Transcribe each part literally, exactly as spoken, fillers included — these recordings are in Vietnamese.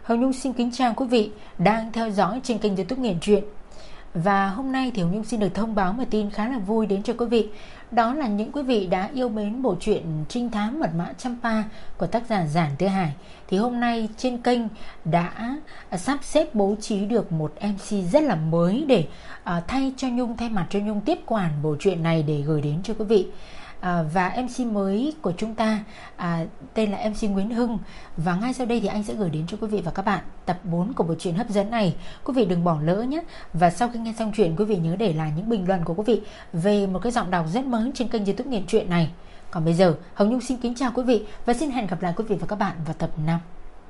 Hồng Nhung xin kính chào quý vị đang theo dõi trên kênh YouTube Nghiện Truyện. Và hôm nay thì Hồng Nhung xin được thông báo một tin khá là vui đến cho quý vị. Đó là những quý vị đã yêu mến bộ truyện trinh thám mật mã Champa của tác giả Giản Tư Hải, thì hôm nay trên kênh đã sắp xếp bố trí được một em xê rất là mới để uh, thay cho Nhung, thay mặt cho Nhung tiếp quản bộ truyện này để gửi đến cho quý vị. À, và em xê mới của chúng ta à, tên là em xê Nguyễn Hưng. Và ngay sau đây thì anh sẽ gửi đến cho quý vị và các bạn tập bốn của bộ truyện hấp dẫn này. Quý vị đừng bỏ lỡ nhé. Và sau khi nghe xong chuyện, quý vị nhớ để lại những bình luận của quý vị về một cái giọng đọc rất mới trên kênh YouTube Nghiện Truyện này. Còn bây giờ Hồng Nhung xin kính chào quý vị và xin hẹn gặp lại quý vị và các bạn vào tập năm.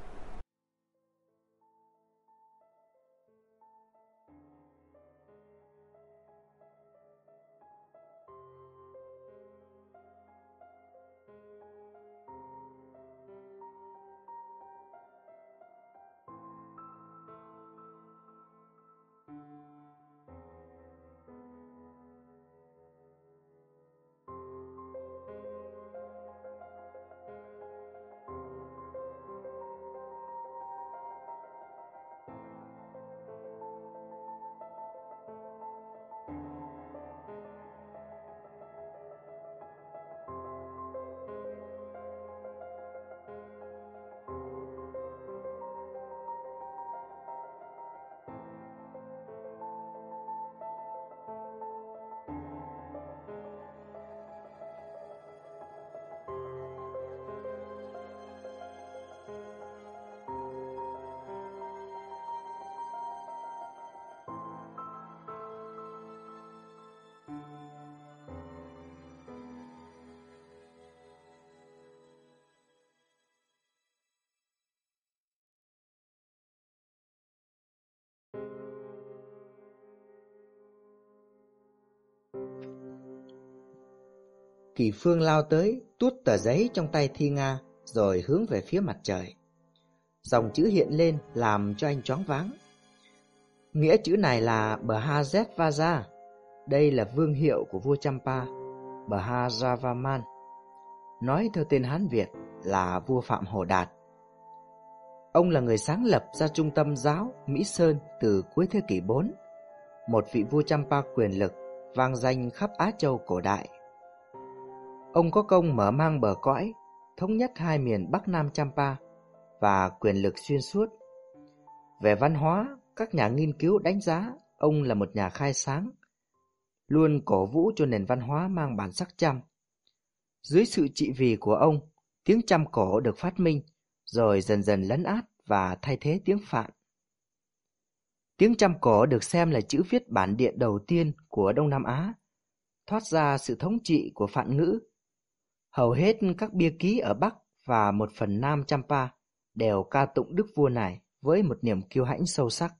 Kỳ Phương lao tới, tuốt tờ giấy trong tay Thi Nga, rồi hướng về phía mặt trời. Dòng chữ hiện lên làm cho anh choáng váng. Nghĩa chữ này là Bhajavaja. Đây là vương hiệu của vua Champa, Bhajavaman. Nói theo tên Hán Việt là vua Phạm Hổ Đạt. Ông là người sáng lập ra trung tâm giáo Mỹ Sơn từ cuối thế kỷ bốn, một vị vua Champa quyền lực vang danh khắp Á Châu cổ đại. Ông có công mở mang bờ cõi, thống nhất hai miền Bắc Nam Champa và quyền lực xuyên suốt. Về văn hóa, các nhà nghiên cứu đánh giá ông là một nhà khai sáng, luôn cổ vũ cho nền văn hóa mang bản sắc Chăm. Dưới sự trị vì của ông, tiếng Chăm cổ được phát minh, rồi dần dần lấn át và thay thế tiếng Phạn. Tiếng Chăm cổ được xem là chữ viết bản địa đầu tiên của Đông Nam Á, thoát ra sự thống trị của Phạn ngữ. Hầu hết các bia ký ở Bắc và một phần Nam Champa đều ca tụng đức vua này với một niềm kiêu hãnh sâu sắc.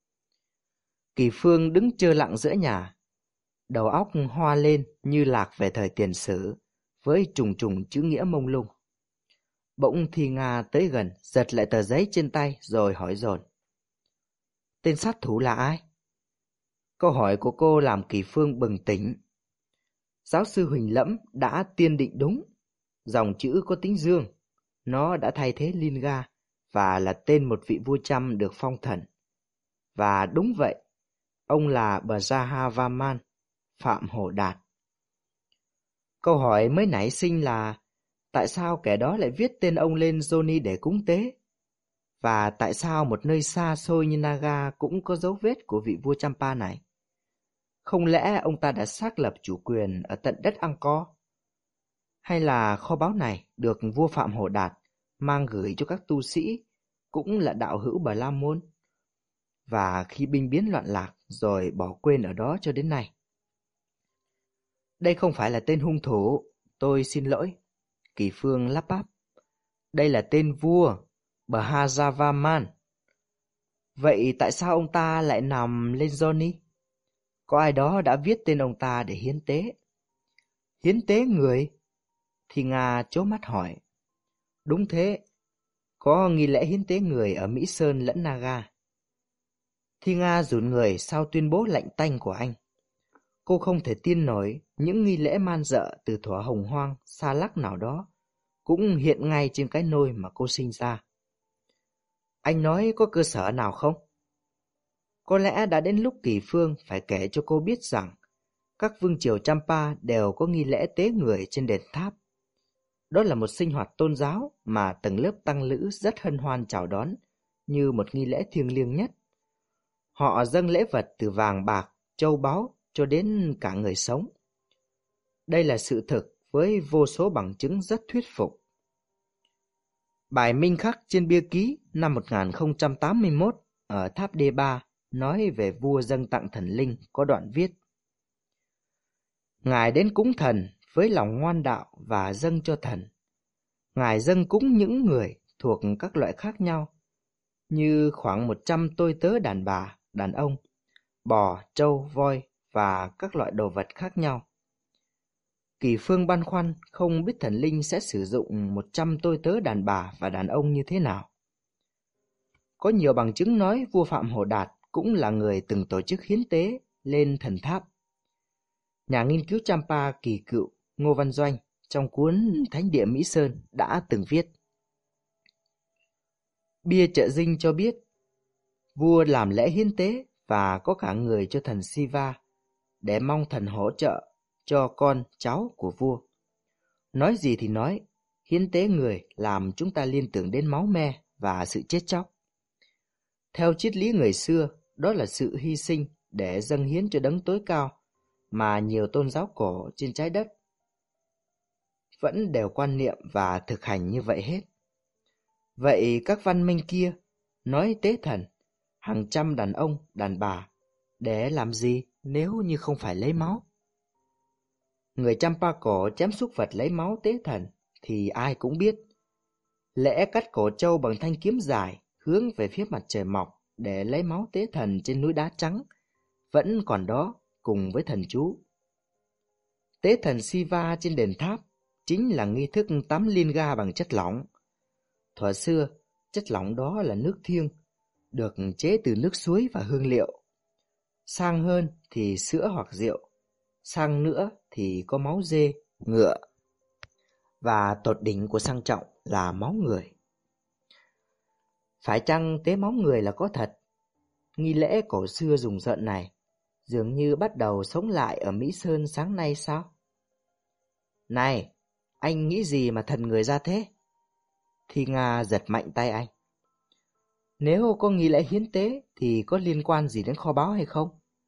Kỳ Phương đứng trơ lặng giữa nhà, đầu óc hoa lên như lạc về thời tiền sử với trùng trùng chữ nghĩa mông lung. Bỗng Thi Nga tới gần, giật lại tờ giấy trên tay rồi hỏi dồn: Tên sát thủ là ai? Câu hỏi của cô làm Kỳ Phương bừng tỉnh. Giáo sư Huỳnh Lẫm đã tiên định đúng. Dòng chữ có tính dương. Nó đã thay thế Linga và là tên một vị vua Chăm được phong thần. Và đúng vậy, ông là Bhajavaman, Phạm Hổ Đạt. Câu hỏi mới nảy sinh là tại sao kẻ đó lại viết tên ông lên Johnny để cúng tế? Và tại sao một nơi xa xôi như Naga cũng có dấu vết của vị vua Champa này? Không lẽ ông ta đã xác lập chủ quyền ở tận đất Angkor? Hay là kho báu này được vua Phạm Hổ Đạt mang gửi cho các tu sĩ, cũng là đạo hữu Bà La Môn, và khi binh biến loạn lạc rồi bỏ quên ở đó cho đến nay? Đây không phải là tên hung thủ, tôi xin lỗi. Kỳ Phương lắp bắp. Đây là tên vua Bhajavaman. Vậy tại sao ông ta lại nằm lên Johnny? Có ai đó đã viết tên ông ta để hiến tế. Hiến tế người? Thi Nga chố mắt hỏi. Đúng thế, có nghi lễ hiến tế người ở Mỹ Sơn lẫn Naga. Thi Nga rụt người sau tuyên bố lạnh tanh của anh. Cô không thể tin nổi những nghi lễ man dợ từ thuở hồng hoang xa lắc nào đó cũng hiện ngay trên cái nôi mà cô sinh ra. Anh nói có cơ sở nào không? Có lẽ đã đến lúc Kỳ Phương phải kể cho cô biết rằng các vương triều Champa đều có nghi lễ tế người trên đền tháp. Đó là một sinh hoạt tôn giáo mà tầng lớp tăng lữ rất hân hoan chào đón như một nghi lễ thiêng liêng nhất. Họ dâng lễ vật từ vàng bạc, châu báu cho đến cả người sống. Đây là sự thực với vô số bằng chứng rất thuyết phục. Bài minh khắc trên bia ký năm một nghìn không trăm tám mươi mốt ở tháp D ba nói về vua dâng tặng thần linh có đoạn viết: Ngài đến cúng thần với lòng ngoan đạo và dâng cho thần. Ngài dâng cúng những người thuộc các loại khác nhau, như khoảng một trăm tôi tớ đàn bà, đàn ông, bò, trâu, voi và các loại đồ vật khác nhau. Kỳ Phương băn khoăn không biết thần linh sẽ sử dụng một trăm tôi tớ đàn bà và đàn ông như thế nào. Có nhiều bằng chứng nói vua Phạm Hổ Đạt cũng là người từng tổ chức hiến tế lên thần tháp. Nhà nghiên cứu Champa kỳ cựu Ngô Văn Doanh trong cuốn Thánh địa Mỹ Sơn đã từng viết: Bia Trợ Dinh cho biết vua làm lễ hiến tế và có cả người cho thần Siva để mong thần hỗ trợ cho con cháu của vua. Nói gì thì nói, hiến tế người làm chúng ta liên tưởng đến máu me và sự chết chóc. Theo triết lý người xưa, đó là sự hy sinh để dâng hiến cho đấng tối cao mà nhiều tôn giáo cổ trên trái đất vẫn đều quan niệm và thực hành như vậy hết. Vậy các văn minh kia nói tế thần, hàng trăm đàn ông, đàn bà để làm gì nếu như không phải lấy máu? Người Champa cổ chém súc vật lấy máu tế thần thì ai cũng biết. Lễ cắt cổ trâu bằng thanh kiếm dài hướng về phía mặt trời mọc để lấy máu tế thần trên núi đá trắng vẫn còn đó cùng với thần chú. Tế thần Siva trên đền tháp chính là nghi thức tắm liên ga bằng chất lỏng. Thuở xưa, chất lỏng đó là nước thiêng, được chế từ nước suối và hương liệu. Sang hơn thì sữa hoặc rượu, sang nữa thì có máu dê, ngựa, và tột đỉnh của sang trọng là máu người. Phải chăng tế máu người là có thật? Nghi lễ cổ xưa rùng rợn này dường như bắt đầu sống lại ở Mỹ Sơn sáng nay sao? Này, anh nghĩ gì mà thần người ra thế? Thi Nga giật mạnh tay anh. Nếu có nghi lễ hiến tế thì có liên quan gì đến kho báu hay không?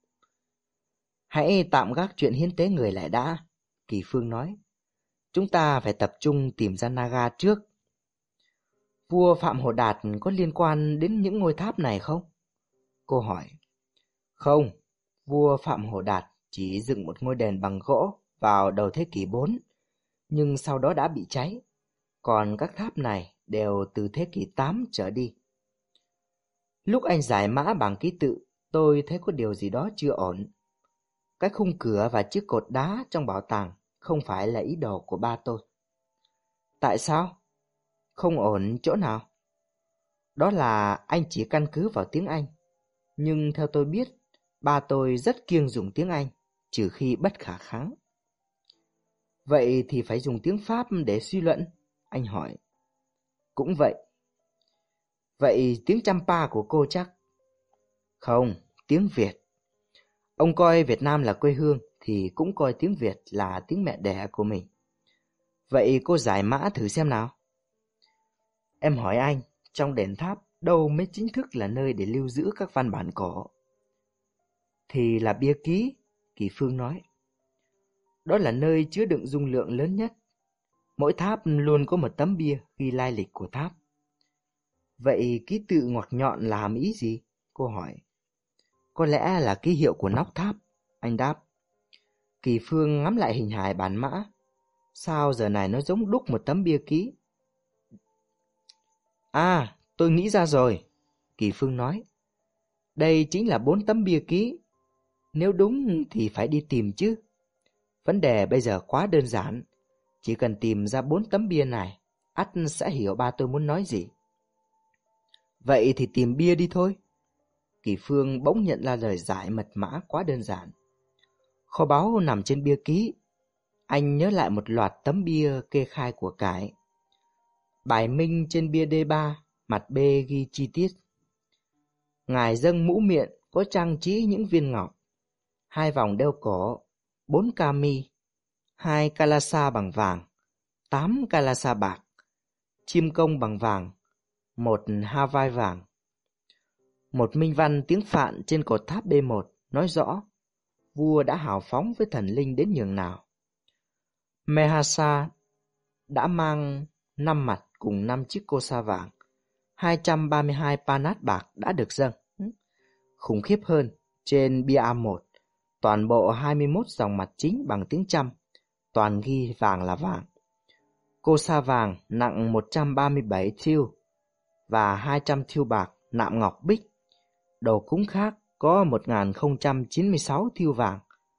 Hãy tạm gác chuyện hiến tế người lại đã, Kỳ Phương nói. Chúng ta phải tập trung tìm ra Naga trước. Vua Phạm Hổ Đạt có liên quan đến những ngôi tháp này không? Cô hỏi. Không, vua Phạm Hổ Đạt chỉ dựng một ngôi đền bằng gỗ vào đầu thế kỷ bốn, nhưng sau đó đã bị cháy. Còn các tháp này đều từ thế kỷ tám trở đi. Lúc anh giải mã bảng ký tự, tôi thấy có điều gì đó chưa ổn. Cái khung cửa và chiếc cột đá trong bảo tàng không phải là ý đồ của ba tôi. Tại sao? Không ổn chỗ nào? Đó là anh chỉ căn cứ vào tiếng Anh. Nhưng theo tôi biết, ba tôi rất kiêng dùng tiếng Anh, trừ khi bất khả kháng. Vậy thì phải dùng tiếng Pháp để suy luận? Anh hỏi. Cũng vậy. Vậy tiếng Champa của cô chắc? Không, tiếng Việt. Ông coi Việt Nam là quê hương thì cũng coi tiếng Việt là tiếng mẹ đẻ của mình. Vậy cô giải mã thử xem nào. Em hỏi anh, trong đền tháp đâu mới chính thức là nơi để lưu giữ các văn bản cổ? Thì là bia ký, Kỳ Phương nói. Đó là nơi chứa đựng dung lượng lớn nhất. Mỗi tháp luôn có một tấm bia ghi lai lịch của tháp. Vậy ký tự ngoặc nhọn là hàm ý gì? Cô hỏi. Có lẽ là ký hiệu của nóc tháp, anh đáp. Kỳ Phương ngắm lại hình hài bản mã. Sao giờ này nó giống đúc một tấm bia ký? À, tôi nghĩ ra rồi, Kỳ Phương nói. Đây chính là bốn tấm bia ký. Nếu đúng thì phải đi tìm chứ. Vấn đề bây giờ quá đơn giản. Chỉ cần tìm ra bốn tấm bia này, ắt sẽ hiểu ba tôi muốn nói gì. Vậy thì tìm bia đi thôi. Kỳ Phương bỗng nhận ra lời giải mật mã quá đơn giản. Kho báu nằm trên bia ký. Anh nhớ lại một loạt tấm bia kê khai của cải. Bài minh trên bia D ba mặt B ghi chi tiết. Ngài dâng mũ miệng có trang trí những viên ngọc, hai vòng đeo cổ, bốn kami, hai kalasa bằng vàng, tám kalasa bạc, chim công bằng vàng, một Hawaii vàng. Một minh văn tiếng Phạn trên cột tháp B một nói rõ vua đã hào phóng với thần linh đến nhường nào. Mahasa đã mang năm mặt cùng năm chiếc kosa vàng, hai trăm ba mươi hai panat bạc đã được dâng. Khủng khiếp hơn, trên bia A một, toàn bộ hai mươi mốt dòng mặt chính bằng tiếng Chăm, toàn ghi vàng là vàng. Kosa vàng nặng một trăm ba mươi bảy thiêu và hai trăm thiêu bạc nạm ngọc bích. Đồ cúng khác có một nghìn không trăm chín mươi sáu thiêu vàng,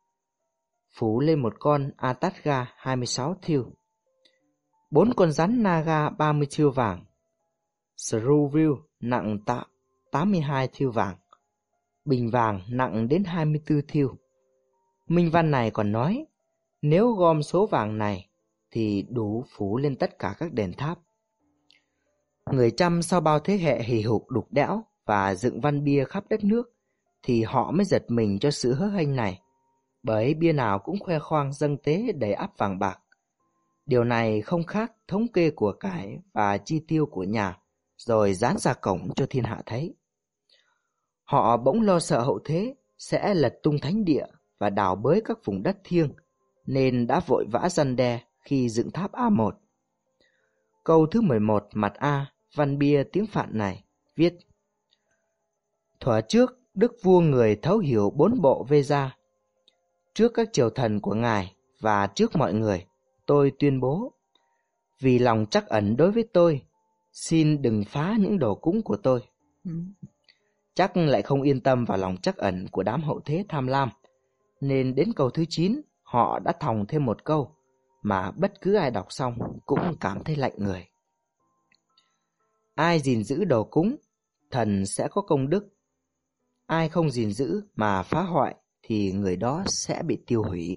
phủ lên một con Ataga hai mươi sáu thiêu, bốn con rắn Naga ba mươi thiêu vàng, Sruvil nặng tám mươi hai thiêu vàng, bình vàng nặng đến hai mươi tư thiêu. Minh văn này còn nói, nếu gom số vàng này thì đủ phủ lên tất cả các đền tháp. Người Chăm sau bao thế hệ hì hục đục đẽo và dựng văn bia khắp đất nước, thì họ mới giật mình cho sự hớ hênh này, bởi bia nào cũng khoe khoang dâng tế đầy ắp vàng bạc. Điều này không khác thống kê của cải và chi tiêu của nhà, rồi dán ra cổng cho thiên hạ thấy. Họ bỗng lo sợ hậu thế sẽ lật tung thánh địa và đào bới các vùng đất thiêng, nên đã vội vã răn đe khi dựng tháp A một. Câu thứ mười một mặt A, văn bia tiếng Phạn này, viết: Thuở trước, Đức vua người thấu hiểu bốn bộ Veda. Trước các triều thần của ngài và trước mọi người, tôi tuyên bố, vì lòng trắc ẩn đối với tôi, xin đừng phá những đồ cúng của tôi. Chắc lại không yên tâm vào lòng trắc ẩn của đám hậu thế tham lam, nên đến câu thứ chín họ đã thòng thêm một câu mà bất cứ ai đọc xong cũng cảm thấy lạnh người. Ai gìn giữ đồ cúng, thần sẽ có công đức. Ai không gìn giữ mà phá hoại thì người đó sẽ bị tiêu hủy.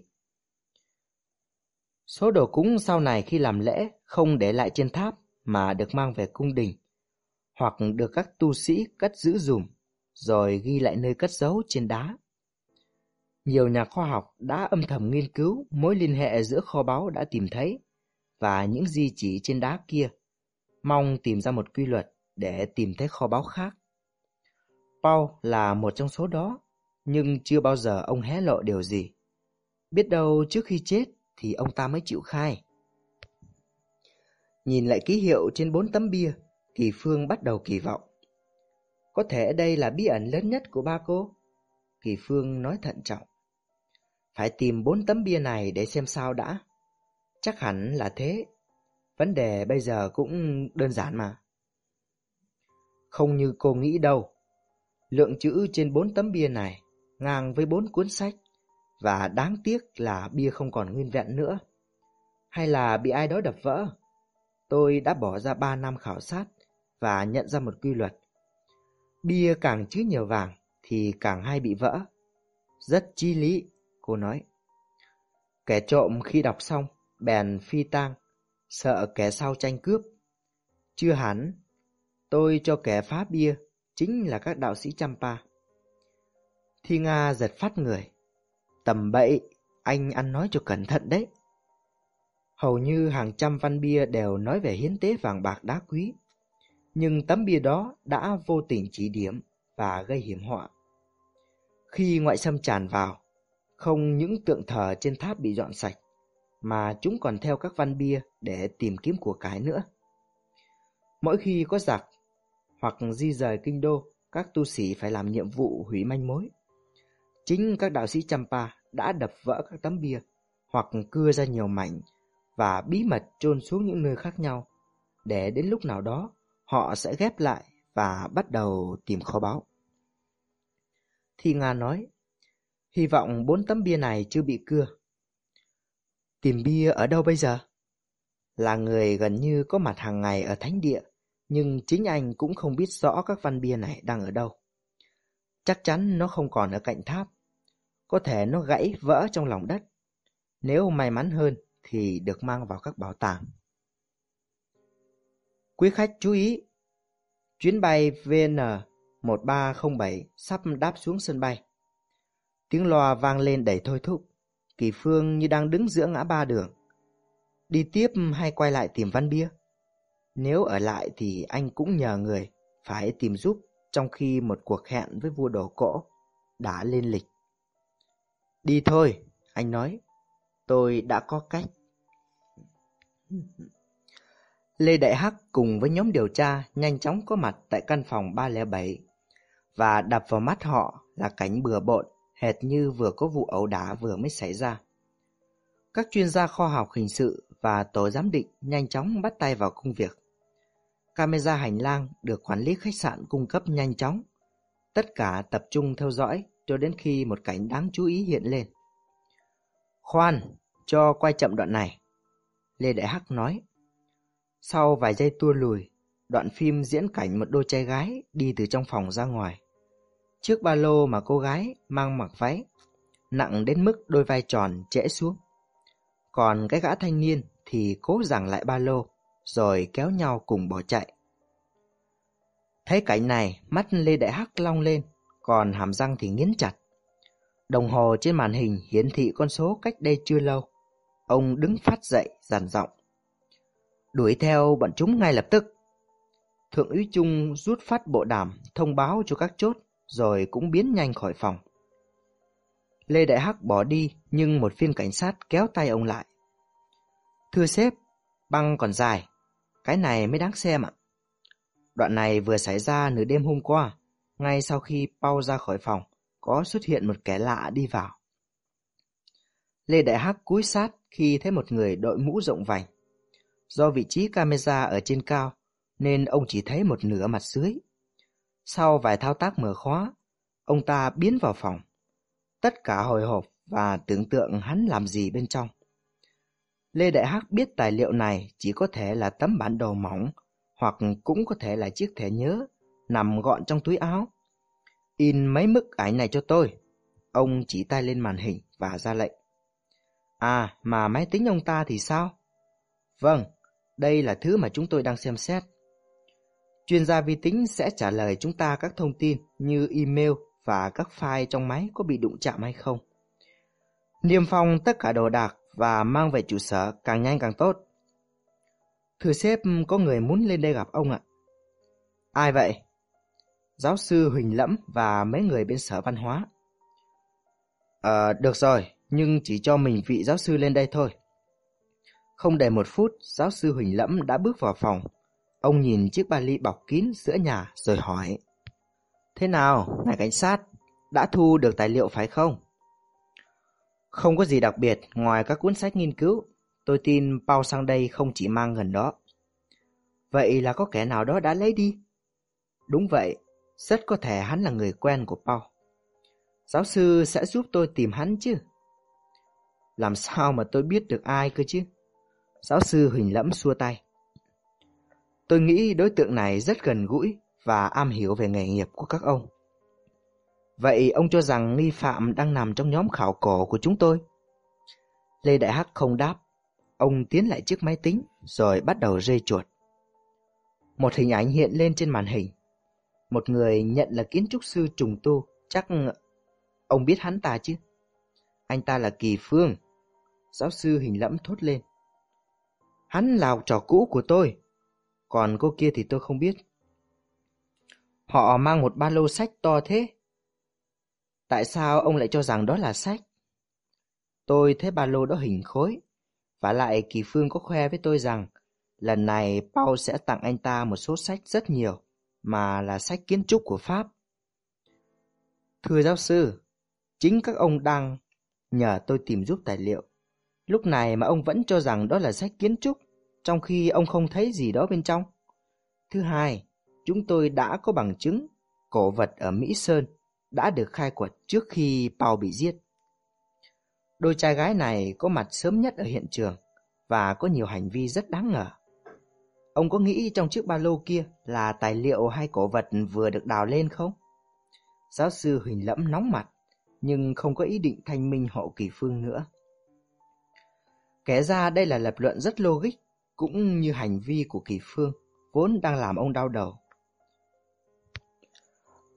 Số đồ cúng sau này khi làm lễ không để lại trên tháp mà được mang về cung đình, hoặc được các tu sĩ cất giữ dùm, rồi ghi lại nơi cất giấu trên đá. Nhiều nhà khoa học đã âm thầm nghiên cứu mối liên hệ giữa kho báu đã tìm thấy và những di chỉ trên đá kia, mong tìm ra một quy luật để tìm thấy kho báu khác. Paul là một trong số đó, nhưng chưa bao giờ ông hé lộ điều gì. Biết đâu trước khi chết thì ông ta mới chịu khai. Nhìn lại ký hiệu trên bốn tấm bia, Kỳ Phương bắt đầu kỳ vọng. Có thể đây là bí ẩn lớn nhất của ba cô? Kỳ Phương nói thận trọng. Phải tìm bốn tấm bia này để xem sao đã. Chắc hẳn là thế. Vấn đề bây giờ cũng đơn giản mà. Không như cô nghĩ đâu. Lượng chữ trên bốn tấm bia này ngang với bốn cuốn sách, và đáng tiếc là bia không còn nguyên vẹn nữa. Hay là bị ai đó đập vỡ? Tôi đã bỏ ra ba năm khảo sát và nhận ra một quy luật. Bia càng chứa nhiều vàng thì càng hay bị vỡ. Rất chí lý, cô nói. Kẻ trộm khi đọc xong bèn phi tang, sợ kẻ sau tranh cướp. Chưa hẳn, tôi cho kẻ phá bia chính là các đạo sĩ Champa. Thi Nga giật phát người. Tầm bậy, anh ăn nói cho cẩn thận đấy. Hầu như hàng trăm văn bia đều nói về hiến tế vàng bạc đá quý, nhưng tấm bia đó đã vô tình chỉ điểm và gây hiểm họa. Khi ngoại xâm tràn vào, không những tượng thờ trên tháp bị dọn sạch, mà chúng còn theo các văn bia để tìm kiếm của cải nữa. Mỗi khi có giặc hoặc di rời kinh đô, các tu sĩ phải làm nhiệm vụ hủy manh mối. Chính các đạo sĩ Champa đã đập vỡ các tấm bia hoặc cưa ra nhiều mảnh và bí mật chôn xuống những nơi khác nhau, để đến lúc nào đó họ sẽ ghép lại và bắt đầu tìm kho báu. Thi Nga nói, hy vọng bốn tấm bia này chưa bị cưa. Tìm bia ở đâu bây giờ? Là người gần như có mặt hàng ngày ở thánh địa, nhưng chính anh cũng không biết rõ các văn bia này đang ở đâu. Chắc chắn nó không còn ở cạnh tháp. Có thể nó gãy vỡ trong lòng đất. Nếu may mắn hơn thì được mang vào các bảo tàng. Quý khách chú ý, Chuyến bay vê en một ba không bảy sắp đáp xuống sân bay. Tiếng loa vang lên đầy thôi thúc. Kỳ Phương như đang đứng giữa ngã ba đường. Đi tiếp hay quay lại tìm Văn Bia? Nếu ở lại thì anh cũng nhờ người phải tìm giúp, trong khi một cuộc hẹn với vua đồ cỗ đã lên lịch. Đi thôi, anh nói. Tôi đã có cách. Lê Đại Hắc cùng với nhóm điều tra nhanh chóng có mặt tại căn phòng ba không bảy, và đập vào mắt họ là cảnh bừa bộn hệt như vừa có vụ ẩu đả vừa mới xảy ra. Các chuyên gia khoa học hình sự và tổ giám định nhanh chóng bắt tay vào công việc. Camera hành lang được quản lý khách sạn cung cấp nhanh chóng. Tất cả tập trung theo dõi cho đến khi một cảnh đáng chú ý hiện lên. Khoan, cho quay chậm đoạn này, Lê Đại Hắc nói. Sau vài giây tua lùi, đoạn phim diễn cảnh một đôi trai gái đi từ trong phòng ra ngoài. Chiếc ba lô mà cô gái mang mặc váy nặng đến mức đôi vai tròn trễ xuống. Còn cái gã thanh niên thì cố giằng lại ba lô rồi kéo nhau cùng bỏ chạy. Thấy cảnh này, mắt Lê Đại Hắc long lên, còn hàm răng thì nghiến chặt. Đồng hồ trên màn hình hiển thị con số cách đây chưa lâu. Ông đứng phát dậy dằn giọng. Đuổi theo bọn chúng ngay lập tức. Thượng úy Trung rút phát bộ đàm thông báo cho các chốt, rồi cũng biến nhanh khỏi phòng. Lê Đại Hắc bỏ đi, nhưng một viên cảnh sát kéo tay ông lại. Thưa sếp, băng còn dài, cái này mới đáng xem ạ. Đoạn này vừa xảy ra nửa đêm hôm qua, ngay sau khi Paul ra khỏi phòng, có xuất hiện một kẻ lạ đi vào. Lê Đại Hắc cúi sát khi thấy một người đội mũ rộng vành. Do vị trí camera ở trên cao, nên ông chỉ thấy một nửa mặt dưới. Sau vài thao tác mở khóa, ông ta biến vào phòng. Tất cả hồi hộp và tưởng tượng hắn làm gì bên trong. Lê Đại Hắc biết tài liệu này chỉ có thể là tấm bản đồ mỏng, hoặc cũng có thể là chiếc thẻ nhớ nằm gọn trong túi áo. In mấy bức ảnh này cho tôi. Ông chỉ tay lên màn hình và ra lệnh. À, mà máy tính ông ta thì sao? Vâng, đây là thứ mà chúng tôi đang xem xét. Chuyên gia vi tính sẽ trả lời chúng ta các thông tin như email và các file trong máy có bị đụng chạm hay không. Niêm phong tất cả đồ đạc và mang về trụ sở càng nhanh càng tốt. Thưa sếp, có người muốn lên đây gặp ông ạ. Ai vậy? Giáo sư Huỳnh Lẫm và mấy người bên sở văn hóa. Ờ, được rồi, nhưng chỉ cho mình vị giáo sư lên đây thôi. Không đầy một phút, giáo sư Huỳnh Lẫm đã bước vào phòng. Ông nhìn chiếc vali bọc kín giữa nhà rồi hỏi. Thế nào, ngài cảnh sát, đã thu được tài liệu phải không? Không có gì đặc biệt ngoài các cuốn sách nghiên cứu. Tôi tin Paul sang đây không chỉ mang gần đó. Vậy là có kẻ nào đó đã lấy đi? Đúng vậy, rất có thể hắn là người quen của Paul. Giáo sư sẽ giúp tôi tìm hắn chứ? Làm sao mà tôi biết được ai cơ chứ? Giáo sư Huỳnh Lẫm xua tay. Tôi nghĩ đối tượng này rất gần gũi và am hiểu về nghề nghiệp của các ông. Vậy ông cho rằng nghi phạm đang nằm trong nhóm khảo cổ của chúng tôi? Lê Đại Hắc không đáp. Ông tiến lại chiếc máy tính rồi bắt đầu rây chuột. Một hình ảnh hiện lên trên màn hình. Một người nhận là kiến trúc sư trùng tu. Chắc ông biết hắn ta chứ? Anh ta là Kỳ Phương. Giáo sư Huỳnh Lẫm thốt lên. Hắn là học trò cũ của tôi. Còn cô kia thì tôi không biết. Họ mang một ba lô sách to thế. Tại sao ông lại cho rằng đó là sách? Tôi thấy ba lô đó hình khối. Vả lại Kỳ Phương có khoe với tôi rằng lần này Paul sẽ tặng anh ta một số sách rất nhiều, mà là sách kiến trúc của Pháp. Thưa giáo sư, chính các ông đang nhờ tôi tìm giúp tài liệu. Lúc này mà ông vẫn cho rằng đó là sách kiến trúc, trong khi ông không thấy gì đó bên trong. Thứ hai, chúng tôi đã có bằng chứng cổ vật ở Mỹ Sơn đã được khai quật trước khi Paul bị giết. Đôi trai gái này có mặt sớm nhất ở hiện trường và có nhiều hành vi rất đáng ngờ. Ông có nghĩ trong chiếc ba lô kia là tài liệu hay cổ vật vừa được đào lên không? Giáo sư Huỳnh Lẫm nóng mặt, nhưng không có ý định thanh minh hộ Kỳ Phương nữa. Kể ra đây là lập luận rất logic, cũng như hành vi của Kỳ Phương, vốn đang làm ông đau đầu.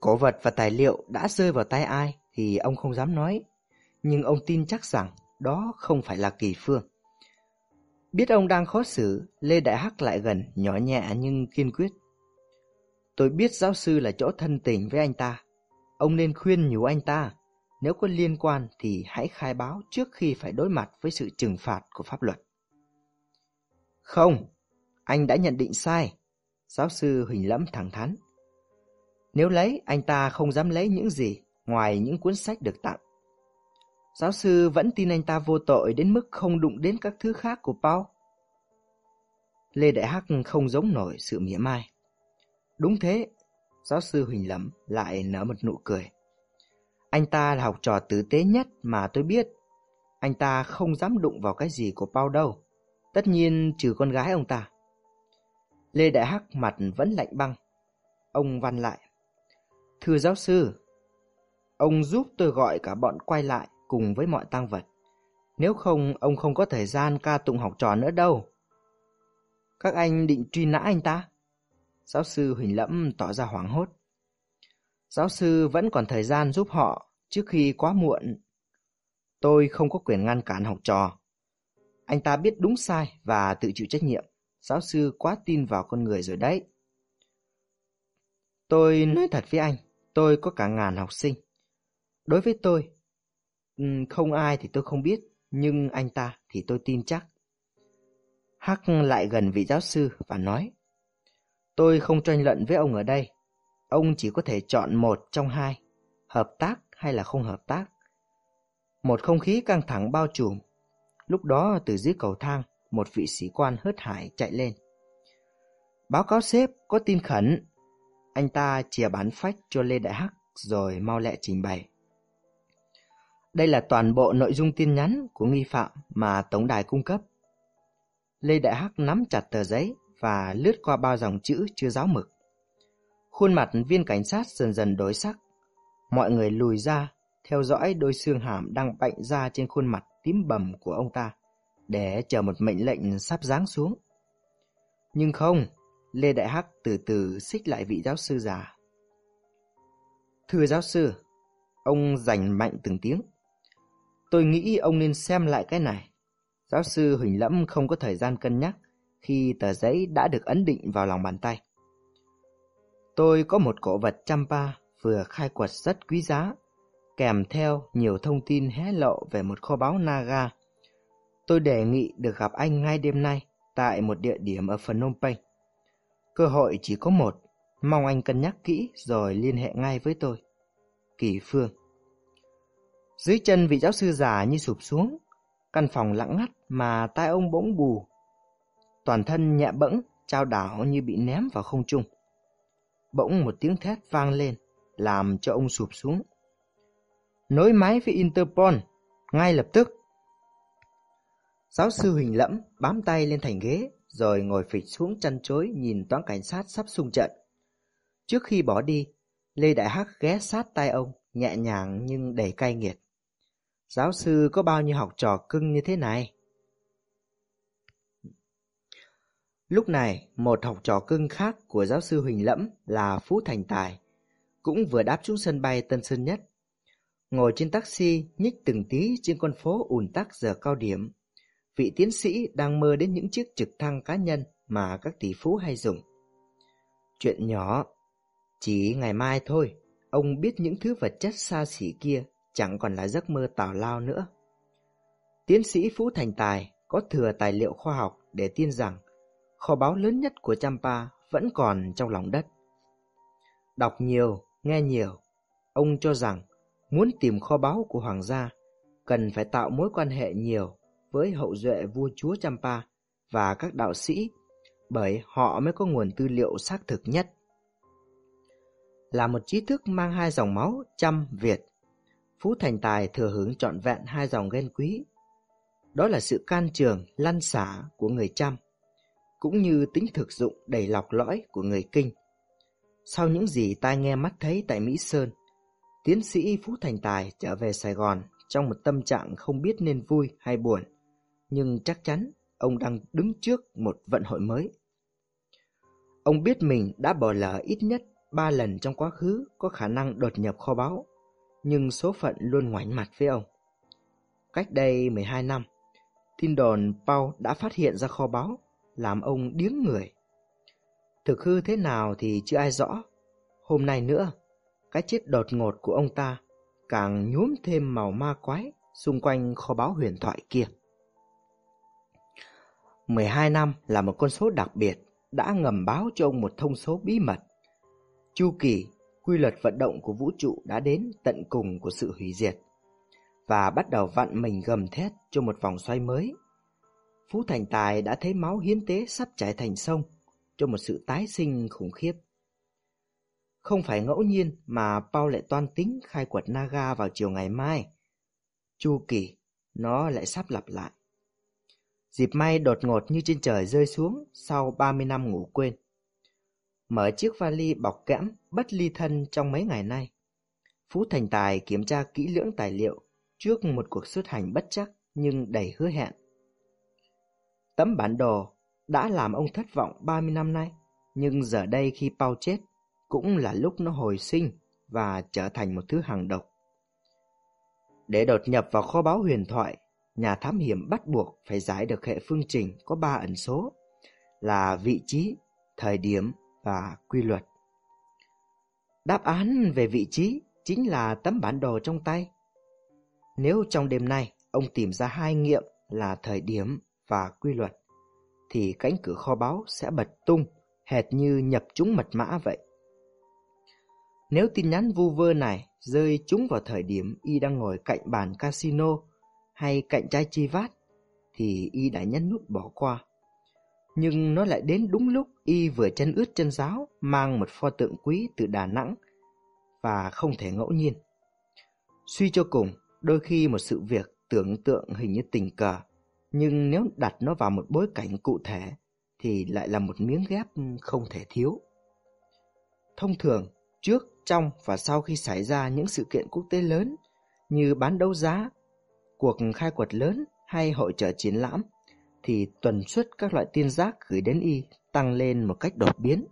Cổ vật và tài liệu đã rơi vào tay ai thì ông không dám nói, nhưng ông tin chắc rằng đó không phải là Kỳ Phương. Biết ông đang khó xử, Lê Đại Hắc lại gần, nhỏ nhẹ nhưng kiên quyết. Tôi biết giáo sư là chỗ thân tình với anh ta. Ông nên khuyên nhủ anh ta, nếu có liên quan thì hãy khai báo trước khi phải đối mặt với sự trừng phạt của pháp luật. Không, anh đã nhận định sai, giáo sư Huỳnh Lẫm thẳng thắn. Nếu lấy, anh ta không dám lấy những gì ngoài những cuốn sách được tặng. Giáo sư vẫn tin anh ta vô tội đến mức không đụng đến các thứ khác của Paul. Lê Đại Hắc không giống nổi sự mỉa mai. Đúng thế, giáo sư Huỳnh Lẫm lại nở một nụ cười. Anh ta là học trò tử tế nhất mà tôi biết. Anh ta không dám đụng vào cái gì của Paul đâu. Tất nhiên trừ con gái ông ta. Lê Đại Hắc mặt vẫn lạnh băng. Ông văn lại. Thưa giáo sư, ông giúp tôi gọi cả bọn quay lại cùng với mọi tang vật. Nếu không, ông không có thời gian ca tụng học trò nữa đâu. Các anh định truy nã anh ta? Giáo sư Huỳnh Lẫm tỏ ra hoảng hốt. Giáo sư vẫn còn thời gian giúp họ trước khi quá muộn. Tôi không có quyền ngăn cản học trò. Anh ta biết đúng sai và tự chịu trách nhiệm. Giáo sư quá tin vào con người rồi đấy. Tôi nói thật với anh, tôi có cả ngàn học sinh. Đối với tôi, không ai thì tôi không biết, nhưng anh ta thì tôi tin chắc. Hắc lại gần vị giáo sư và nói, tôi không tranh luận với ông ở đây. Ông chỉ có thể chọn một trong hai, hợp tác hay là không hợp tác. Một không khí căng thẳng bao trùm. Lúc đó từ dưới cầu thang, một vị sĩ quan hớt hải chạy lên. Báo cáo sếp, có tin khẩn. Anh ta chìa bản phách cho Lê Đại Hắc rồi mau lẹ trình bày. Đây là toàn bộ nội dung tin nhắn của nghi phạm mà tổng đài cung cấp. Lê Đại Hắc nắm chặt tờ giấy và lướt qua bao dòng chữ chưa ráo mực. Khuôn mặt viên cảnh sát dần dần đổi sắc. Mọi người lùi ra, theo dõi đôi xương hàm đang bạnh ra trên khuôn mặt tím bầm của ông ta, để chờ một mệnh lệnh sắp giáng xuống. Nhưng không, Lê Đại Hắc từ từ xích lại vị giáo sư già. Thưa giáo sư, ông giành mạnh từng tiếng. Tôi nghĩ ông nên xem lại cái này. Giáo sư Huỳnh Lẫm không có thời gian cân nhắc khi tờ giấy đã được ấn định vào lòng bàn tay. Tôi có một cổ vật Champa vừa khai quật rất quý giá, kèm theo nhiều thông tin hé lộ về một kho báu Naga. Tôi đề nghị được gặp anh ngay đêm nay tại một địa điểm ở Phnom Penh. Cơ hội chỉ có một, mong anh cân nhắc kỹ rồi liên hệ ngay với tôi. Kỳ Phương. Dưới chân vị giáo sư già như sụp xuống. Căn phòng lặng ngắt mà tai ông bỗng bù. Toàn thân nhẹ bẫng, chao đảo như bị ném vào không trung. Bỗng một tiếng thét vang lên, làm cho ông sụp xuống. Nối máy với Interpol, ngay lập tức. Giáo sư Huỳnh Lẫm bám tay lên thành ghế, rồi ngồi phịch xuống chăn trối nhìn toán cảnh sát sắp xung trận. Trước khi bỏ đi, Lê Đại Hắc ghé sát tai ông, nhẹ nhàng nhưng đầy cay nghiệt. Giáo sư có bao nhiêu học trò cưng như thế này? Lúc này, một học trò cưng khác của giáo sư Huỳnh Lẫm là Phú Thành Tài, cũng vừa đáp xuống sân bay Tân Sơn Nhất. Ngồi trên taxi nhích từng tí trên con phố ùn tắc giờ cao điểm, vị tiến sĩ đang mơ đến những chiếc trực thăng cá nhân mà các tỷ phú hay dùng. Chuyện nhỏ, chỉ ngày mai thôi, ông biết những thứ vật chất xa xỉ kia chẳng còn là giấc mơ tào lao nữa. Tiến sĩ Phú Thành Tài có thừa tài liệu khoa học để tin rằng kho báu lớn nhất của Champa vẫn còn trong lòng đất. Đọc nhiều, nghe nhiều, ông cho rằng muốn tìm kho báu của hoàng gia cần phải tạo mối quan hệ nhiều với hậu duệ vua chúa Champa và các đạo sĩ, bởi họ mới có nguồn tư liệu xác thực nhất. Là một trí thức mang hai dòng máu Chăm Việt, Phú Thành Tài thừa hưởng trọn vẹn hai dòng ghen quý. Đó là sự can trường, lăn xả của người Chăm, cũng như tính thực dụng đầy lọc lõi của người Kinh. Sau những gì tai nghe mắt thấy tại Mỹ Sơn, tiến sĩ Phú Thành Tài trở về Sài Gòn trong một tâm trạng không biết nên vui hay buồn, nhưng chắc chắn ông đang đứng trước một vận hội mới. Ông biết mình đã bỏ lỡ ít nhất ba lần trong quá khứ có khả năng đột nhập kho báu, nhưng số phận luôn ngoảnh mặt với ông. Cách đây mười hai năm, tin đồn Paul đã phát hiện ra kho báu, làm ông điếng người. Thực hư thế nào thì chưa ai rõ. Hôm nay nữa, cái chết đột ngột của ông ta càng nhuốm thêm màu ma quái xung quanh kho báu huyền thoại kia. mười hai năm là một con số đặc biệt, đã ngầm báo cho ông một thông số bí mật. Chu kỳ, quy luật vận động của vũ trụ đã đến tận cùng của sự hủy diệt và bắt đầu vặn mình gầm thét cho một vòng xoay mới. Phú Thành Tài đã thấy máu hiến tế sắp chảy thành sông cho một sự tái sinh khủng khiếp. Không phải ngẫu nhiên mà Paul lại toan tính khai quật Naga vào chiều ngày mai. Chu kỳ, nó lại sắp lặp lại. Dịp may đột ngột như trên trời rơi xuống sau ba mươi năm ngủ quên. Mở chiếc vali bọc kẽm bất ly thân trong mấy ngày nay, Phú Thành Tài kiểm tra kỹ lưỡng tài liệu trước một cuộc xuất hành bất trắc nhưng đầy hứa hẹn. Tấm bản đồ đã làm ông thất vọng ba mươi năm nay, nhưng giờ đây khi Paul chết cũng là lúc nó hồi sinh và trở thành một thứ hàng độc. Để đột nhập vào kho báu huyền thoại, nhà thám hiểm bắt buộc phải giải được hệ phương trình có ba ẩn số là vị trí, thời điểm và quy luật. Đáp án về vị trí chính là tấm bản đồ trong tay. Nếu trong đêm nay ông tìm ra hai nghiệm là thời điểm và quy luật, thì cánh cửa kho báu sẽ bật tung hệt như nhập trúng mật mã vậy. Nếu tin nhắn vu vơ này rơi trúng vào thời điểm y đang ngồi cạnh bàn casino hay cạnh chai chi vát, thì y đã nhấn nút bỏ qua. Nhưng nó lại đến đúng lúc y vừa chân ướt chân ráo mang một pho tượng quý từ Đà Nẵng, và không thể ngẫu nhiên. Suy cho cùng, đôi khi một sự việc tưởng tượng hình như tình cờ, nhưng nếu đặt nó vào một bối cảnh cụ thể thì lại là một miếng ghép không thể thiếu. Thông thường, trước, trong và sau khi xảy ra những sự kiện quốc tế lớn như bán đấu giá, cuộc khai quật lớn hay hội chợ triển lãm, thì tần suất các loại tiên giác gửi đến y tăng lên một cách đột biến.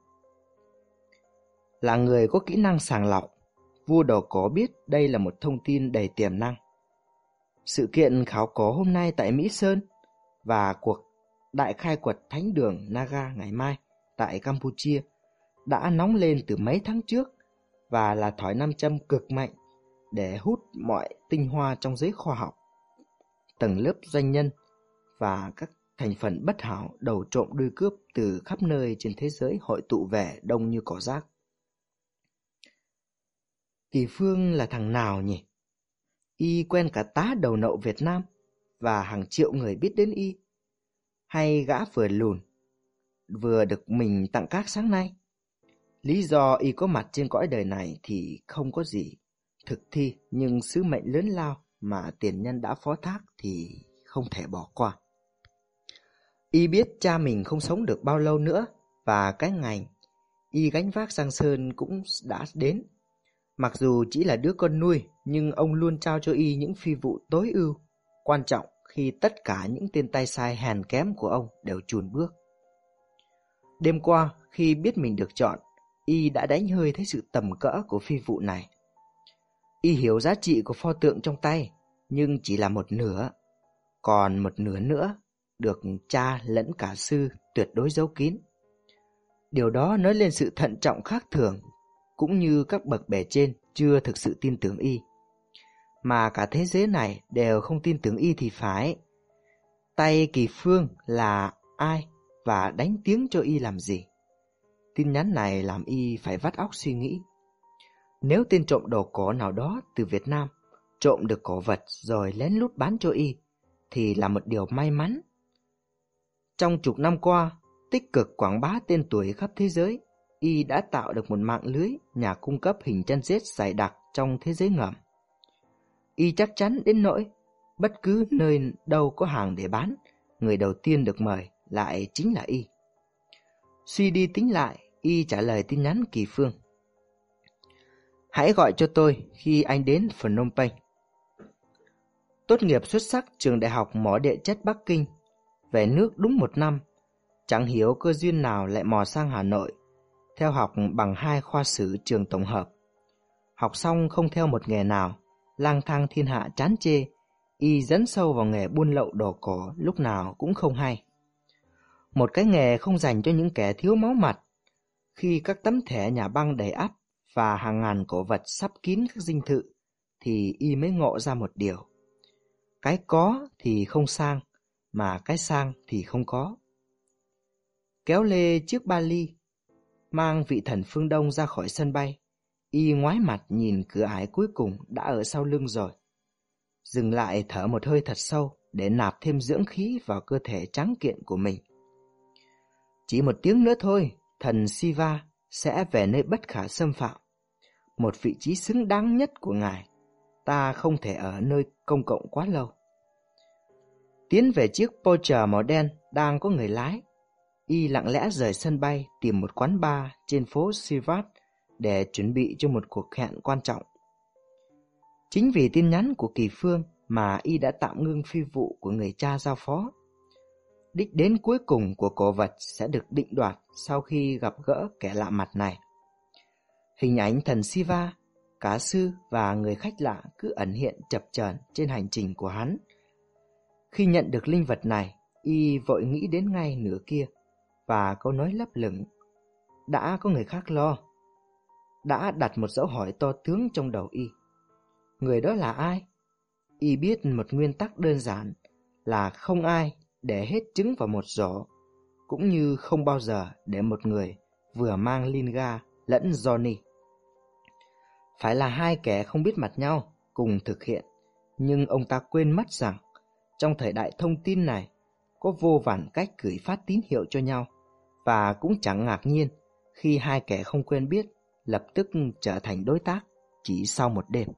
Là người có kỹ năng sàng lọc, vua đồ cổ biết đây là một thông tin đầy tiềm năng. Sự kiện khảo cổ hôm nay tại Mỹ Sơn và cuộc đại khai quật thánh đường Naga ngày mai tại Campuchia đã nóng lên từ mấy tháng trước và là thỏi nam châm cực mạnh để hút mọi tinh hoa trong giới khoa học. Tầng lớp doanh nhân và các thành phần bất hảo đầu trộm đuôi cướp từ khắp nơi trên thế giới hội tụ về đông như cỏ rác. Kỳ Phương là thằng nào nhỉ? Y quen cả tá đầu nậu Việt Nam và hàng triệu người biết đến y. Hay gã vừa lùn, vừa được mình tặng cát sáng nay? Lý do y có mặt trên cõi đời này thì không có gì thực thi, nhưng sứ mệnh lớn lao mà tiền nhân đã phó thác thì không thể bỏ qua. Y biết cha mình không sống được bao lâu nữa, và cái ngày y gánh vác Giang Sơn cũng đã đến. Mặc dù chỉ là đứa con nuôi, nhưng ông luôn trao cho y những phi vụ tối ưu, quan trọng khi tất cả những tên tay sai hèn kém của ông đều chùn bước. Đêm qua, khi biết mình được chọn, y đã đánh hơi thấy sự tầm cỡ của phi vụ này. Y hiểu giá trị của pho tượng trong tay, nhưng chỉ là một nửa. Còn một nửa nữa được cha lẫn cả sư tuyệt đối giấu kín. Điều đó nói lên sự thận trọng khác thường, cũng như các bậc bề trên chưa thực sự tin tưởng y. Mà cả thế giới này đều không tin tưởng y thì phải. Tay Kỳ Phương là ai và đánh tiếng cho y làm gì? Tin nhắn này làm y phải vắt óc suy nghĩ. Nếu tên trộm đồ cổ nào đó từ Việt Nam trộm được cổ vật rồi lén lút bán cho y thì là một điều may mắn. Trong chục năm qua, tích cực quảng bá tên tuổi khắp thế giới, y đã tạo được một mạng lưới nhà cung cấp hình chân rết dày đặc trong thế giới ngầm. Y chắc chắn đến nỗi bất cứ nơi đâu có hàng để bán, người đầu tiên được mời lại chính là y. Suy đi tính lại, y trả lời tin nhắn Kỳ Phương. Hãy gọi cho tôi khi anh đến Phnom Penh. Tốt nghiệp xuất sắc trường đại học mỏ địa chất Bắc Kinh, về nước đúng một năm, chẳng hiểu cơ duyên nào lại mò sang Hà Nội. theo học bằng hai khoa sử trường tổng hợp. Học xong không theo một nghề nào, lang thang thiên hạ chán chê, y dấn sâu vào nghề buôn lậu đồ cổ lúc nào cũng không hay. Một cái nghề không dành cho những kẻ thiếu máu mặt. Khi các tấm thẻ nhà băng đầy ắp và hàng ngàn cổ vật sắp kín các dinh thự, thì y mới ngộ ra một điều. Cái có thì không sang, mà cái sang thì không có. Kéo lê chiếc ba ly, mang vị thần phương Đông ra khỏi sân bay, y ngoái mặt nhìn cửa ải cuối cùng đã ở sau lưng rồi. Dừng lại thở một hơi thật sâu để nạp thêm dưỡng khí vào cơ thể trắng kiện của mình. Chỉ một tiếng nữa thôi, thần Shiva sẽ về nơi bất khả xâm phạm, một vị trí xứng đáng nhất của ngài. Ta không thể ở nơi công cộng quá lâu. Tiến về chiếc Porsche màu đen đang có người lái, y lặng lẽ rời sân bay tìm một quán bar trên phố Sivat để chuẩn bị cho một cuộc hẹn quan trọng. Chính vì tin nhắn của Kỳ Phương mà y đã tạm ngưng phi vụ của người cha giao phó. Đích đến cuối cùng của cổ vật sẽ được định đoạt sau khi gặp gỡ kẻ lạ mặt này. Hình ảnh thần Shiva, cá sư và người khách lạ cứ ẩn hiện chập chờn trên hành trình của hắn. Khi nhận được linh vật này, y vội nghĩ đến ngay nửa kia và câu nói lấp lửng: đã có người khác lo, đã đặt một dấu hỏi to tướng trong đầu y. Người đó là ai? Y biết một nguyên tắc đơn giản là không ai để hết trứng vào một rổ, cũng như không bao giờ để một người vừa mang Linga lẫn Johnny. Phải là hai kẻ không biết mặt nhau cùng thực hiện, nhưng ông ta quên mất rằng trong thời đại thông tin này có vô vàn cách gửi phát tín hiệu cho nhau, và cũng chẳng ngạc nhiên khi hai kẻ không quen biết lập tức trở thành đối tác chỉ sau một đêm.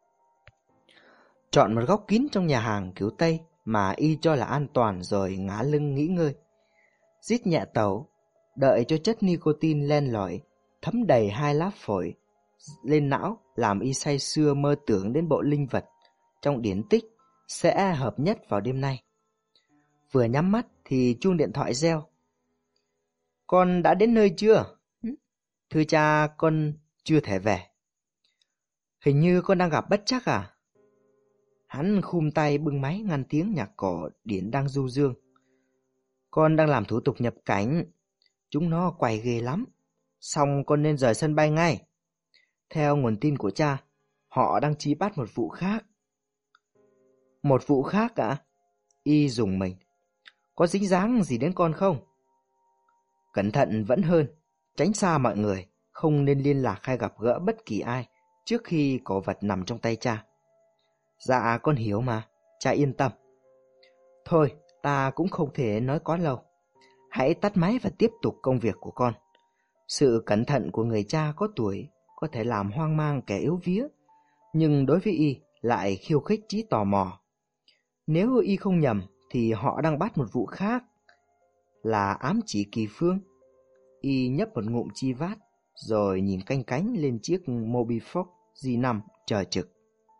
Chọn một góc kín trong nhà hàng kiểu Tây mà y cho là an toàn rồi ngả lưng nghỉ ngơi. Rít nhẹ tẩu, đợi cho chất nicotine len lỏi thấm đầy hai lá phổi lên não, làm y say sưa mơ tưởng đến bộ linh vật trong điển tích sẽ hợp nhất vào đêm nay. Vừa nhắm mắt thì chuông điện thoại reo. Con đã đến nơi chưa? Thưa cha, con chưa thể về. Hình như con đang gặp bất trắc à? Hắn khum tay bưng máy ngăn tiếng nhạc cổ điển đang du dương. Con đang làm thủ tục nhập cảnh. Chúng nó quay ghê lắm. Xong con nên rời sân bay ngay. Theo nguồn tin của cha, họ đang truy bắt một vụ khác. Một vụ khác ạ? À? Y dùng mình. Có dính dáng gì đến con không? Cẩn thận vẫn hơn. Tránh xa mọi người. Không nên liên lạc hay gặp gỡ bất kỳ ai trước khi cổ vật nằm trong tay cha. Dạ con hiểu mà, cha yên tâm. Thôi, ta cũng không thể nói quá lâu. Hãy tắt máy và tiếp tục công việc của con. Sự cẩn thận của người cha có tuổi có thể làm hoang mang kẻ yếu vía, nhưng đối với y lại khiêu khích trí tò mò. Nếu y không nhầm thì họ đang bắt một vụ khác, là ám chỉ Kỳ Phương. Y nhấp một ngụm chi vát rồi nhìn canh cánh lên chiếc Mobifox G năm chờ trực.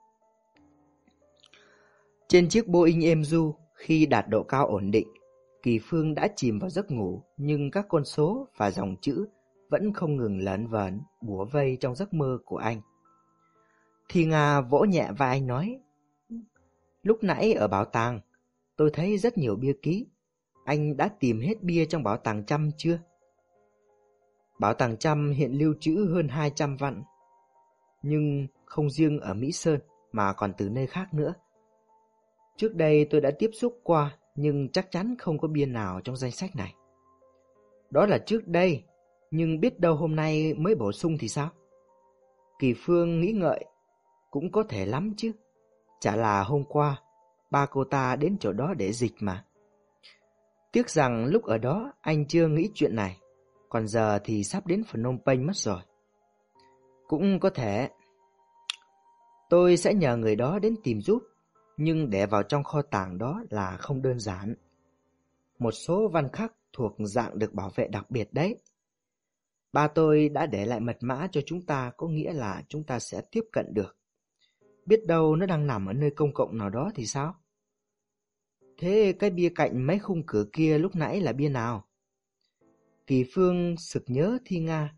Trên chiếc Boeing êm du, khi đạt độ cao ổn định, Kỳ Phương đã chìm vào giấc ngủ, nhưng các con số và dòng chữ vẫn không ngừng lởn vởn bủa vây trong giấc mơ của anh. Thi Nga vỗ nhẹ vai anh nói: Lúc nãy ở bảo tàng, tôi thấy rất nhiều bia ký. Anh đã tìm hết bia trong bảo tàng Trăm chưa? Bảo tàng Trăm hiện lưu trữ hơn hai trăm vạn, nhưng không riêng ở Mỹ Sơn mà còn từ nơi khác nữa. Trước đây tôi đã tiếp xúc qua, nhưng chắc chắn không có bia nào trong danh sách này. Đó là trước đây, nhưng biết đâu hôm nay mới bổ sung thì sao? Kỳ Phương nghĩ ngợi, cũng có thể lắm chứ. Chả là hôm qua, ba cô ta đến chỗ đó để dịch mà. Tiếc rằng lúc ở đó anh chưa nghĩ chuyện này, còn giờ thì sắp đến Phnom Penh mất rồi. Cũng có thể. Tôi sẽ nhờ người đó đến tìm giúp, nhưng để vào trong kho tàng đó là không đơn giản. Một số văn khắc thuộc dạng được bảo vệ đặc biệt đấy. Ba tôi đã để lại mật mã cho chúng ta, có nghĩa là chúng ta sẽ tiếp cận được. Biết đâu nó đang nằm ở nơi công cộng nào đó thì sao? Thế cái bia cạnh mấy khung cửa kia lúc nãy là bia nào? Kỳ Phương sực nhớ Thi Nga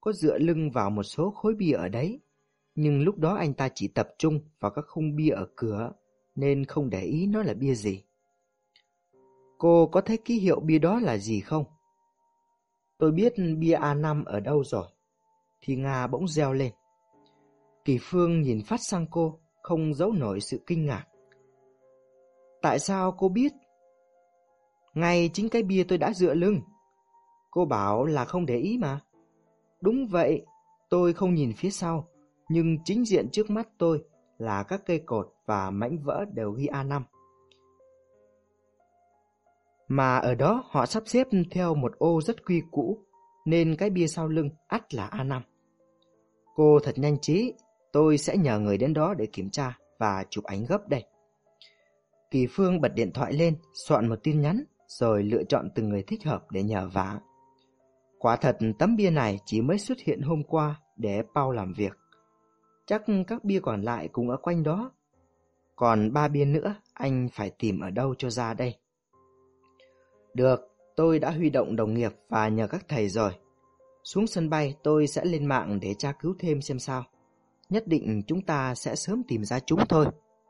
có dựa lưng vào một số khối bia ở đấy, nhưng lúc đó anh ta chỉ tập trung vào các khung bia ở cửa nên không để ý nó là bia gì. Cô có thấy ký hiệu bia đó là gì không? Tôi biết bia a năm ở đâu rồi. Thì Nga bỗng reo lên. Kỳ Phương nhìn phát sang cô, không giấu nổi sự kinh ngạc. Tại sao cô biết? Ngay chính cái bia tôi đã dựa lưng. Cô bảo là không để ý mà. Đúng vậy, tôi không nhìn phía sau, nhưng chính diện trước mắt tôi là các cây cột và mảnh vỡ đều ghi a năm. Mà ở đó họ sắp xếp theo một ô rất quy củ, nên cái bia sau lưng ắt là a năm. Cô thật nhanh trí, tôi sẽ nhờ người đến đó để kiểm tra và chụp ảnh gấp đây. Kỳ Phương bật điện thoại lên, soạn một tin nhắn, rồi lựa chọn từng người thích hợp để nhờ vả. Quả thật tấm bia này chỉ mới xuất hiện hôm qua để Paul làm việc. Chắc các bia còn lại cũng ở quanh đó. Còn ba bia nữa anh phải tìm ở đâu cho ra đây. Được, tôi đã huy động đồng nghiệp và nhờ các thầy rồi. Xuống sân bay tôi sẽ lên mạng để tra cứu thêm xem sao. Nhất định chúng ta sẽ sớm tìm ra chúng thôi.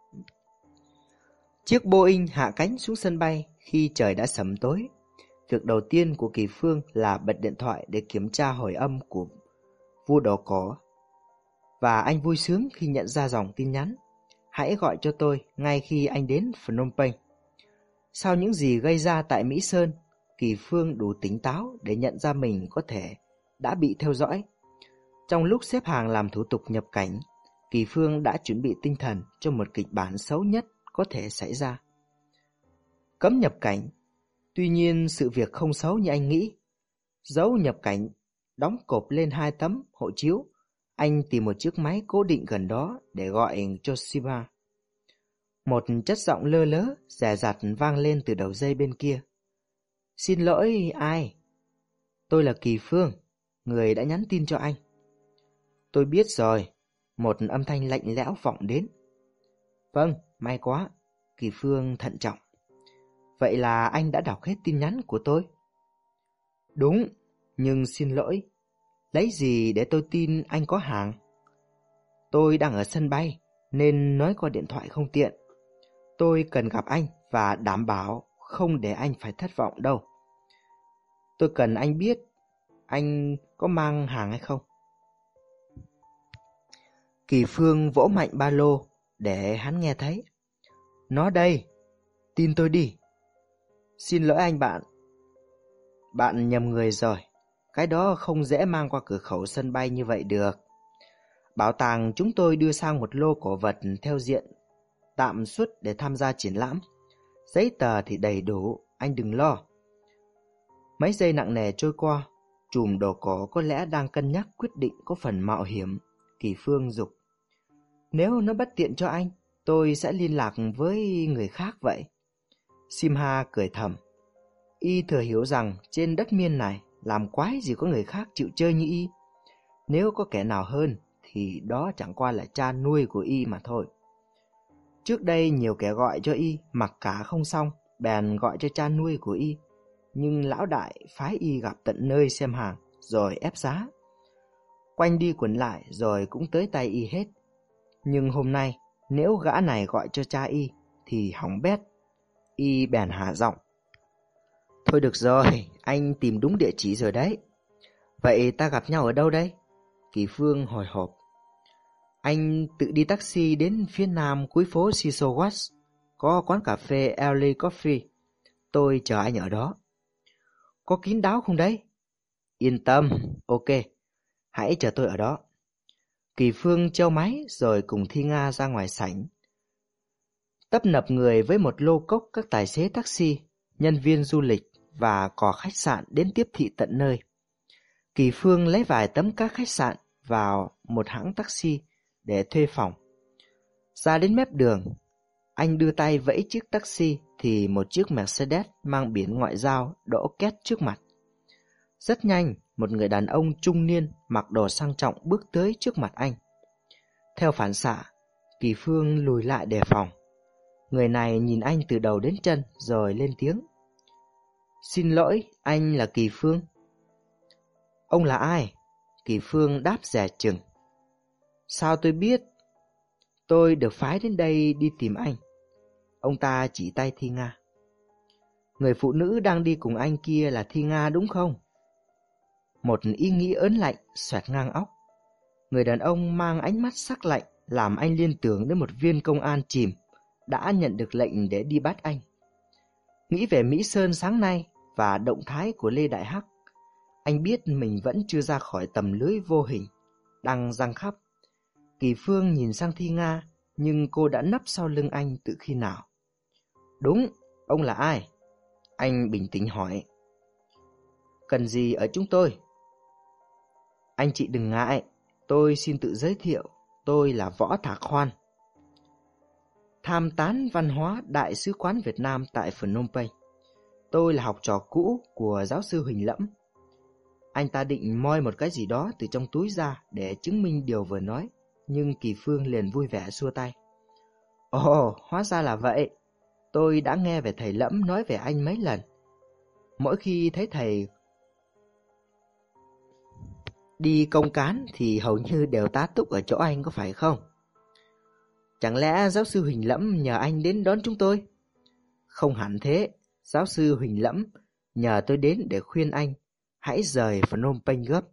Chiếc Boeing hạ cánh xuống sân bay khi trời đã sẩm tối. Việc đầu tiên của Kỳ Phương là bật điện thoại để kiểm tra hồi âm của vua đồ cổ. Và anh vui sướng khi nhận ra dòng tin nhắn. Hãy gọi cho tôi ngay khi anh đến Phnom Penh. Sau những gì gây ra tại Mỹ Sơn, Kỳ Phương đủ tỉnh táo để nhận ra mình có thể đã bị theo dõi. Trong lúc xếp hàng làm thủ tục nhập cảnh, Kỳ Phương đã chuẩn bị tinh thần cho một kịch bản xấu nhất có thể xảy ra. Cấm nhập cảnh. Tuy nhiên sự việc không xấu như anh nghĩ. Dấu nhập cảnh đóng cộp lên hai tấm hộ chiếu. Anh tìm một chiếc máy cố định gần đó để gọi cho Sima. Một chất giọng lơ lớ, dè dặt vang lên từ đầu dây bên kia. Xin lỗi, ai? Tôi là Kỳ Phương, người đã nhắn tin cho anh. Tôi biết rồi, một âm thanh lạnh lẽo vọng đến. Vâng, may quá, Kỳ Phương thận trọng. Vậy là anh đã đọc hết tin nhắn của tôi? Đúng, nhưng xin lỗi, lấy gì để tôi tin anh có hàng? Tôi đang ở sân bay, nên nói qua điện thoại không tiện. Tôi cần gặp anh và đảm bảo không để anh phải thất vọng đâu. Tôi cần anh biết anh có mang hàng hay không. Kỳ Phương vỗ mạnh ba lô để hắn nghe thấy. Nó đây, tin tôi đi. Xin lỗi anh bạn. Bạn nhầm người rồi. Cái đó không dễ mang qua cửa khẩu sân bay như vậy được. Bảo tàng chúng tôi đưa sang một lô cổ vật theo diện tạm xuất để tham gia triển lãm. Giấy tờ thì đầy đủ, anh đừng lo. Mấy giây nặng nề trôi qua, chùm đồ cổ có lẽ đang cân nhắc quyết định có phần mạo hiểm. Kỳ Phương giục. Nếu nó bất tiện cho anh, tôi sẽ liên lạc với người khác vậy. Simha cười thầm. Y thừa hiểu rằng trên đất miên này làm quái gì có người khác chịu chơi như Y. Nếu có kẻ nào hơn thì đó chẳng qua là cha nuôi của Y mà thôi. Trước đây nhiều kẻ gọi cho Y mặc cả không xong, bèn gọi cho cha nuôi của Y. Nhưng lão đại phái Y gặp tận nơi xem hàng rồi ép giá. Quanh đi quẩn lại rồi cũng tới tay Y hết. Nhưng hôm nay nếu gã này gọi cho cha Y thì hỏng bét. Y bèn hạ giọng. Thôi được rồi, anh tìm đúng địa chỉ rồi đấy. Vậy ta gặp nhau ở đâu đây? Kỳ Phương hồi hộp. Anh tự đi taxi đến phía nam cuối phố Sisowat, có quán cà phê Early Coffee. Tôi chờ anh ở đó. Có kín đáo không đấy? Yên tâm, ok. Hãy chờ tôi ở đó. Kỳ Phương treo máy rồi cùng Thi Nga ra ngoài sảnh. Tấp nập người với một lô cốc các tài xế taxi, nhân viên du lịch và cò khách sạn đến tiếp thị tận nơi. Kỳ Phương lấy vài tấm các khách sạn vào một hãng taxi để thuê phòng. Ra đến mép đường, anh đưa tay vẫy chiếc taxi thì một chiếc Mercedes mang biển ngoại giao đỗ két trước mặt. Rất nhanh, một người đàn ông trung niên mặc đồ sang trọng bước tới trước mặt anh. Theo phản xạ, Kỳ Phương lùi lại đề phòng. Người này nhìn anh từ đầu đến chân rồi lên tiếng. Xin lỗi, anh là Kỳ Phương. Ông là ai? Kỳ Phương đáp dè chừng. Sao tôi biết? Tôi được phái đến đây đi tìm anh. Ông ta chỉ tay Thi Nga. Người phụ nữ đang đi cùng anh kia là Thi Nga đúng không? Một ý nghĩ ớn lạnh xoẹt ngang óc. Người đàn ông mang ánh mắt sắc lạnh làm anh liên tưởng đến một viên công an chìm đã nhận được lệnh để đi bắt anh. Nghĩ về Mỹ Sơn sáng nay và động thái của Lê Đại Hắc, anh biết mình vẫn chưa ra khỏi tầm lưới vô hình đang giăng khắp. Kỳ Phương nhìn sang Thi Nga, nhưng cô đã nấp sau lưng anh từ khi nào? Đúng, ông là ai? Anh bình tĩnh hỏi. Cần gì ở chúng tôi? Anh chị đừng ngại, tôi xin tự giới thiệu, tôi là Võ Thạc Khoan, tham tán văn hóa Đại sứ quán Việt Nam tại Phnom Penh. Tôi là học trò cũ của giáo sư Huỳnh Lẫm. Anh ta định moi một cái gì đó từ trong túi ra để chứng minh điều vừa nói, nhưng Kỳ Phương liền vui vẻ xua tay. Ồ, hóa ra là vậy. Tôi đã nghe về thầy Lẫm nói về anh mấy lần. Mỗi khi thấy thầy đi công cán thì hầu như đều tá túc ở chỗ anh, có phải không? Chẳng lẽ giáo sư Huỳnh Lẫm nhờ anh đến đón chúng tôi? Không hẳn thế. Giáo sư Huỳnh Lẫm nhờ tôi đến để khuyên anh hãy rời Phnom Penh gấp.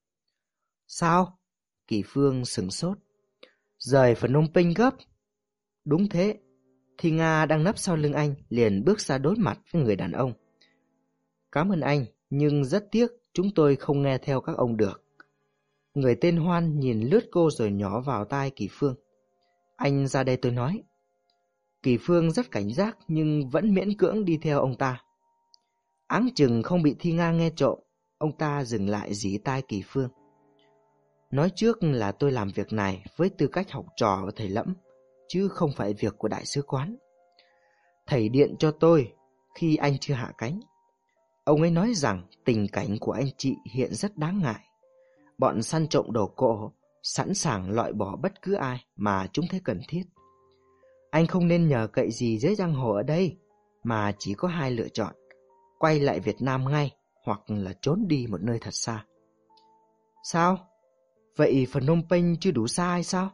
Sao? Kỳ Phương sửng sốt. Rời Phnom Penh gấp? Đúng thế. Thi Nga đang nấp sau lưng anh liền bước ra đối mặt với người đàn ông. Cảm ơn anh, nhưng rất tiếc chúng tôi không nghe theo các ông được. Người tên Hoan nhìn lướt cô rồi nhỏ vào tai Kỳ Phương. Anh ra đây tôi nói. Kỳ Phương rất cảnh giác nhưng vẫn miễn cưỡng đi theo ông ta. Áng chừng không bị Thi Nga nghe trộm, ông ta dừng lại dí tai Kỳ Phương. Nói trước là tôi làm việc này với tư cách học trò của thầy Lẫm, chứ không phải việc của đại sứ quán. Thầy điện cho tôi khi anh chưa hạ cánh. Ông ấy nói rằng tình cảnh của anh chị hiện rất đáng ngại. Bọn săn trộm đồ cổ sẵn sàng loại bỏ bất cứ ai mà chúng thấy cần thiết. Anh không nên nhờ cậy gì dưới giang hồ ở đây, mà chỉ có hai lựa chọn: quay lại Việt Nam ngay hoặc là trốn đi một nơi thật xa. Sao? Vậy Phnom Penh chưa đủ xa hay sao?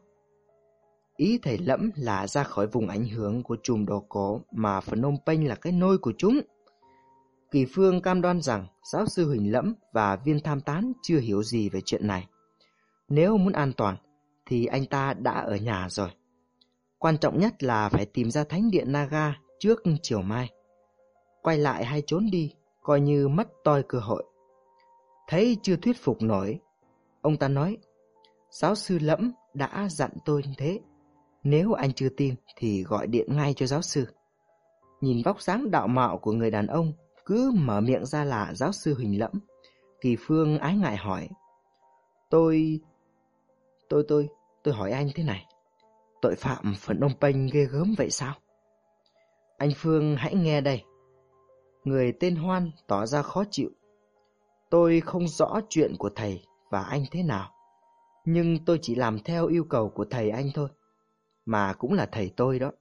Ý thầy Lẫm là ra khỏi vùng ảnh hưởng của chùm đồ cổ mà Phnom Penh là cái nôi của chúng. Kỳ Phương cam đoan rằng giáo sư Huỳnh Lẫm và viên tham tán chưa hiểu gì về chuyện này. Nếu muốn an toàn thì anh ta đã ở nhà rồi. Quan trọng nhất là phải tìm ra thánh điện Naga trước chiều mai. Quay lại hay trốn đi coi như mất toi cơ hội. Thấy chưa thuyết phục nổi, ông ta nói: Giáo sư Lẫm đã dặn tôi như thế. Nếu anh chưa tin thì gọi điện ngay cho giáo sư. Nhìn vóc dáng đạo mạo của người đàn ông cứ mở miệng ra là giáo sư Huỳnh Lẫm, Kỳ Phương ái ngại hỏi: Tôi... Tôi... Tôi... Tôi hỏi anh thế này, tội phạm Phnom Penh ghê gớm vậy sao? Anh Phương hãy nghe đây. Người tên Hoan tỏ ra khó chịu. Tôi không rõ chuyện của thầy và anh thế nào, nhưng tôi chỉ làm theo yêu cầu của thầy anh thôi, mà cũng là thầy tôi đó.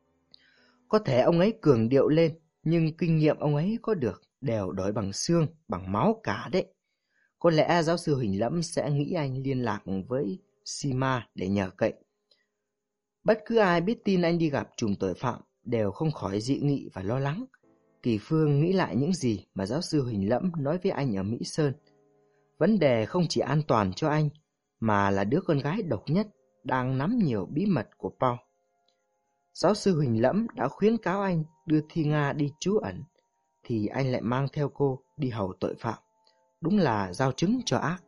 Có thể ông ấy cường điệu lên, nhưng kinh nghiệm ông ấy có được đều đổi bằng xương, bằng máu cả đấy. Có lẽ giáo sư Huỳnh Lẫm sẽ nghĩ anh liên lạc với Sima để nhờ cậy. Bất cứ ai biết tin anh đi gặp trùm tội phạm đều không khỏi dị nghị và lo lắng. Kỳ Phương nghĩ lại những gì mà giáo sư Huỳnh Lẫm nói với anh ở Mỹ Sơn. Vấn đề không chỉ an toàn cho anh, mà là đứa con gái độc nhất đang nắm nhiều bí mật của Paul. Giáo sư Huỳnh Lẫm đã khuyến cáo anh đưa Thi Nga đi trú ẩn, thì anh lại mang theo cô đi hầu tội phạm. Đúng là giao chứng cho ác.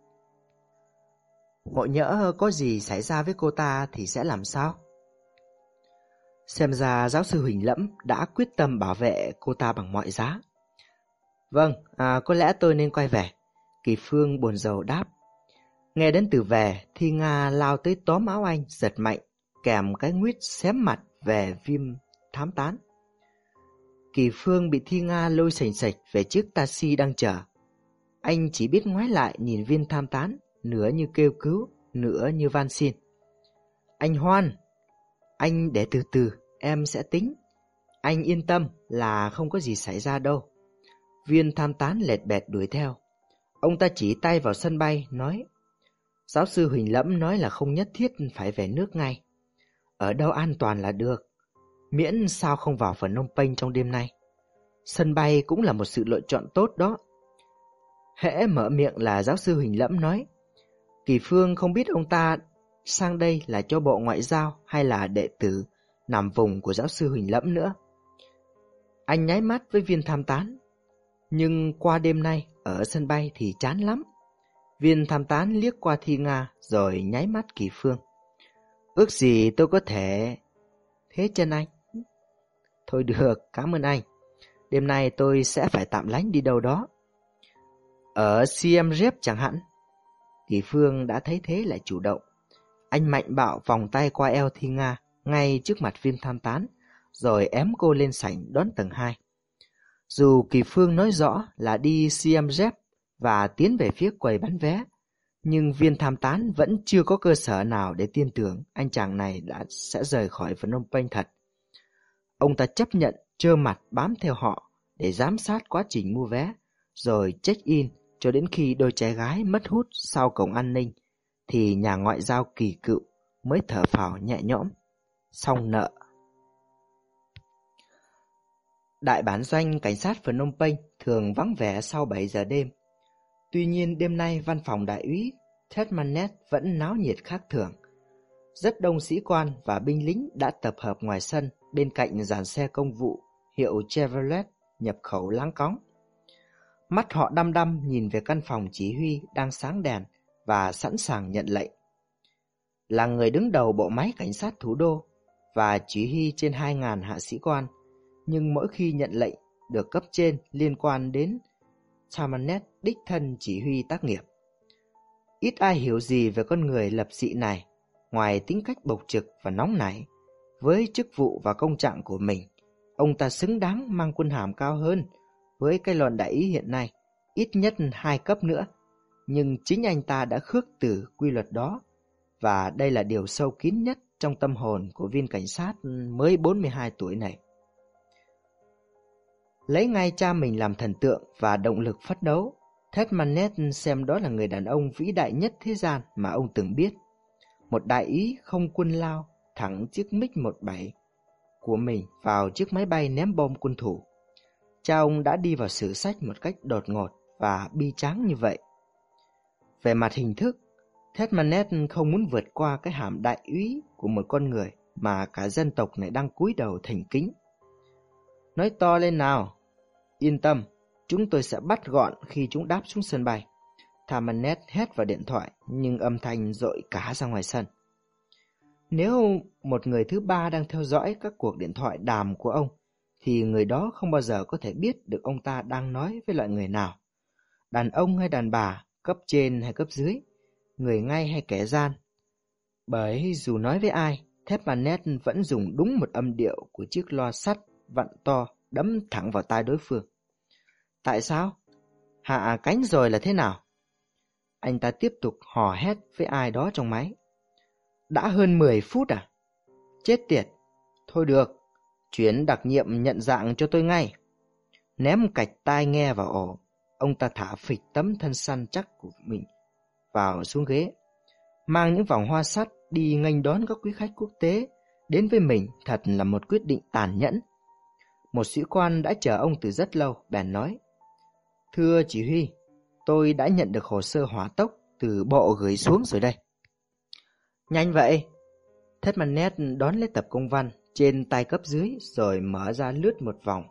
Ngộ nhỡ có gì xảy ra với cô ta thì sẽ làm sao? Xem ra giáo sư Huỳnh Lẫm đã quyết tâm bảo vệ cô ta bằng mọi giá. Vâng, à, có lẽ tôi nên quay về. Kỳ Phương buồn rầu đáp. Nghe đến từ về, Thi Nga lao tới tóm áo anh giật mạnh, kèm cái nguyết xém mặt về viêm thám tán. Kỳ Phương bị Thi Nga lôi sành sạch về chiếc taxi đang chờ. Anh chỉ biết ngoái lại nhìn viên tham tán, nửa như kêu cứu, nửa như van xin. Anh Hoan, anh để từ từ, em sẽ tính. Anh yên tâm là không có gì xảy ra đâu. Viên tham tán lẹt bẹt đuổi theo. Ông ta chỉ tay vào sân bay, nói: Giáo sư Huỳnh Lẫm nói là không nhất thiết phải về nước ngay. Ở đâu an toàn là được, miễn sao không vào Phnom Penh trong đêm nay. Sân bay cũng là một sự lựa chọn tốt đó. Hễ mở miệng là giáo sư Huỳnh Lẫm nói. Kỳ Phương không biết ông ta sang đây là cho Bộ Ngoại giao hay là đệ tử nằm vùng của giáo sư Huỳnh Lẫm nữa. Anh nháy mắt với viên tham tán. Nhưng qua đêm nay ở sân bay thì chán lắm. Viên tham tán liếc qua Thi Nga rồi nháy mắt Kỳ Phương. Ước gì tôi có thể... Thế chân anh? Thôi được, cảm ơn anh. Đêm nay tôi sẽ phải tạm lánh đi đâu đó. Ở Siem Reap chẳng hạn. Kỳ Phương đã thấy thế lại chủ động. Anh mạnh bạo vòng tay qua eo Thi Nga ngay trước mặt viên tham tán, rồi ém cô lên sảnh đón tầng hai. Dù Kỳ Phương nói rõ là đi Siem Reap và tiến về phía quầy bán vé, nhưng viên tham tán vẫn chưa có cơ sở nào để tin tưởng anh chàng này đã sẽ rời khỏi Phnom Penh thật. Ông ta chấp nhận trơ mặt bám theo họ để giám sát quá trình mua vé, rồi check-in cho đến khi đôi trai gái mất hút sau cổng an ninh, thì nhà ngoại giao Kỳ Cựu mới thở phào nhẹ nhõm. Xong nợ. Đại bản doanh cảnh sát Phnom Penh thường vắng vẻ sau bảy giờ đêm. Tuy nhiên đêm nay văn phòng đại úy Thetmanet vẫn náo nhiệt khác thường. Rất đông sĩ quan và binh lính đã tập hợp ngoài sân bên cạnh dàn xe công vụ hiệu Chevrolet nhập khẩu láng cóng. Mắt họ đăm đăm nhìn về căn phòng chỉ huy đang sáng đèn và sẵn sàng nhận lệnh. Là người đứng đầu bộ máy cảnh sát thủ đô và chỉ huy trên hai nghìn hạ sĩ quan, nhưng mỗi khi nhận lệnh được cấp trên liên quan đến Thetmanet đích thân chỉ huy tác nghiệp. Ít ai hiểu gì về con người lập dị này, ngoài tính cách bộc trực và nóng nảy. Với chức vụ và công trạng của mình, ông ta xứng đáng mang quân hàm cao hơn với cái lon đại úy hiện nay, ít nhất hai cấp nữa. Nhưng chính anh ta đã khước từ quy luật đó, và đây là điều sâu kín nhất trong tâm hồn của viên cảnh sát mới bốn mươi hai tuổi này. Lấy ngay cha mình làm thần tượng và động lực phấn đấu, Thetmanet xem đó là người đàn ông vĩ đại nhất thế gian mà ông từng biết. Một đại úy không quân lao thẳng chiếc mig một bảy của mình vào chiếc máy bay ném bom quân thủ. Cha ông đã đi vào sử sách một cách đột ngột và bi tráng như vậy. Về mặt hình thức, Thetmanet không muốn vượt qua cái hàm đại úy của một con người mà cả dân tộc này đang cúi đầu thành kính. Nói to lên nào! Yên tâm, chúng tôi sẽ bắt gọn khi chúng đáp xuống sân bay. Thetmanet hét vào điện thoại, nhưng âm thanh dội cả ra ngoài sân. Nếu một người thứ ba đang theo dõi các cuộc điện thoại đàm của ông, thì người đó không bao giờ có thể biết được ông ta đang nói với loại người nào. Đàn ông hay đàn bà, cấp trên hay cấp dưới, người ngay hay kẻ gian. Bởi dù nói với ai, Thetmanet vẫn dùng đúng một âm điệu của chiếc loa sắt vặn to đấm thẳng vào tai đối phương. Tại sao? Hạ cánh rồi là thế nào? Anh ta tiếp tục hò hét với ai đó trong máy. Đã hơn mười phút à? Chết tiệt! Thôi được, chuyển đặc nhiệm nhận dạng cho tôi ngay. Ném cạch tai nghe vào ổ, ông ta thả phịch tấm thân săn chắc của mình vào xuống ghế, mang những vòng hoa sắt đi nghênh đón các quý khách quốc tế đến với mình. Thật là một quyết định tàn nhẫn. Một sĩ quan đã chờ ông từ rất lâu, bèn nói: Thưa chỉ huy, tôi đã nhận được hồ sơ hỏa tốc từ bộ gửi xuống rồi đây. Nhanh vậy! Thetmanet đón lấy tập công văn trên tay cấp dưới rồi mở ra lướt một vòng.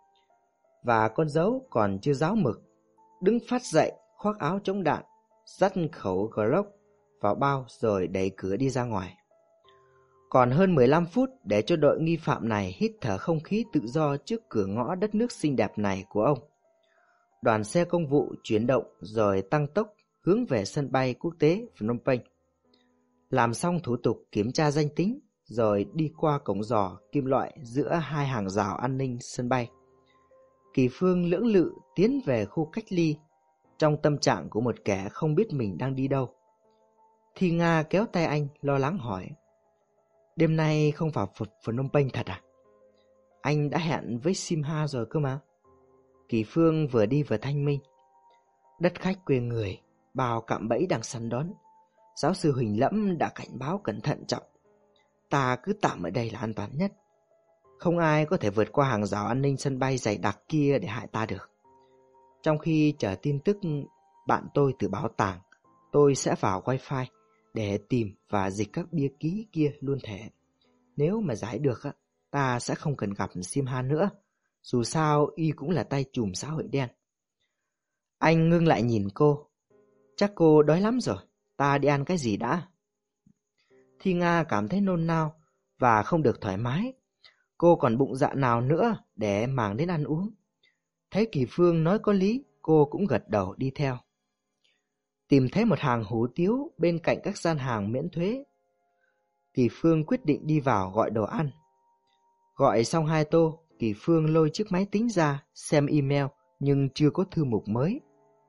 Và con dấu còn chưa ráo mực, đứng phát dậy, khoác áo chống đạn, dắt khẩu Glock vào bao rồi đẩy cửa đi ra ngoài. Còn hơn mười lăm phút để cho đội nghi phạm này hít thở không khí tự do trước cửa ngõ đất nước xinh đẹp này của ông. Đoàn xe công vụ chuyển động rồi tăng tốc hướng về sân bay quốc tế Phnom Penh. Làm xong thủ tục kiểm tra danh tính rồi đi qua cổng giò kim loại giữa hai hàng rào an ninh sân bay. Kỳ Phương lưỡng lự tiến về khu cách ly trong tâm trạng của một kẻ không biết mình đang đi đâu. Thi Nga kéo tay anh lo lắng hỏi: Đêm nay không vào Phnom Penh thật à? Anh đã hẹn với Simha rồi cơ mà. Kỳ Phương vừa đi vừa thanh minh: Đất khách quê người, bao cạm bẫy đang săn đón. Giáo sư Huỳnh Lẫm đã cảnh báo cẩn thận trọng. Ta cứ tạm ở đây là an toàn nhất. Không ai có thể vượt qua hàng rào an ninh sân bay dày đặc kia để hại ta được. Trong khi chờ tin tức bạn tôi từ bảo tàng, tôi sẽ vào wifi để tìm và dịch các bia ký kia luôn thể. Nếu mà giải được, ta sẽ không cần gặp Simha nữa. Dù sao, y cũng là tay trùm xã hội đen. Anh ngưng lại nhìn cô. Chắc cô đói lắm rồi, ta đi ăn cái gì đã? Thi Nga cảm thấy nôn nao và không được thoải mái. Cô còn bụng dạ nào nữa để màng đến ăn uống. Thấy Kỳ Phương nói có lý, cô cũng gật đầu đi theo. Tìm thấy một hàng hủ tiếu bên cạnh các gian hàng miễn thuế. Kỳ Phương quyết định đi vào gọi đồ ăn. Gọi xong hai tô, Kỳ Phương lôi chiếc máy tính ra xem email nhưng chưa có thư mục mới.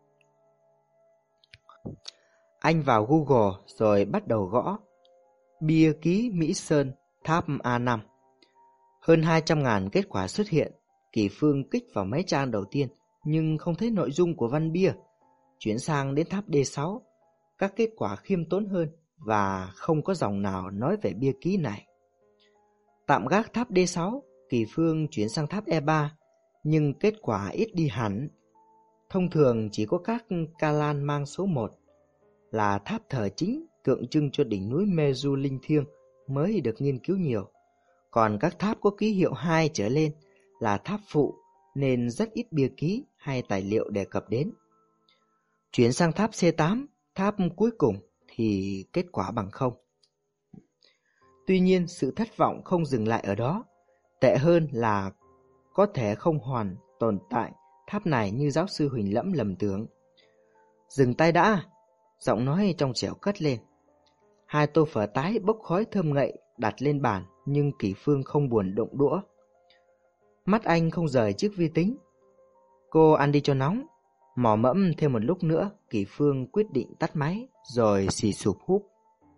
Anh vào Google rồi bắt đầu gõ bia ký Mỹ Sơn tháp A năm. Hơn hai trăm ngàn kết quả xuất hiện. Kỳ Phương kích vào mấy trang đầu tiên nhưng không thấy nội dung của văn bia. Chuyển sang đến tháp D sáu, các kết quả khiêm tốn hơn và không có dòng nào nói về bia ký này. Tạm gác tháp D sáu, Kỳ Phương chuyển sang tháp E ba, nhưng kết quả ít đi hẳn. Thông thường chỉ có các ca lan mang số một là tháp thờ chính tượng trưng cho đỉnh núi Meru linh thiêng mới được nghiên cứu nhiều. Còn các tháp có ký hiệu hai trở lên là tháp phụ nên rất ít bia ký hay tài liệu đề cập đến. Chuyển sang tháp C tám, tháp cuối cùng thì kết quả bằng không. Tuy nhiên sự thất vọng không dừng lại ở đó. Tệ hơn là có thể không hoàn tồn tại tháp này như giáo sư Huỳnh Lẫm lầm tưởng. Dừng tay đã, giọng nói trong trẻo cất lên. Hai tô phở tái bốc khói thơm ngậy đặt lên bàn nhưng Kỳ Phương không buồn động đũa. Mắt anh không rời chiếc vi tính. Cô ăn đi cho nóng. Mò mẫm thêm một lúc nữa, Kỳ Phương quyết định tắt máy rồi xì sụp húp.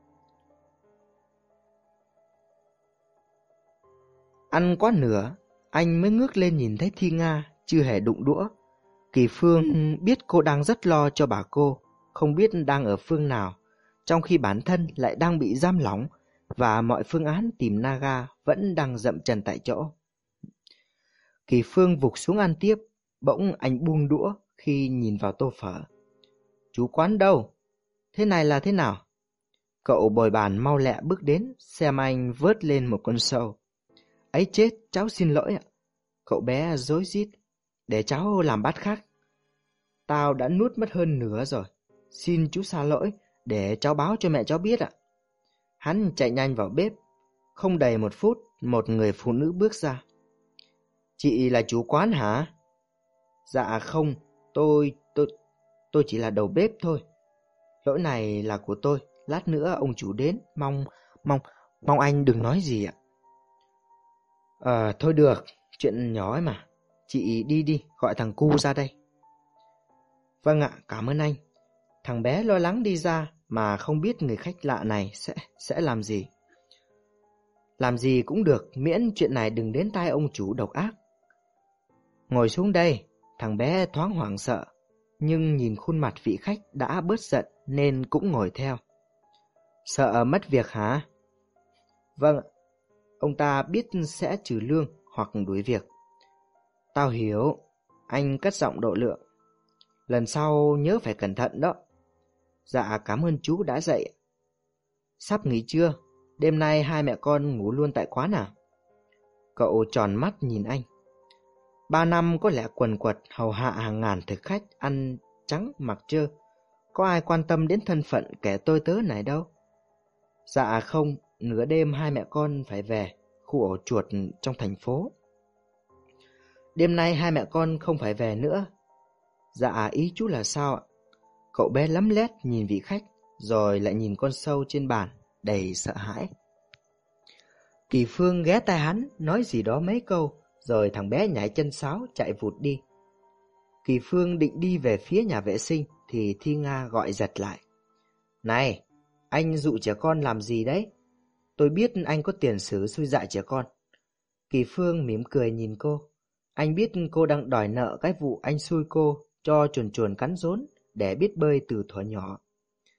Ăn quá nửa, anh mới ngước lên nhìn thấy Thi Nga chưa hề đụng đũa. Kỳ Phương biết cô đang rất lo cho bà cô, không biết đang ở phương nào, trong khi bản thân lại đang bị giam lỏng và mọi phương án tìm Naga vẫn đang dậm chân tại chỗ. Kỳ Phương vụt xuống ăn tiếp, bỗng anh buông đũa khi nhìn vào tô phở. Chú quán đâu? Thế này là thế nào? Cậu bồi bàn mau lẹ bước đến xem anh vớt lên một con sâu. Ấy chết, cháu xin lỗi ạ. Cậu bé rối rít. Để cháu làm bát khác. Tao đã nuốt mất hơn nửa rồi. Xin chú xa lỗi, để cháu báo cho mẹ cháu biết ạ. Hắn chạy nhanh vào bếp. Không đầy một phút, một người phụ nữ bước ra. Chị là chủ quán hả? Dạ không, tôi, tôi, tôi chỉ là đầu bếp thôi. Lỗi này là của tôi, lát nữa ông chủ đến, mong, mong, mong anh đừng nói gì ạ. Ờ, thôi được, chuyện nhỏ ấy mà. Chị đi đi, gọi thằng cu ra đây. Vâng ạ, cảm ơn anh. Thằng bé lo lắng đi ra mà không biết người khách lạ này sẽ sẽ làm gì. Làm gì cũng được, miễn chuyện này đừng đến tai ông chủ độc ác. Ngồi xuống đây, thằng bé thoáng hoảng sợ, nhưng nhìn khuôn mặt vị khách đã bớt giận nên cũng ngồi theo. Sợ mất việc hả? Vâng, ông ta biết sẽ trừ lương hoặc đuổi việc. Tao hiểu, anh cất giọng độ lượng. Lần sau nhớ phải cẩn thận đó. Dạ cảm ơn chú đã dạy. Sắp nghỉ trưa, đêm nay hai mẹ con ngủ luôn tại quán à? Cậu tròn mắt nhìn anh. Ba năm có lẽ quần quật hầu hạ hàng ngàn thực khách ăn trắng mặc trơ. Có ai quan tâm đến thân phận kẻ tôi tớ này đâu. Dạ không, nửa đêm hai mẹ con phải về khu ổ chuột trong thành phố. Đêm nay hai mẹ con không phải về nữa. Dạ ý chú là sao ạ? Cậu bé lấm lét nhìn vị khách rồi lại nhìn con sâu trên bàn đầy sợ hãi. Kỳ Phương ghé tai hắn nói gì đó mấy câu rồi thằng bé nhảy chân sáo chạy vụt đi. Kỳ Phương định đi về phía nhà vệ sinh thì Thi Nga gọi giật lại. Này, anh dụ trẻ con làm gì đấy? Tôi biết anh có tiền sử xui dại trẻ con. Kỳ Phương mỉm cười nhìn cô. Anh biết cô đang đòi nợ cái vụ anh xui cô cho chuồn chuồn cắn rốn để biết bơi từ thuở nhỏ.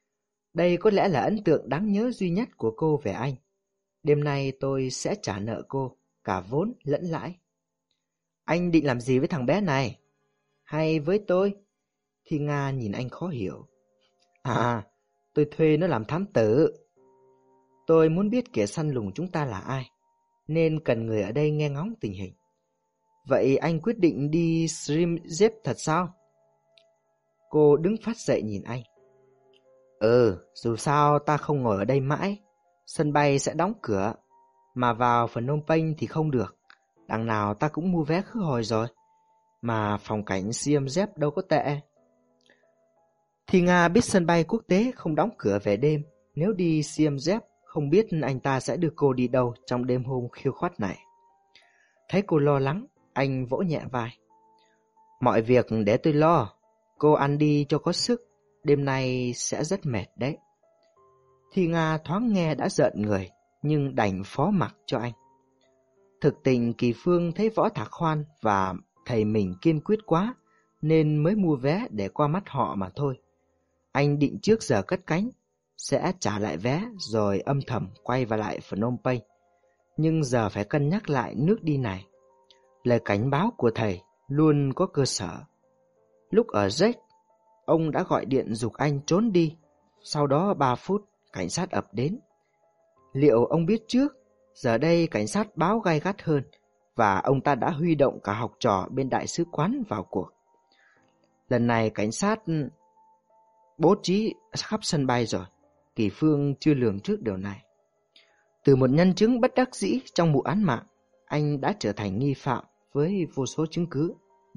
Đây có lẽ là ấn tượng đáng nhớ duy nhất của cô về anh. Đêm nay tôi sẽ trả nợ cô, cả vốn lẫn lãi. Anh định làm gì với thằng bé này? Hay với tôi? Thi Nga nhìn anh khó hiểu. À, tôi thuê nó làm thám tử. Tôi muốn biết kẻ săn lùng chúng ta là ai, nên cần người ở đây nghe ngóng tình hình. Vậy anh quyết định đi Siem Reap thật sao? Cô đứng phát dậy nhìn anh. Ừ, dù sao ta không ngồi ở đây mãi. Sân bay sẽ đóng cửa, mà vào Phnom Penh thì không được. Đằng nào ta cũng mua vé khứ hồi rồi. Mà phong cảnh Siem Reap đâu có tệ. Thi Nga biết sân bay quốc tế không đóng cửa về đêm. Nếu đi Siem Reap, không biết anh ta sẽ đưa cô đi đâu trong đêm hôm khiêu khoát này. Thấy cô lo lắng, anh vỗ nhẹ vai. Mọi việc để tôi lo. Cô ăn đi cho có sức. Đêm nay sẽ rất mệt đấy. Thi Nga thoáng nghe đã giận người, nhưng đành phó mặc cho anh. Thực tình Kỳ Phương thấy Võ Thạc Khoan và thầy mình kiên quyết quá, nên mới mua vé để qua mắt họ mà thôi. Anh định trước giờ cất cánh, sẽ trả lại vé rồi âm thầm quay vào lại Phnom Penh. Nhưng giờ phải cân nhắc lại nước đi này. Lời cảnh báo của thầy luôn có cơ sở. Lúc ở Jack, ông đã gọi điện giục anh trốn đi. Sau đó ba phút, cảnh sát ập đến. Liệu ông biết trước, giờ đây cảnh sát báo gay gắt hơn, và ông ta đã huy động cả học trò bên đại sứ quán vào cuộc. Lần này cảnh sát bố trí khắp sân bay rồi. Kỳ Phương chưa lường trước điều này. Từ một nhân chứng bất đắc dĩ trong vụ án mạng, anh đã trở thành nghi phạm với vô số chứng cứ.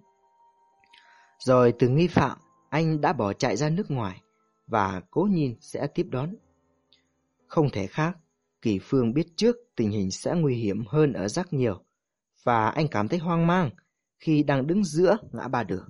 Rồi từ nghi phạm, anh đã bỏ chạy ra nước ngoài, và Cố Nhìn sẽ tiếp đón. Không thể khác, Kỳ Phương biết trước tình hình sẽ nguy hiểm hơn ở rất nhiều, và anh cảm thấy hoang mang khi đang đứng giữa ngã ba đường.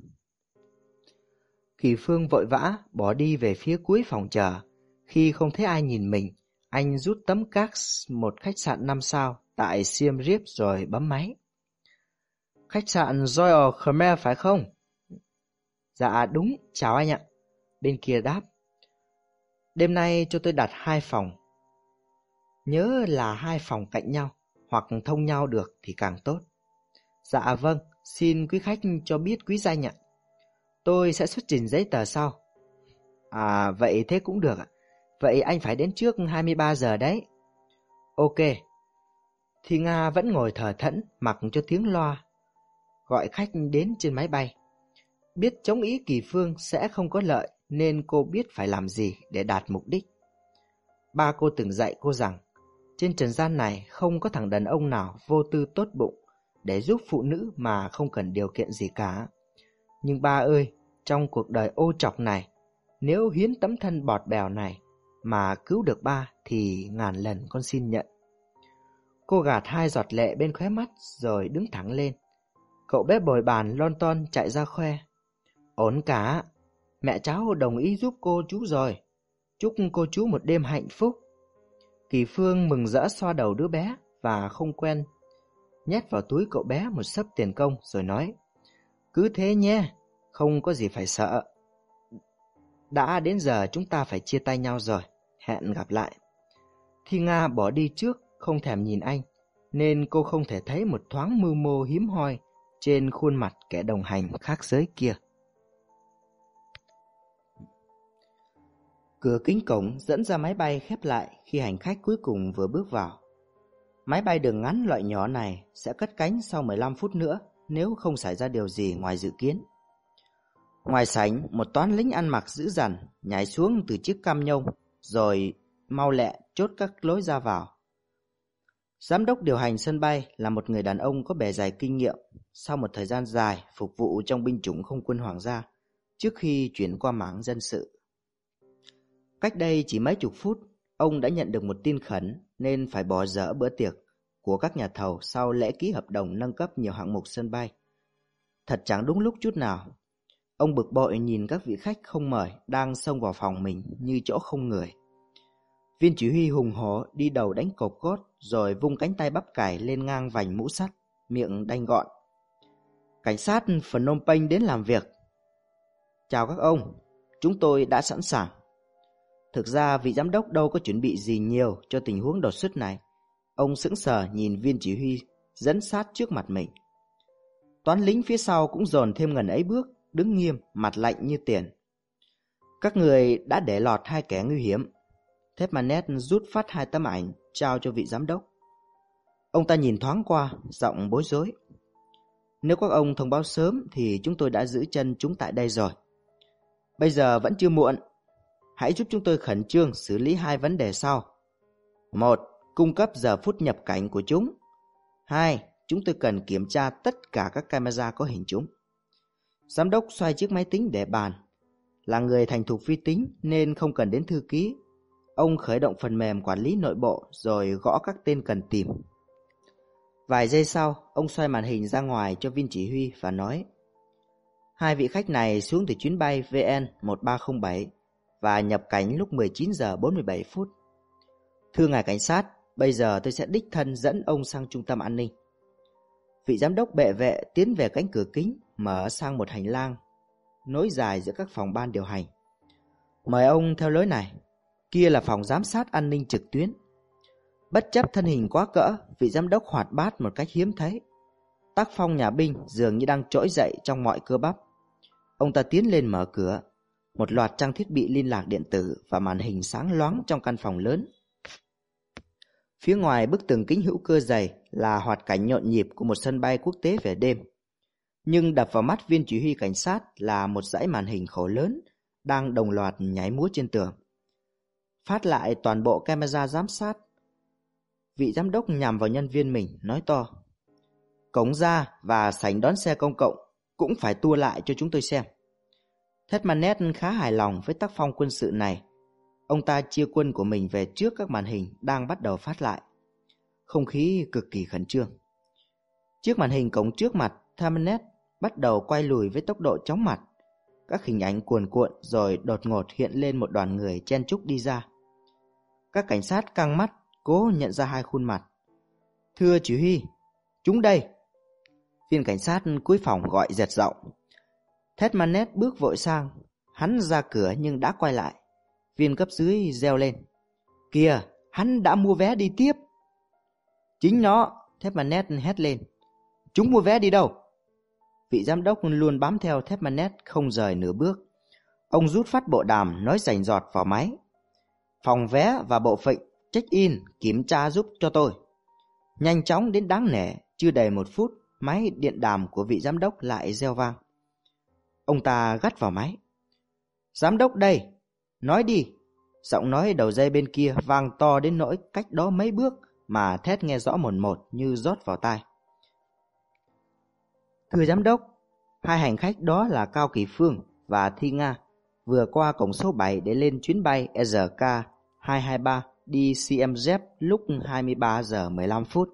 Kỳ Phương vội vã bỏ đi về phía cuối phòng chờ. Khi không thấy ai nhìn mình, anh rút tấm card một khách sạn năm sao tại Siem Reap rồi bấm máy. Khách sạn Royal Khmer phải không? Dạ đúng, chào anh ạ. Bên kia đáp. Đêm nay cho tôi đặt hai phòng. Nhớ là hai phòng cạnh nhau, hoặc thông nhau được thì càng tốt. Dạ vâng, xin quý khách cho biết quý danh ạ. Tôi sẽ xuất trình giấy tờ sau. À vậy thế cũng được ạ. Vậy anh phải đến trước hai mươi ba giờ đấy. Ok. Thì Nga vẫn ngồi thờ thẫn mặc cho tiếng loa gọi khách đến trên máy bay. Biết chống ý Kỳ Phương sẽ không có lợi, nên cô biết phải làm gì để đạt mục đích. Ba cô từng dạy cô rằng trên trần gian này không có thằng đàn ông nào vô tư tốt bụng để giúp phụ nữ mà không cần điều kiện gì cả. Nhưng ba ơi, trong cuộc đời ô trọc này, nếu hiến tấm thân bọt bèo này mà cứu được ba thì ngàn lần con xin nhận. Cô gạt hai giọt lệ bên khóe mắt rồi đứng thẳng lên. Cậu bé bồi bàn lon ton chạy ra khoe. Ổn cả, mẹ cháu đồng ý giúp cô chú rồi. Chúc cô chú một đêm hạnh phúc. Kỳ Phương mừng rỡ xoa đầu đứa bé và không quen nhét vào túi cậu bé một xấp tiền công rồi nói. Cứ thế nhé, không có gì phải sợ. Đã đến giờ chúng ta phải chia tay nhau rồi, hẹn gặp lại. Thi Nga bỏ đi trước, không thèm nhìn anh, nên cô không thể thấy một thoáng mưu mô hiếm hoi trên khuôn mặt kẻ đồng hành khác giới kia. Cửa kính cổng dẫn ra máy bay khép lại khi hành khách cuối cùng vừa bước vào. Máy bay đường ngắn loại nhỏ này sẽ cất cánh sau mười lăm phút nữa nếu không xảy ra điều gì ngoài dự kiến. Ngoài sảnh, một toán lính ăn mặc dữ dằn nhảy xuống từ chiếc cam nhông rồi mau lẹ chốt các lối ra vào. Giám đốc điều hành sân bay là một người đàn ông có bề dày kinh nghiệm sau một thời gian dài phục vụ trong binh chủng không quân hoàng gia trước khi chuyển qua mảng dân sự. Cách đây chỉ mấy chục phút, ông đã nhận được một tin khẩn nên phải bỏ dở bữa tiệc của các nhà thầu sau lễ ký hợp đồng nâng cấp nhiều hạng mục sân bay. Thật chẳng đúng lúc chút nào. Ông bực bội nhìn các vị khách không mời đang xông vào phòng mình như chỗ không người. Viên chỉ huy hùng hổ đi đầu đánh cột gót rồi vung cánh tay bắp cải lên ngang vành mũ sắt, miệng đanh gọn. Cảnh sát Phnom Penh đến làm việc. Chào các ông, chúng tôi đã sẵn sàng. Thực ra vị giám đốc đâu có chuẩn bị gì nhiều cho tình huống đột xuất này. Ông sững sờ nhìn viên chỉ huy dẫn sát trước mặt mình. Toán lính phía sau cũng dồn thêm ngần ấy bước, đứng nghiêm, mặt lạnh như tiền. Các người đã để lọt hai kẻ nguy hiểm. Thép Manet rút phát hai tấm ảnh, trao cho vị giám đốc. Ông ta nhìn thoáng qua, giọng bối rối. Nếu các ông thông báo sớm thì chúng tôi đã giữ chân chúng tại đây rồi. Bây giờ vẫn chưa muộn. Hãy giúp chúng tôi khẩn trương xử lý hai vấn đề sau. Một, cung cấp giờ phút nhập cảnh của chúng. Hai, chúng tôi cần kiểm tra tất cả các camera có hình chúng. Giám đốc xoay chiếc máy tính để bàn. Là người thành thục vi tính nên không cần đến thư ký. Ông khởi động phần mềm quản lý nội bộ rồi gõ các tên cần tìm. Vài giây sau, ông xoay màn hình ra ngoài cho viên chỉ huy và nói: Hai vị khách này xuống từ chuyến bay V N một ba không bảy và nhập cảnh lúc mười chín giờ bốn mươi bảy phút. Thưa ngài cảnh sát, bây giờ tôi sẽ đích thân dẫn ông sang trung tâm an ninh. Vị giám đốc bệ vệ tiến về cánh cửa kính, mở sang một hành lang nối dài giữa các phòng ban điều hành. Mời ông theo lối này. Kia là phòng giám sát an ninh trực tuyến. Bất chấp thân hình quá cỡ, vị giám đốc hoạt bát một cách hiếm thấy. Tác phong nhà binh dường như đang trỗi dậy trong mọi cơ bắp. Ông ta tiến lên mở cửa. Một loạt trang thiết bị liên lạc điện tử và màn hình sáng loáng trong căn phòng lớn. Phía ngoài bức tường kính hữu cơ dày là hoạt cảnh nhộn nhịp của một sân bay quốc tế về đêm. Nhưng đập vào mắt viên chỉ huy cảnh sát là một dãy màn hình khổ lớn đang đồng loạt nhảy múa trên tường. Phát lại toàn bộ camera giám sát. Vị giám đốc nhằm vào nhân viên mình, nói to: Cổng ra và sảnh đón xe công cộng cũng phải tua lại cho chúng tôi xem. Thét Manet khá hài lòng với tác phong quân sự này. Ông ta chia quân của mình về trước các màn hình đang bắt đầu phát lại. Không khí cực kỳ khẩn trương. Chiếc màn hình cổng trước mặt Manet bắt đầu quay lùi với tốc độ chóng mặt. Các hình ảnh cuồn cuộn rồi đột ngột hiện lên một đoàn người chen chúc đi ra. Các cảnh sát căng mắt cố nhận ra hai khuôn mặt. Thưa chỉ huy, chúng đây. Viên cảnh sát cuối phòng gọi giật giọng. Thét Manet bước vội sang. Hắn ra cửa nhưng đã quay lại. Viên cấp dưới reo lên: Kìa, hắn đã mua vé đi tiếp. Chính nó, Thép Manet hét lên. Chúng mua vé đi đâu? Vị giám đốc luôn bám theo Thép Manet không rời nửa bước. Ông rút phát bộ đàm nói rành rọt vào máy: Phòng vé và bộ phận check-in kiểm tra giúp cho tôi. Nhanh chóng đến đáng nể, chưa đầy một phút, máy điện đàm của vị giám đốc lại reo vang. Ông ta gắt vào máy: Giám đốc đây, nói đi. Giọng nói đầu dây bên kia vang to đến nỗi cách đó mấy bước mà Thét nghe rõ một một như rót vào tai. Thưa giám đốc, hai hành khách đó là Cao Kỳ Phương và Thi Nga vừa qua cổng số bảy để lên chuyến bay R K hai hai ba đi C M Z lúc hai mươi ba giờ mười lăm phút.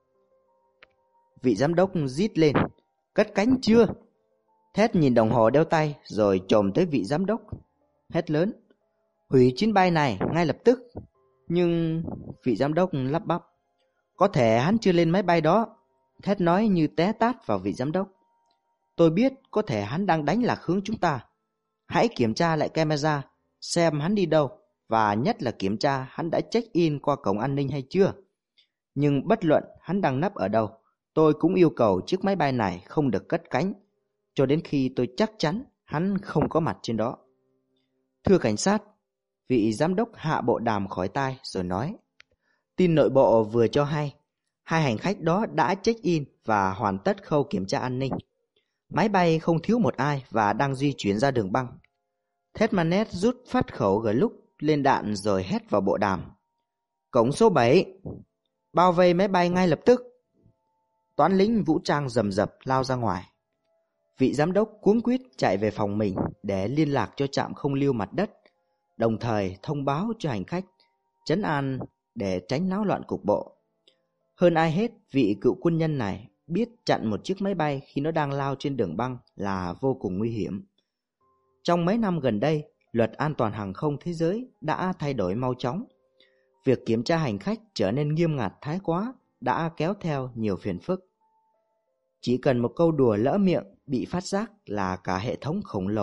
Vị giám đốc rít lên: Cất cánh chưa? Thét nhìn đồng hồ đeo tay rồi chồm tới vị giám đốc, hét lớn: Hủy chuyến bay này ngay lập tức. Nhưng vị giám đốc lắp bắp: Có thể hắn chưa lên máy bay đó. Thét nói như té tát vào vị giám đốc. Tôi biết có thể hắn đang đánh lạc hướng chúng ta. Hãy kiểm tra lại camera, xem hắn đi đâu, và nhất là kiểm tra hắn đã check-in qua cổng an ninh hay chưa. Nhưng bất luận hắn đang nấp ở đâu, tôi cũng yêu cầu chiếc máy bay này không được cất cánh, cho đến khi tôi chắc chắn hắn không có mặt trên đó. Thưa cảnh sát, vị giám đốc hạ bộ đàm khỏi tai rồi nói: Tin nội bộ vừa cho hay, hai hành khách đó đã check-in và hoàn tất khâu kiểm tra an ninh. Máy bay không thiếu một ai và đang di chuyển ra đường băng. Thét Manet rút phát khẩu gờ lúc lên đạn rồi hét vào bộ đàm: Cổng số bảy, bao vây máy bay ngay lập tức. Toán lính vũ trang rầm rập lao ra ngoài. Vị giám đốc cuống quýt chạy về phòng mình để liên lạc cho trạm không lưu mặt đất, đồng thời thông báo cho hành khách, trấn an để tránh náo loạn cục bộ. Hơn ai hết, vị cựu quân nhân này biết chặn một chiếc máy bay khi nó đang lao trên đường băng là vô cùng nguy hiểm. Trong mấy năm gần đây, luật an toàn hàng không thế giới đã thay đổi mau chóng. Việc kiểm tra hành khách trở nên nghiêm ngặt thái quá đã kéo theo nhiều phiền phức. Chỉ cần một câu đùa lỡ miệng bị phát giác là cả hệ thống khổng lồ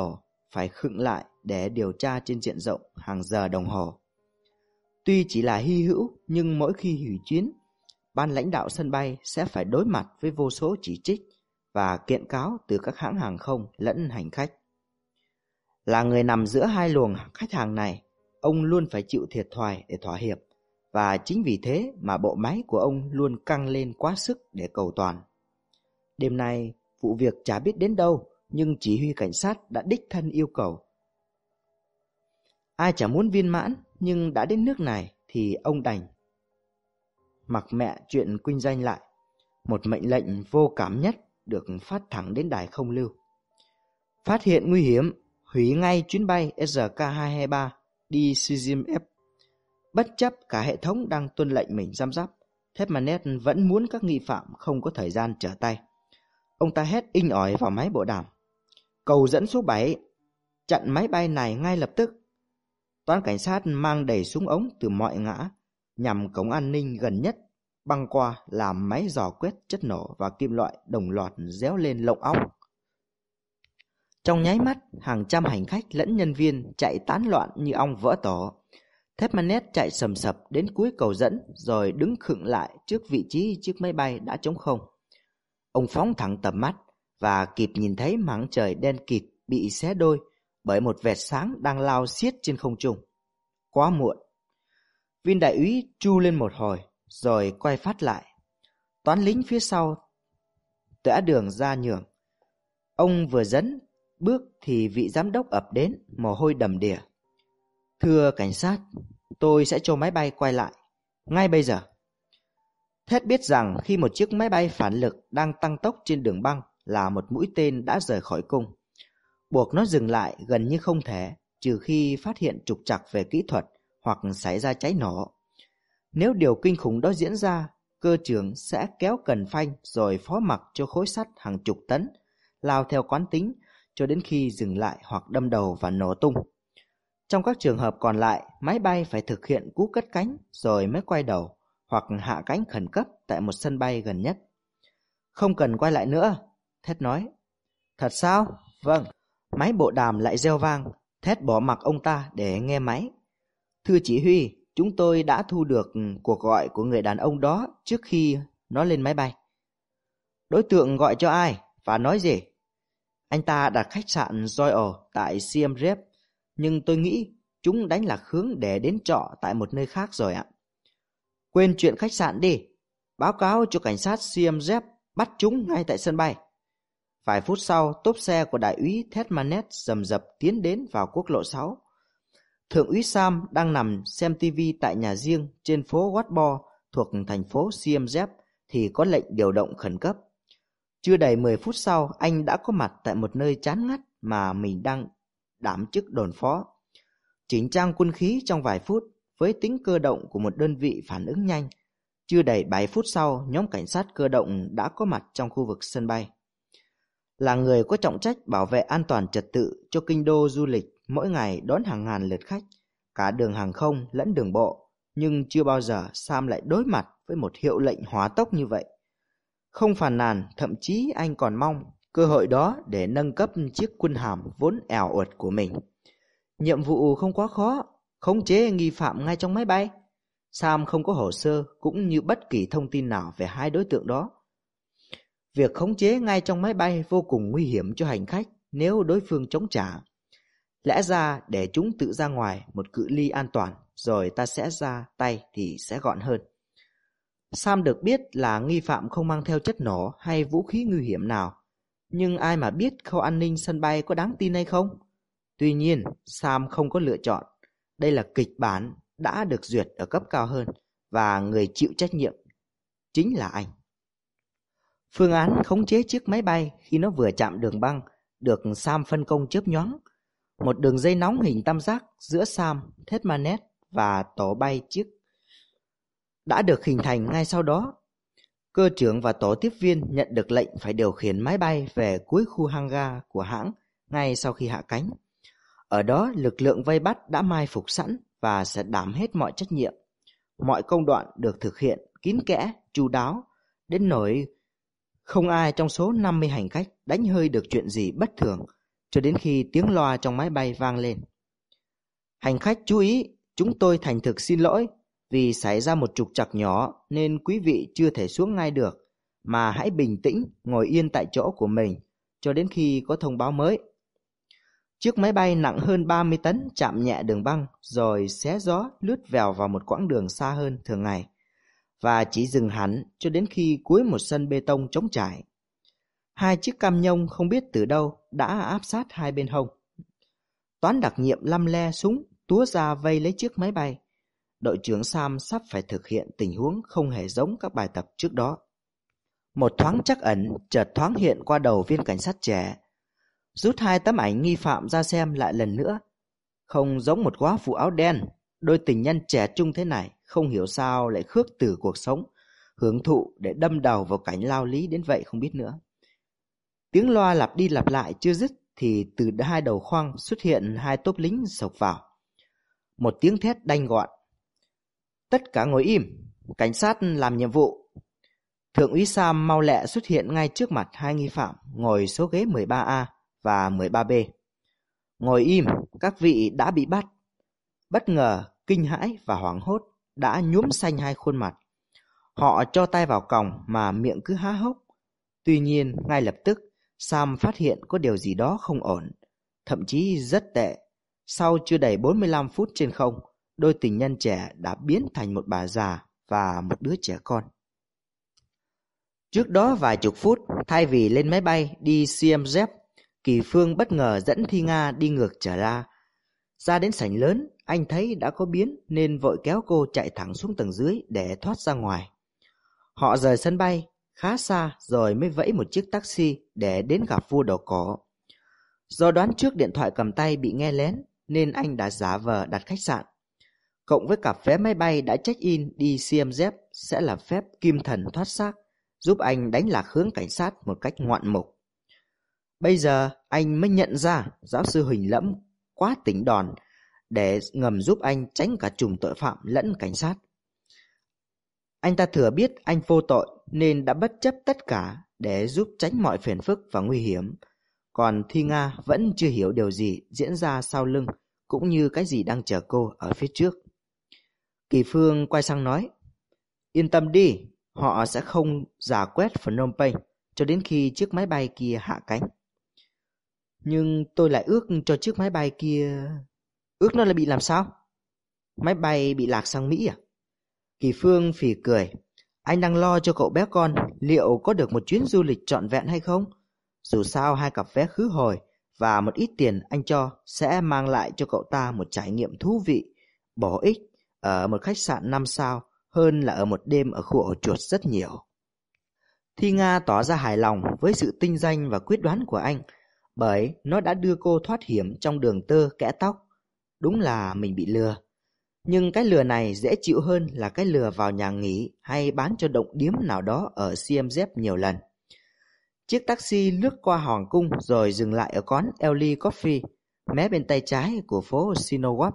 phải khựng lại để điều tra trên diện rộng hàng giờ đồng hồ. Tuy chỉ là hy hữu, nhưng mỗi khi hủy chuyến, ban lãnh đạo sân bay sẽ phải đối mặt với vô số chỉ trích và kiện cáo từ các hãng hàng không lẫn hành khách. Là người nằm giữa hai luồng khách hàng này, ông luôn phải chịu thiệt thòi để thỏa hiệp, và chính vì thế mà bộ máy của ông luôn căng lên quá sức để cầu toàn. Đêm nay, vụ việc chả biết đến đâu, nhưng chỉ huy cảnh sát đã đích thân yêu cầu. Ai chả muốn viên mãn, nhưng đã đến nước này thì ông đành mặc mẹ chuyện kinh doanh lại. Một mệnh lệnh vô cảm nhất được phát thẳng đến đài không lưu. Phát hiện nguy hiểm, hủy ngay chuyến bay S K hai hai ba đi Siem Reap. Bất chấp cả hệ thống đang tuân lệnh mình giám giáp, Thepmanet vẫn muốn các nghi phạm không có thời gian trở tay. Ông ta hét inh ỏi vào máy bộ đàm. Cầu dẫn số bảy, chặn máy bay này ngay lập tức. Toán cảnh sát mang đầy súng ống từ mọi ngã nhằm cổng an ninh gần nhất băng qua, làm máy dò quét chất nổ và kim loại đồng loạt réo lên lộng óc. Trong nháy mắt, hàng trăm hành khách lẫn nhân viên chạy tán loạn như ong vỡ tổ. Thepmanet chạy sầm sập đến cuối cầu dẫn rồi đứng khựng lại trước vị trí chiếc máy bay đã trống không. Ông phóng thẳng tầm mắt và kịp nhìn thấy mảng trời đen kịt bị xé đôi bởi một vệt sáng đang lao xiết trên không trung. Quá muộn. Viên đại úy tru lên một hồi rồi quay phát lại. Toán lính phía sau tỏa đường ra nhường. Ông vừa dẫn bước thì vị giám đốc ập đến, mồ hôi đầm đìa. Thưa cảnh sát, tôi sẽ cho máy bay quay lại ngay bây giờ. Thét biết rằng khi một chiếc máy bay phản lực đang tăng tốc trên đường băng là một mũi tên đã rời khỏi cung. Buộc nó dừng lại gần như không thể, trừ khi phát hiện trục trặc về kỹ thuật hoặc xảy ra cháy nổ. Nếu điều kinh khủng đó diễn ra, cơ trưởng sẽ kéo cần phanh rồi phó mặc cho khối sắt hàng chục tấn, lao theo quán tính cho đến khi dừng lại hoặc đâm đầu và nổ tung. Trong các trường hợp còn lại, máy bay phải thực hiện cú cất cánh rồi mới quay đầu hoặc hạ cánh khẩn cấp tại một sân bay gần nhất. Không cần quay lại nữa, Thét nói. Thật sao? Vâng. Máy bộ đàm lại reo vang. Thét bỏ mặc ông ta để nghe máy. Thưa chỉ huy, chúng tôi đã thu được cuộc gọi của người đàn ông đó trước khi nó lên máy bay. Đối tượng gọi cho ai và nói gì? Anh ta đặt khách sạn Royal tại Siem Reap, nhưng tôi nghĩ chúng đánh lạc hướng để đến trọ tại một nơi khác rồi ạ. Quên chuyện khách sạn đi, báo cáo cho cảnh sát Siem Reap bắt chúng ngay tại sân bay. Vài phút sau, tốp xe của đại úy Thepmanet rầm rập tiến đến vào quốc lộ sáu. Thượng úy Sam đang nằm xem tivi tại nhà riêng trên phố Watbo thuộc thành phố Siem Reap thì có lệnh điều động khẩn cấp. Chưa đầy mười phút sau, anh đã có mặt tại một nơi chán ngắt mà mình đang đảm chức đồn phó. Chỉnh trang quân khí trong vài phút với tính cơ động của một đơn vị phản ứng nhanh. Chưa đầy bảy phút sau, nhóm cảnh sát cơ động đã có mặt trong khu vực sân bay. Là người có trọng trách bảo vệ an toàn trật tự cho kinh đô du lịch mỗi ngày đón hàng ngàn lượt khách, cả đường hàng không lẫn đường bộ, nhưng chưa bao giờ Sam lại đối mặt với một hiệu lệnh hỏa tốc như vậy. Không phàn nàn, thậm chí anh còn mong cơ hội đó để nâng cấp chiếc quân hàm vốn ẻo uột của mình. Nhiệm vụ không quá khó, khống chế nghi phạm ngay trong máy bay. Sam không có hồ sơ cũng như bất kỳ thông tin nào về hai đối tượng đó. Việc khống chế ngay trong máy bay vô cùng nguy hiểm cho hành khách nếu đối phương chống trả. Lẽ ra để chúng tự ra ngoài một cự ly an toàn rồi ta sẽ ra tay thì sẽ gọn hơn. Sam được biết là nghi phạm không mang theo chất nổ hay vũ khí nguy hiểm nào, nhưng ai mà biết khâu an ninh sân bay có đáng tin hay không? Tuy nhiên, Sam không có lựa chọn. Đây là kịch bản đã được duyệt ở cấp cao hơn và người chịu trách nhiệm chính là anh. Phương án khống chế chiếc máy bay khi nó vừa chạm đường băng được Sam phân công chớp nhoáng. Một đường dây nóng hình tam giác giữa Sam, Thepmanet và tổ bay chiếc đã được hình thành ngay sau đó. Cơ trưởng và tổ tiếp viên nhận được lệnh phải điều khiển máy bay về cuối khu hangar của hãng ngay sau khi hạ cánh. Ở đó, lực lượng vây bắt đã mai phục sẵn và sẽ đảm hết mọi trách nhiệm. Mọi công đoạn được thực hiện kín kẽ, chu đáo, đến nỗi không ai trong số năm mươi hành khách đánh hơi được chuyện gì bất thường, cho đến khi tiếng loa trong máy bay vang lên. Hành khách chú ý, chúng tôi thành thực xin lỗi vì xảy ra một trục trặc nhỏ nên quý vị chưa thể xuống ngay được, mà hãy bình tĩnh ngồi yên tại chỗ của mình cho đến khi có thông báo mới. Chiếc máy bay nặng hơn ba mươi tấn chạm nhẹ đường băng rồi xé gió lướt vèo vào một quãng đường xa hơn thường ngày, và chỉ dừng hẳn cho đến khi cuối một sân bê tông trống trải. Hai chiếc cam nhông không biết từ đâu đã áp sát hai bên hông. Toán đặc nhiệm lăm le súng túa ra vây lấy chiếc máy bay. Đội trưởng Sam sắp phải thực hiện tình huống không hề giống các bài tập trước đó. Một thoáng trắc ẩn chợt thoáng hiện qua đầu viên cảnh sát trẻ. Rút hai tấm ảnh nghi phạm ra xem lại lần nữa. Không giống một góa phụ áo đen, đôi tình nhân trẻ trung thế này không hiểu sao lại khước từ cuộc sống, hưởng thụ để đâm đầu vào cảnh lao lý đến vậy không biết nữa. Tiếng loa lặp đi lặp lại chưa dứt thì từ hai đầu khoang xuất hiện hai tốp lính xộc vào. Một tiếng thét đanh gọn: "Tất cả ngồi im, cảnh sát làm nhiệm vụ." Thượng úy Sam mau lẹ xuất hiện ngay trước mặt hai nghi phạm ngồi số ghế mười ba A và mười ba B. "Ngồi im, các vị đã bị bắt." Bất ngờ, kinh hãi và hoảng hốt đã nhuốm xanh hai khuôn mặt. Họ cho tay vào còng mà miệng cứ há hốc. Tuy nhiên, ngay lập tức, Sam phát hiện có điều gì đó không ổn, thậm chí rất tệ. Sau chưa đầy bốn mươi lăm phút trên không, đôi tình nhân trẻ đã biến thành một bà già và một đứa trẻ con. Trước đó vài chục phút, thay vì lên máy bay đi xê em dép, Kỳ Phương bất ngờ dẫn Thi Nga đi ngược trở ra. Ra đến sảnh lớn, anh thấy đã có biến nên vội kéo cô chạy thẳng xuống tầng dưới để thoát ra ngoài. Họ rời sân bay khá xa rồi mới vẫy một chiếc taxi để đến gặp vua đầu cỏ. Do đoán trước điện thoại cầm tay bị nghe lén nên anh đã giả vờ đặt khách sạn. Cộng với cặp vé máy bay đã check-in đi xê em dép sẽ là phép kim thần thoát xác, giúp anh đánh lạc hướng cảnh sát một cách ngoạn mục. Bây giờ anh mới nhận ra giáo sư Huỳnh Lẫm quá tỉnh đòn để ngầm giúp anh tránh cả chùm tội phạm lẫn cảnh sát. Anh ta thừa biết anh vô tội nên đã bất chấp tất cả để giúp tránh mọi phiền phức và nguy hiểm. Còn Thi Nga vẫn chưa hiểu điều gì diễn ra sau lưng cũng như cái gì đang chờ cô ở phía trước. Kỳ Phương quay sang nói: "Yên tâm đi, họ sẽ không rà quét Phnom Penh cho đến khi chiếc máy bay kia hạ cánh." "Nhưng tôi lại ước cho chiếc máy bay kia..." "Ước nó lại bị làm sao? Máy bay bị lạc sang Mỹ à?" Kỳ Phương phì cười: "Anh đang lo cho cậu bé con liệu có được một chuyến du lịch trọn vẹn hay không. Dù sao hai cặp vé khứ hồi và một ít tiền anh cho sẽ mang lại cho cậu ta một trải nghiệm thú vị, bổ ích ở một khách sạn năm sao hơn là ở một đêm ở khu ổ chuột rất nhiều." Thi Nga tỏ ra hài lòng với sự tinh danh và quyết đoán của anh, bởi nó đã đưa cô thoát hiểm trong đường tơ kẽ tóc. Đúng là mình bị lừa. Nhưng cái lừa này dễ chịu hơn là cái lừa vào nhà nghỉ hay bán cho động điếm nào đó ở xê em dép nhiều lần. Chiếc taxi lướt qua hoàng cung rồi dừng lại ở quán Ellie Coffee, mé bên tay trái của phố Sinowap.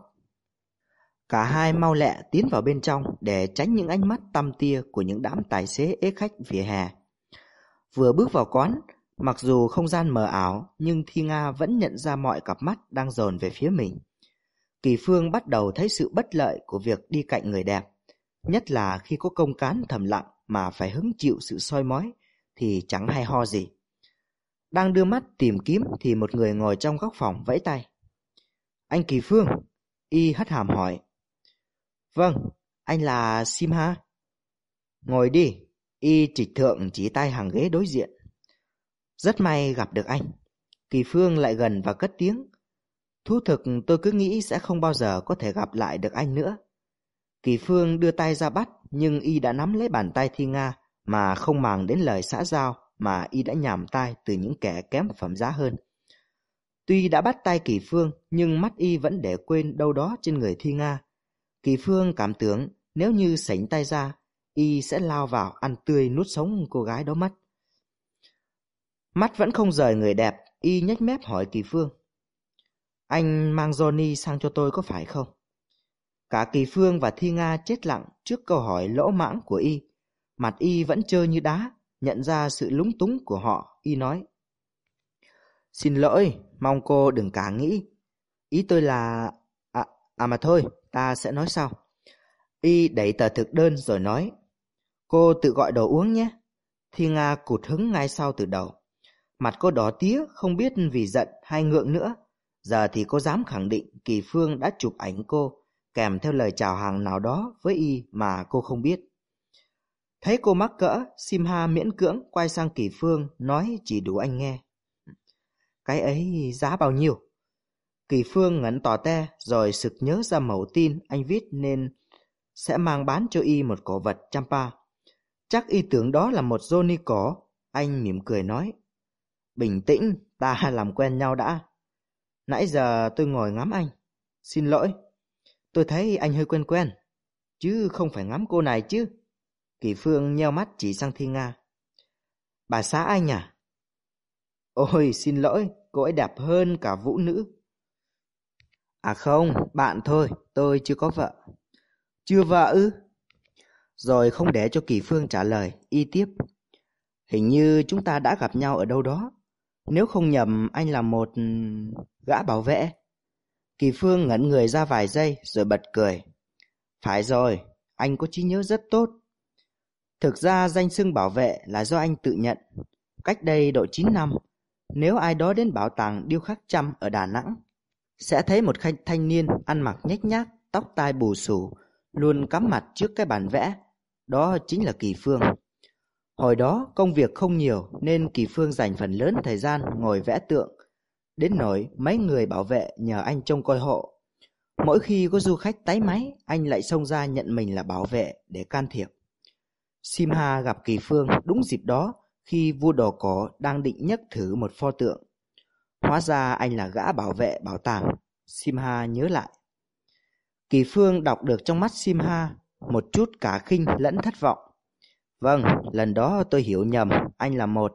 Cả hai mau lẹ tiến vào bên trong để tránh những ánh mắt tăm tia của những đám tài xế ế khách vỉa hè. Vừa bước vào quán, mặc dù không gian mờ ảo nhưng Thi Nga vẫn nhận ra mọi cặp mắt đang dồn về phía mình. Kỳ Phương bắt đầu thấy sự bất lợi của việc đi cạnh người đẹp, nhất là khi có công cán thầm lặng mà phải hứng chịu sự soi mói thì chẳng hay ho gì. Đang đưa mắt tìm kiếm thì một người ngồi trong góc phòng vẫy tay. "Anh Kỳ Phương?" Y hất hàm hỏi. "Vâng, anh là Simha." "Ngồi đi." Y trịch thượng chỉ tay hàng ghế đối diện. "Rất may gặp được anh." Kỳ Phương lại gần và cất tiếng: "Thú thực tôi cứ nghĩ sẽ không bao giờ có thể gặp lại được anh nữa." Kỳ Phương đưa tay ra bắt, nhưng Y đã nắm lấy bàn tay Thi Nga mà không màng đến lời xã giao mà Y đã nhảm tai từ những kẻ kém phẩm giá hơn. Tuy đã bắt tay Kỳ Phương, nhưng mắt Y vẫn để quên đâu đó trên người Thi Nga. Kỳ Phương cảm tưởng nếu như sảnh tay ra, Y sẽ lao vào ăn tươi nuốt sống cô gái đó mất. Mắt vẫn không rời người đẹp, Y nhếch mép hỏi Kỳ Phương: "Anh mang Johnny sang cho tôi có phải không?" Cả Kỳ Phương và Thi Nga chết lặng trước câu hỏi lỗ mãng của Y. Mặt Y vẫn trơ như đá. Nhận ra sự lúng túng của họ, Y nói: Xin lỗi, mong cô đừng cả nghĩ. Ý tôi là... À, à mà thôi, ta sẽ nói sau. Y đẩy tờ thực đơn rồi nói, cô tự gọi đồ uống nhé. Thi Nga cụt hứng ngay sau từ đầu. Mặt cô đỏ tía, không biết vì giận hay ngượng nữa. Giờ thì cô dám khẳng định Kỳ Phương đã chụp ảnh cô, kèm theo lời chào hàng nào đó với Y mà cô không biết. Thấy cô mắc cỡ, Simha miễn cưỡng quay sang Kỳ Phương nói chỉ đủ anh nghe. Cái ấy giá bao nhiêu? Kỳ Phương ngẩn tỏ te rồi sực nhớ ra mẩu tin anh viết nên sẽ mang bán cho Y một cổ vật champa. Chắc Y tưởng đó là một Johnny cổ. Anh mỉm cười nói, bình tĩnh, ta làm quen nhau đã. Nãy giờ tôi ngồi ngắm anh. Xin lỗi, tôi thấy anh hơi quen quen, chứ không phải ngắm cô này chứ. Kỳ Phương nheo mắt chỉ sang Thi Nga. Bà xã anh à? Ôi xin lỗi, cô ấy đẹp hơn cả vũ nữ. À không, bạn thôi, tôi chưa có vợ. Chưa vợ ư? Rồi không để cho Kỳ Phương trả lời, Y tiếp. Hình như chúng ta đã gặp nhau ở đâu đó. Nếu không nhầm anh là một gã bảo vệ. Kỳ Phương ngẩn người ra vài giây rồi bật cười. Phải rồi, anh có trí nhớ rất tốt. Thực ra danh xưng bảo vệ là do anh tự nhận. Cách đây độ chín năm, nếu ai đó đến bảo tàng điêu khắc Chăm ở Đà Nẵng, sẽ thấy một khách thanh niên ăn mặc nhếch nhác, tóc tai bù xù, luôn cắm mặt trước cái bản vẽ. Đó chính là Kỳ Phương. Hồi đó công việc không nhiều nên Kỳ Phương dành phần lớn thời gian ngồi vẽ tượng, đến nỗi mấy người bảo vệ nhờ anh trông coi hộ. Mỗi khi có du khách táy máy, anh lại xông ra nhận mình là bảo vệ để can thiệp. Simha gặp Kỳ Phương đúng dịp đó khi vua đồ cổ đang định nhấc thử một pho tượng. Hóa ra anh là gã bảo vệ bảo tàng. Simha nhớ lại. Kỳ Phương đọc được trong mắt Simha một chút cả khinh lẫn thất vọng. Vâng, lần đó tôi hiểu nhầm, anh là một...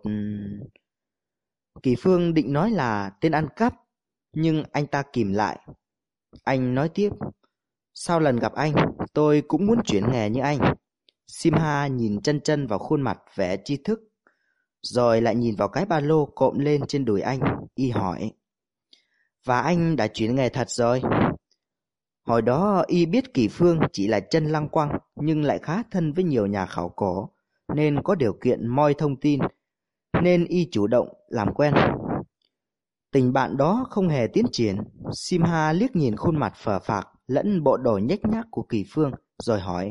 Kỳ Phương định nói là tên ăn cắp, nhưng anh ta kìm lại. Anh nói tiếp, sau lần gặp anh, tôi cũng muốn chuyển nghề như anh. Simha nhìn chân chân vào khuôn mặt vẻ tri thức, rồi lại nhìn vào cái ba lô cộm lên trên đùi anh. Y hỏi, và anh đã chuyển nghề thật rồi? Hồi đó Y biết Kỳ Phương chỉ là chân lăng quăng, nhưng lại khá thân với nhiều nhà khảo cổ, nên có điều kiện moi thông tin, nên Y chủ động làm quen. Tình bạn đó không hề tiến triển. Simha liếc nhìn khuôn mặt phờ phạc lẫn bộ đồ nhếch nhác của Kỳ Phương, rồi hỏi,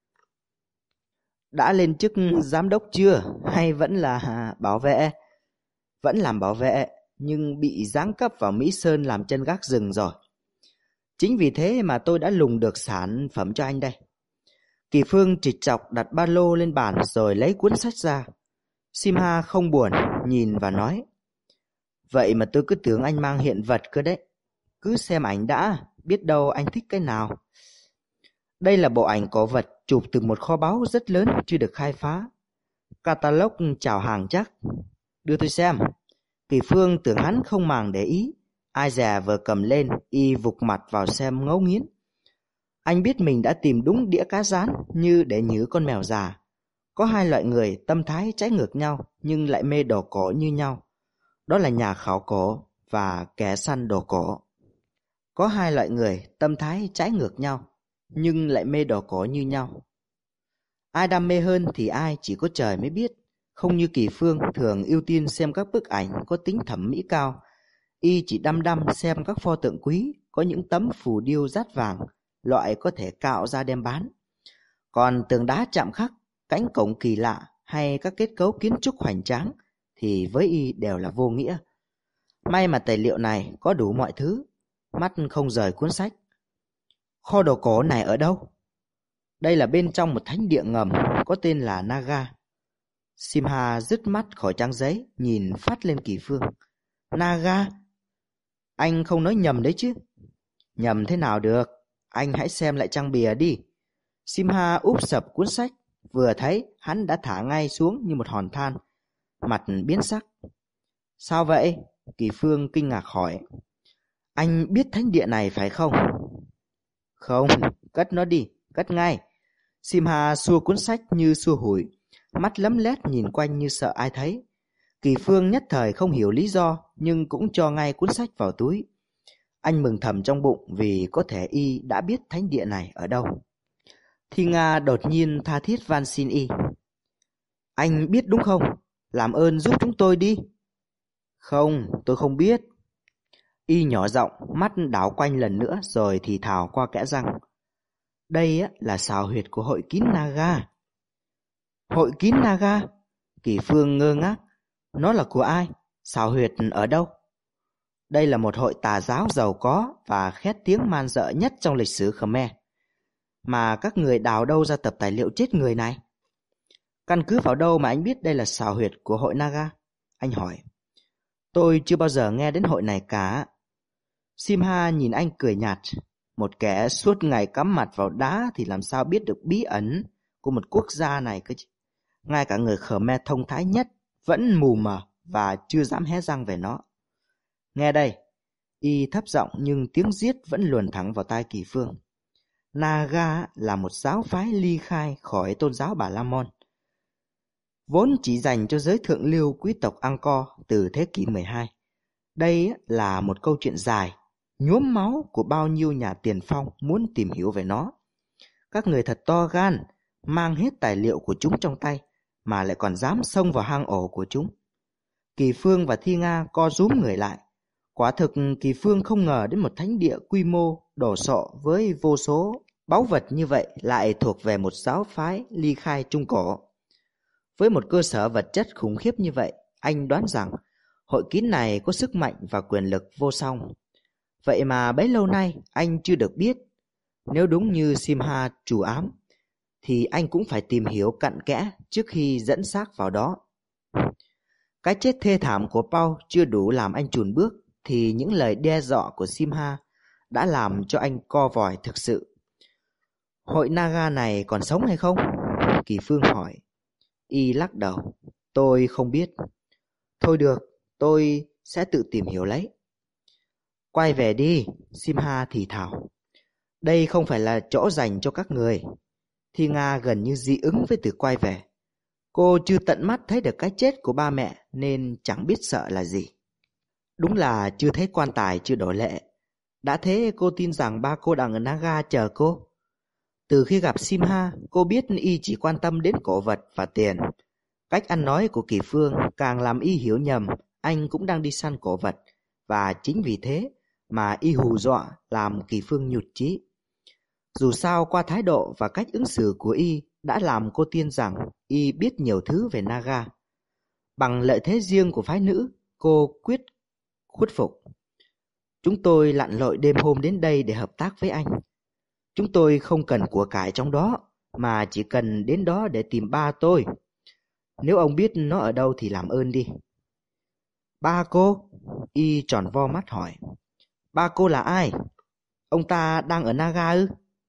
đã lên chức giám đốc chưa, hay vẫn là bảo vệ? Vẫn làm bảo vệ, nhưng bị giáng cấp vào Mỹ Sơn làm chân gác rừng rồi. Chính vì thế mà tôi đã lùng được sản phẩm cho anh đây. Kỳ Phương trịch chọc đặt ba lô lên bàn rồi lấy cuốn sách ra. Simha không buồn, nhìn và nói, vậy mà tôi cứ tưởng anh mang hiện vật cơ đấy. Cứ xem ảnh đã, biết đâu anh thích cái nào. Đây là bộ ảnh cổ vật chụp từ một kho báu rất lớn chưa được khai phá. Catalog chào hàng chắc. Đưa tôi xem. Kỳ Phương tưởng hắn không màng để ý. Ai dè vừa cầm lên, Y vụt mặt vào xem ngấu nghiến. Anh biết mình đã tìm đúng đĩa cá rán như để nhử con mèo già. Có hai loại người tâm thái trái ngược nhau nhưng lại mê đồ cổ như nhau. Đó là nhà khảo cổ và kẻ săn đồ cổ. Có hai loại người tâm thái trái ngược nhau nhưng lại mê đồ cổ như nhau. Ai đam mê hơn thì ai chỉ có trời mới biết. Không như Kỳ Phương thường ưu tiên xem các bức ảnh có tính thẩm mỹ cao. Y chỉ đăm đăm xem các pho tượng quý, có những tấm phù điêu dát vàng, loại có thể cạo ra đem bán. Còn tường đá chạm khắc, cánh cổng kỳ lạ hay các kết cấu kiến trúc hoành tráng thì với Y đều là vô nghĩa. May mà tài liệu này có đủ mọi thứ. Mắt không rời cuốn sách. Kho đồ cổ này ở đâu? Đây là bên trong một thánh địa ngầm có tên là Naga. Simha dứt mắt khỏi trang giấy, nhìn phát lên Kỳ Phương. Naga? Anh không nói nhầm đấy chứ? Nhầm thế nào được? Anh hãy xem lại trang bìa đi. Simha úp sập cuốn sách, vừa thấy hắn đã thả ngay xuống như một hòn than, mặt biến sắc. Sao vậy? Kỳ Phương kinh ngạc hỏi. Anh biết thánh địa này phải không? Không, cất nó đi, cất ngay. Simha xua cuốn sách như xua hủi, mắt lấm lét nhìn quanh như sợ ai thấy. Kỳ Phương nhất thời không hiểu lý do, nhưng cũng cho ngay cuốn sách vào túi. Anh mừng thầm trong bụng vì có thể y đã biết thánh địa này ở đâu. Thi Nga đột nhiên tha thiết van xin y. Anh biết đúng không? Làm ơn giúp chúng tôi đi. Không, tôi không biết. Y nhỏ giọng, mắt đảo quanh lần nữa rồi thì thào qua kẽ răng. Đây là xào huyệt của hội kín Naga. Hội kín Naga? Kỳ Phương ngơ ngác. Nó là của ai? Xào huyệt ở đâu? Đây là một hội tà giáo giàu có và khét tiếng man dợ nhất trong lịch sử Khmer. Mà các người đào đâu ra tập tài liệu chết người này? Căn cứ vào đâu mà anh biết đây là xào huyệt của hội Naga? Anh hỏi. Tôi chưa bao giờ nghe đến hội này cả. Simha nhìn anh cười nhạt. Một kẻ suốt ngày cắm mặt vào đá thì làm sao biết được bí ẩn của một quốc gia này cơ chứ? Ngay cả người Khmer thông thái nhất vẫn mù mờ và chưa dám hé răng về nó. Nghe đây, y thấp giọng nhưng tiếng giết vẫn luồn thẳng vào tai Kỳ Phương. Naga là một giáo phái ly khai khỏi tôn giáo Bà La Môn, vốn chỉ dành cho giới thượng lưu quý tộc Angkor từ thế kỷ mười hai. Đây là một câu chuyện dài, nhuốm máu của bao nhiêu nhà tiền phong muốn tìm hiểu về nó. Các người thật to gan, mang hết tài liệu của chúng trong tay mà lại còn dám xông vào hang ổ của chúng. Kỳ Phương và Thi Nga co rúm người lại. Quả thực Kỳ Phương không ngờ đến một thánh địa quy mô đồ sộ với vô số báu vật như vậy lại thuộc về một giáo phái ly khai Trung Cổ. Với một cơ sở vật chất khủng khiếp như vậy, anh đoán rằng hội kín này có sức mạnh và quyền lực vô song. Vậy mà bấy lâu nay anh chưa được biết. Nếu đúng như Simha trù ám, thì anh cũng phải tìm hiểu cặn kẽ trước khi dẫn xác vào đó. Cái chết thê thảm của Paul chưa đủ làm anh chùn bước, thì những lời đe dọa của Simha đã làm cho anh co vòi thực sự. Hội Naga này còn sống hay không? Kỳ Phương hỏi. Y lắc đầu. Tôi không biết. Thôi được, tôi sẽ tự tìm hiểu lấy. Quay về đi, Simha thì thào. Đây không phải là chỗ dành cho các người. Thi Nga gần như dị ứng với từ quay về. Cô chưa tận mắt thấy được cái chết của ba mẹ nên chẳng biết sợ là gì. Đúng là chưa thấy quan tài chưa đổ lệ. Đã thế cô tin rằng ba cô đang ở Naga chờ cô. Từ khi gặp Simha, cô biết y chỉ quan tâm đến cổ vật và tiền. Cách ăn nói của Kỳ Phương càng làm y hiểu nhầm anh cũng đang đi săn cổ vật. Và chính vì thế mà y hù dọa làm Kỳ Phương nhụt chí. Dù sao qua thái độ và cách ứng xử của y đã làm cô tin rằng y biết nhiều thứ về Naga. Bằng lợi thế riêng của phái nữ, cô quyết khuất phục. Chúng tôi lặn lội đêm hôm đến đây để hợp tác với anh. Chúng tôi không cần của cải trong đó, mà chỉ cần đến đó để tìm ba tôi. Nếu ông biết nó ở đâu thì làm ơn đi. Ba cô? Y tròn vo mắt hỏi. Ba cô là ai? Ông ta đang ở Naga ư?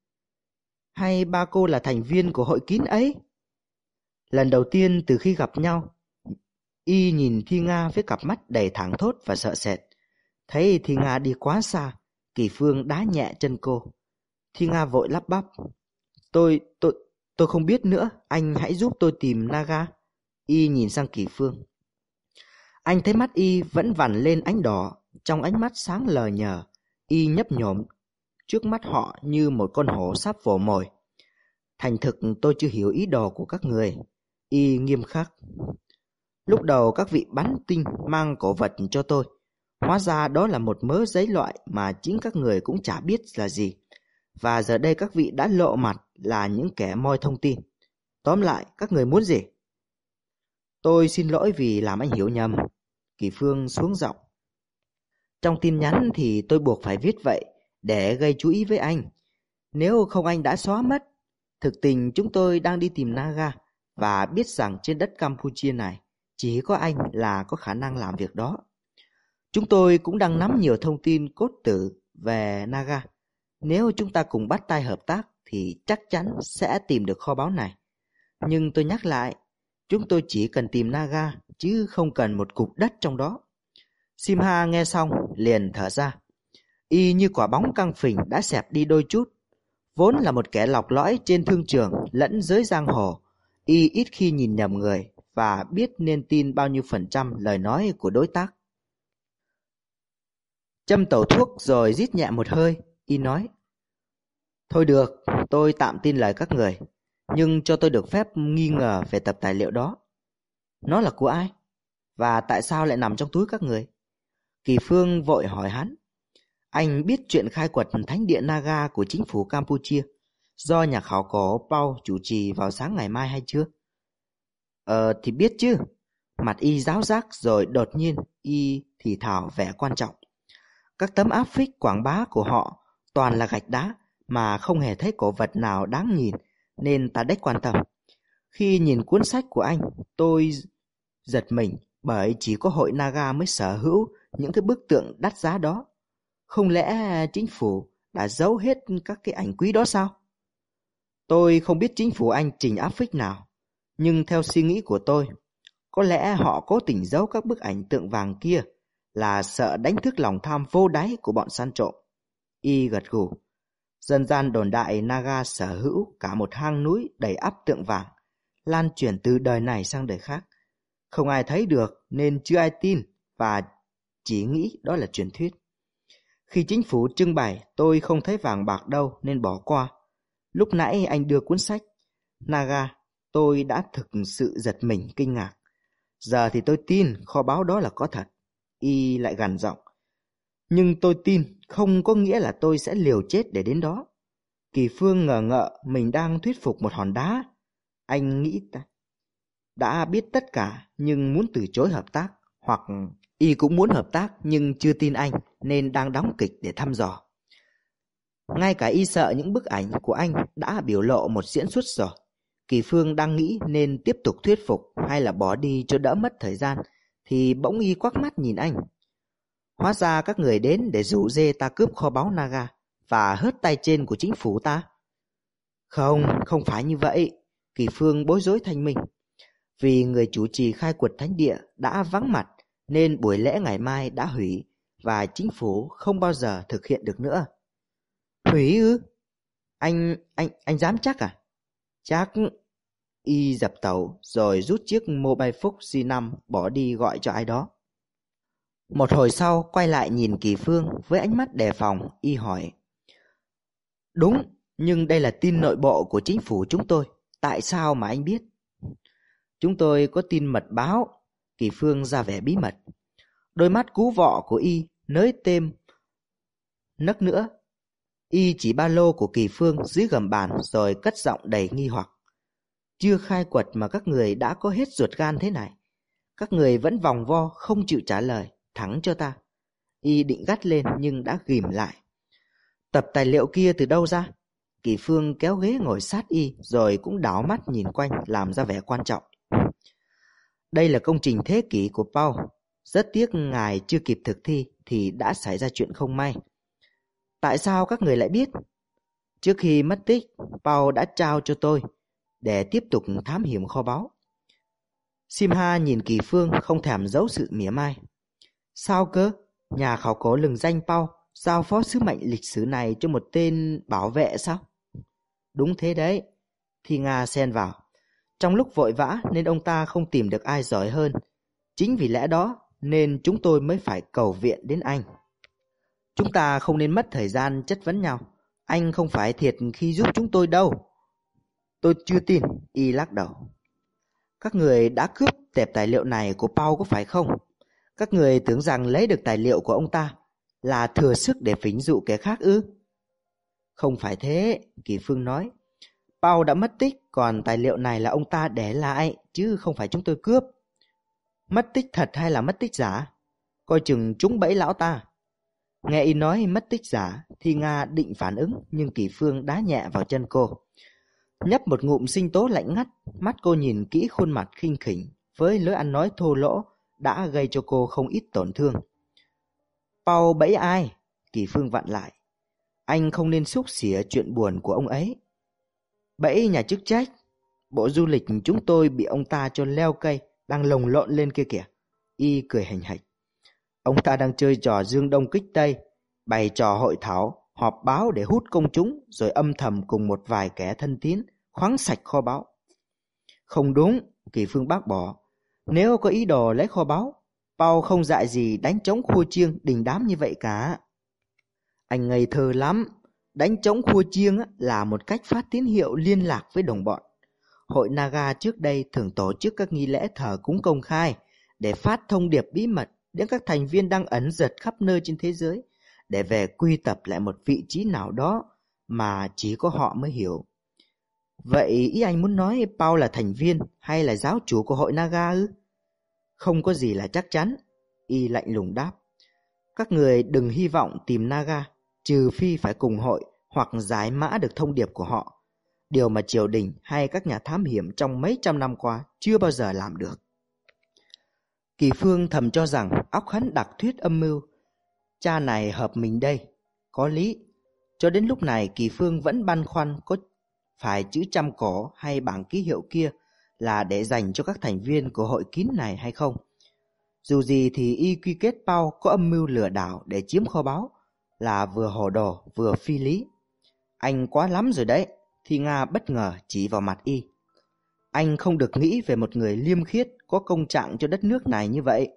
Hay ba cô là thành viên của hội kín ấy? Lần đầu tiên từ khi gặp nhau, Y nhìn Thi Nga với cặp mắt đầy thảng thốt và sợ sệt. Thấy Thi Nga đi quá xa, Kỳ Phương đá nhẹ chân cô. Thi Nga vội lắp bắp. Tôi, tôi, tôi không biết nữa, anh hãy giúp tôi tìm Naga. Y nhìn sang Kỳ Phương. Anh thấy mắt Y vẫn vằn lên ánh đỏ, trong ánh mắt sáng lờ nhờ. Y nhấp nhổm trước mắt họ như một con hổ sắp vồ mồi. Thành thực tôi chưa hiểu ý đồ của các người. Y nghiêm khắc. Lúc đầu các vị bắn tinh mang cổ vật cho tôi. Hóa ra đó là một mớ giấy loại mà chính các người cũng chả biết là gì. Và giờ đây các vị đã lộ mặt là những kẻ moi thông tin. Tóm lại, các người muốn gì? Tôi xin lỗi vì làm anh hiểu nhầm. Kỳ Phương xuống giọng. Trong tin nhắn thì tôi buộc phải viết vậy để gây chú ý với anh. Nếu không anh đã xóa mất. Thực tình chúng tôi đang đi tìm Naga và biết rằng trên đất Campuchia này chỉ có anh là có khả năng làm việc đó. Chúng tôi cũng đang nắm nhiều thông tin cốt tử về Naga. Nếu chúng ta cùng bắt tay hợp tác thì chắc chắn sẽ tìm được kho báu này. Nhưng tôi nhắc lại, chúng tôi chỉ cần tìm Naga chứ không cần một cục đất trong đó. Simha nghe xong liền thở ra. Y như quả bóng căng phình đã xẹp đi đôi chút. Vốn là một kẻ lọc lõi trên thương trường lẫn giới giang hồ, Y ít khi nhìn nhầm người và biết nên tin bao nhiêu phần trăm lời nói của đối tác. Châm tẩu thuốc rồi rít nhẹ một hơi, y nói: Thôi được, tôi tạm tin lời các người, nhưng cho tôi được phép nghi ngờ về tập tài liệu đó. Nó là của ai? Và tại sao lại nằm trong túi các người? Kỳ Phương vội hỏi hắn: Anh biết chuyện khai quật thánh địa Naga của chính phủ Campuchia do nhà khảo cổ Paul chủ trì vào sáng ngày mai hay chưa? Ờ thì biết chứ. Mặt y ráo rác rồi đột nhiên y thì thào vẻ quan trọng. Các tấm áp phích quảng bá của họ toàn là gạch đá mà không hề thấy cổ vật nào đáng nhìn, nên ta đếch quan tâm. Khi nhìn cuốn sách của anh, tôi giật mình bởi chỉ có hội Naga mới sở hữu những cái bức tượng đắt giá đó. Không lẽ chính phủ đã giấu hết các cái ảnh quý đó sao? Tôi không biết chính phủ Anh trình áp phích nào, nhưng theo suy nghĩ của tôi, có lẽ họ cố tình giấu các bức ảnh tượng vàng kia là sợ đánh thức lòng tham vô đáy của bọn săn trộm. Y gật gù. Dân gian đồn đại Naga sở hữu cả một hang núi đầy ắp tượng vàng, lan truyền từ đời này sang đời khác. Không ai thấy được nên chưa ai tin và chỉ nghĩ đó là truyền thuyết. Khi chính phủ trưng bày, tôi không thấy vàng bạc đâu nên bỏ qua. Lúc nãy anh đưa cuốn sách Naga, tôi đã thực sự giật mình kinh ngạc. Giờ thì tôi tin kho báu đó là có thật. Y lại gằn giọng: Nhưng tôi tin không có nghĩa là tôi sẽ liều chết để đến đó. Kỳ Phương ngờ ngợ mình đang thuyết phục một hòn đá. Anh nghĩ ta đã biết tất cả nhưng muốn từ chối hợp tác, hoặc y cũng muốn hợp tác nhưng chưa tin anh nên đang đóng kịch để thăm dò. Ngay cả y sợ những bức ảnh của anh đã biểu lộ một diễn xuất rồi. Kỳ Phương đang nghĩ nên tiếp tục thuyết phục hay là bỏ đi cho đỡ mất thời gian, thì bỗng y quắc mắt nhìn anh. Hóa ra các người đến để rủ dê ta cướp kho báu Naga và hớt tay trên của chính phủ ta. Không, không phải như vậy. Kỳ Phương bối rối thanh minh. Vì người chủ trì khai quật thánh địa đã vắng mặt nên buổi lễ ngày mai đã hủy và chính phủ không bao giờ thực hiện được nữa. Hủy ư? Anh, anh, anh dám chắc à? Chắc. Y dập tàu rồi rút chiếc mobile phone G năm bỏ đi gọi cho ai đó. Một hồi sau quay lại nhìn Kỳ Phương với ánh mắt đề phòng, y hỏi: Đúng, nhưng đây là tin nội bộ của chính phủ chúng tôi. Tại sao mà anh biết? Chúng tôi có tin mật báo. Kỳ Phương ra vẻ bí mật. Đôi mắt cú vọ của y nới thêm nấc nữa. Y chỉ ba lô của Kỳ Phương dưới gầm bàn rồi cất giọng đầy nghi hoặc. Chưa khai quật mà các người đã có hết ruột gan thế này. Các người vẫn vòng vo không chịu trả lời thẳng cho ta. Y định gắt lên nhưng đã ghìm lại. Tập tài liệu kia từ đâu ra? Kỳ Phương kéo ghế ngồi sát y rồi cũng đảo mắt nhìn quanh làm ra vẻ quan trọng. Đây là công trình thế kỷ của Paul. Rất tiếc ngài chưa kịp thực thi thì đã xảy ra chuyện không may. Tại sao các người lại biết? Trước khi mất tích, Paul đã trao cho tôi để tiếp tục thám hiểm kho báu. Simha nhìn Kỳ Phương không thèm giấu sự mỉa mai. Sao cơ? Nhà khảo cổ lừng danh Paul giao phó sứ mệnh lịch sử này cho một tên bảo vệ sao? Đúng thế đấy. Thi Nga xen vào. Trong lúc vội vã nên ông ta không tìm được ai giỏi hơn. Chính vì lẽ đó nên chúng tôi mới phải cầu viện đến anh. Chúng ta không nên mất thời gian chất vấn nhau. Anh không phải thiệt khi giúp chúng tôi đâu. Tôi chưa tin. Y lắc đầu. Các người đã cướp tệp tài liệu này của Paul có phải không? Các người tưởng rằng lấy được tài liệu của ông ta là thừa sức để phỉnh dụ kẻ khác ư? Không phải thế, Kỳ Phương nói. Paul đã mất tích, còn tài liệu này là ông ta để lại, chứ không phải chúng tôi cướp. Mất tích thật hay là mất tích giả? Coi chừng trúng bẫy lão ta. Nghe y nói mất tích giả, thì Nga định phản ứng, nhưng Kỳ Phương đá nhẹ vào chân cô. Nhấp một ngụm sinh tố lạnh ngắt, mắt cô nhìn kỹ khuôn mặt khinh khỉnh, với lối ăn nói thô lỗ, đã gây cho cô không ít tổn thương. Paul bẫy ai? Kỳ Phương vặn lại. Anh không nên xúc xỉa chuyện buồn của ông ấy. Bẫy nhà chức trách. Bộ du lịch chúng tôi bị ông ta cho leo cây, đang lồng lộn lên kia kìa. Y cười hành hạch. Ông ta đang chơi trò dương đông kích tây, bày trò hội thảo, họp báo để hút công chúng, rồi âm thầm cùng một vài kẻ thân tín khoáng sạch kho báu. Không đúng, Kỳ Phương bác bỏ. Nếu có ý đồ lấy kho báu, Paul không dại gì đánh trống khua chiêng đình đám như vậy cả. Anh ngây thơ lắm. Đánh trống khua chiêng là một cách phát tín hiệu liên lạc với đồng bọn. Hội Naga trước đây thường tổ chức các nghi lễ thờ cúng công khai để phát thông điệp bí mật đến các thành viên đang ẩn giật khắp nơi trên thế giới để về quy tập lại một vị trí nào đó mà chỉ có họ mới hiểu. Vậy ý anh muốn nói Paul là thành viên hay là giáo chủ của hội Naga ư? Không có gì là chắc chắn, Y lạnh lùng đáp. Các người đừng hy vọng tìm Naga, trừ phi phải cùng hội hoặc giải mã được thông điệp của họ. Điều mà triều đình hay các nhà thám hiểm trong mấy trăm năm qua chưa bao giờ làm được. Kỳ Phương thầm cho rằng óc hắn đặc thuyết âm mưu. Cha này hợp mình đây, có lý. Cho đến lúc này Kỳ Phương vẫn băn khoăn có phải chữ trăm cổ hay bảng ký hiệu kia là để dành cho các thành viên của hội kín này hay không. Dù gì thì Y quy kết Paul có âm mưu lừa đảo để chiếm kho báu là vừa hồ đồ vừa phi lý. Anh quá lắm rồi đấy, Thi Nga bất ngờ chỉ vào mặt Y. Anh không được nghĩ về một người liêm khiết có công trạng cho đất nước này như vậy.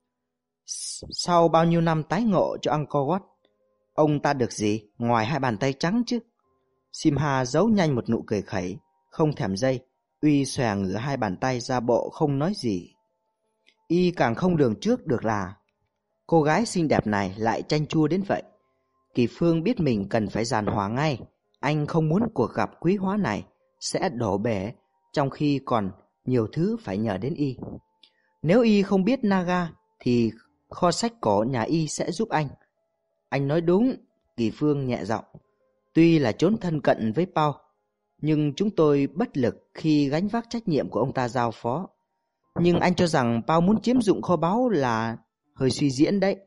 Sau bao nhiêu năm tái ngộ cho Angkor Wat, ông ta được gì ngoài hai bàn tay trắng chứ? Simha giấu nhanh một nụ cười khẩy, không thèm dây. Uy xòe ngửa hai bàn tay ra bộ không nói gì. Y càng không lường trước được là cô gái xinh đẹp này lại chanh chua đến vậy. Kỳ Phương biết mình cần phải giàn hòa ngay. Anh không muốn cuộc gặp quý hóa này sẽ đổ bể, trong khi còn nhiều thứ phải nhờ đến Y. Nếu Y không biết Naga thì kho sách cổ nhà Y sẽ giúp anh. Anh nói đúng, Kỳ Phương nhẹ giọng. Tuy là trốn thân cận với Paul, nhưng chúng tôi bất lực khi gánh vác trách nhiệm của ông ta giao phó. Nhưng anh cho rằng Paul muốn chiếm dụng kho báu là hơi suy diễn đấy.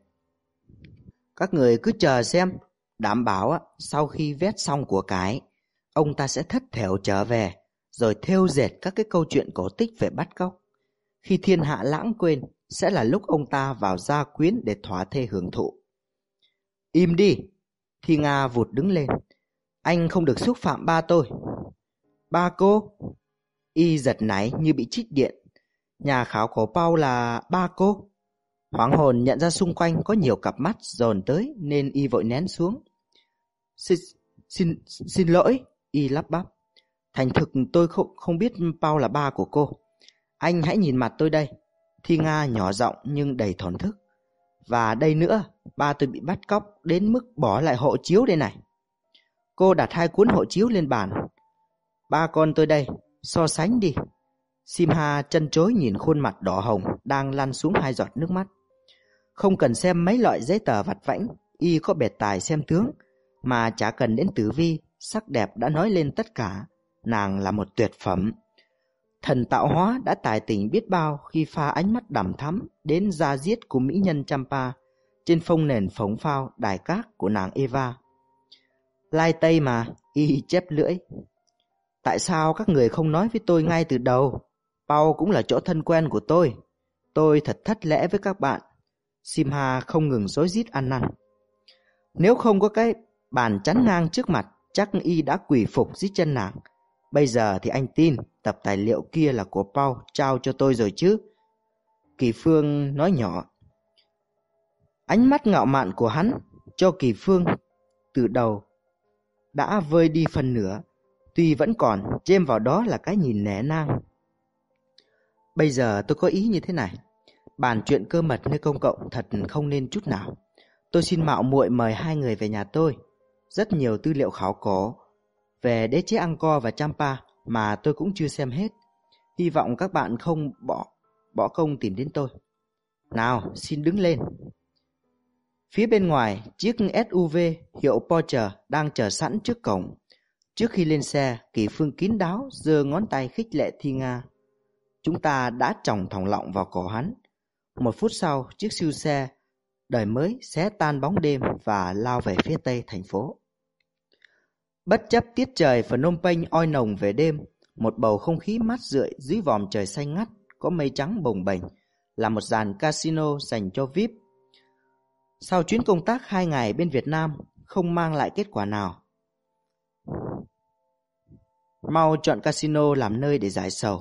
Các người cứ chờ xem, đảm bảo sau khi vét xong của cải, ông ta sẽ thất thểu trở về, rồi thêu dệt các cái câu chuyện cổ tích về bắt cóc. Khi thiên hạ lãng quên, sẽ là lúc ông ta vào gia quyến để thỏa thê hưởng thụ. Im đi! Thi Nga vụt đứng lên. Anh không được xúc phạm ba tôi. Ba cô? Y giật nảy như bị trích điện. Nhà khảo cổ Paul là ba cô? Hoảng hồn nhận ra xung quanh có nhiều cặp mắt dồn tới nên Y vội nén xuống. Xin, xin, xin lỗi, Y lắp bắp. Thành thực tôi không, không biết Paul là ba của cô. Anh hãy nhìn mặt tôi đây. Thi Nga nhỏ giọng nhưng đầy thổn thức. Và đây nữa, ba tôi bị bắt cóc đến mức bỏ lại hộ chiếu đây này. Cô đặt hai cuốn hộ chiếu lên bàn. Ba con tôi đây, so sánh đi. Simha chân chối nhìn khuôn mặt đỏ hồng đang lăn xuống hai giọt nước mắt. Không cần xem mấy loại giấy tờ vặt vãnh, Y có bề tài xem tướng, mà chả cần đến tử vi, sắc đẹp đã nói lên tất cả. Nàng là một tuyệt phẩm. Thần tạo hóa đã tài tình biết bao khi pha ánh mắt đằm thắm đến da diết của mỹ nhân Champa trên phông nền phồng phao đài cát của nàng Eva. Lai Tây mà, Y chép lưỡi. Tại sao các người không nói với tôi ngay từ đầu? Paul cũng là chỗ thân quen của tôi. Tôi thật thất lễ với các bạn. Simha không ngừng rối rít ăn năn. Nếu không có cái bàn chắn ngang trước mặt, chắc Y đã quỳ phục dưới chân nàng. Bây giờ thì anh tin tập tài liệu kia là của Paul trao cho tôi rồi chứ? Kỳ Phương nói nhỏ. Ánh mắt ngạo mạn của hắn cho Kỳ Phương từ đầu đã vơi đi phần nửa, tuy vẫn còn chêm vào đó là cái nhìn nể nang. Bây giờ tôi có ý như thế này. Bàn chuyện cơ mật nơi công cộng thật không nên chút nào. Tôi xin mạo muội mời hai người về nhà tôi. Rất nhiều tư liệu khảo cổ về đế chế Angkor và Champa mà tôi cũng chưa xem hết. Hy vọng các bạn không bỏ bỏ công tìm đến tôi. Nào, xin đứng lên. Phía bên ngoài, chiếc ét u vê hiệu Porsche đang chờ sẵn trước cổng. Trước khi lên xe, Kỳ Phương kín đáo giơ ngón tay khích lệ Thi Nga. Chúng ta đã chòng thòng lọng vào cổ hắn. Một phút sau, chiếc siêu xe đời mới xé tan bóng đêm và lao về phía tây thành phố. Bất chấp tiết trời Phnom Penh oi nồng về đêm, một bầu không khí mát rượi dưới vòm trời xanh ngắt có mây trắng bồng bềnh là một dàn casino dành cho vi ai pi. Sau chuyến công tác hai ngày bên Việt Nam không mang lại kết quả nào, mau chọn casino làm nơi để giải sầu.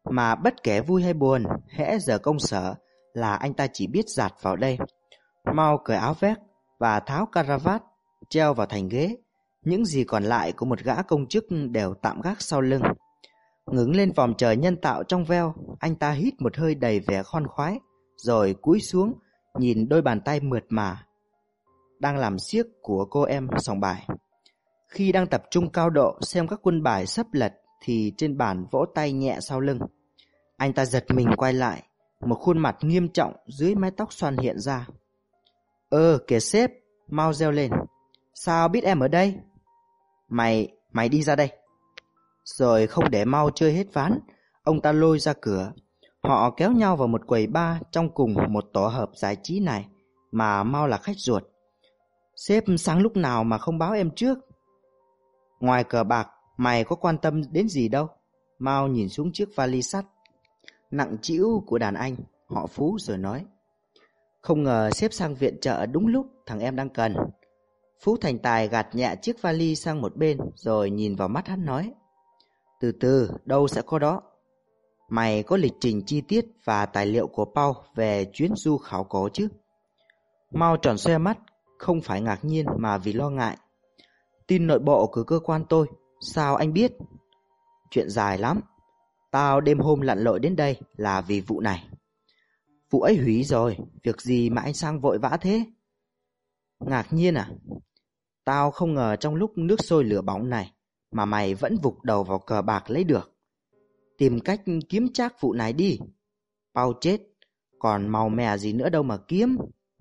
Mà bất kể vui hay buồn, hễ giờ công sở là anh ta chỉ biết dạt vào đây. Mau cởi áo vest và tháo caravat treo vào thành ghế. Những gì còn lại của một gã công chức đều tạm gác sau lưng. Ngẩng lên vòm trời nhân tạo trong veo, anh ta hít một hơi đầy vẻ khoan khoái, rồi cúi xuống nhìn đôi bàn tay mượt mà đang làm xiếc của cô em sòng bài. Khi đang tập trung cao độ xem các quân bài sắp lật thì trên bàn vỗ tay nhẹ sau lưng. Anh ta giật mình quay lại, một khuôn mặt nghiêm trọng dưới mái tóc xoăn hiện ra. Ơ kìa sếp, mau reo lên. Sao biết em ở đây? Mày, mày đi ra đây. Rồi không để Mau chơi hết ván, ông ta lôi ra cửa. Họ kéo nhau vào một quầy bar trong cùng một tổ hợp giải trí này mà Mau là khách ruột. Sếp sáng lúc nào mà không báo em trước? Ngoài cờ bạc, mày có quan tâm đến gì đâu. Mau nhìn xuống chiếc vali sắt nặng trĩu của đàn anh họ Phú rồi nói. Không ngờ sếp sang viện trợ đúng lúc thằng em đang cần. Phú thành tài gạt nhẹ chiếc vali sang một bên rồi nhìn vào mắt hắn nói. Từ từ, đâu sẽ có đó. Mày có lịch trình chi tiết và tài liệu của Paul về chuyến du khảo cổ chứ? Mau tròn xoe mắt, không phải ngạc nhiên mà vì lo ngại. Tin nội bộ của cơ quan tôi, sao anh biết? Chuyện dài lắm. Tao đêm hôm lặn lội đến đây là vì vụ này. Vụ ấy hủy rồi, việc gì mà anh sang vội vã thế? Ngạc nhiên à? Tao không ngờ trong lúc nước sôi lửa bỏng này mà mày vẫn vụt đầu vào cờ bạc lấy được. Tìm cách kiếm trác vụ này đi. Paul chết, còn màu mè gì nữa đâu mà kiếm.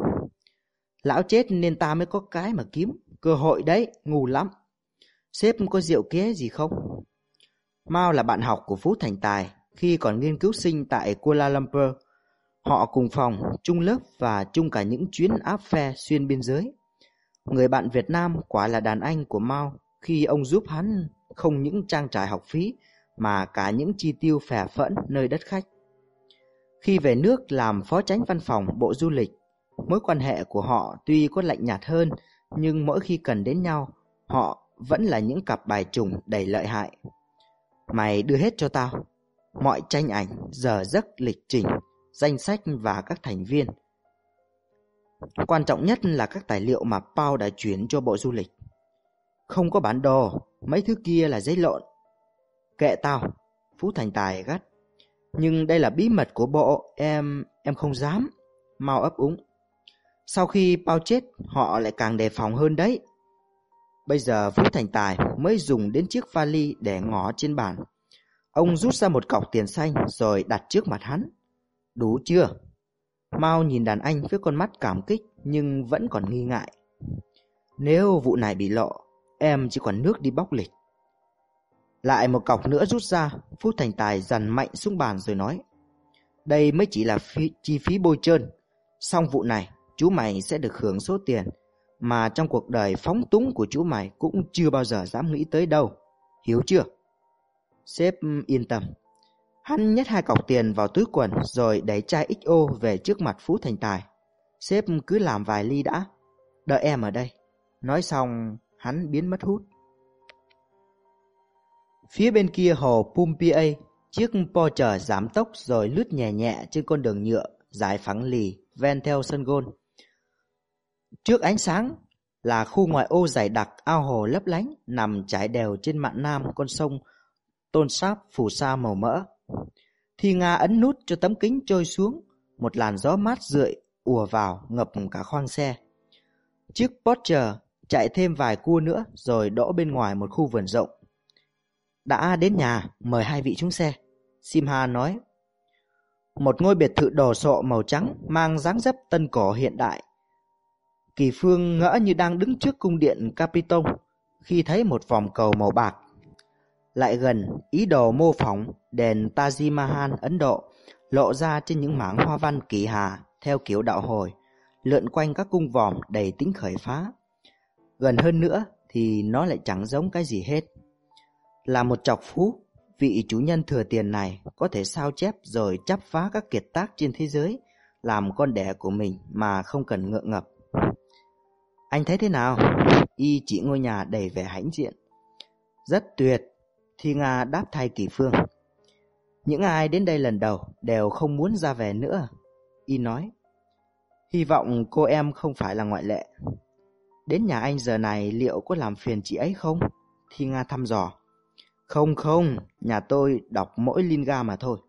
Lão chết nên ta mới có cái mà kiếm. Cơ hội đấy, ngu lắm. Sếp có diệu kế gì không? Mao là bạn học của Phú thành tài khi còn nghiên cứu sinh tại Kuala Lumpur. Họ cùng phòng, chung lớp và chung cả những chuyến áp phe xuyên biên giới. Người bạn Việt Nam quả là đàn anh của Mao khi ông giúp hắn không những trang trải học phí mà cả những chi tiêu phè phẫn nơi đất khách. Khi về nước làm phó chánh văn phòng Bộ Du lịch, mối quan hệ của họ tuy có lạnh nhạt hơn nhưng mỗi khi cần đến nhau, họ vẫn là những cặp bài trùng đầy lợi hại. Mày đưa hết cho tao, mọi tranh ảnh, giờ giấc, lịch trình, danh sách và các thành viên. Quan trọng nhất là các tài liệu mà Paul đã chuyển cho Bộ Du lịch. Không có bản đồ, mấy thứ kia là giấy lộn. Kệ tao, Phú thành tài gắt. Nhưng đây là bí mật của bộ, em em không dám. Mau ấp úng. Sau khi Paul chết, họ lại càng đề phòng hơn đấy. Bây giờ Phú thành tài mới dùng đến chiếc vali để ngỏ trên bàn. Ông rút ra một cọc tiền xanh rồi đặt trước mặt hắn. Đủ chưa? Mao nhìn đàn anh với con mắt cảm kích nhưng vẫn còn nghi ngại. Nếu vụ này bị lộ, em chỉ còn nước đi bóc lịch. Lại một cọc nữa rút ra, Phú thành tài dằn mạnh xuống bàn rồi nói. Đây mới chỉ là phí, chi phí bôi trơn. Xong vụ này, chú mày sẽ được hưởng số tiền mà trong cuộc đời phóng túng của chú mày cũng chưa bao giờ dám nghĩ tới đâu. Hiểu chưa? Sếp yên tâm. Hắn nhét hai cọc tiền vào túi quần rồi đẩy chai ích o về trước mặt Phú thành tài. Sếp cứ làm vài ly đã. Đợi em ở đây. Nói xong, hắn biến mất hút. Phía bên kia hồ Pompeii, chiếc Porsche giảm tốc rồi lướt nhẹ nhẹ trên con đường nhựa dài phẳng lì ven theo sân golf. Trước ánh sáng là khu ngoại ô dày đặc ao hồ lấp lánh nằm trải đều trên mạn nam con sông Tôn Sáp phù sa màu mỡ. Thi Nga ấn nút cho tấm kính trôi xuống, một làn gió mát rượi ùa vào ngập cả khoang xe. Chiếc Porsche chạy thêm vài cua nữa rồi đỗ bên ngoài một khu vườn rộng. Đã đến nhà, mời hai vị xuống xe, Simha nói. Một ngôi biệt thự đồ sộ màu trắng mang dáng dấp tân cổ hiện đại. Kỳ Phương ngỡ như đang đứng trước cung điện Capitol khi thấy một vòm cầu màu bạc. Lại gần, ý đồ mô phỏng đền Taj Mahal Ấn Độ lộ ra trên những mảng hoa văn kỳ hà theo kiểu đạo hồi, lượn quanh các cung vòm đầy tính khởi phá. Gần hơn nữa thì nó lại chẳng giống cái gì hết. Là một trọc phú, vị chủ nhân thừa tiền này có thể sao chép rồi chắp phá các kiệt tác trên thế giới làm con đẻ của mình mà không cần ngượng ngập. Anh thấy thế nào? Y chỉ ngôi nhà đầy vẻ hãnh diện. Rất tuyệt, Thi Nga đáp thay Kỳ Phương. Những ai đến đây lần đầu đều không muốn ra về nữa, Y nói. Hy vọng cô em không phải là ngoại lệ. Đến nhà anh giờ này liệu có làm phiền chị ấy không? Thi Nga thăm dò. Không không, nhà tôi đọc mỗi Linga mà thôi.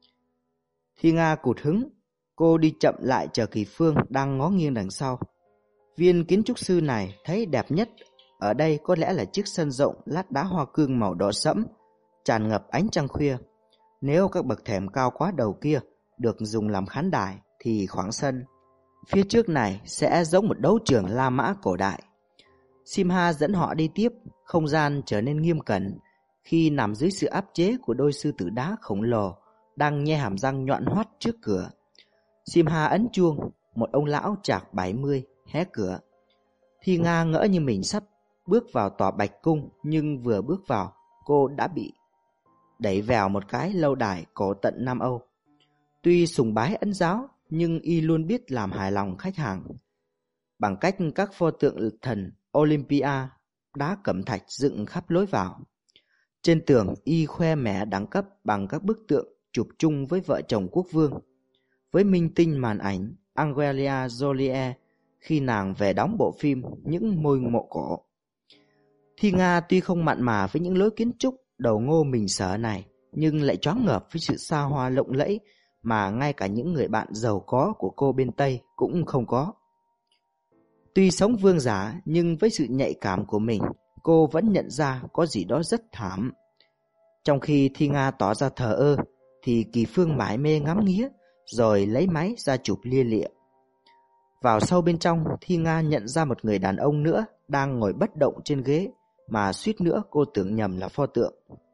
Thi Nga cụt hứng. Cô đi chậm lại chờ Kỳ Phương đang ngó nghiêng đằng sau. Viên kiến trúc sư này thấy đẹp nhất ở đây có lẽ là chiếc sân rộng lát đá hoa cương màu đỏ sẫm, tràn ngập ánh trăng khuya. Nếu các bậc thềm cao quá đầu kia được dùng làm khán đài thì khoảng sân phía trước này sẽ giống một đấu trường La Mã cổ đại. Simha dẫn họ đi tiếp. Không gian trở nên nghiêm cẩn khi nằm dưới sự áp chế của đôi sư tử đá khổng lồ đang nhe hàm răng nhọn hoắt trước cửa. Simha ấn chuông. Một ông lão chạc bảy mươi hé cửa. Thi Nga ngỡ như mình sắp bước vào tòa Bạch Cung, nhưng vừa bước vào cô đã bị đẩy vào một cái lâu đài cổ tận Nam Âu. Tuy sùng bái Ấn giáo nhưng Y luôn biết làm hài lòng khách hàng bằng cách các pho tượng thần Olympia đá cẩm thạch dựng khắp lối vào. Trên tường Y khoe mẽ đẳng cấp bằng các bức tượng chụp chung với vợ chồng quốc vương, với minh tinh màn ảnh Angelina Jolie khi nàng về đóng bộ phim Những Ngôi Mộ Cổ. Thi Nga tuy không mặn mà với những lối kiến trúc đầu ngô mình sở này, nhưng lại choáng ngợp với sự xa hoa lộng lẫy mà ngay cả những người bạn giàu có của cô bên Tây cũng không có. Tuy sống vương giả nhưng với sự nhạy cảm của mình, cô vẫn nhận ra có gì đó rất thảm. Trong khi Thi Nga tỏ ra thờ ơ thì Kỳ Phương mải mê ngắm nghía rồi lấy máy ra chụp lia lịa. Vào sâu bên trong, Thi Nga nhận ra một người đàn ông nữa đang ngồi bất động trên ghế mà suýt nữa cô tưởng nhầm là pho tượng.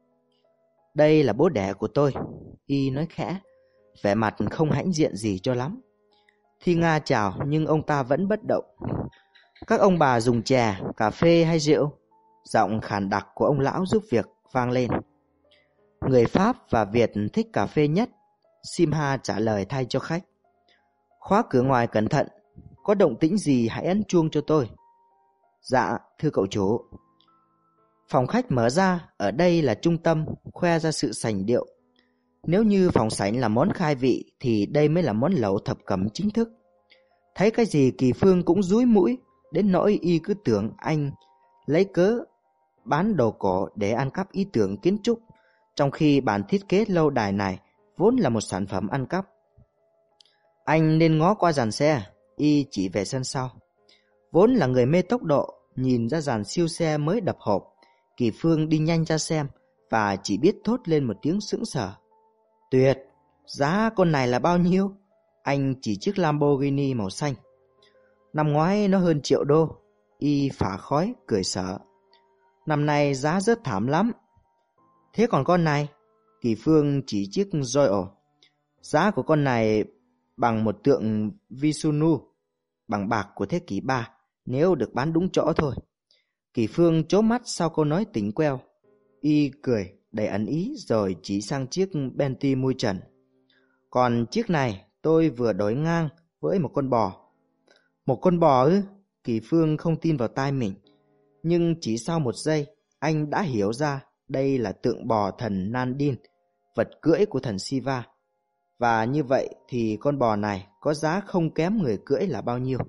Đây là bố đẻ của tôi, Y nói khẽ, vẻ mặt không hãnh diện gì cho lắm. Thi Nga chào nhưng ông ta vẫn bất động. Các ông bà dùng chè, cà phê hay rượu? Giọng khàn đặc của ông lão giúp việc vang lên. Người Pháp và Việt thích cà phê nhất, Simha trả lời thay cho khách. Khóa cửa ngoài cẩn thận, có động tĩnh gì hãy ấn chuông cho tôi. Dạ, thưa cậu chủ. Phòng khách mở ra, ở đây là trung tâm, khoe ra sự sành điệu. Nếu như phòng sảnh là món khai vị thì đây mới là món lẩu thập cẩm chính thức. Thấy cái gì Kỳ Phương cũng dúi mũi, đến nỗi Y cứ tưởng anh lấy cớ bán đồ cổ để ăn cắp ý tưởng kiến trúc, trong khi bản thiết kế lâu đài này vốn là một sản phẩm ăn cắp. Anh nên ngó qua dàn xe, Y chỉ về sân sau. Vốn là người mê tốc độ, nhìn ra dàn siêu xe mới đập hộp, Kỳ Phương đi nhanh ra xem và chỉ biết thốt lên một tiếng sững sờ. Tuyệt, giá con này là bao nhiêu? Anh chỉ chiếc Lamborghini màu xanh. Năm ngoái nó hơn triệu đô. Y phả khói cười sợ. Năm nay giá rất thảm lắm. Thế còn con này? Kỳ Phương chỉ chiếc Royal. Giá của con này bằng một tượng Vishnu bằng bạc của thế kỷ ba, nếu được bán đúng chỗ thôi. Kỳ Phương chố mắt sau câu nói tỉnh queo. Y cười đầy ẩn ý rồi chỉ sang chiếc Bentley mui trần. Còn chiếc này tôi vừa đổi ngang với một con bò. Một con bò ư? Kỳ Phương không tin vào tai mình. Nhưng chỉ sau một giây, anh đã hiểu ra đây là tượng bò thần Nandin, vật cưỡi của thần Shiva. Và như vậy thì con bò này có giá không kém người cưỡi là bao nhiêu.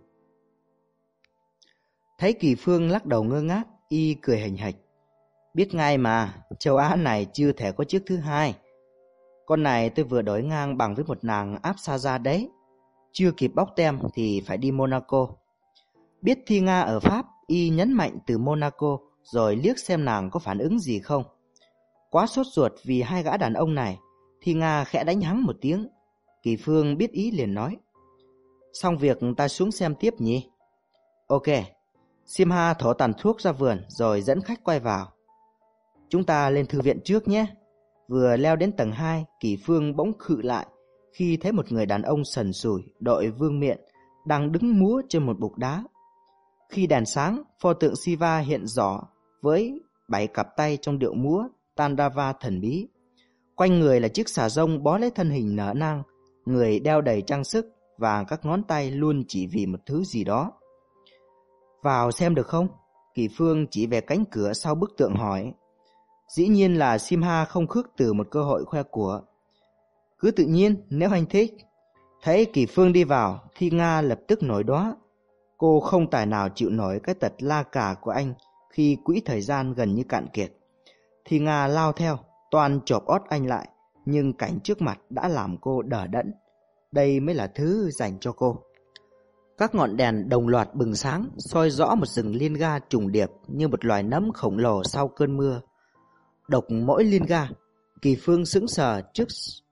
Thấy Kỳ Phương lắc đầu ngơ ngác, Y cười hình hạch. Biết ngay mà, châu Á này chưa thể có chiếc thứ hai. Con này tôi vừa đổi ngang bằng với một nàng áp xa ra đấy. Chưa kịp bóc tem thì phải đi Monaco. Biết Thi Nga ở Pháp, Y nhấn mạnh từ Monaco rồi liếc xem nàng có phản ứng gì không. Quá sốt ruột vì hai gã đàn ông này, Thi Nga khẽ đánh hắng một tiếng. Kỳ Phương biết ý liền nói. Xong việc ta xuống xem tiếp nhỉ? Ok. Simha thổ tàn thuốc ra vườn rồi dẫn khách quay vào. Chúng ta lên thư viện trước nhé. Vừa leo đến tầng hai, Kỳ Phương bỗng khựng lại khi thấy một người đàn ông sần sùi đội vương miện đang đứng múa trên một bục đá. Khi đèn sáng, pho tượng Shiva hiện rõ với bảy cặp tay trong điệu múa Tandava thần bí. Quanh người là chiếc xà rông bó lấy thân hình nở nang, người đeo đầy trang sức và các ngón tay luôn chỉ vì một thứ gì đó. Vào xem được không? Kỳ Phương chỉ về cánh cửa sau bức tượng hỏi. Dĩ nhiên là Simha không khước từ một cơ hội khoe của. Cứ tự nhiên nếu anh thích. Thấy Kỳ Phương đi vào, Thi Nga lập tức nổi đoá. Cô không tài nào chịu nổi cái tật la cà của anh khi quỹ thời gian gần như cạn kiệt. Thi Nga lao theo, toàn chộp ót anh lại, nhưng cảnh trước mặt đã làm cô đờ đẫn. Đây mới là thứ dành cho cô. Các ngọn đèn đồng loạt bừng sáng, soi rõ một rừng liên ga trùng điệp như một loài nấm khổng lồ sau cơn mưa. Độc mỗi liên ga, Kỳ Phương sững sờ trước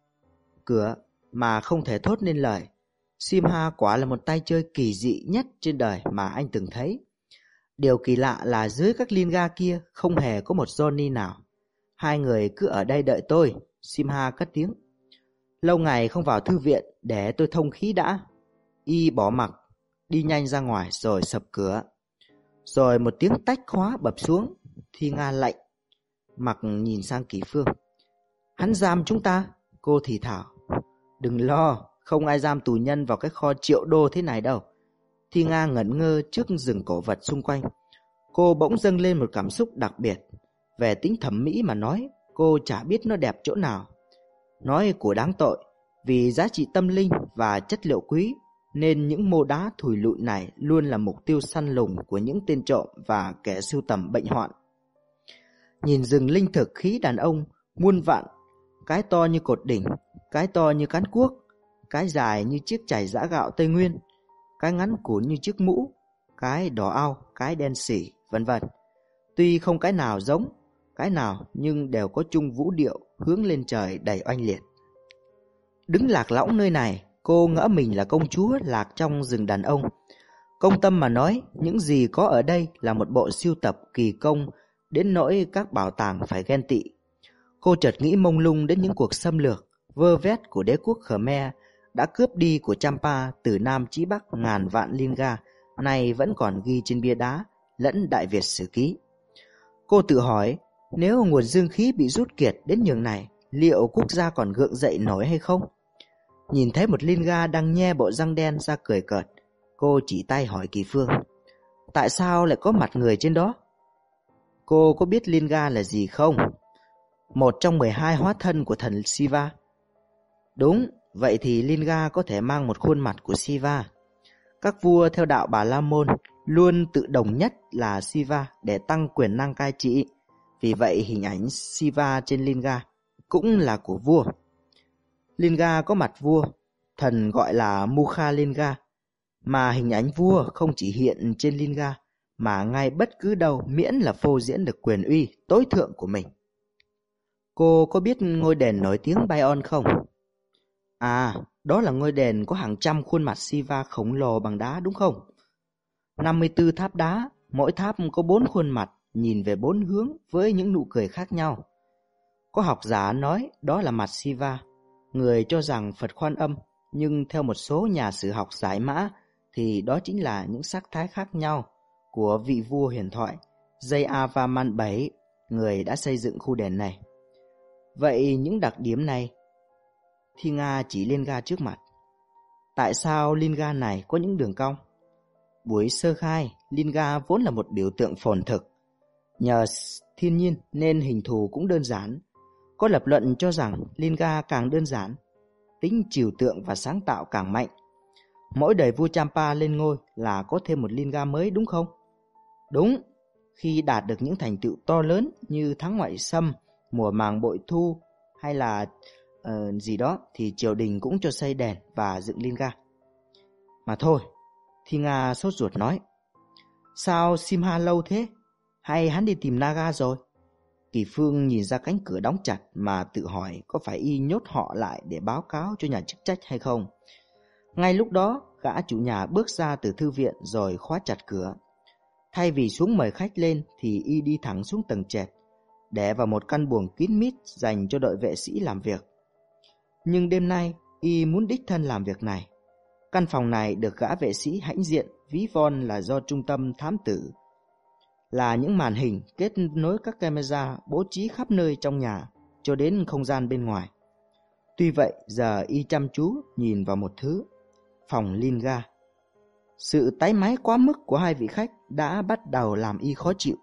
cửa mà không thể thốt nên lời. Simha quả là một tay chơi kỳ dị nhất trên đời mà anh từng thấy. Điều kỳ lạ là dưới các liên ga kia không hề có một Johnny nào. Hai người cứ ở đây đợi tôi, Simha cất tiếng. Lâu ngày không vào thư viện để tôi thông khí đã. Y bỏ mặc, đi nhanh ra ngoài rồi sập cửa. Rồi một tiếng tách khóa bập xuống. Thi Nga lạnh. Mặc nhìn sang Kỳ Phương. Hắn giam chúng ta, cô thì thào. Đừng lo, không ai giam tù nhân vào cái kho triệu đô thế này đâu. Thi Nga ngẩn ngơ trước rừng cổ vật xung quanh. Cô bỗng dâng lên một cảm xúc đặc biệt. Về tính thẩm mỹ mà nói, cô chả biết nó đẹp chỗ nào. Nói của đáng tội, vì giá trị tâm linh và chất liệu quý, nên những mô đá thùi lụi này luôn là mục tiêu săn lùng của những tên trộm và kẻ sưu tầm bệnh hoạn. Nhìn rừng linh thực khí đàn ông muôn vạn, cái to như cột đỉnh, cái to như cán cuốc, cái dài như chiếc chày giã gạo Tây Nguyên, cái ngắn cũn như chiếc mũ, cái đỏ ao, cái đen xỉ, vân vân. Tuy không cái nào giống cái nào nhưng đều có chung vũ điệu hướng lên trời đầy oanh liệt. Đứng lạc lõng nơi này, cô ngỡ mình là công chúa lạc trong rừng đàn ông. Công tâm mà nói, những gì có ở đây là một bộ sưu tập kỳ công đến nỗi các bảo tàng phải ghen tị. Cô chợt nghĩ mông lung đến những cuộc xâm lược vơ vét của đế quốc Khmer đã cướp đi của Champa từ Nam chí Bắc ngàn vạn liên ga, nay vẫn còn ghi trên bia đá lẫn Đại Việt sử ký. Cô tự hỏi, nếu nguồn dương khí bị rút kiệt đến nhường này, liệu quốc gia còn gượng dậy nổi hay không? Nhìn thấy một liên ga đang nhe bộ răng đen ra cười cợt, cô chỉ tay hỏi Kỳ Phương, tại sao lại có mặt người trên đó? Cô có biết liên ga là gì không? Một trong mười hai hóa thân của thần Shiva. Đúng, vậy thì liên ga có thể mang một khuôn mặt của Shiva. Các vua theo đạo Bà La Môn luôn tự đồng nhất là Shiva để tăng quyền năng cai trị. Vì vậy hình ảnh Shiva trên liên ga cũng là của vua. Liên ga có mặt vua, thần gọi là Mukha Linga, mà hình ảnh vua không chỉ hiện trên liên ga mà ngay bất cứ đâu miễn là phô diễn được quyền uy tối thượng của mình. Cô có biết ngôi đền nổi tiếng Bayon không? À, đó là ngôi đền có hàng trăm khuôn mặt Shiva khổng lồ bằng đá đúng không? năm mươi tư tháp đá, mỗi tháp có bốn khuôn mặt nhìn về bốn hướng với những nụ cười khác nhau. Có học giả nói đó là mặt Shiva, người cho rằng Phật Quan Âm, nhưng theo một số nhà sử học giải mã thì đó chính là những sắc thái khác nhau của vị vua huyền thoại Jayavarman bảy, người đã xây dựng khu đền này. Vậy những đặc điểm này, Thi Nga chỉ liên ga trước mặt. Tại sao liên ga này có những đường cong? Buổi sơ khai, liên ga vốn là một biểu tượng phồn thực. Nhờ thiên nhiên nên hình thù cũng đơn giản. Có lập luận cho rằng liên ga càng đơn giản, tính trừu tượng và sáng tạo càng mạnh. Mỗi đời vua Champa lên ngôi là có thêm một liên ga mới đúng không? Đúng, khi đạt được những thành tựu to lớn như thắng ngoại xâm, mùa màng bội thu hay là uh, gì đó thì triều đình cũng cho xây đền và dựng liên ga. Mà thôi, Thi Nga sốt ruột nói, sao Simha lâu thế? Hay hắn đi tìm Naga rồi? Kỳ Phương nhìn ra cánh cửa đóng chặt mà tự hỏi có phải y nhốt họ lại để báo cáo cho nhà chức trách hay không. Ngay lúc đó, gã chủ nhà bước ra từ thư viện rồi khóa chặt cửa. Thay vì xuống mời khách lên thì y đi thẳng xuống tầng trệt, để vào một căn buồng kín mít dành cho đội vệ sĩ làm việc. Nhưng đêm nay, y muốn đích thân làm việc này. Căn phòng này được gã vệ sĩ hãnh diện ví von là do trung tâm thám tử, là những màn hình kết nối các camera bố trí khắp nơi trong nhà cho đến không gian bên ngoài. Tuy vậy, giờ y chăm chú nhìn vào một thứ, phòng Linga. Sự tái máy quá mức của hai vị khách đã bắt đầu làm y khó chịu.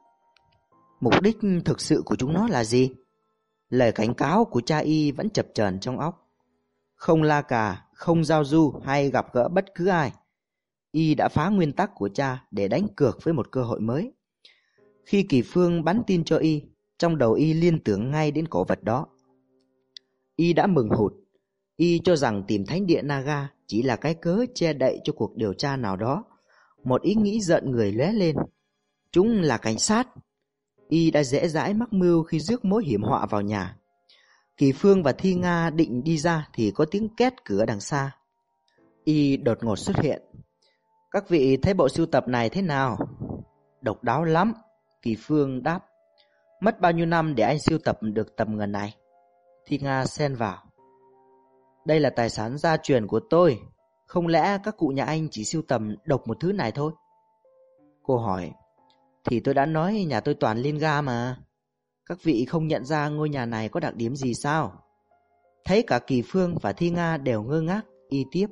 Mục đích thực sự của chúng nó là gì? Lời cảnh cáo của cha y vẫn chập chờn trong óc. không la cà, không giao du hay gặp gỡ bất cứ ai. Y đã phá nguyên tắc của cha để đánh cược với một cơ hội mới. Khi Kỳ Phương bắn tin cho Y, trong đầu Y liên tưởng ngay đến cổ vật đó. Y đã mừng hụt. Y cho rằng tìm thánh địa Naga chỉ là cái cớ che đậy cho cuộc điều tra nào đó. Một ý nghĩ giận người lóe lên. Chúng là cảnh sát. Y đã dễ dãi mắc mưu khi rước mối hiểm họa vào nhà. Kỳ Phương và Thi Nga định đi ra thì có tiếng két cửa đằng xa. Y đột ngột xuất hiện. Các vị thấy bộ sưu tập này thế nào? Độc đáo lắm, Kỳ Phương đáp. Mất bao nhiêu năm để anh sưu tập được tầm ngần này? Thi Nga xen vào. Đây là tài sản gia truyền của tôi. Không lẽ các cụ nhà anh chỉ sưu tầm độc một thứ này thôi? Cô hỏi. Thì tôi đã nói nhà tôi toàn Linga mà. Các vị không nhận ra ngôi nhà này có đặc điểm gì sao? Thấy cả Kỳ Phương và Thi Nga đều ngơ ngác. Y tiếp.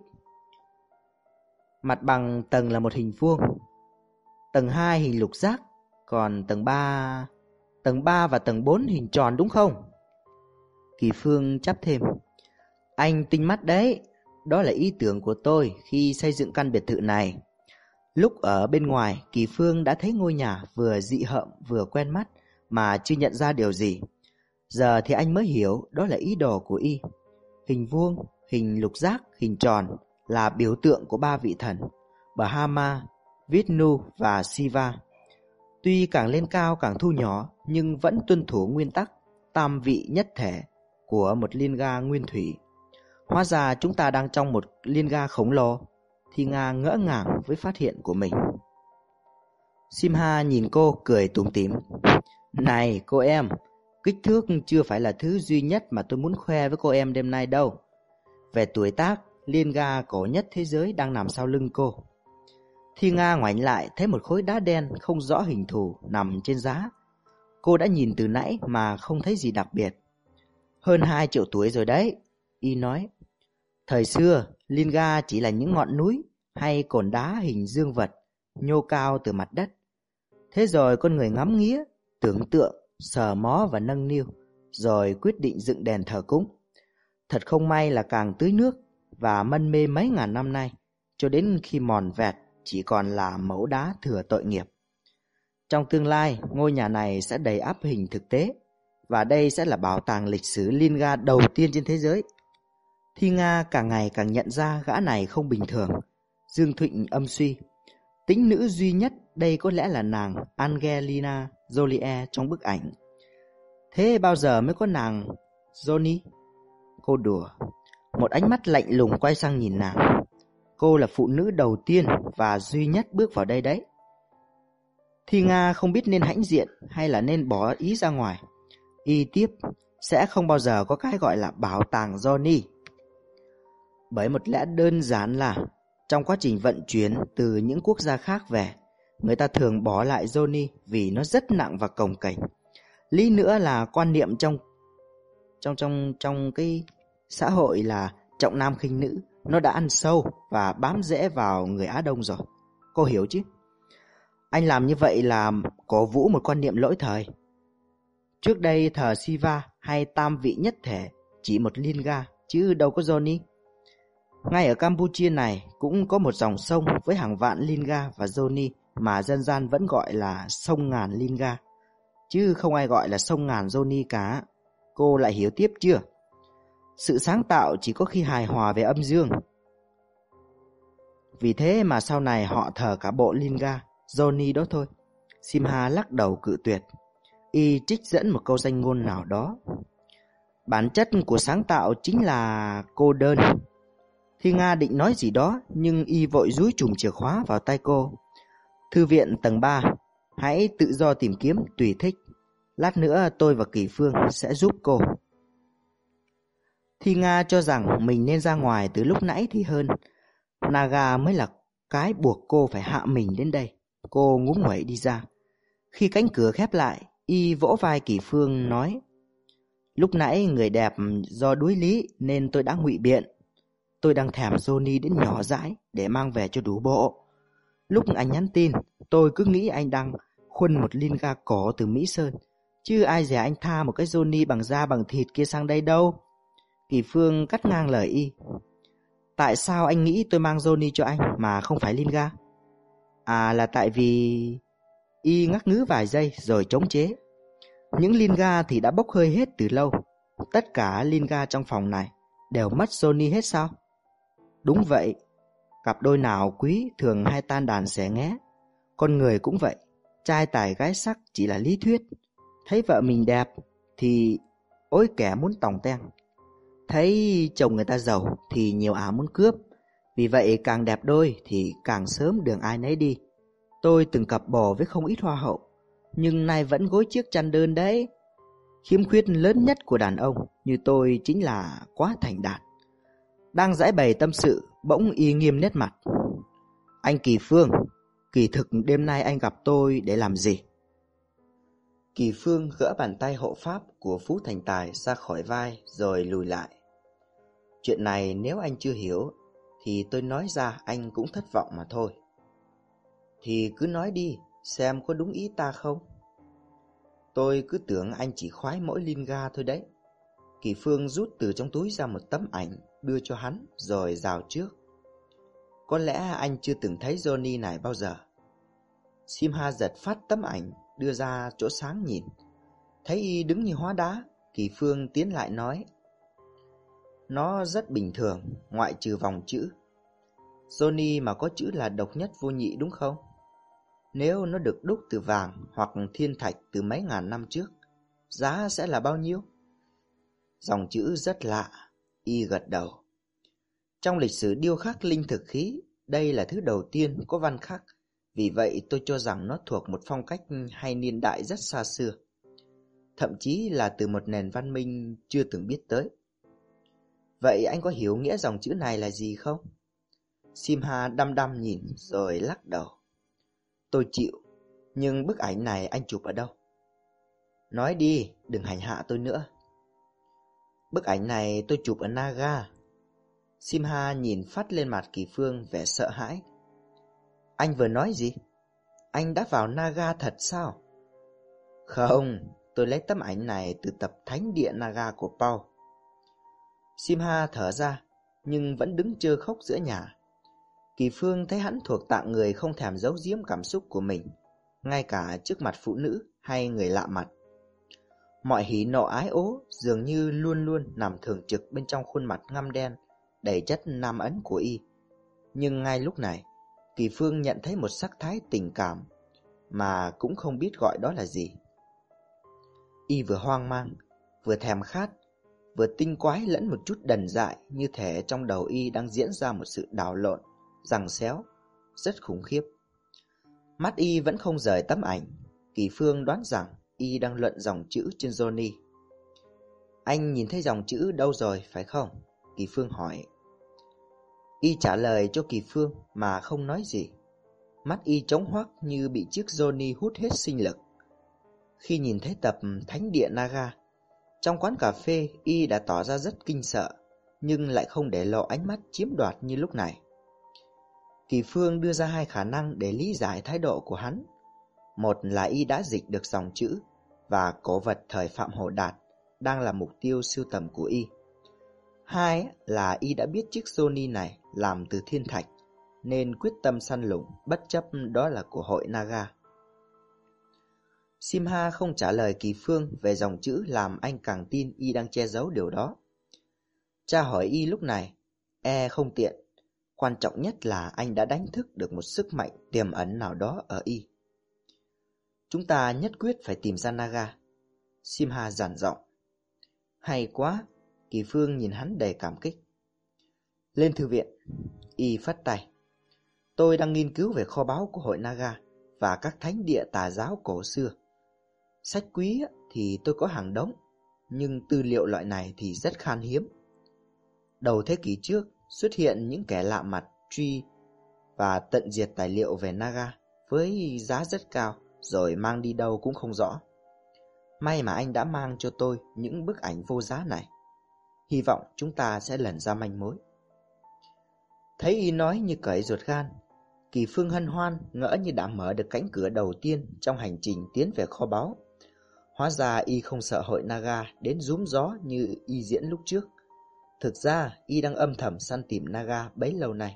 Mặt bằng tầng là một hình vuông, tầng hai hình lục giác, còn tầng ba... Tầng ba và tầng bốn hình tròn đúng không? Kỳ Phương chắp thêm. Anh tinh mắt đấy. Đó là ý tưởng của tôi khi xây dựng căn biệt thự này. Lúc ở bên ngoài, Kỳ Phương đã thấy ngôi nhà vừa dị hợm vừa quen mắt mà chưa nhận ra điều gì. Giờ thì anh mới hiểu đó là ý đồ của Y. Hình vuông, hình lục giác, hình tròn là biểu tượng của ba vị thần Brahma, Vishnu và Shiva. Tuy càng lên cao càng thu nhỏ nhưng vẫn tuân thủ nguyên tắc tam vị nhất thể của một Linga nguyên thủy. Hóa ra chúng ta đang trong một Linga khổng lồ. Thi Nga ngỡ ngàng với phát hiện của mình. Simha nhìn cô cười tủm tỉm. Này cô em, kích thước chưa phải là thứ duy nhất mà tôi muốn khoe với cô em đêm nay đâu. Về tuổi tác, Linga cổ nhất thế giới đang nằm sau lưng cô. Thi Nga ngoảnh lại thấy một khối đá đen không rõ hình thù nằm trên giá. Cô đã nhìn từ nãy mà không thấy gì đặc biệt. Hơn hai triệu tuổi rồi đấy, Y nói. Thời xưa, Linga chỉ là những ngọn núi hay cồn đá hình dương vật nhô cao từ mặt đất. Thế rồi con người ngắm nghía, tưởng tượng, sờ mó và nâng niu, rồi quyết định dựng đèn thờ cúng. Thật không may là càng tưới nước và mân mê mấy ngàn năm nay, cho đến khi mòn vẹt chỉ còn là mẫu đá thừa tội nghiệp. Trong tương lai, ngôi nhà này sẽ đầy ắp hình thực tế, và đây sẽ là bảo tàng lịch sử Linga đầu tiên trên thế giới. Thi Nga càng ngày càng nhận ra gã này không bình thường. Dương Thụnh âm suy. Tính nữ duy nhất đây có lẽ là nàng Angelina Jolie trong bức ảnh. Thế bao giờ mới có nàng Johnny? Cô đùa. Một ánh mắt lạnh lùng quay sang nhìn nàng. Cô là phụ nữ đầu tiên và duy nhất bước vào đây đấy. Thi Nga không biết nên hãnh diện hay là nên bỏ ý ra ngoài. Y tiếp. Sẽ không bao giờ có cái gọi là bảo tàng Johnny. Bởi một lẽ đơn giản là trong quá trình vận chuyển từ những quốc gia khác về, người ta thường bỏ lại Johnny vì nó rất nặng và cồng kềnh. Lý nữa là quan niệm trong trong trong trong cái xã hội là trọng nam khinh nữ, nó đã ăn sâu và bám rễ vào người Á Đông rồi. Cô hiểu chứ? Anh làm như vậy là cổ vũ một quan niệm lỗi thời. Trước đây thờ Shiva hay tam vị nhất thể chỉ một Linga chứ đâu có Johnny. Ngay ở Campuchia này cũng có một dòng sông với hàng vạn Linga và Johnny mà dân gian vẫn gọi là sông ngàn Linga, chứ không ai gọi là sông ngàn Johnny cả. Cô lại hiểu tiếp chưa? Sự sáng tạo chỉ có khi hài hòa về âm dương. Vì thế mà sau này họ thờ cả bộ Linga, Johnny đó thôi. Simha lắc đầu cự tuyệt. Y trích dẫn một câu danh ngôn nào đó. Bản chất của sáng tạo chính là cô đơn. Thi Nga định nói gì đó nhưng Y vội dúi chùm chìa khóa vào tay cô. Thư viện tầng ba, hãy tự do tìm kiếm tùy thích. Lát nữa tôi và Kỳ Phương sẽ giúp cô. Thi Nga cho rằng mình nên ra ngoài từ lúc nãy thì hơn. Naga mới là cái buộc cô phải hạ mình đến đây. Cô ngúng nguẩy đi ra. Khi cánh cửa khép lại, Y vỗ vai Kỳ Phương nói: Lúc nãy người đẹp do đuối lý nên tôi đã ngụy biện. Tôi đang thèm Johnny đến nhỏ dãi để mang về cho đủ bộ. Lúc anh nhắn tin, tôi cứ nghĩ anh đang khuân một Linga cổ từ Mỹ Sơn, chứ ai dè anh tha một cái Johnny bằng da bằng thịt kia sang đây đâu. Kỳ Phương cắt ngang lời y. Tại sao anh nghĩ tôi mang Johnny cho anh mà không phải Linga? À, là tại vì... Y ngắc ngứ vài giây rồi chống chế. Những Linga thì đã bốc hơi hết từ lâu. Tất cả Linga trong phòng này đều mất Johnny hết sao? Đúng vậy. Cặp đôi nào quý thường hay tan đàn xẻ nghé. Con người cũng vậy. Trai tài gái sắc chỉ là lý thuyết. Thấy vợ mình đẹp thì ôi kẻ muốn tòng ten. Thấy chồng người ta giàu thì nhiều ả muốn cướp. Vì vậy càng đẹp đôi thì càng sớm đường ai nấy đi. Tôi từng cặp bò với không ít hoa hậu, nhưng nay vẫn gối chiếc chăn đơn đấy. Khiếm khuyết lớn nhất của đàn ông như tôi chính là quá thành đạt. Đang giải bày tâm sự, bỗng y nghiêm nét mặt. Anh Kỳ Phương, kỳ thực đêm nay anh gặp tôi để làm gì? Kỳ Phương gỡ bàn tay hộ pháp của Phú Thành Tài ra khỏi vai rồi lùi lại. Chuyện này nếu anh chưa hiểu thì tôi nói ra anh cũng thất vọng mà thôi. Thì cứ nói đi, xem có đúng ý ta không? Tôi cứ tưởng anh chỉ khoái mỗi Linga thôi đấy. Kỳ Phương rút từ trong túi ra một tấm ảnh, đưa cho hắn rồi rào trước. Có lẽ anh chưa từng thấy Johnny này bao giờ. Simha giật phát tấm ảnh, đưa ra chỗ sáng nhìn. Thấy y đứng như hóa đá, Kỳ Phương tiến lại nói. Nó rất bình thường, ngoại trừ vòng chữ. Johnny mà có chữ là độc nhất vô nhị đúng không? Nếu nó được đúc từ vàng hoặc thiên thạch từ mấy ngàn năm trước, giá sẽ là bao nhiêu? Dòng chữ rất lạ, y gật đầu. Trong lịch sử điêu khắc linh thực khí, đây là thứ đầu tiên có văn khắc. Vì vậy tôi cho rằng nó thuộc một phong cách hay niên đại rất xa xưa. Thậm chí là từ một nền văn minh chưa từng biết tới. Vậy anh có hiểu nghĩa dòng chữ này là gì không? Simha đăm đăm nhìn rồi lắc đầu. Tôi chịu, nhưng bức ảnh này anh chụp ở đâu? Nói đi, đừng hành hạ tôi nữa. Bức ảnh này tôi chụp ở Naga. Simha nhìn phát lên mặt Kỳ Phương vẻ sợ hãi. Anh vừa nói gì? Anh đã vào Naga thật sao? Không, tôi lấy tấm ảnh này từ tập Thánh địa Naga của Paul. Simha thở ra, nhưng vẫn đứng trơ khóc giữa nhà. Kỳ Phương thấy hắn thuộc tạng người không thèm giấu giếm cảm xúc của mình, ngay cả trước mặt phụ nữ hay người lạ mặt. Mọi hỉ nộ ái ố dường như luôn luôn nằm thường trực bên trong khuôn mặt ngăm đen, đầy chất nam ấn của y. Nhưng ngay lúc này, Kỳ Phương nhận thấy một sắc thái tình cảm, mà cũng không biết gọi đó là gì. Y vừa hoang mang, vừa thèm khát, vừa tinh quái lẫn một chút đần dại, như thể trong đầu y đang diễn ra một sự đảo lộn, giằng xéo, rất khủng khiếp. Mắt y vẫn không rời tấm ảnh. Kỳ Phương đoán rằng y đang luận dòng chữ trên Johnny. Anh nhìn thấy dòng chữ đâu rồi, phải không? Kỳ Phương hỏi. Y trả lời cho Kỳ Phương mà không nói gì. Mắt y trống hoác như bị chiếc Johnny hút hết sinh lực. Khi nhìn thấy tập Thánh địa Naga, trong quán cà phê y đã tỏ ra rất kinh sợ, nhưng lại không để lộ ánh mắt chiếm đoạt như lúc này. Kỳ Phương đưa ra hai khả năng để lý giải thái độ của hắn. Một là y đã dịch được dòng chữ và cổ vật thời Phạm Hồ Đạt đang là mục tiêu sưu tầm của y. Hai là y đã biết chiếc Johnny này làm từ thiên thạch nên quyết tâm săn lùng bất chấp đó là của hội Naga. Simha không trả lời Kỳ Phương về dòng chữ làm anh càng tin y đang che giấu điều đó. Cha hỏi y lúc này, e không tiện. Quan trọng nhất là anh đã đánh thức được một sức mạnh tiềm ẩn nào đó ở y. Chúng ta nhất quyết phải tìm ra Naga. Simha dặn giọng. Hay quá, Kỳ Phương nhìn hắn đầy cảm kích. Lên thư viện, y phất tay. Tôi đang nghiên cứu về kho báu của hội Naga và các thánh địa tà giáo cổ xưa. Sách quý thì tôi có hàng đống, nhưng tư liệu loại này thì rất khan hiếm. Đầu thế kỷ trước xuất hiện những kẻ lạ mặt truy và tận diệt tài liệu về Naga với giá rất cao, rồi mang đi đâu cũng không rõ. May mà anh đã mang cho tôi những bức ảnh vô giá này. Hy vọng chúng ta sẽ lần ra manh mối. Thấy y nói như cởi ruột gan, Kỳ Phương hân hoan ngỡ như đã mở được cánh cửa đầu tiên trong hành trình tiến về kho báu. Hóa ra y không sợ hội Naga đến rúm gió như y diễn lúc trước. Thực ra y đang âm thầm săn tìm Naga bấy lâu nay.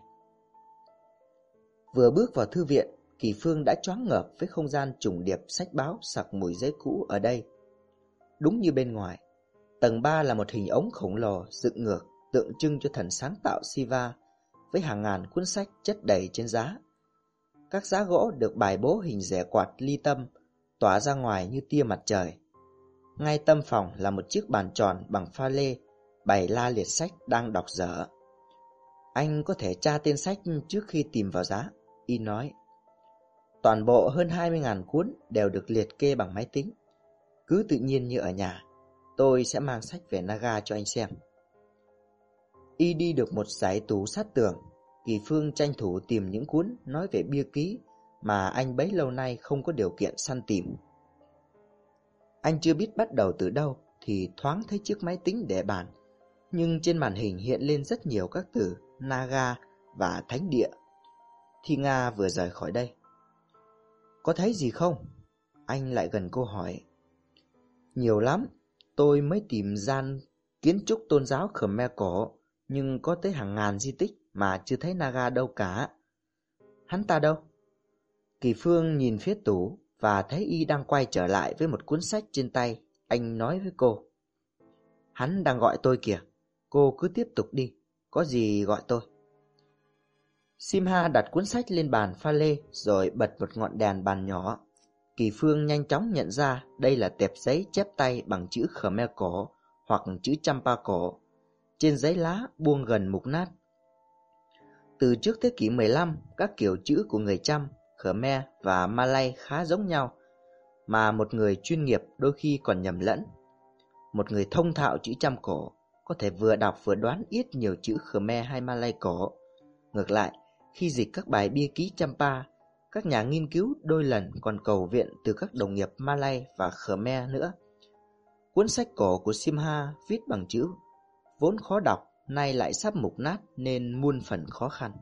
Vừa bước vào thư viện, Kỳ Phương đã choáng ngợp với không gian trùng điệp sách báo sặc mùi giấy cũ ở đây. Đúng như bên ngoài, tầng ba là một hình ống khổng lồ dựng ngược tượng trưng cho thần sáng tạo Shiva với hàng ngàn cuốn sách chất đầy trên giá. Các giá gỗ được bài bố hình rẻ quạt ly tâm tỏa ra ngoài như tia mặt trời. Ngay tâm phòng là một chiếc bàn tròn bằng pha lê bày la liệt sách đang đọc dở. Anh có thể tra tên sách trước khi tìm vào giá, y nói. Toàn bộ hơn hai mươi nghìn cuốn đều được liệt kê bằng máy tính. Cứ tự nhiên như ở nhà, tôi sẽ mang sách về Naga cho anh xem. Y đi được một dãy tủ sát tường, Kỳ Phương tranh thủ tìm những cuốn nói về bia ký mà anh bấy lâu nay không có điều kiện săn tìm. Anh chưa biết bắt đầu từ đâu thì thoáng thấy chiếc máy tính để bàn, nhưng trên màn hình hiện lên rất nhiều các từ Naga và Thánh Địa. Thi Nga vừa rời khỏi đây. Có thấy gì không? Anh lại gần cô hỏi. Nhiều lắm, tôi mới tìm gian kiến trúc tôn giáo Khmer cổ, nhưng có tới hàng ngàn di tích mà chưa thấy Naga đâu cả. Hắn ta đâu? Kỳ Phương nhìn phía tủ và thấy y đang quay trở lại với một cuốn sách trên tay. Anh nói với cô. Hắn đang gọi tôi kìa, cô cứ tiếp tục đi, có gì gọi tôi. Simha đặt cuốn sách lên bàn pha lê rồi bật một ngọn đèn bàn nhỏ. Kỳ Phương nhanh chóng nhận ra đây là tệp giấy chép tay bằng chữ Khmer cổ hoặc chữ Champa cổ. Trên giấy lá buông gần mục nát. Từ trước thế kỷ mười lăm, các kiểu chữ của người Cham, Khmer và Malay khá giống nhau, mà một người chuyên nghiệp đôi khi còn nhầm lẫn. Một người thông thạo chữ Cham cổ có thể vừa đọc vừa đoán ít nhiều chữ Khmer hay Malay cổ. Ngược lại, khi dịch các bài bia ký Champa, các nhà nghiên cứu đôi lần còn cầu viện từ các đồng nghiệp Malay và Khmer nữa. Cuốn sách cổ của Simha viết bằng chữ vốn khó đọc, nay lại sắp mục nát nên muôn phần khó khăn.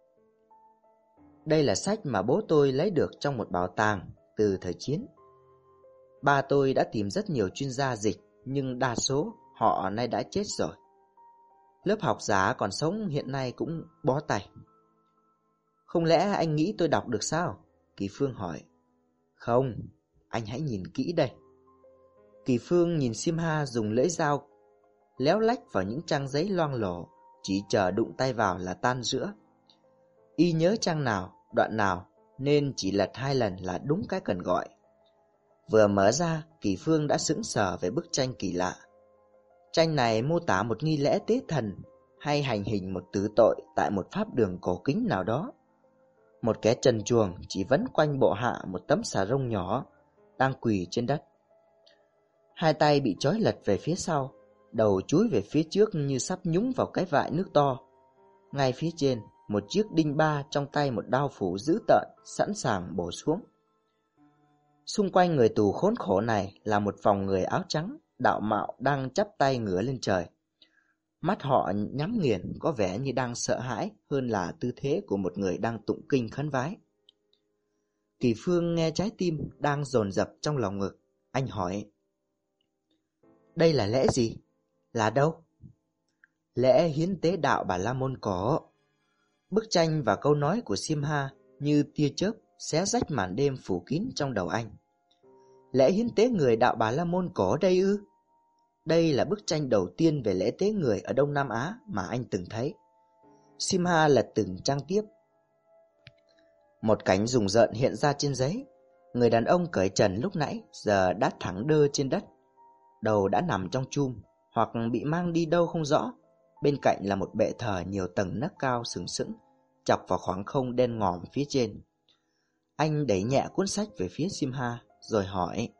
Đây là sách mà bố tôi lấy được trong một bảo tàng từ thời chiến. Ba tôi đã tìm rất nhiều chuyên gia dịch, nhưng đa số họ nay đã chết rồi. Lớp học giả còn sống hiện nay cũng bó tay. Không lẽ anh nghĩ tôi đọc được sao? Kỳ Phương hỏi. Không, anh hãy nhìn kỹ đây. Kỳ Phương nhìn Simha dùng lưỡi dao léo lách vào những trang giấy loang lổ, chỉ chờ đụng tay vào là tan rữa. Y nhớ trang nào, đoạn nào, nên chỉ lật hai lần là đúng cái cần gọi. Vừa mở ra, Kỳ Phương đã sững sờ về bức tranh kỳ lạ. Tranh này mô tả một nghi lễ tế thần hay hành hình một tử tội tại một pháp đường cổ kính nào đó. Một kẻ trần truồng chỉ vấn quanh bộ hạ một tấm xà rông nhỏ đang quỳ trên đất. Hai tay bị trói lật về phía sau, đầu chúi về phía trước như sắp nhúng vào cái vại nước to. Ngay phía trên, một chiếc đinh ba trong tay một đao phủ dữ tợn sẵn sàng bổ xuống. Xung quanh người tù khốn khổ này là một vòng người áo trắng đạo mạo đang chắp tay ngửa lên trời. Mắt họ nhắm nghiền, có vẻ như đang sợ hãi hơn là tư thế của một người đang tụng kinh khấn vái. Kỳ Phương nghe trái tim đang dồn dập trong lòng ngực. Anh hỏi. Đây là lễ gì? Là đâu? Lễ hiến tế đạo Bà La Môn cổ. Bức tranh và câu nói của Simha như tia chớp xé rách màn đêm phủ kín trong đầu anh. Lễ hiến tế người đạo Bà La Môn cổ đây ư? Đây là bức tranh đầu tiên về lễ tế người ở Đông Nam Á mà anh từng thấy. Simha lật từng trang tiếp. Một cảnh rùng rợn hiện ra trên giấy. Người đàn ông cởi trần lúc nãy giờ đã thẳng đơ trên đất. Đầu đã nằm trong chum hoặc bị mang đi đâu không rõ. Bên cạnh là một bệ thờ nhiều tầng nấc cao sừng sững chọc vào khoảng không đen ngòm phía trên. Anh đẩy nhẹ cuốn sách về phía Simha rồi hỏi.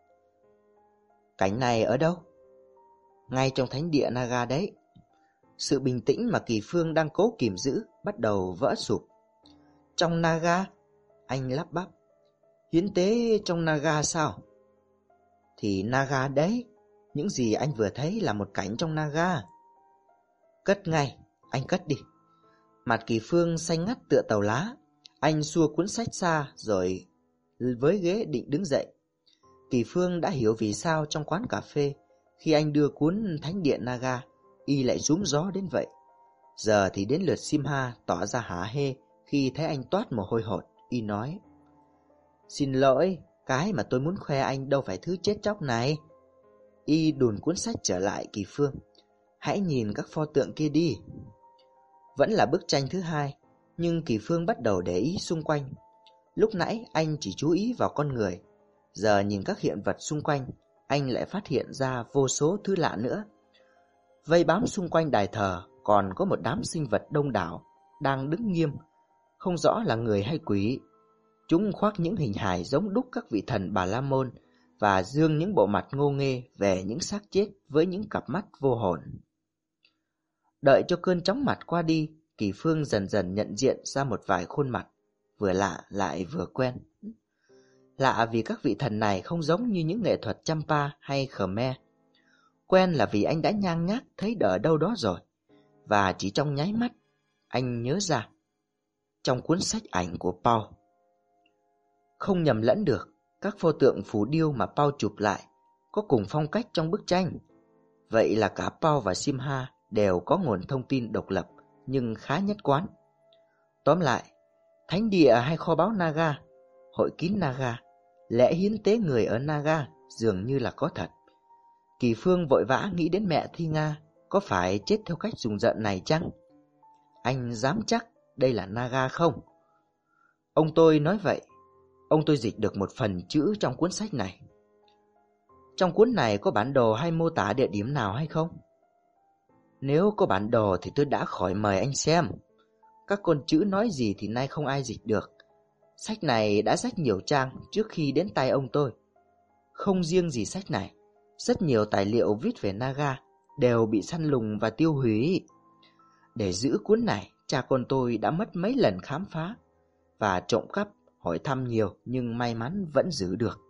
Cảnh này ở đâu? Ngay trong thánh địa Naga đấy. Sự bình tĩnh mà Kỳ Phương đang cố kìm giữ bắt đầu vỡ sụp. Trong Naga? Anh lắp bắp. Hiến tế trong Naga sao? Thì Naga đấy. Những gì anh vừa thấy là một cảnh trong Naga. Cất ngay, anh cất đi. Mặt Kỳ Phương xanh ngắt tựa tàu lá. Anh xua cuốn sách xa rồi với ghế định đứng dậy. Kỳ Phương đã hiểu vì sao trong quán cà phê khi anh đưa cuốn Thánh Điện Naga, Y lại rúm gió đến vậy. Giờ thì đến lượt Simha tỏ ra hả hê khi thấy anh toát mồ hôi hột. Y nói: Xin lỗi, cái mà tôi muốn khoe anh đâu phải thứ chết chóc này. Y đùn cuốn sách trở lại Kỳ Phương. Hãy nhìn các pho tượng kia đi. Vẫn là bức tranh thứ hai, nhưng Kỳ Phương bắt đầu để ý xung quanh. Lúc nãy anh chỉ chú ý vào con người, giờ nhìn các hiện vật xung quanh, anh lại phát hiện ra vô số thứ lạ nữa. Vây bám xung quanh đài thờ còn có một đám sinh vật đông đảo đang đứng nghiêm, không rõ là người hay quỷ. Chúng khoác những hình hài giống đúc các vị thần Bà La Môn và dương những bộ mặt ngô nghê về những xác chết với những cặp mắt vô hồn. Đợi cho cơn chóng mặt qua đi, Kỳ Phương dần dần nhận diện ra một vài khuôn mặt, vừa lạ lại vừa quen. Lạ vì các vị thần này không giống như những nghệ thuật Champa hay Khmer. Quen là vì anh đã nhang nhác thấy ở đâu đó rồi, và chỉ trong nháy mắt, anh nhớ ra. Trong cuốn sách ảnh của Paul. Không nhầm lẫn được, các pho tượng phù điêu mà Paul chụp lại có cùng phong cách trong bức tranh. Vậy là cả Paul và Simha đều có nguồn thông tin độc lập nhưng khá nhất quán. Tóm lại, thánh địa hay kho báu Naga, hội kín Naga, lễ hiến tế người ở Naga dường như là có thật. Kỳ Phương vội vã nghĩ đến mẹ Thi Nga có phải chết theo cách rùng rợn này chăng? Anh dám chắc đây là Naga không? Ông tôi nói vậy. Ông tôi dịch được một phần chữ trong cuốn sách này. Trong cuốn này có bản đồ hay mô tả địa điểm nào hay không? Nếu có bản đồ thì tôi đã khỏi mời anh xem. Các con chữ nói gì thì nay không ai dịch được. Sách này đã rách nhiều trang trước khi đến tay ông tôi. Không riêng gì sách này, rất nhiều tài liệu viết về Naga đều bị săn lùng và tiêu hủy. Để giữ cuốn này, cha con tôi đã mất mấy lần khám phá và trộm cắp, hỏi thăm nhiều nhưng may mắn vẫn giữ được.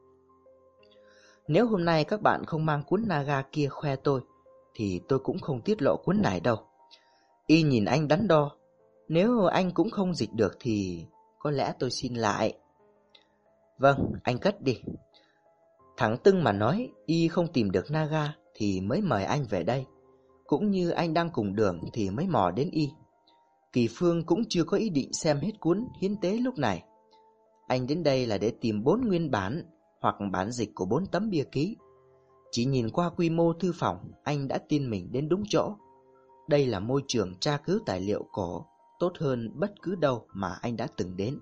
Nếu hôm nay các bạn không mang cuốn Naga kia khoe tôi thì tôi cũng không tiết lộ cuốn này đâu. Y nhìn anh đắn đo. Nếu anh cũng không dịch được thì có lẽ tôi xin lại. Vâng, anh cất đi. Thẳng tưng mà nói, Y không tìm được Naga thì mới mời anh về đây. Cũng như anh đang cùng đường thì mới mò đến Y. Kỳ Phương cũng chưa có ý định xem hết cuốn hiến tế lúc này. Anh đến đây là để tìm bốn nguyên bản hoặc bản dịch của bốn tấm bia ký. Chỉ nhìn qua quy mô thư phòng, anh đã tin mình đến đúng chỗ. Đây là môi trường tra cứu tài liệu cổ tốt hơn bất cứ đâu mà anh đã từng đến.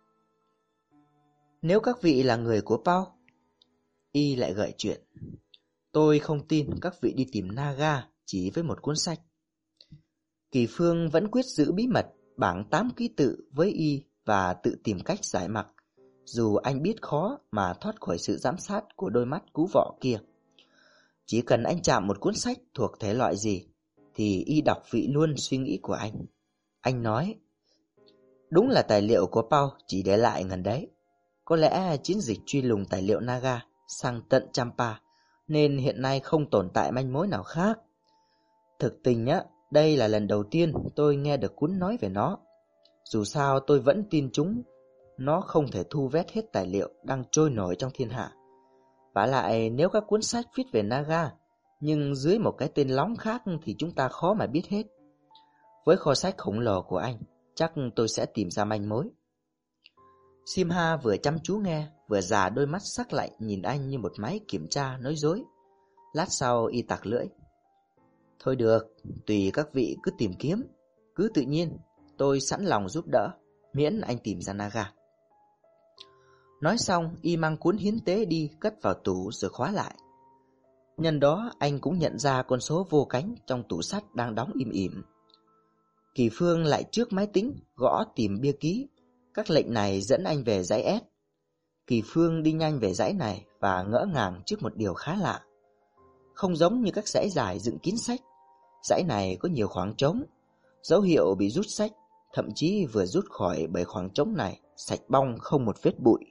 Nếu các vị là người của Paul, Y lại gợi chuyện. Tôi không tin các vị đi tìm Naga chỉ với một cuốn sách. Kỳ Phương vẫn quyết giữ bí mật bảng tám ký tự với Y và tự tìm cách giải mặc, dù anh biết khó mà thoát khỏi sự giám sát của đôi mắt cú vọ kia. Chỉ cần anh chạm một cuốn sách thuộc thể loại gì thì Y đọc vị luôn suy nghĩ của anh. Anh nói, đúng là tài liệu của Paul chỉ để lại gần đấy. Có lẽ chiến dịch truy lùng tài liệu Naga sang tận Champa nên hiện nay không tồn tại manh mối nào khác. Thực tình á, đây là lần đầu tiên tôi nghe được cuốn nói về nó. Dù sao tôi vẫn tin chúng, nó không thể thu vét hết tài liệu đang trôi nổi trong thiên hạ. Vả lại nếu các cuốn sách viết về Naga nhưng dưới một cái tên lóng khác thì chúng ta khó mà biết hết. Với kho sách khổng lồ của anh, chắc tôi sẽ tìm ra manh mối. Simha vừa chăm chú nghe, vừa già đôi mắt sắc lạnh nhìn anh như một máy kiểm tra nói dối. Lát sau Y tặc lưỡi. Thôi được, tùy các vị cứ tìm kiếm, cứ tự nhiên, tôi sẵn lòng giúp đỡ, miễn anh tìm ra Naga. Nói xong, Y mang cuốn hiến tế đi cất vào tủ rồi khóa lại. Nhân đó anh cũng nhận ra con số vô cánh trong tủ sắt đang đóng im ỉm. Kỳ Phương lại trước máy tính gõ tìm bia ký. Các lệnh này dẫn anh về dãy S. Kỳ Phương đi nhanh về dãy này và ngỡ ngàng trước một điều khá lạ. Không giống như các dãy dài dựng kín sách, dãy này có nhiều khoảng trống, dấu hiệu bị rút sách, thậm chí vừa rút khỏi bởi khoảng trống này sạch bong không một vết bụi.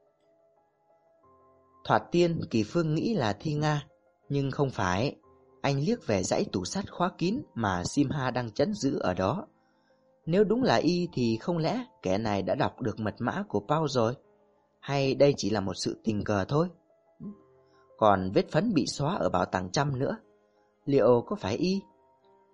Thoạt tiên Kỳ Phương nghĩ là Thi Nga, nhưng không phải. Anh liếc về dãy tủ sắt khóa kín mà Simha đang trấn giữ ở đó. Nếu đúng là Y thì không lẽ kẻ này đã đọc được mật mã của Paul rồi? Hay đây chỉ là một sự tình cờ thôi? Còn vết phấn bị xóa ở bảo tàng trăm nữa, liệu có phải Y?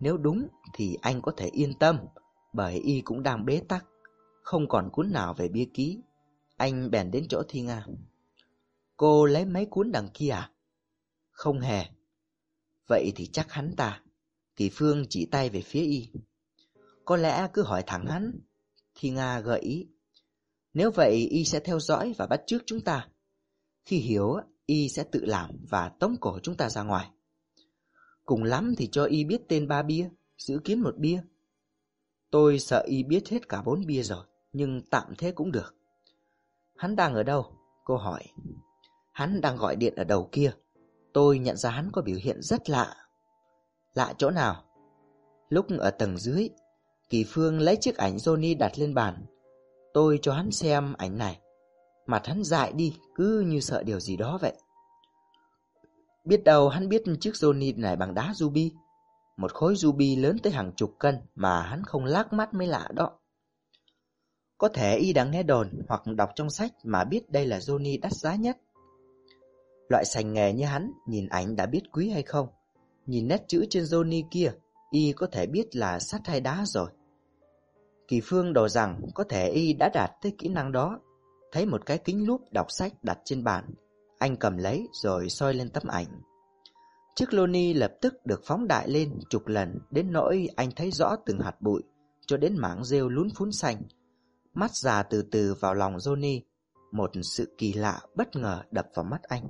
Nếu đúng thì anh có thể yên tâm, bởi y cũng đang bế tắc, không còn cuốn nào về bia ký. Anh bèn đến chỗ Thi Nga. Cô lấy mấy cuốn đằng kia à? Không hề. Vậy thì chắc hắn ta. Kỳ Phương chỉ tay về phía y. Có lẽ cứ hỏi thẳng hắn. Thi Nga gợi ý. Nếu vậy y sẽ theo dõi và bắt chước chúng ta. Khi hiểu, y sẽ tự làm và tống cổ chúng ta ra ngoài. Cùng lắm thì cho y biết tên ba bia, giữ kín một bia. Tôi sợ y biết hết cả bốn bia rồi, nhưng tạm thế cũng được. Hắn đang ở đâu? Cô hỏi. Hắn đang gọi điện ở đầu kia. Tôi nhận ra hắn có biểu hiện rất lạ. Lạ chỗ nào? Lúc ở tầng dưới, Kỳ Phương lấy chiếc ảnh Johnny đặt lên bàn. Tôi cho hắn xem ảnh này. Mặt hắn dại đi, cứ như sợ điều gì đó vậy. Biết đâu hắn biết chiếc Johnny này bằng đá ruby. Một khối ruby lớn tới hàng chục cân mà hắn không lác mắt mới lạ đó. Có thể y đã nghe đồn hoặc đọc trong sách mà biết đây là Johnny đắt giá nhất. Loại sành nghề như hắn, nhìn ảnh đã biết quý hay không. Nhìn nét chữ trên Johnny kia, y có thể biết là sắt hay đá rồi. Kỳ Phương đồ rằng có thể y đã đạt tới kỹ năng đó. Thấy một cái kính lúp đọc sách đặt trên bàn, anh cầm lấy rồi soi lên tấm ảnh. Chiếc loni lập tức được phóng đại lên chục lần, đến nỗi anh thấy rõ từng hạt bụi cho đến mảng rêu lún phún xanh. Mắt già từ từ vào lòng Johnny. Một sự kỳ lạ bất ngờ đập vào mắt anh.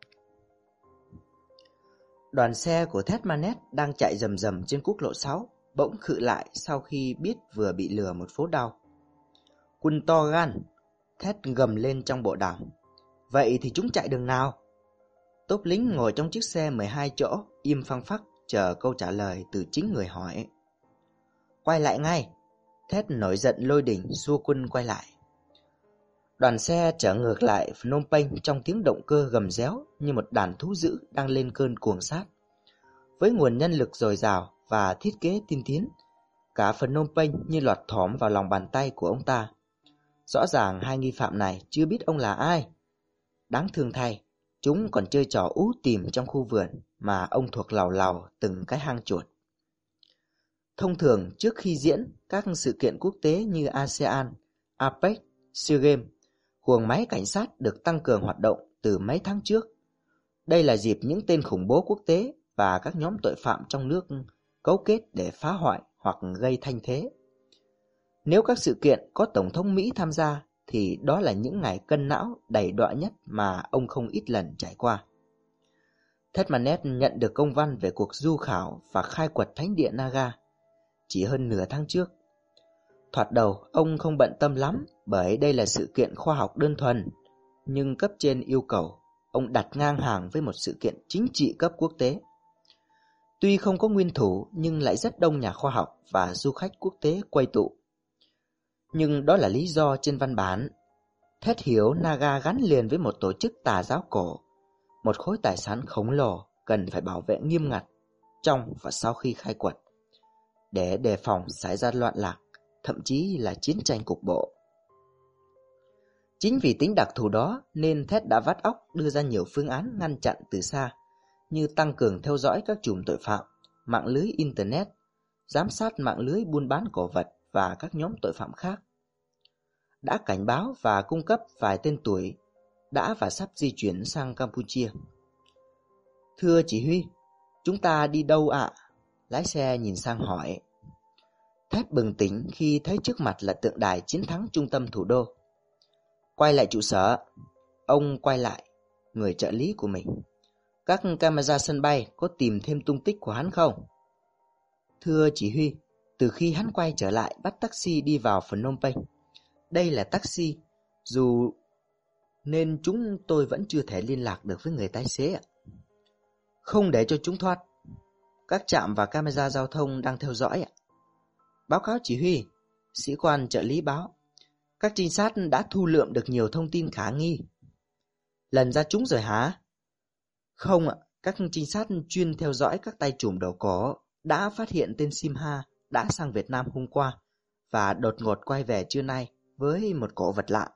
Đoàn xe của Ted Manet đang chạy rầm rầm trên quốc lộ sáu bỗng khựng lại sau khi biết vừa bị lừa một phố đau. Quân to gan, Ted gầm lên trong bộ đàm. Vậy thì chúng chạy đường nào? Tốp lính ngồi trong chiếc xe mười hai chỗ im phăng phắc chờ câu trả lời từ chính người hỏi. Quay lại ngay. Ted nổi giận lôi đỉnh xua quân quay lại. Đoàn xe trở ngược lại Phnom Penh trong tiếng động cơ gầm réo như một đàn thú dữ đang lên cơn cuồng sát. Với nguồn nhân lực dồi dào và thiết kế tiên tiến, cả Phnom Penh như lọt thỏm vào lòng bàn tay của ông ta. Rõ ràng hai nghi phạm này chưa biết ông là ai. Đáng thương thay, chúng còn chơi trò ú tìm trong khu vườn mà ông thuộc làu làu từng cái hang chuột. Thông thường trước khi diễn các sự kiện quốc tế như a sê an, a pếch, SEA Games, guồng máy cảnh sát được tăng cường hoạt động từ mấy tháng trước. Đây là dịp những tên khủng bố quốc tế và các nhóm tội phạm trong nước cấu kết để phá hoại hoặc gây thanh thế. Nếu các sự kiện có Tổng thống Mỹ tham gia thì đó là những ngày cân não đầy đọa nhất mà ông không ít lần trải qua. Ted Manet nhận được công văn về cuộc du khảo và khai quật thánh địa Naga chỉ hơn nửa tháng trước. Thoạt đầu ông không bận tâm lắm bởi đây là sự kiện khoa học đơn thuần, nhưng cấp trên yêu cầu ông đặt ngang hàng với một sự kiện chính trị cấp quốc tế. Tuy không có nguyên thủ nhưng lại rất đông nhà khoa học và du khách quốc tế quây tụ. Nhưng đó là lý do trên văn bản. Ted hiểu Naga gắn liền với một tổ chức tà giáo cổ, một khối tài sản khổng lồ cần phải bảo vệ nghiêm ngặt trong và sau khi khai quật, để đề phòng xảy ra loạn lạc, thậm chí là chiến tranh cục bộ. Chính vì tính đặc thù đó nên Ted đã vắt óc đưa ra nhiều phương án ngăn chặn từ xa, như tăng cường theo dõi các chùm tội phạm, mạng lưới Internet, giám sát mạng lưới buôn bán cổ vật và các nhóm tội phạm khác. Đã cảnh báo và cung cấp vài tên tuổi đã và sắp di chuyển sang Campuchia. Thưa chỉ huy, chúng ta đi đâu ạ? Lái xe nhìn sang hỏi. Ted bừng tỉnh khi thấy trước mặt là tượng đài chiến thắng trung tâm thủ đô. Quay lại trụ sở. Ông quay lại, người trợ lý của mình. Các camera sân bay có tìm thêm tung tích của hắn không? Thưa chỉ huy, từ khi hắn quay trở lại bắt taxi đi vào Phnom Penh. Đây là taxi, dù nên chúng tôi vẫn chưa thể liên lạc được với người tài xế ạ. Không để cho chúng thoát. Các trạm và camera giao thông đang theo dõi ạ. Báo cáo chỉ huy, sĩ quan trợ lý báo. Các trinh sát đã thu lượm được nhiều thông tin khả nghi. Lần ra chúng rồi hả? Không ạ, các trinh sát chuyên theo dõi các tay trùm đầu cổ đã phát hiện tên Simha đã sang Việt Nam hôm qua và đột ngột quay về trưa nay với một cổ vật lạ.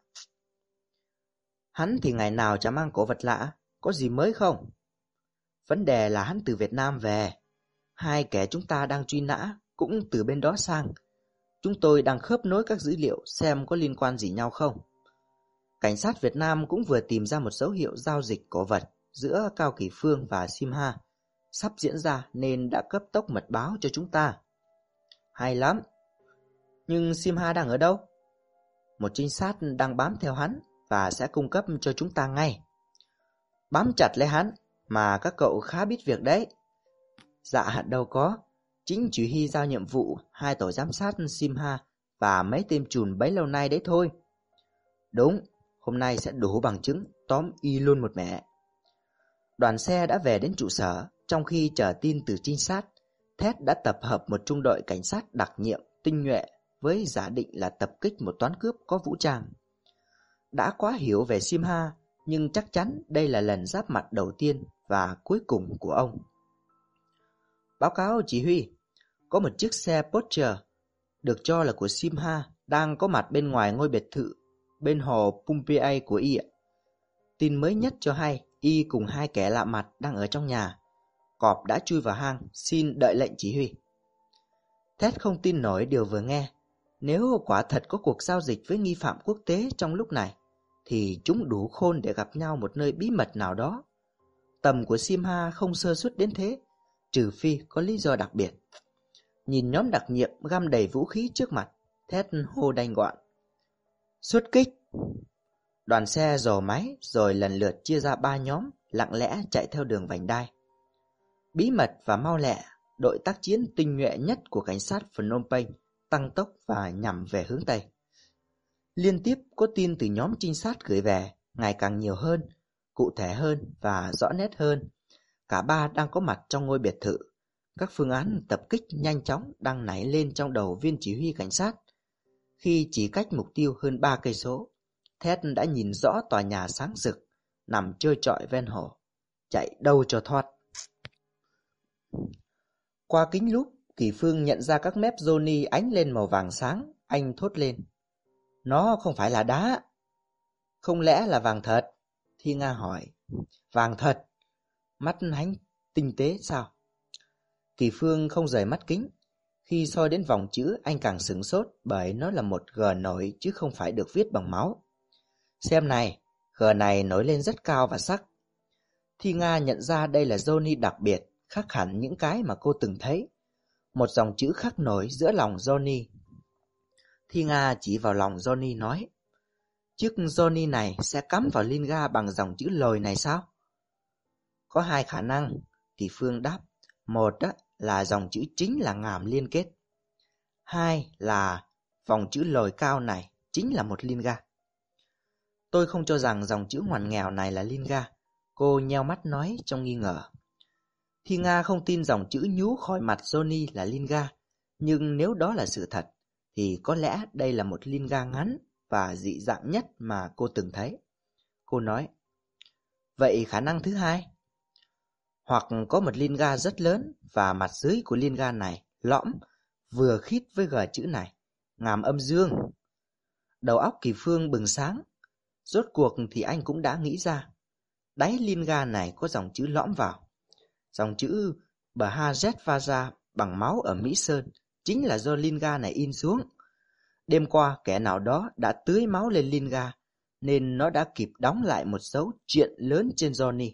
Hắn thì ngày nào chả mang cổ vật lạ, có gì mới không? Vấn đề là hắn từ Việt Nam về. hai kẻ chúng ta đang truy nã cũng từ bên đó sang. Chúng tôi đang khớp nối các dữ liệu xem có liên quan gì nhau không. Cảnh sát Việt Nam cũng vừa tìm ra một dấu hiệu giao dịch cổ vật giữa Cao Kỳ Phương và Simha sắp diễn ra nên đã cấp tốc mật báo cho chúng ta. Hay lắm. Nhưng Simha đang ở đâu? Một trinh sát đang bám theo hắn và sẽ cung cấp cho chúng ta ngay. Bám chặt lấy hắn, mà các cậu khá biết việc đấy. Dạ đâu có, chính chỉ huy giao nhiệm vụ hai tổ giám sát Simha và mấy tên trùn bấy lâu nay đấy thôi. Đúng, hôm nay sẽ đủ bằng chứng tóm y luôn một mẻ. Đoàn xe đã về đến trụ sở. Trong khi chờ tin từ trinh sát, Thét đã tập hợp một trung đội cảnh sát đặc nhiệm tinh nhuệ với giả định là tập kích một toán cướp có vũ trang. Đã quá hiểu về Simha, nhưng chắc chắn đây là lần giáp mặt đầu tiên và cuối cùng của ông. Báo cáo chỉ huy, có một chiếc xe Porsche được cho là của Simha đang có mặt bên ngoài ngôi biệt thự bên hồ Pompeii của y. Tin mới nhất cho hay y cùng hai kẻ lạ mặt đang ở trong nhà. Cọp đã chui vào hang, xin đợi lệnh chỉ huy. Thét không tin nổi điều vừa nghe. Nếu quả thật có cuộc giao dịch với nghi phạm quốc tế trong lúc này, thì chúng đủ khôn để gặp nhau một nơi bí mật nào đó. Tầm của Simha không sơ suất đến thế, trừ phi có lý do đặc biệt. Nhìn nhóm đặc nhiệm găm đầy vũ khí trước mặt, Thét hô đanh gọn: xuất kích! Đoàn xe rồ máy rồi lần lượt chia ra ba nhóm, lặng lẽ chạy theo đường vành đai. Bí mật và mau lẹ, đội tác chiến tinh nhuệ nhất của cảnh sát Phnom Penh tăng tốc và nhằm về hướng Tây. Liên tiếp có tin từ nhóm trinh sát gửi về, ngày càng nhiều hơn, cụ thể hơn và rõ nét hơn. Cả ba đang có mặt trong ngôi biệt thự. Các phương án tập kích nhanh chóng đang nảy lên trong đầu viên chỉ huy cảnh sát. Khi chỉ cách mục tiêu hơn ba cây số, Thét đã nhìn rõ tòa nhà sáng rực nằm trơ trọi ven hồ. Chạy đâu cho thoát. Qua kính lúp, Kỳ Phương nhận ra các mép Johnny ánh lên màu vàng sáng. Anh thốt lên: nó không phải là đá. Không lẽ là vàng thật? Thi Nga hỏi. Vàng thật? Mắt hắn tinh tế sao? Kỳ Phương không rời mắt kính. Khi soi đến vòng chữ, anh càng sửng sốt bởi nó là một G nổi chứ không phải được viết bằng máu. Xem này, G này nổi lên rất cao và sắc. Thi Nga nhận ra đây là Johnny đặc biệt, khác hẳn những cái mà cô từng thấy. Một dòng chữ khắc nổi giữa lòng Johnny. Thi Nga chỉ vào lòng Johnny nói: chiếc Johnny này sẽ cắm vào lin ga bằng dòng chữ lồi này sao? Có hai khả năng, Kỳ Phương đáp. Một đó là dòng chữ chính là ngàm liên kết. Hai là vòng chữ lồi cao này chính là một lin ga. Tôi không cho rằng dòng chữ ngoằn nghèo này là lin ga, cô nheo mắt nói trong nghi ngờ. Thi Nga không tin dòng chữ nhú khỏi mặt Johnny là lin ga, nhưng nếu đó là sự thật, thì có lẽ đây là một lin ga ngắn và dị dạng nhất mà cô từng thấy. Cô nói: vậy khả năng thứ hai? Hoặc có một lin ga rất lớn và mặt dưới của lin ga này lõm vừa khít với G chữ này, ngàm âm dương. Đầu óc Kỳ Phương bừng sáng. Rốt cuộc thì anh cũng đã nghĩ ra. Đáy lin ga này có dòng chữ lõm vào. Dòng chữ Bhajet bằng máu ở Mỹ Sơn chính là do lin ga này in xuống. Đêm qua kẻ nào đó đã tưới máu lên lin ga, nên nó đã kịp đóng lại một dấu chuyện lớn trên Johnny.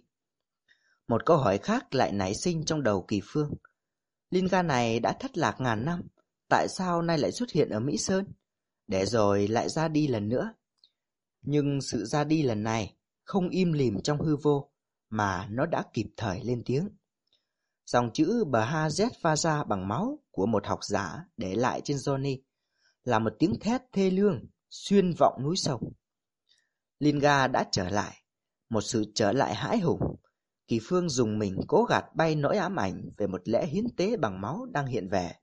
Một câu hỏi khác lại nảy sinh trong đầu Kỳ Phương. Lin ga này đã thất lạc ngàn năm, tại sao nay lại xuất hiện ở Mỹ Sơn, để rồi lại ra đi lần nữa? Nhưng sự ra đi lần này không im lìm trong hư vô, mà nó đã kịp thời lên tiếng. Dòng chữ Bhajet bằng máu của một học giả để lại trên Johnny là một tiếng thét thê lương xuyên vọng núi sông. Lin ga đã trở lại, một sự trở lại hãi hùng. Kỳ Phương dùng mình cố gạt bay nỗi ám ảnh về một lễ hiến tế bằng máu đang hiện về.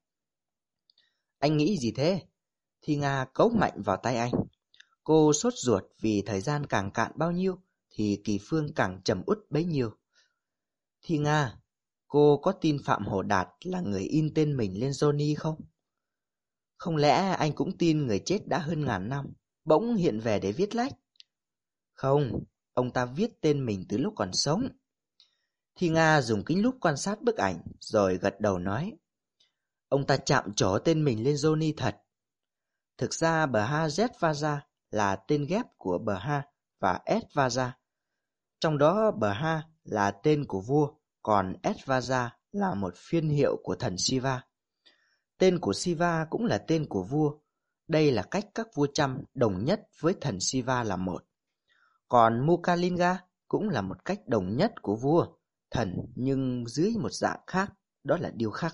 Anh nghĩ gì thế? Thi Nga cấu mạnh vào tay anh. Cô sốt ruột vì thời gian càng cạn bao nhiêu thì Kỳ Phương càng trầm uất bấy nhiêu. Thi Nga, cô có tin Phạm Hổ Đạt là người in tên mình lên Johnny không? Không lẽ anh cũng tin người chết đã hơn ngàn năm bỗng hiện về để viết lách? Không, ông ta viết tên mình từ lúc còn sống. Thi Nga dùng kính lúp quan sát bức ảnh rồi gật đầu nói: Ông ta chạm trổ tên mình lên Johnny thật. Thực ra Bharadvaja là tên ghép của Bha và Edvaja. Trong đó Bha là tên của vua, còn Edvaja là một phiên hiệu của thần Shiva. Tên của Shiva cũng là tên của vua. Đây là cách các vua Chăm đồng nhất với thần Shiva là một. Còn Mukalinga cũng là một cách đồng nhất của vua, thần nhưng dưới một dạng khác, đó là điêu khắc.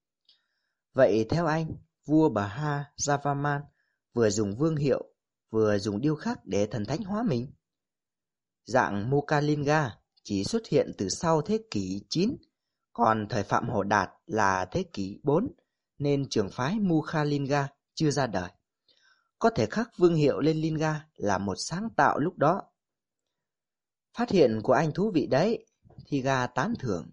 Vậy theo anh, vua Bha Javaman vừa dùng vương hiệu, vừa dùng điêu khắc để thần thánh hóa mình. Dạng Mukalinga chỉ xuất hiện từ sau thế kỷ chín, còn thời Phạm Hổ Đạt là thế kỷ bốn, nên trường phái Mukhalinga chưa ra đời. Có thể khắc vương hiệu lên Linga là một sáng tạo lúc đó. Phát hiện của anh thú vị đấy, Thi Nga tán thưởng.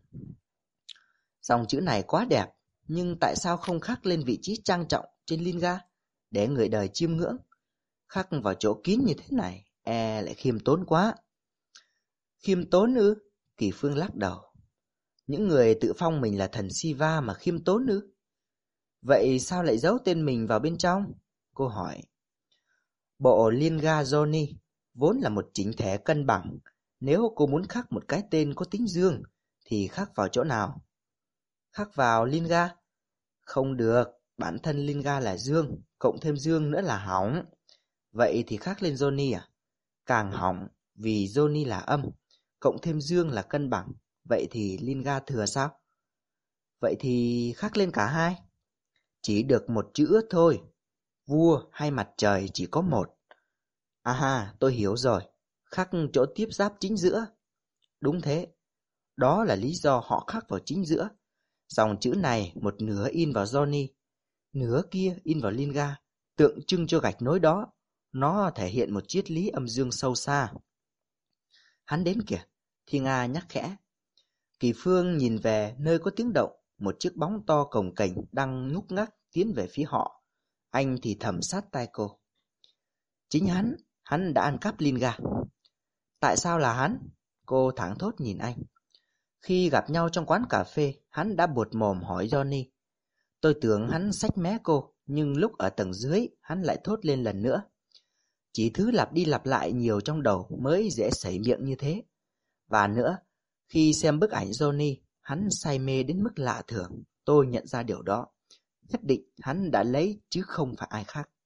Dòng chữ này quá đẹp, nhưng tại sao không khắc lên vị trí trang trọng trên Linga để người đời chiêm ngưỡng? Khắc vào chỗ kín như thế này, e lại khiêm tốn quá. Khiêm tốn ư? Kỳ Phương lắc đầu. Những người tự phong mình là thần Shiva mà khiêm tốn ư? Vậy sao lại giấu tên mình vào bên trong? Cô hỏi. Bộ Linga Johnny vốn là một chỉnh thể cân bằng. Nếu cô muốn khắc một cái tên có tính dương thì khắc vào chỗ nào? Khắc vào Linga? Không được, bản thân Linga là dương, cộng thêm dương nữa là hỏng. Vậy thì khắc lên Johnny à? Càng hỏng, vì Johnny là âm, cộng thêm dương là cân bằng. Vậy thì Linga thừa sao? Vậy thì khắc lên cả hai. Chỉ được một chữ ướt thôi. Vua hay mặt trời chỉ có một. À ha, tôi hiểu rồi. Khắc chỗ tiếp giáp chính giữa. Đúng thế. Đó là lý do họ khắc vào chính giữa. Dòng chữ này một nửa in vào Johnny, nửa kia in vào Linga, tượng trưng cho gạch nối đó. Nó thể hiện một triết lý âm dương sâu xa. Hắn đến kìa, Thi Nga nhắc khẽ. Kỳ Phương nhìn về nơi có tiếng động, một chiếc bóng to cồng kềnh đang ngúc ngắc tiến về phía họ. Anh thì thầm sát tai cô. Chính hắn, hắn đã ăn cắp Linga. Tại sao là hắn? Cô thảng thốt nhìn anh. Khi gặp nhau trong quán cà phê, hắn đã buột mồm hỏi Johnny. Tôi tưởng hắn xách mé cô, nhưng lúc ở tầng dưới, hắn lại thốt lên lần nữa. Chỉ thứ lặp đi lặp lại nhiều trong đầu mới dễ sẩy miệng như thế. Và nữa, khi xem bức ảnh Johnny, hắn say mê đến mức lạ thường. Tôi nhận ra điều đó. Nhất định hắn đã lấy chứ không phải ai khác.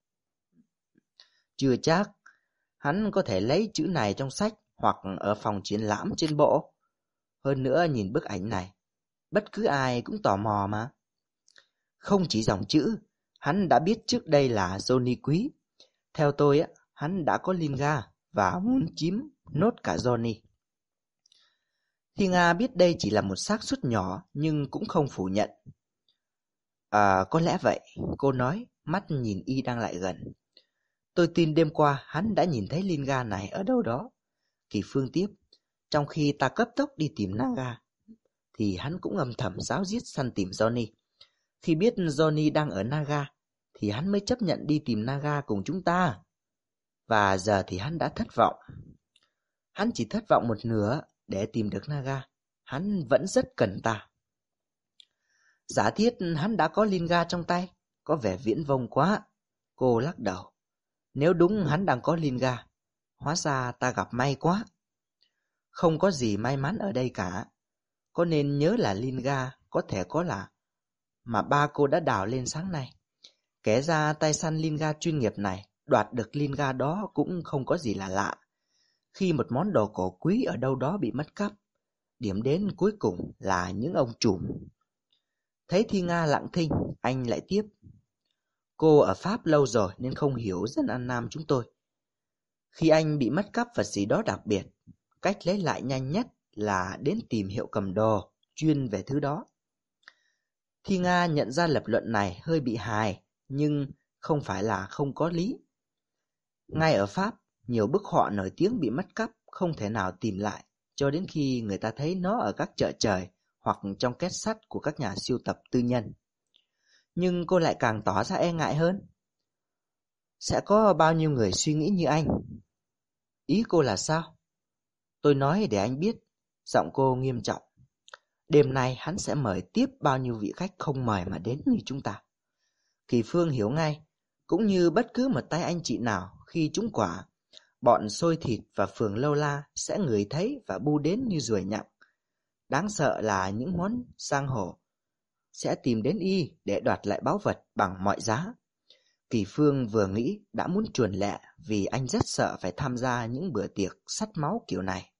Chưa chắc, hắn có thể lấy chữ này trong sách hoặc ở phòng triển lãm trên bộ. Hơn nữa nhìn bức ảnh này, bất cứ ai cũng tò mò mà. Không chỉ dòng chữ, hắn đã biết trước đây là Johnny quý. Theo tôi, hắn đã có Linga và muốn chiếm nốt cả Johnny. Thi Nga biết đây chỉ là một xác suất nhỏ nhưng cũng không phủ nhận. À, có lẽ vậy, cô nói, mắt nhìn y đang lại gần. Tôi tin đêm qua hắn đã nhìn thấy Linga này ở đâu đó. Kỳ Phương tiếp, trong khi ta cấp tốc đi tìm Naga, thì hắn cũng âm thầm ráo riết săn tìm Johnny. Khi biết Johnny đang ở Naga, thì hắn mới chấp nhận đi tìm Naga cùng chúng ta. Và giờ thì hắn đã thất vọng. Hắn chỉ thất vọng một nửa để tìm được Naga. Hắn vẫn rất cần ta. Giả thiết hắn đã có Linga trong tay, có vẻ viễn vông quá. Cô lắc đầu. Nếu đúng hắn đang có Linga, hóa ra ta gặp may quá. Không có gì may mắn ở đây cả. Có nên nhớ là Linga có thể có là mà ba cô đã đào lên sáng nay. Kể ra tay săn Linga chuyên nghiệp này đoạt được Linga đó cũng không có gì là lạ. Khi một món đồ cổ quý ở đâu đó bị mất cắp, điểm đến cuối cùng là những ông trùm. Thấy Thi Nga lặng thinh, anh lại tiếp. Cô ở Pháp lâu rồi nên không hiểu dân An Nam chúng tôi. Khi anh bị mất cắp vật gì đó đặc biệt, cách lấy lại nhanh nhất là đến tìm hiệu cầm đồ chuyên về thứ đó. Thi Nga nhận ra lập luận này hơi bị hài, nhưng không phải là không có lý. Ngay ở Pháp, nhiều bức họa nổi tiếng bị mất cắp không thể nào tìm lại cho đến khi người ta thấy nó ở các chợ trời hoặc trong két sắt của các nhà sưu tập tư nhân. Nhưng cô lại càng tỏ ra e ngại hơn. Sẽ có bao nhiêu người suy nghĩ như anh? Ý cô là sao? Tôi nói để anh biết. Giọng cô nghiêm trọng. Đêm nay hắn sẽ mời tiếp bao nhiêu vị khách không mời mà đến như chúng ta. Kỳ Phương hiểu ngay, cũng như bất cứ một tay anh chị nào khi trúng quả, bọn xôi thịt và phường lâu la sẽ ngửi thấy và bu đến như ruồi nhặng. Đáng sợ là những món sang hổ sẽ tìm đến y để đoạt lại báu vật bằng mọi giá. Kỳ Phương vừa nghĩ đã muốn chuồn lẹ vì anh rất sợ phải tham gia những bữa tiệc sắt máu kiểu này.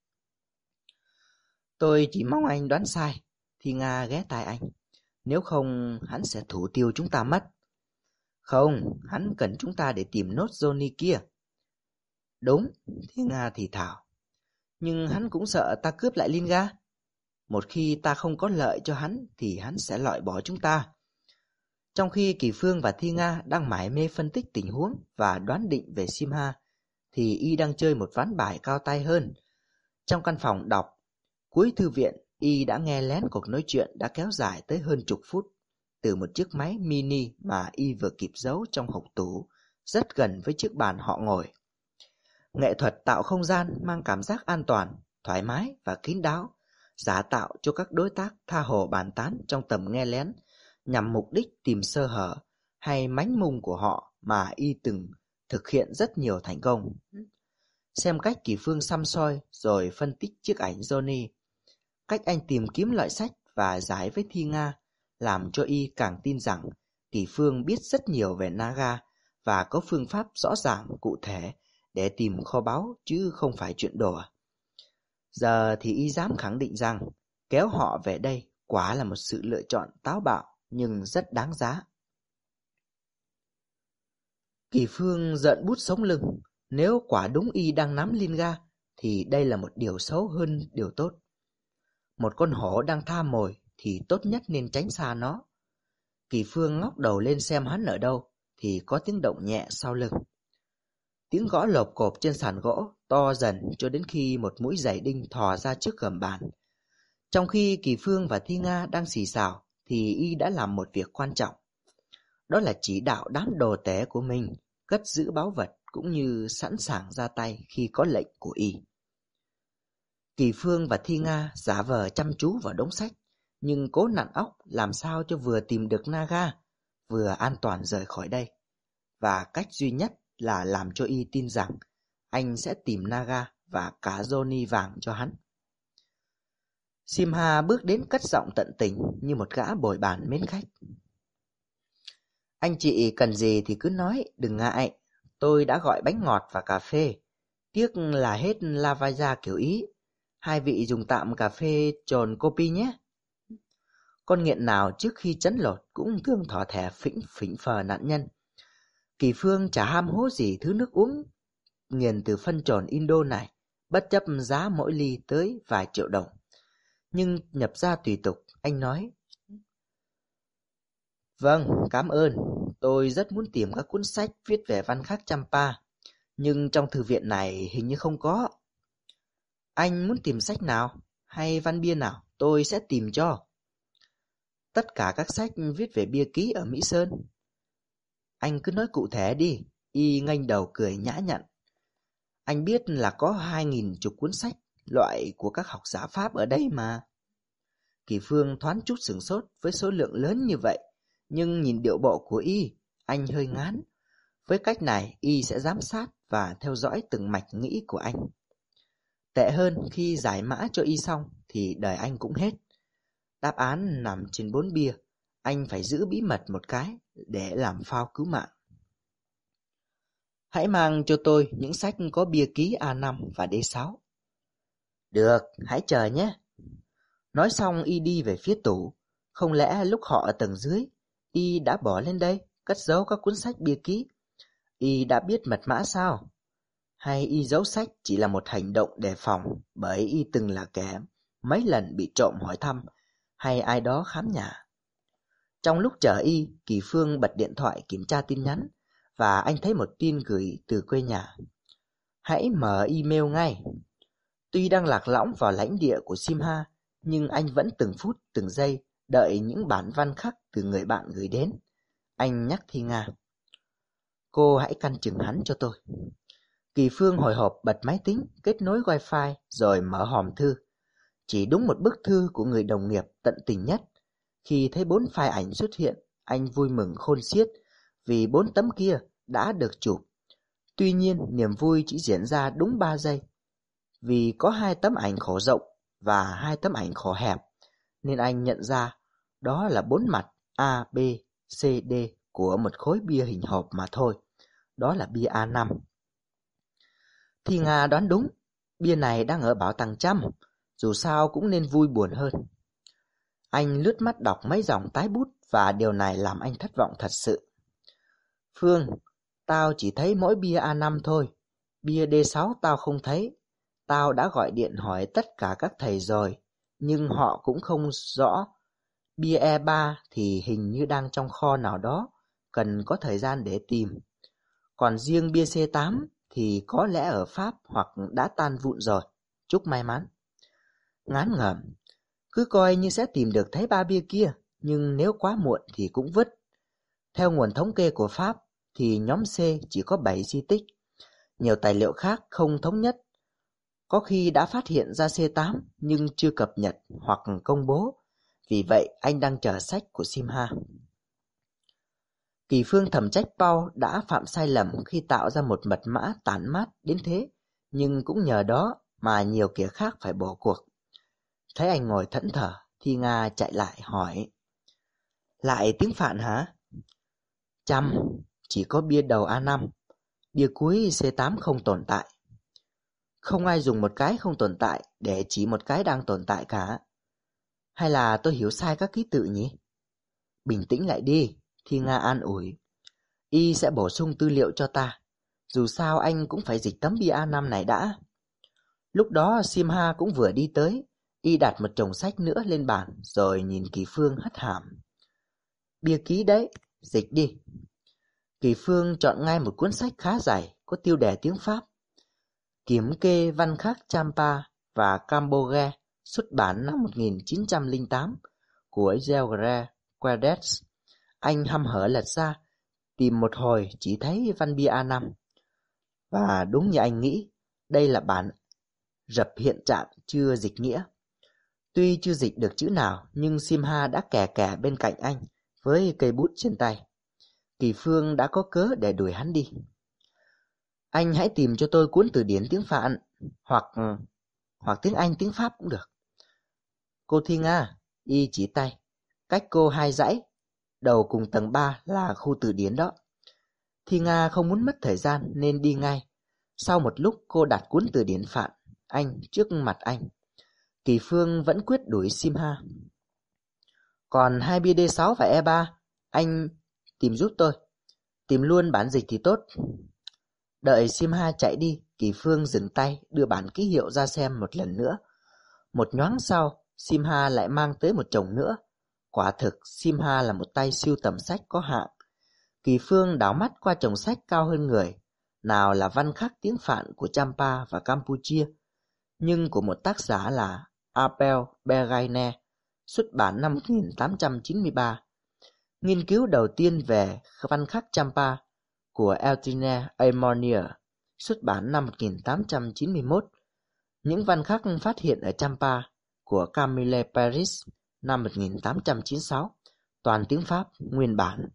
Tôi chỉ mong anh đoán sai, Thi Nga ghé tai anh. Nếu không, hắn sẽ thủ tiêu chúng ta mất. Không, hắn cần chúng ta để tìm nốt Johnny kia. Đúng, Thi Nga thì thào. Nhưng hắn cũng sợ ta cướp lại Linga. Một khi ta không có lợi cho hắn thì hắn sẽ loại bỏ chúng ta. Trong khi Kỳ Phương và Thi Nga đang mải mê phân tích tình huống và đoán định về Simha, thì y đang chơi một ván bài cao tay hơn. Trong căn phòng đọc cuối thư viện, y đã nghe lén cuộc nói chuyện đã kéo dài tới hơn chục phút từ một chiếc máy mini mà y vừa kịp giấu trong hộc tủ, rất gần với chiếc bàn họ ngồi. Nghệ thuật tạo không gian mang cảm giác an toàn, thoải mái và kín đáo, giả tạo cho các đối tác tha hồ bàn tán trong tầm nghe lén, nhằm mục đích tìm sơ hở hay mánh mung của họ mà y từng thực hiện rất nhiều thành công. Xem cách Kỳ Phương săm soi rồi phân tích chiếc ảnh Johnny, cách anh tìm kiếm loại sách và giải với Thi Nga, làm cho y càng tin rằng Kỳ Phương biết rất nhiều về Naga và có phương pháp rõ ràng cụ thể để tìm kho báu chứ không phải chuyện đùa. Giờ thì y dám khẳng định rằng kéo họ về đây quả là một sự lựa chọn táo bạo nhưng rất đáng giá. Kỳ Phương giận bút sống lưng. Nếu quả đúng y đang nắm Linga thì đây là một điều xấu hơn điều tốt. Một con hổ đang tha mồi thì tốt nhất nên tránh xa nó. Kỳ Phương ngóc đầu lên xem hắn ở đâu thì có tiếng động nhẹ sau lưng. Tiếng gõ lộp cộp trên sàn gỗ to dần cho đến khi một mũi giày đinh thò ra trước gầm bàn. Trong khi Kỳ Phương và Thi Nga đang xì xào thì y đã làm một việc quan trọng. Đó là chỉ đạo đám đồ tể của mình cất giữ báu vật cũng như sẵn sàng ra tay khi có lệnh của y. Kỳ Phương và Thi Nga giả vờ chăm chú vào đống sách, nhưng cố nặn óc làm sao cho vừa tìm được Naga, vừa an toàn rời khỏi đây. Và cách duy nhất là làm cho y tin rằng anh sẽ tìm Naga và cả Johnny vàng cho hắn. Simha bước đến cất giọng tận tình như một gã bồi bàn mến khách. Anh chị cần gì thì cứ nói, đừng ngại. Tôi đã gọi bánh ngọt và cà phê. Tiếc là hết Lavazza kiểu Ý. Hai vị dùng tạm cà phê trồn copy nhé. Con nghiện nào trước khi trấn lột cũng thường thỏ thẻ phỉnh phỉnh phờ nạn nhân. Kỳ Phương chả ham hố gì thứ nước uống nghiền từ phân trồn Indo này, bất chấp giá mỗi ly tới vài triệu đồng. Nhưng nhập ra tùy tục, anh nói. Vâng, cảm ơn. Tôi rất muốn tìm các cuốn sách viết về văn khắc Champa, nhưng trong thư viện này hình như không có. Anh muốn tìm sách nào hay văn bia nào, tôi sẽ tìm cho. Tất cả các sách viết về bia ký ở Mỹ Sơn. Anh cứ nói cụ thể đi, y nghênh đầu cười nhã nhặn. Anh biết là có hai nghìn chục cuốn sách loại của các học giả Pháp ở đây mà. Kỳ Phương thoáng chút sửng sốt với số lượng lớn như vậy, nhưng nhìn điệu bộ của y, anh hơi ngán. Với cách này, y sẽ giám sát và theo dõi từng mạch nghĩ của anh. Tệ hơn khi giải mã cho y xong thì đời anh cũng hết. Đáp án nằm trên bốn bia, anh phải giữ bí mật một cái để làm phao cứu mạng. Hãy mang cho tôi những sách có bia ký A năm và D sáu. Được, hãy chờ nhé. Nói xong y đi về phía tủ. Không lẽ lúc họ ở tầng dưới, y đã bỏ lên đây, cất giấu các cuốn sách bia ký? Y đã biết mật mã sao? Hay y giấu sách chỉ là một hành động đề phòng bởi y từng là kẻ mấy lần bị trộm hỏi thăm hay ai đó khám nhà? Trong lúc chờ y, Kỳ Phương bật điện thoại kiểm tra tin nhắn và anh thấy một tin gửi từ quê nhà. Hãy mở email ngay. Tuy đang lạc lõng vào lãnh địa của Simha, nhưng anh vẫn từng phút từng giây đợi những bản văn khắc từ người bạn gửi đến. Anh nhắc Thi Nga. Cô hãy căn chừng hắn cho tôi. Kỳ Phương hồi hộp bật máy tính, kết nối wifi rồi mở hòm thư. Chỉ đúng một bức thư của người đồng nghiệp tận tình nhất. Khi thấy bốn file ảnh xuất hiện, anh vui mừng khôn xiết vì bốn tấm kia đã được chụp. Tuy nhiên, niềm vui chỉ diễn ra đúng ba giây. Vì có hai tấm ảnh khổ rộng và hai tấm ảnh khổ hẹp, nên anh nhận ra đó là bốn mặt A, B, C, D của một khối bia hình hộp mà thôi. Đó là bia A năm. Thi Nga đoán đúng, bia này đang ở bảo tàng Trump, dù sao cũng nên vui buồn hơn. Anh lướt mắt đọc mấy dòng tái bút và điều này làm anh thất vọng thật sự. Phương, tao chỉ thấy mỗi bia A năm thôi, bia D sáu tao không thấy. Tao đã gọi điện hỏi tất cả các thầy rồi, nhưng họ cũng không rõ. Bia E ba thì hình như đang trong kho nào đó, cần có thời gian để tìm. Còn riêng bia C tám thì có lẽ ở Pháp hoặc đã tan vụn rồi. Chúc may mắn. Ngán ngẩm, cứ coi như sẽ tìm được thấy ba bia kia, nhưng nếu quá muộn thì cũng vứt. Theo nguồn thống kê của Pháp thì nhóm C chỉ có bảy di tích. Nhiều tài liệu khác không thống nhất. Có khi đã phát hiện ra C tám nhưng chưa cập nhật hoặc công bố. Vì vậy anh đang chờ sách của Simha. Kỳ Phương thầm trách Paul đã phạm sai lầm khi tạo ra một mật mã tản mát đến thế, nhưng cũng nhờ đó mà nhiều kẻ khác phải bỏ cuộc. Thấy anh ngồi thẫn thờ, Thi Nga chạy lại hỏi. Lại tiếng Phạn hả? Chăm, chỉ có bia đầu A năm, bia cuối C tám không tồn tại. Không ai dùng một cái không tồn tại để chỉ một cái đang tồn tại cả. Hay là tôi hiểu sai các ký tự nhỉ? Bình tĩnh lại đi, Thi Nga an ủi. Y sẽ bổ sung tư liệu cho ta. Dù sao anh cũng phải dịch tấm bia A năm này đã. Lúc đó Simha cũng vừa đi tới. Y đặt một chồng sách nữa lên bàn rồi nhìn Kỳ Phương hất hàm. Bia ký đấy, dịch đi. Kỳ Phương chọn ngay một cuốn sách khá dài, có tiêu đề tiếng Pháp. Kiểm kê văn khắc Champa và Camboge, xuất bản năm một nghìn chín trăm lẻ tám của Georges Quedet. Anh hăm hở lật ra, tìm một hồi chỉ thấy văn bia A năm. Và đúng như anh nghĩ, đây là bản rập hiện trạng chưa dịch nghĩa. Tuy chưa dịch được chữ nào, nhưng Simha đã kè kè bên cạnh anh với cây bút trên tay. Kỳ Phương đã có cớ để đuổi hắn đi. Anh hãy tìm cho tôi cuốn từ điển tiếng Phạn, hoặc hoặc tiếng Anh, tiếng Pháp cũng được. Cô Thi Nga, y chỉ tay, cách cô hai dãy, đầu cùng tầng ba là khu từ điển đó. Thi Nga không muốn mất thời gian nên đi ngay. Sau một lúc cô đặt cuốn từ điển Phạn, anh trước mặt anh. Kỳ Phương vẫn quyết đuổi Simha. Còn hai bia D sáu và E ba, anh tìm giúp tôi. Tìm luôn bản dịch thì tốt. Đợi Simha chạy đi, Kỳ Phương dừng tay đưa bản ký hiệu ra xem một lần nữa. Một nhoáng sau, Simha lại mang tới một chồng nữa. Quả thực, Simha là một tay sưu tầm sách có hạng. Kỳ Phương đảo mắt qua chồng sách cao hơn người. Nào là văn khắc tiếng Phạn của Champa và Campuchia, nhưng của một tác giả là Abel Bergaine, xuất bản năm một nghìn tám trăm chín mươi ba. Nghiên cứu đầu tiên về văn khắc Champa của Eltine Aymonier, xuất bản năm một nghìn tám trăm chín mươi mốt. Những văn khắc phát hiện ở Champa của Camille Paris năm một nghìn tám trăm chín mươi sáu, toàn tiếng Pháp nguyên bản.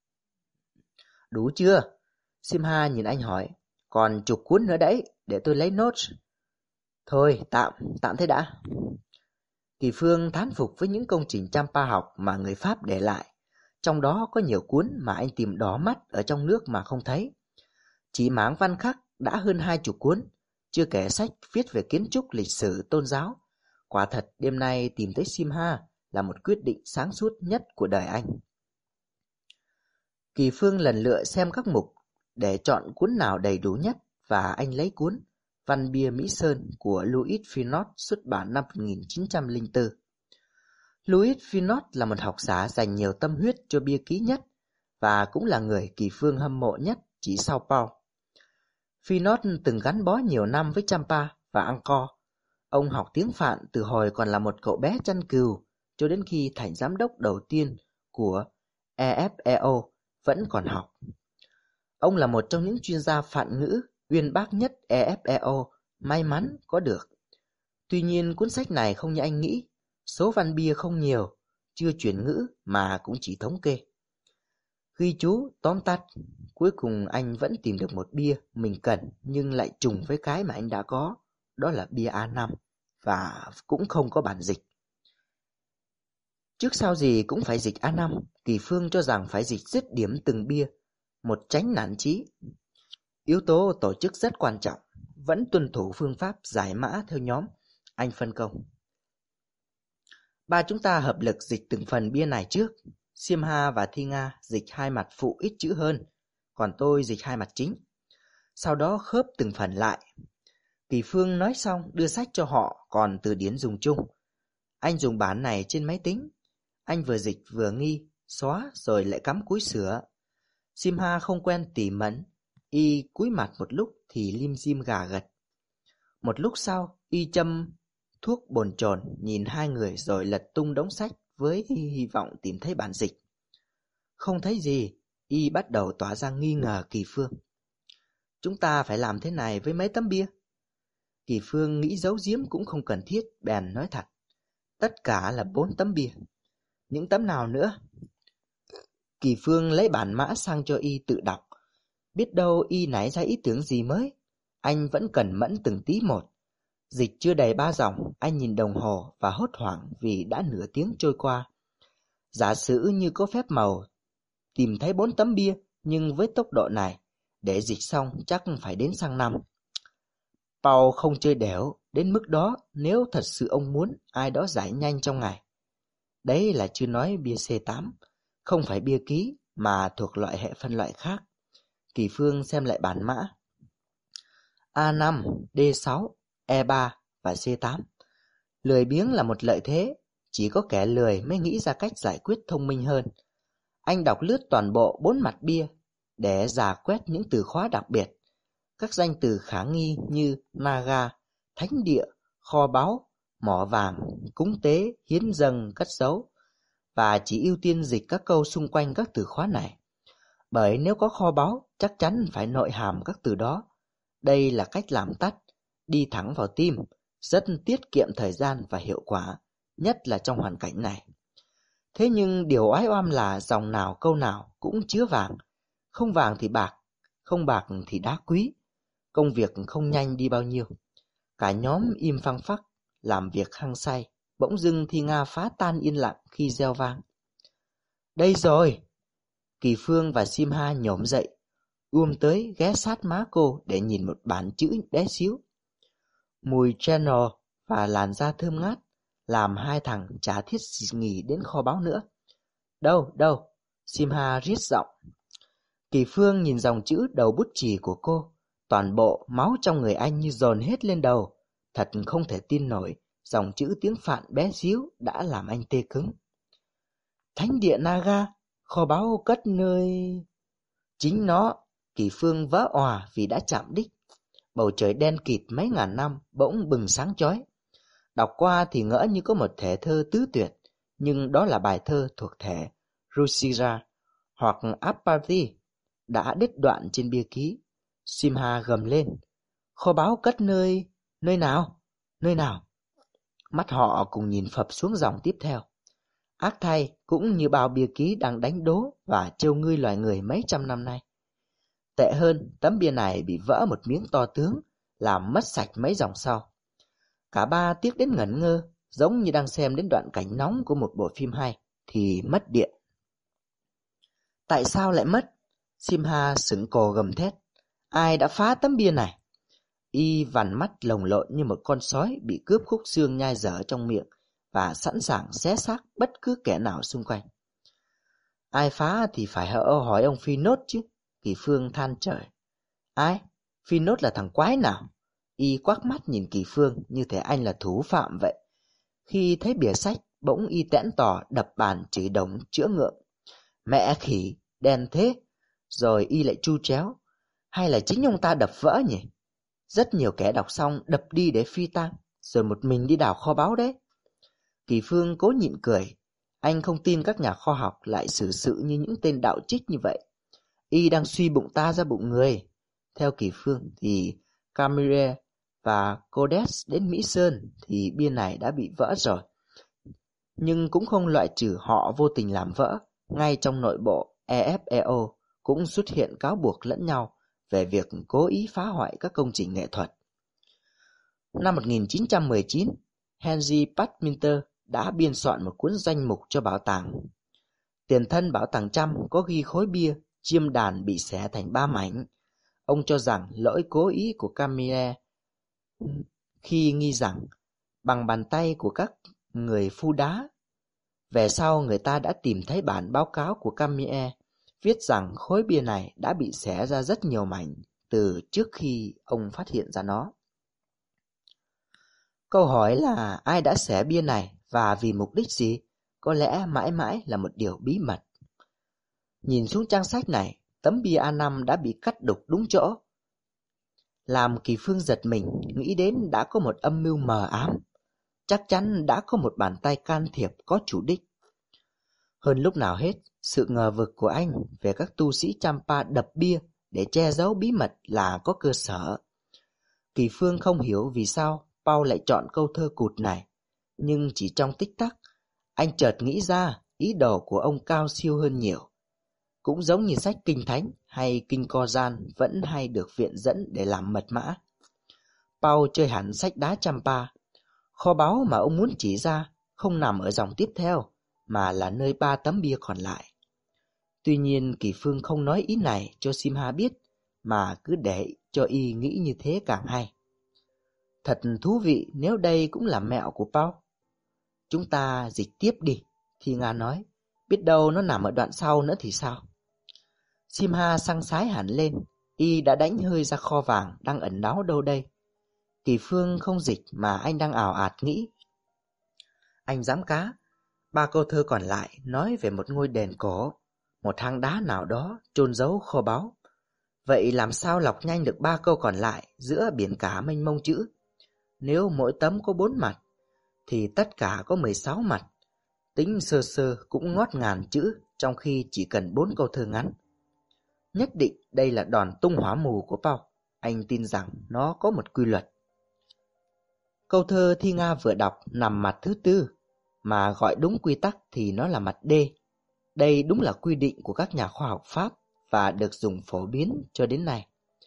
Đủ chưa? Simha nhìn anh hỏi. Còn chục cuốn nữa đấy, để tôi lấy nốt. Thôi, tạm, tạm thế đã. Kỳ Phương thán phục với những công trình Champa học mà người Pháp để lại. Trong đó có nhiều cuốn mà anh tìm đỏ mắt ở trong nước mà không thấy. Chỉ mảng văn khắc đã hơn hai chục cuốn, chưa kể sách viết về kiến trúc, lịch sử, tôn giáo. Quả thật đêm nay tìm thấy Simha là một quyết định sáng suốt nhất của đời anh. Kỳ Phương lần lựa xem các mục để chọn cuốn nào đầy đủ nhất, và anh lấy cuốn Văn bia Mỹ Sơn của Louis Finot, xuất bản năm một nghìn chín trăm lẻ bốn. Louis Finot là một học giả dành nhiều tâm huyết cho bia ký nhất và cũng là người Kỳ Phương hâm mộ nhất chỉ sau Paul. Finot từng gắn bó nhiều năm với Champa và Angkor. Ông học tiếng Phạn từ hồi còn là một cậu bé chăn cừu cho đến khi thành giám đốc đầu tiên của E F E O vẫn còn học. Ông là một trong những chuyên gia Phạn ngữ uyên bác nhất E F E O may mắn có được. Tuy nhiên cuốn sách này không như anh nghĩ, số văn bia không nhiều, chưa chuyển ngữ mà cũng chỉ thống kê. Ghi chú, tóm tắt, cuối cùng anh vẫn tìm được một bia mình cần nhưng lại trùng với cái mà anh đã có, đó là bia A năm và cũng không có bản dịch. Trước sau gì cũng phải dịch A năm, Kỳ Phương cho rằng phải dịch dứt điểm từng bia, một tránh nản chí. Yếu tố tổ chức rất quan trọng, vẫn tuân thủ phương pháp giải mã theo nhóm, anh phân công. Ba chúng ta hợp lực dịch từng phần bia này trước. Simha và Thi Nga dịch hai mặt phụ ít chữ hơn, còn tôi dịch hai mặt chính. Sau đó khớp từng phần lại. Kỳ Phương nói xong đưa sách cho họ, còn từ điển dùng chung. Anh dùng bản này trên máy tính. Anh vừa dịch vừa nghi, xóa rồi lại cắm cúi sửa. Simha không quen tỉ mẩn, y cúi mặt một lúc thì lim dim gà gật. Một lúc sau, y châm thuốc bồn chồn nhìn hai người rồi lật tung đống sách với hy vọng tìm thấy bản dịch. Không thấy gì, y bắt đầu tỏ ra nghi ngờ Kỳ Phương. Chúng ta phải làm thế này với mấy tấm bia. Kỳ Phương nghĩ giấu giếm cũng không cần thiết, bèn nói thật. Tất cả là bốn tấm bia. Những tấm nào nữa? Kỳ Phương lấy bản mã sang cho y tự đọc. Biết đâu y nảy ra ý tưởng gì mới. Anh vẫn cẩn mẫn từng tí một. Dịch chưa đầy ba dòng, anh nhìn đồng hồ và hốt hoảng vì đã nửa tiếng trôi qua. Giả sử như có phép màu, tìm thấy bốn tấm bia, nhưng với tốc độ này, để dịch xong chắc phải đến sang năm. Paul không chơi đẻo, đến mức đó nếu thật sự ông muốn ai đó giải nhanh trong ngày. Đấy là chưa nói bia C tám, không phải bia ký mà thuộc loại hệ phân loại khác. Kỳ Phương xem lại bản mã. A năm, D sáu, E ba và C tám. Lười biếng là một lợi thế, chỉ có kẻ lười mới nghĩ ra cách giải quyết thông minh hơn. Anh đọc lướt toàn bộ bốn mặt bia để rà quét những từ khóa đặc biệt. Các danh từ khả nghi như Naga, thánh địa, kho báu, mỏ vàng, cúng tế, hiến dâng, cất giấu, và chỉ ưu tiên dịch các câu xung quanh các từ khóa này. Bởi nếu có kho báu, chắc chắn phải nội hàm các từ đó. Đây là cách làm tắt, đi thẳng vào tim, rất tiết kiệm thời gian và hiệu quả, nhất là trong hoàn cảnh này. Thế nhưng điều oái oăm là dòng nào câu nào cũng chứa vàng, không vàng thì bạc, không bạc thì đá quý. Công việc không nhanh đi bao nhiêu. Cả nhóm im phăng phắc, làm việc hăng say. Bỗng dưng Thi Nga phá tan yên lặng khi reo vang. Đây rồi! Kỳ Phương và Simha nhổm dậy, ùm tới ghé sát má cô để nhìn một bản chữ bé xíu. Mùi Chanel và làn da thơm ngát làm hai thằng chả thiết nghỉ đến kho báu nữa. Đâu, đâu? Simha rít giọng. Kỳ Phương nhìn dòng chữ đầu bút chì của cô. Toàn bộ máu trong người anh như dồn hết lên đầu. Thật không thể tin nổi, dòng chữ tiếng Phạn bé xíu đã làm anh tê cứng. Thánh địa Naga, kho báu cất nơi... Chính nó. Kỳ Phương vỡ òa vì đã chạm đích. Bầu trời đen kịt mấy ngàn năm bỗng bừng sáng chói. Đọc qua thì ngỡ như có một thể thơ tứ tuyệt, nhưng đó là bài thơ thuộc thể Rusira hoặc Apathy đã đứt đoạn trên bia ký. Simha gầm lên. Kho báu cất nơi... Nơi nào? Nơi nào? Mắt họ cùng nhìn phập xuống dòng tiếp theo. Ác thay, cũng như bao bia ký đang đánh đố và trêu ngươi loài người mấy trăm năm nay. Tệ hơn, tấm bia này bị vỡ một miếng to tướng, làm mất sạch mấy dòng sau. Cả ba tiếc đến ngẩn ngơ, giống như đang xem đến đoạn cảnh nóng của một bộ phim hay, thì mất điện. Tại sao lại mất? Simha sững cồ gầm thét. Ai đã phá tấm bia này? Y vằn mắt lồng lộn như một con sói bị cướp khúc xương nhai dở trong miệng và sẵn sàng xé xác bất cứ kẻ nào xung quanh. Ai phá thì phải hỏi ông Phi Nốt chứ. Kỳ Phương than trời. Ai? Phi Nốt là thằng quái nào? Y quắc mắt nhìn Kỳ Phương như thể anh là thủ phạm vậy. Khi thấy bìa sách, bỗng y tẽn tỏ đập bàn chửi đồng chữa ngượng. Mẹ khỉ, đen thế. Rồi y lại chu chéo. Hay là chính ông ta đập vỡ nhỉ? Rất nhiều kẻ đọc xong đập đi để phi tang, rồi một mình đi đào kho báu đấy. Kỳ Phương cố nhịn cười. Anh không tin các nhà khoa học lại xử sự như những tên đạo trích như vậy. Y đang suy bụng ta ra bụng người. Theo Kỳ Phương thì Camille và Codes đến Mỹ Sơn thì bia này đã bị vỡ rồi. Nhưng cũng không loại trừ họ vô tình làm vỡ. Ngay trong nội bộ e ép e o cũng xuất hiện cáo buộc lẫn nhau về việc cố ý phá hoại các công trình nghệ thuật. Năm một nghìn chín trăm mười chín, Henry Padminter đã biên soạn một cuốn danh mục cho bảo tàng. Tiền thân bảo tàng trăm có ghi khối bia chiêm đàn bị xẻ thành ba mảnh. Ông cho rằng lỗi cố ý của Camille khi nghi rằng bằng bàn tay của các người phu đá. Về sau người ta đã tìm thấy bản báo cáo của Camille viết rằng khối bia này đã bị xẻ ra rất nhiều mảnh từ trước khi ông phát hiện ra nó. Câu hỏi là ai đã xẻ bia này và vì mục đích gì, có lẽ mãi mãi là một điều bí mật. Nhìn xuống trang sách này, tấm bia a năm đã bị cắt đục đúng chỗ. Làm Kỳ Phương giật mình, nghĩ đến đã có một âm mưu mờ ám. Chắc chắn đã có một bàn tay can thiệp có chủ đích. Hơn lúc nào hết, sự ngờ vực của anh về các tu sĩ Champa đập bia để che giấu bí mật là có cơ sở. Kỳ Phương không hiểu vì sao Paul lại chọn câu thơ cụt này, nhưng chỉ trong tích tắc, anh chợt nghĩ ra ý đồ của ông cao siêu hơn nhiều. Cũng giống như sách Kinh Thánh hay Kinh Co Gian vẫn hay được viện dẫn để làm mật mã. Paul chơi hẳn sách đá Champa. Kho báu mà ông muốn chỉ ra không nằm ở dòng tiếp theo, mà là nơi ba tấm bia còn lại. Tuy nhiên Kỳ Phương không nói ý này cho Simha biết, mà cứ để cho y nghĩ như thế càng hay. Thật thú vị nếu đây cũng là mẹo của Paul. Chúng ta dịch tiếp đi, Thi Nga nói, biết đâu nó nằm ở đoạn sau nữa thì sao? Simha săng sái hẳn lên, y đã đánh hơi ra kho vàng đang ẩn náu đâu đây. Kỳ Phương không dịch mà anh đang ảo ạt nghĩ. Anh dám cá, ba câu thơ còn lại nói về một ngôi đền cổ, một hang đá nào đó chôn giấu kho báu. Vậy làm sao lọc nhanh được ba câu còn lại giữa biển cả mênh mông chữ? Nếu mỗi tấm có bốn mặt, thì tất cả có mười sáu mặt. Tính sơ sơ cũng ngót ngàn chữ, trong khi chỉ cần bốn câu thơ ngắn. Nhất định đây là đòn tung hỏa mù của Paul. Anh tin rằng nó có một quy luật. Câu thơ Thi Nga vừa đọc nằm mặt thứ tư, mà gọi đúng quy tắc thì nó là mặt D. Đây đúng là quy định của các nhà khoa học Pháp và được dùng phổ biến cho đến nay.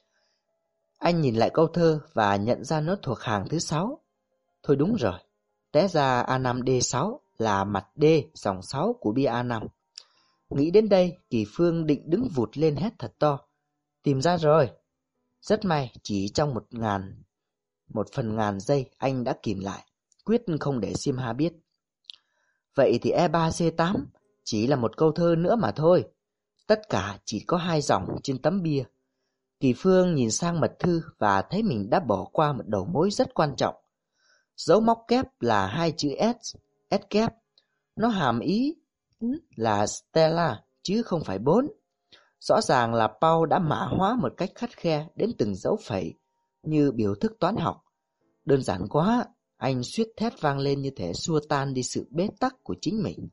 Anh nhìn lại câu thơ và nhận ra nó thuộc hàng thứ sáu. Thôi đúng rồi, té ra a năm D sáu là mặt D dòng sáu của bia a năm. Nghĩ đến đây, Kỳ Phương định đứng vụt lên hét thật to. Tìm ra rồi! Rất may, chỉ trong một ngàn, một phần ngàn giây anh đã kìm lại, quyết không để Simha biết. Vậy thì E ba C tám chỉ là một câu thơ nữa mà thôi. Tất cả chỉ có hai dòng trên tấm bia. Kỳ Phương nhìn sang mật thư và thấy mình đã bỏ qua một đầu mối rất quan trọng. Dấu móc kép là hai chữ S, S kép. Nó hàm ý là Stella chứ không phải bốn. Rõ ràng là Paul đã mã hóa một cách khắt khe đến từng dấu phẩy như biểu thức toán học. Đơn giản quá, anh suýt thét vang lên như thể xua tan đi sự bế tắc của chính mình.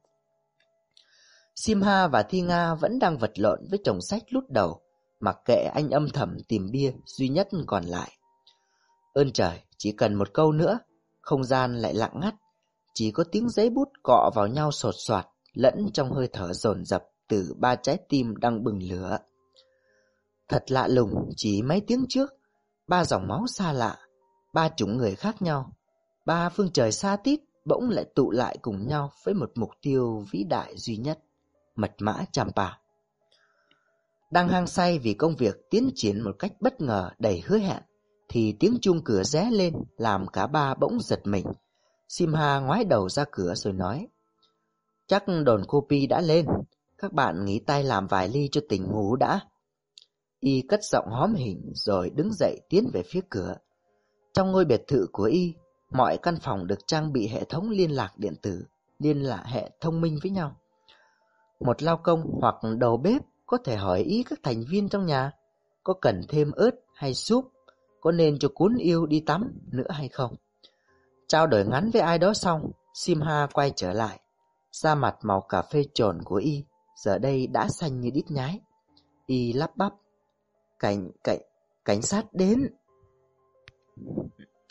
Simha và Thi Nga vẫn đang vật lộn với chồng sách lút đầu, mặc kệ anh âm thầm tìm bia duy nhất còn lại. Ơn trời, chỉ cần một câu nữa, không gian lại lặng ngắt, chỉ có tiếng giấy bút cọ vào nhau sột soạt, lẫn trong hơi thở dồn dập từ ba trái tim đang bừng lửa. Thật lạ lùng, chỉ mấy tiếng trước, ba dòng máu xa lạ, ba chủng người khác nhau, ba phương trời xa tít bỗng lại tụ lại cùng nhau với một mục tiêu vĩ đại duy nhất, mật mã Champa. Đang hăng say vì công việc tiến triển một cách bất ngờ đầy hứa hẹn, thì tiếng chuông cửa ré lên làm cả ba bỗng giật mình. Simha ngoái đầu ra cửa rồi nói, chắc đồn copy đã lên, các bạn nghỉ tay làm vài ly cho tỉnh ngủ đã. Y cất giọng hóm hỉnh rồi đứng dậy tiến về phía cửa. Trong ngôi biệt thự của Y, mọi căn phòng được trang bị hệ thống liên lạc điện tử, liên lạc hệ thông minh với nhau. Một lao công hoặc đầu bếp có thể hỏi ý các thành viên trong nhà, có cần thêm ớt hay súp, có nên cho cuốn yêu đi tắm nữa hay không. Trao đổi ngắn với ai đó xong, Simha quay trở lại. Da mặt màu cà phê trồn của Y giờ đây đã xanh như đít nhái. Y lắp bắp, cảnh cảnh cảnh sát đến.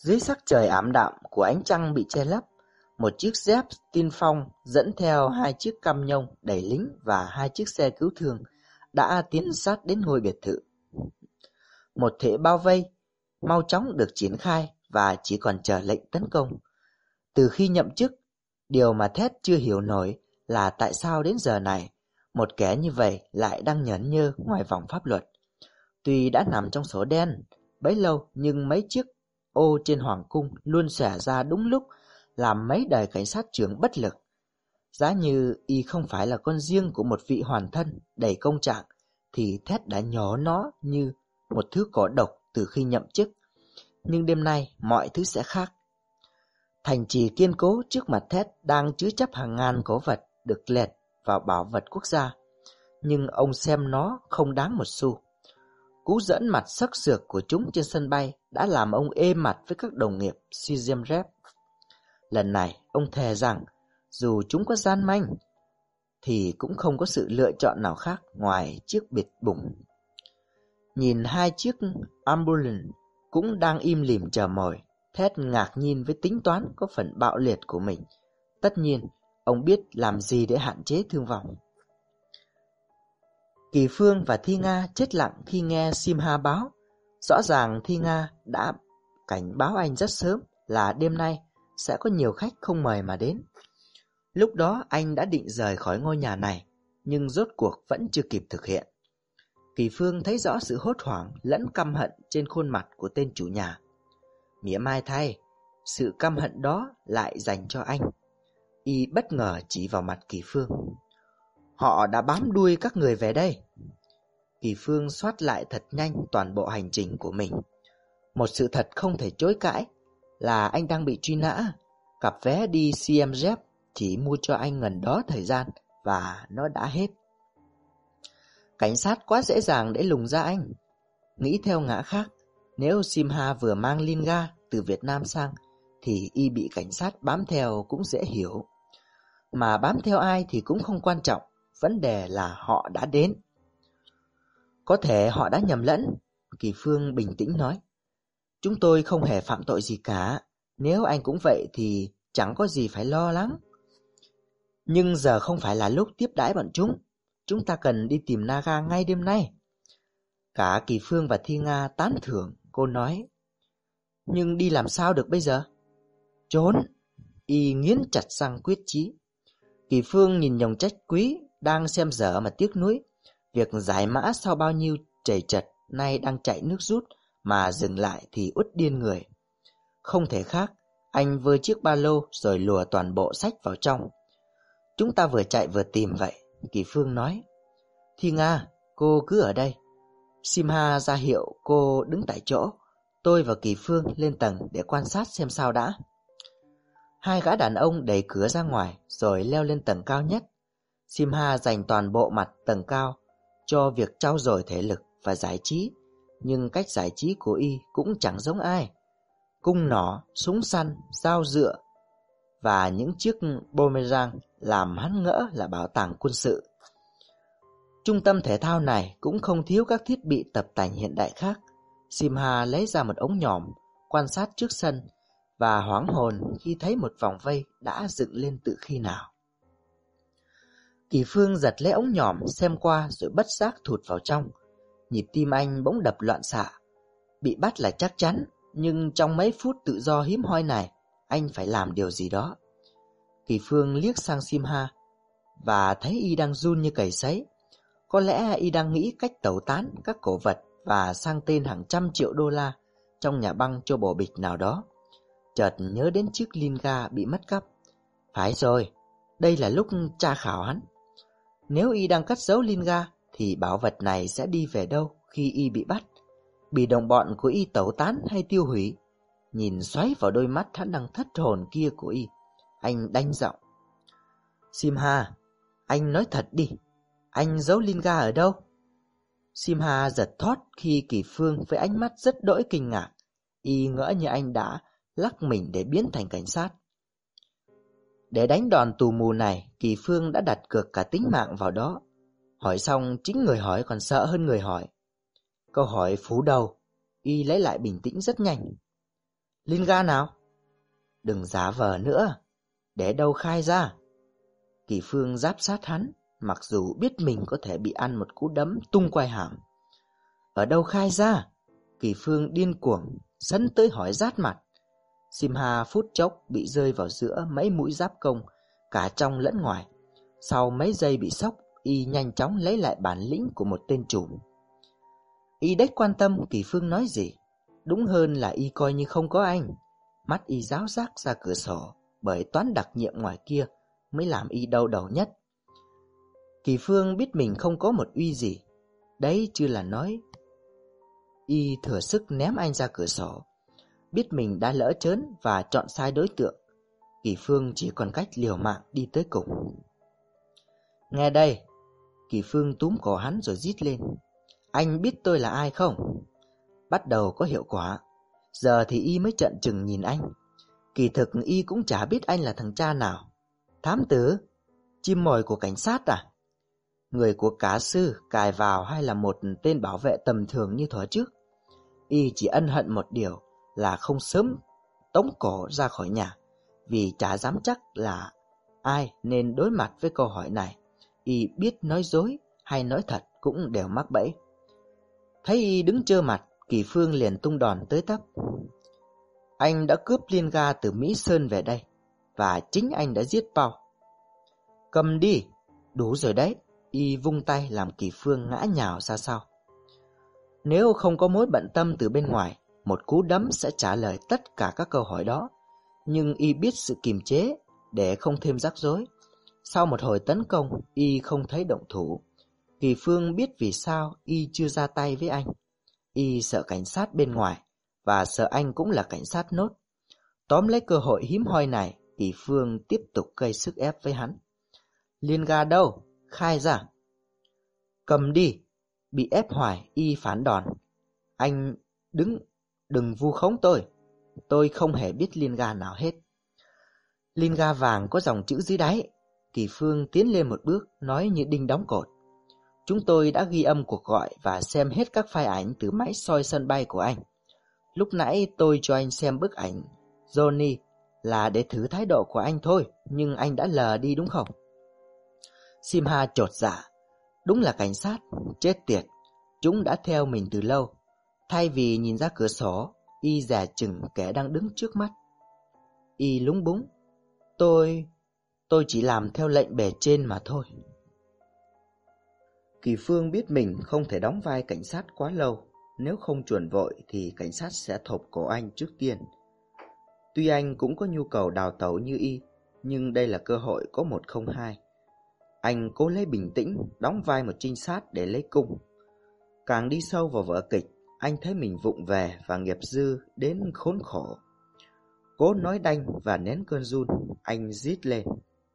Dưới sắc trời ảm đạm của ánh trăng bị che lấp, một chiếc dép tiên phong dẫn theo hai chiếc cam nhông đẩy lính và hai chiếc xe cứu thương đã tiến sát đến ngôi biệt thự. Một thể bao vây mau chóng được triển khai và chỉ còn chờ lệnh tấn công. Từ khi nhậm chức, điều mà Ted chưa hiểu nổi là tại sao đến giờ này một kẻ như vậy lại đang nhởn nhơ ngoài vòng pháp luật. Tuy đã nằm trong sổ đen bấy lâu, nhưng mấy chiếc ô trên hoàng cung luôn xẻ ra đúng lúc, làm mấy đời cảnh sát trưởng bất lực. Giá như y không phải là con riêng của một vị hoàn thân đầy công trạng, thì Ted đã nhổ nó như một thứ cỏ độc từ khi nhậm chức. Nhưng đêm nay mọi thứ sẽ khác. Thành trì kiên cố trước mặt Ted đang chứa chấp hàng ngàn cổ vật được lẹt vào bảo vật quốc gia, nhưng ông xem nó không đáng một xu. Cú dẫn mặt sắc sược của chúng trên sân bay đã làm ông ê mặt với các đồng nghiệp Siem Reap. Lần này ông thề rằng dù chúng có gian manh thì cũng không có sự lựa chọn nào khác ngoài chiếc bịt bủng. Nhìn hai chiếc ambulance cũng đang im lìm chờ mồi, Ted ngạc nhiên với tính toán có phần bạo liệt của mình. Tất nhiên, ông biết làm gì để hạn chế thương vong. Kỳ Phương và Thi Nga chết lặng khi nghe Simha báo. Rõ ràng Thi Nga đã cảnh báo anh rất sớm là đêm nay sẽ có nhiều khách không mời mà đến. Lúc đó anh đã định rời khỏi ngôi nhà này, nhưng rốt cuộc vẫn chưa kịp thực hiện. Kỳ Phương thấy rõ sự hốt hoảng lẫn căm hận trên khuôn mặt của tên chủ nhà. Mỉa mai thay, sự căm hận đó lại dành cho anh. Y bất ngờ chỉ vào mặt Kỳ Phương. Họ đã bám đuôi các người về đây. Kỳ Phương soát lại thật nhanh toàn bộ hành trình của mình. Một sự thật không thể chối cãi là anh đang bị truy nã. Cặp vé đi Siem Reap chỉ mua cho anh gần đó thời gian và nó đã hết. Cảnh sát quá dễ dàng để lùng ra anh. Nghĩ theo ngã khác, nếu Simha vừa mang Linga từ Việt Nam sang thì y bị cảnh sát bám theo cũng dễ hiểu. Mà bám theo ai thì cũng không quan trọng, vấn đề là họ đã đến. Có thể họ đã nhầm lẫn, Kỳ Phương bình tĩnh nói. Chúng tôi không hề phạm tội gì cả, nếu anh cũng vậy thì chẳng có gì phải lo lắng. Nhưng giờ không phải là lúc tiếp đãi bọn chúng, chúng ta cần đi tìm Naga ngay đêm nay. Cả Kỳ Phương và Thi Nga tán thưởng, cô nói. Nhưng đi làm sao được bây giờ? Trốn, y nghiến chặt răng quyết chí. Kỳ Phương nhìn Nhồng Trách Quý đang xem dở mà tiếc nuối. Việc giải mã sau bao nhiêu trầy trật nay đang chạy nước rút, mà dừng lại thì uất điên người. Không thể khác, anh vơ chiếc ba lô rồi lùa toàn bộ sách vào trong. Chúng ta vừa chạy vừa tìm vậy, Kỳ Phương nói. Thi Nga, cô cứ ở đây. Simha ra hiệu cô đứng tại chỗ. Tôi và Kỳ Phương lên tầng để quan sát xem sao đã. Hai gã đàn ông đẩy cửa ra ngoài rồi leo lên tầng cao nhất. Simha dành toàn bộ mặt tầng cao cho việc trau dồi thể lực và giải trí, nhưng cách giải trí của y cũng chẳng giống ai. Cung nỏ, súng săn, dao dựa và những chiếc boomerang làm hắn ngỡ là bảo tàng quân sự. Trung tâm thể thao này cũng không thiếu các thiết bị tập tành hiện đại khác. Simha lấy ra một ống nhòm, quan sát trước sân và hoảng hồn khi thấy một vòng vây đã dựng lên từ khi nào. Kỳ Phương giật lấy ống nhòm xem qua rồi bất giác thụt vào trong. Nhịp tim anh bỗng đập loạn xạ. Bị bắt là chắc chắn, nhưng trong mấy phút tự do hiếm hoi này, anh phải làm điều gì đó. Kỳ Phương liếc sang Simha và thấy y đang run như cầy sấy. Có lẽ y đang nghĩ cách tẩu tán các cổ vật và sang tên hàng trăm triệu đô la trong nhà băng cho bổ bịch nào đó. Chợt nhớ đến chiếc Linga bị mất cắp. Phải rồi, đây là lúc tra khảo hắn. Nếu y đang cất giấu Linga thì bảo vật này sẽ đi về đâu khi y bị bắt? Bị đồng bọn của y tẩu tán hay tiêu hủy? Nhìn xoáy vào đôi mắt hắn đang thất hồn kia của y, anh đanh giọng. Simha, anh nói thật đi, anh giấu Linga ở đâu? Simha giật thót khi Kỳ Phương với ánh mắt rất đỗi kinh ngạc. Y ngỡ như anh đã lắc mình để biến thành cảnh sát. Để đánh đòn tù mù này, Kỳ Phương đã đặt cược cả tính mạng vào đó. Hỏi xong chính người hỏi còn sợ hơn người hỏi. Câu hỏi phú đầu, y lấy lại bình tĩnh rất nhanh. Linga nào? Đừng giả vờ nữa, để đâu khai ra. Kỳ Phương giáp sát hắn, mặc dù biết mình có thể bị ăn một cú đấm tung quai hàm. Ở đâu khai ra? Kỳ Phương điên cuồng, sấn tới hỏi rát mặt. Simha phút chốc bị rơi vào giữa mấy mũi giáp công, cả trong lẫn ngoài. Sau mấy giây bị sốc, y nhanh chóng lấy lại bản lĩnh của một tên trùm. Y đếch quan tâm Kỳ Phương nói gì, đúng hơn là y coi như không có anh. Mắt y ráo rác ra cửa sổ, bởi toán đặc nhiệm ngoài kia mới làm y đau đầu nhất. Kỳ Phương biết mình không có một uy gì, đấy chưa là nói. Y thừa sức ném anh ra cửa sổ. Biết mình đã lỡ chớn và chọn sai đối tượng, Kỳ Phương chỉ còn cách liều mạng đi tới cùng. Nghe đây, Kỳ Phương túm cổ hắn rồi rít lên. Anh biết tôi là ai không? Bắt đầu có hiệu quả. Giờ thì y mới trợn trừng nhìn anh. Kỳ thực y cũng chả biết anh là thằng cha nào. Thám tử? Chim mồi của cảnh sát à? Người của cá sư cài vào hay là một tên bảo vệ tầm thường như thuở trước? Y chỉ ân hận một điều là không sớm tống cổ ra khỏi nhà, vì chả dám chắc là ai nên đối mặt với câu hỏi này. Y biết nói dối hay nói thật cũng đều mắc bẫy. Thấy y đứng trơ mặt, Kỳ Phương liền tung đòn tới tấp. Anh đã cướp Linga từ Mỹ Sơn về đây, và chính anh đã giết Paul. Cầm đi, đủ rồi đấy. Y vung tay làm Kỳ Phương ngã nhào ra sau. Nếu không có mối bận tâm từ bên ngoài, một cú đấm sẽ trả lời tất cả các câu hỏi đó. Nhưng y biết sự kiềm chế để không thêm rắc rối. Sau một hồi tấn công, y không thấy động thủ. Kỳ Phương biết vì sao y chưa ra tay với anh. Y sợ cảnh sát bên ngoài, và sợ anh cũng là cảnh sát nốt. Tóm lấy cơ hội hiếm hoi này, Kỳ Phương tiếp tục gây sức ép với hắn. Linga đâu? Khai ra. Cầm đi. Bị ép hoài, y phản đòn. Anh đứng, đừng vu khống tôi. Tôi không hề biết Linga nào hết. Linga vàng có dòng chữ dưới đáy. Kỳ Phương tiến lên một bước, nói như đinh đóng cột. Chúng tôi đã ghi âm cuộc gọi và xem hết các file ảnh từ máy soi sân bay của anh. Lúc nãy tôi cho anh xem bức ảnh Johnny là để thử thái độ của anh thôi, nhưng anh đã lờ đi đúng không? Simha chột dạ. Đúng là cảnh sát, chết tiệt. Chúng đã theo mình từ lâu. Thay vì nhìn ra cửa sổ, y dè chừng kẻ đang đứng trước mắt. Y lúng búng. Tôi... tôi chỉ làm theo lệnh bề trên mà thôi. Kỳ Phương biết mình không thể đóng vai cảnh sát quá lâu. Nếu không chuẩn vội thì cảnh sát sẽ thộp cổ anh trước tiên. Tuy anh cũng có nhu cầu đào tẩu như y, nhưng đây là cơ hội có một không hai. Anh cố lấy bình tĩnh, đóng vai một trinh sát để lấy cung. Càng đi sâu vào vở kịch, anh thấy mình vụng về và nghiệp dư đến khốn khổ. Cố nói đanh và nén cơn run, anh rít lên.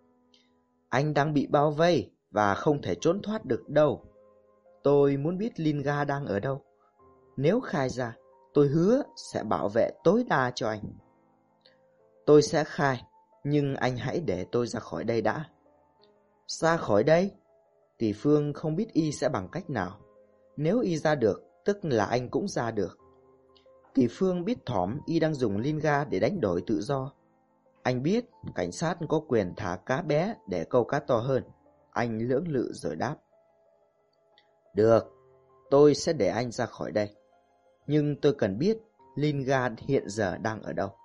Anh đang bị bao vây và không thể trốn thoát được đâu. Tôi muốn biết Linga đang ở đâu. Nếu khai ra, tôi hứa sẽ bảo vệ tối đa cho anh. Tôi sẽ khai, nhưng anh hãy để tôi ra khỏi đây đã. Ra khỏi đây? Kỳ Phương không biết y sẽ bằng cách nào. Nếu y ra được, tức là anh cũng ra được. Kỳ Phương biết thỏm y đang dùng Linga để đánh đổi tự do. Anh biết cảnh sát có quyền thả cá bé để câu cá to hơn. Anh lưỡng lự rồi đáp. Được, tôi sẽ để anh ra khỏi đây. Nhưng tôi cần biết Linga hiện giờ đang ở đâu.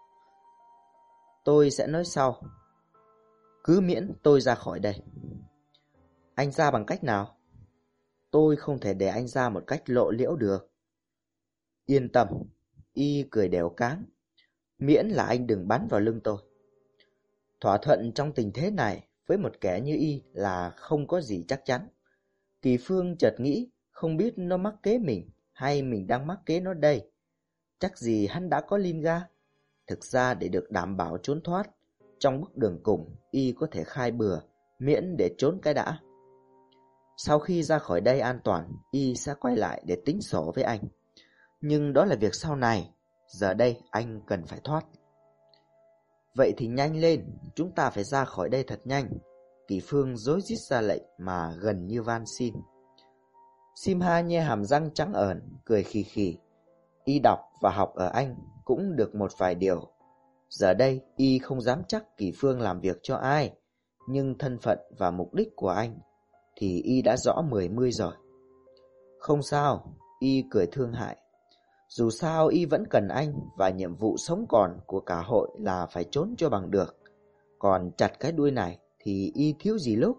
Tôi sẽ nói sau. Cứ miễn tôi ra khỏi đây. Anh ra bằng cách nào? Tôi không thể để anh ra một cách lộ liễu được. Yên tâm, y cười đều cáng. Miễn là anh đừng bắn vào lưng tôi. Thỏa thuận trong tình thế này với một kẻ như y là không có gì chắc chắn. Kỳ Phương chợt nghĩ không biết nó mắc kế mình hay mình đang mắc kế nó đây. Chắc gì hắn đã có Linga. Thực ra để được đảm bảo trốn thoát, trong bước đường cùng y có thể khai bừa, miễn để trốn cái đã. Sau khi ra khỏi đây an toàn, y sẽ quay lại để tính sổ với anh. Nhưng đó là việc sau này, giờ đây anh cần phải thoát. Vậy thì nhanh lên, chúng ta phải ra khỏi đây thật nhanh. Kỳ Phương rối rít ra lệnh mà gần như van xin. Simha nhe hàm răng trắng ởn, cười khì khì. Y đọc và học ở Anh, cũng được một vài điều. Giờ đây y không dám chắc Kỳ Phương làm việc cho ai, nhưng thân phận và mục đích của anh thì y đã rõ mười mươi rồi. Không sao, y cười thương hại. Dù sao y vẫn cần anh, và nhiệm vụ sống còn của cả hội là phải trốn cho bằng được. Còn chặt cái đuôi này thì y thiếu gì lúc.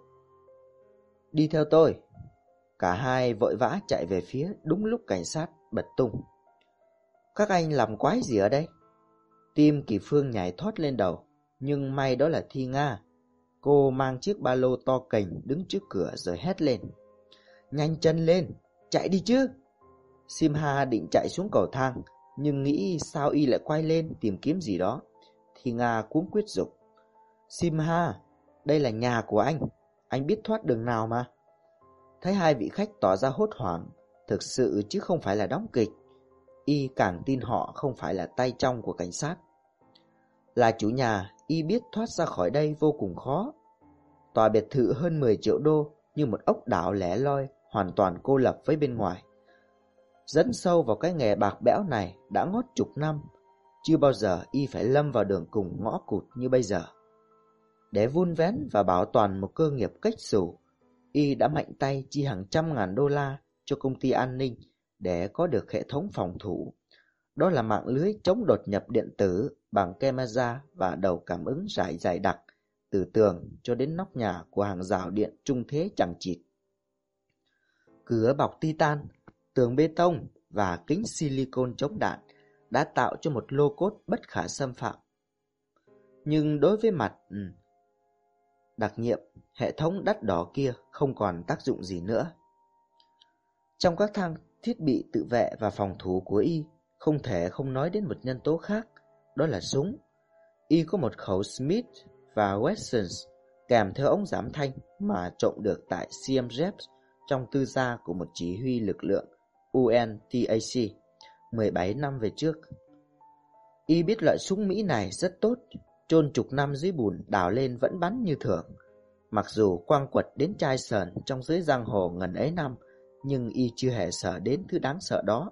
Đi theo tôi. Cả hai vội vã chạy về phía đúng lúc cảnh sát bật tung. Các anh làm quái gì ở đây? Tim Kỳ Phương nhảy thoát lên đầu, nhưng may đó là Thi Nga. Cô mang chiếc ba lô to cành đứng trước cửa rồi hét lên. Nhanh chân lên, chạy đi chứ. Simha định chạy xuống cầu thang, nhưng nghĩ sao y lại quay lên tìm kiếm gì đó. Thi Nga cuống quyết giục. Simha, đây là nhà của anh, anh biết thoát đường nào mà. Thấy hai vị khách tỏ ra hốt hoảng, thực sự chứ không phải là đóng kịch, y càng tin họ không phải là tay trong của cảnh sát. Là chủ nhà, y biết thoát ra khỏi đây vô cùng khó. Tòa biệt thự hơn mười triệu đô như một ốc đảo lẻ loi, hoàn toàn cô lập với bên ngoài. Dẫn sâu vào cái nghề bạc bẽo này đã ngót chục năm, chưa bao giờ y phải lâm vào đường cùng ngõ cụt như bây giờ. Để vun vén và bảo toàn một cơ nghiệp cách xù, y đã mạnh tay chi hàng trăm ngàn đô la cho công ty an ninh để có được hệ thống phòng thủ. Đó là mạng lưới chống đột nhập điện tử bằng camera và đầu cảm ứng rải dày đặc từ tường cho đến nóc nhà của hàng rào điện trung thế chằng chịt. Cửa bọc titan, tường bê tông và kính silicon chống đạn đã tạo cho một lô cốt bất khả xâm phạm. Nhưng đối với mặt ừ, đặc nhiệm, hệ thống đắt đỏ kia không còn tác dụng gì nữa. Trong các thang thiết bị tự vệ và phòng thủ của y, không thể không nói đến một nhân tố khác, đó là súng. Y có một khẩu Smith và Wesson kèm theo ống giảm thanh mà trộm được tại Siem Reap trong tư gia của một chỉ huy lực lượng u en tê a xê mười bảy năm về trước. Y biết loại súng Mỹ này rất tốt, chôn chục năm dưới bùn đào lên vẫn bắn như thường. Mặc dù quang quật đến chai sờn trong giới giang hồ ngần ấy năm, nhưng y chưa hề sợ đến thứ đáng sợ đó.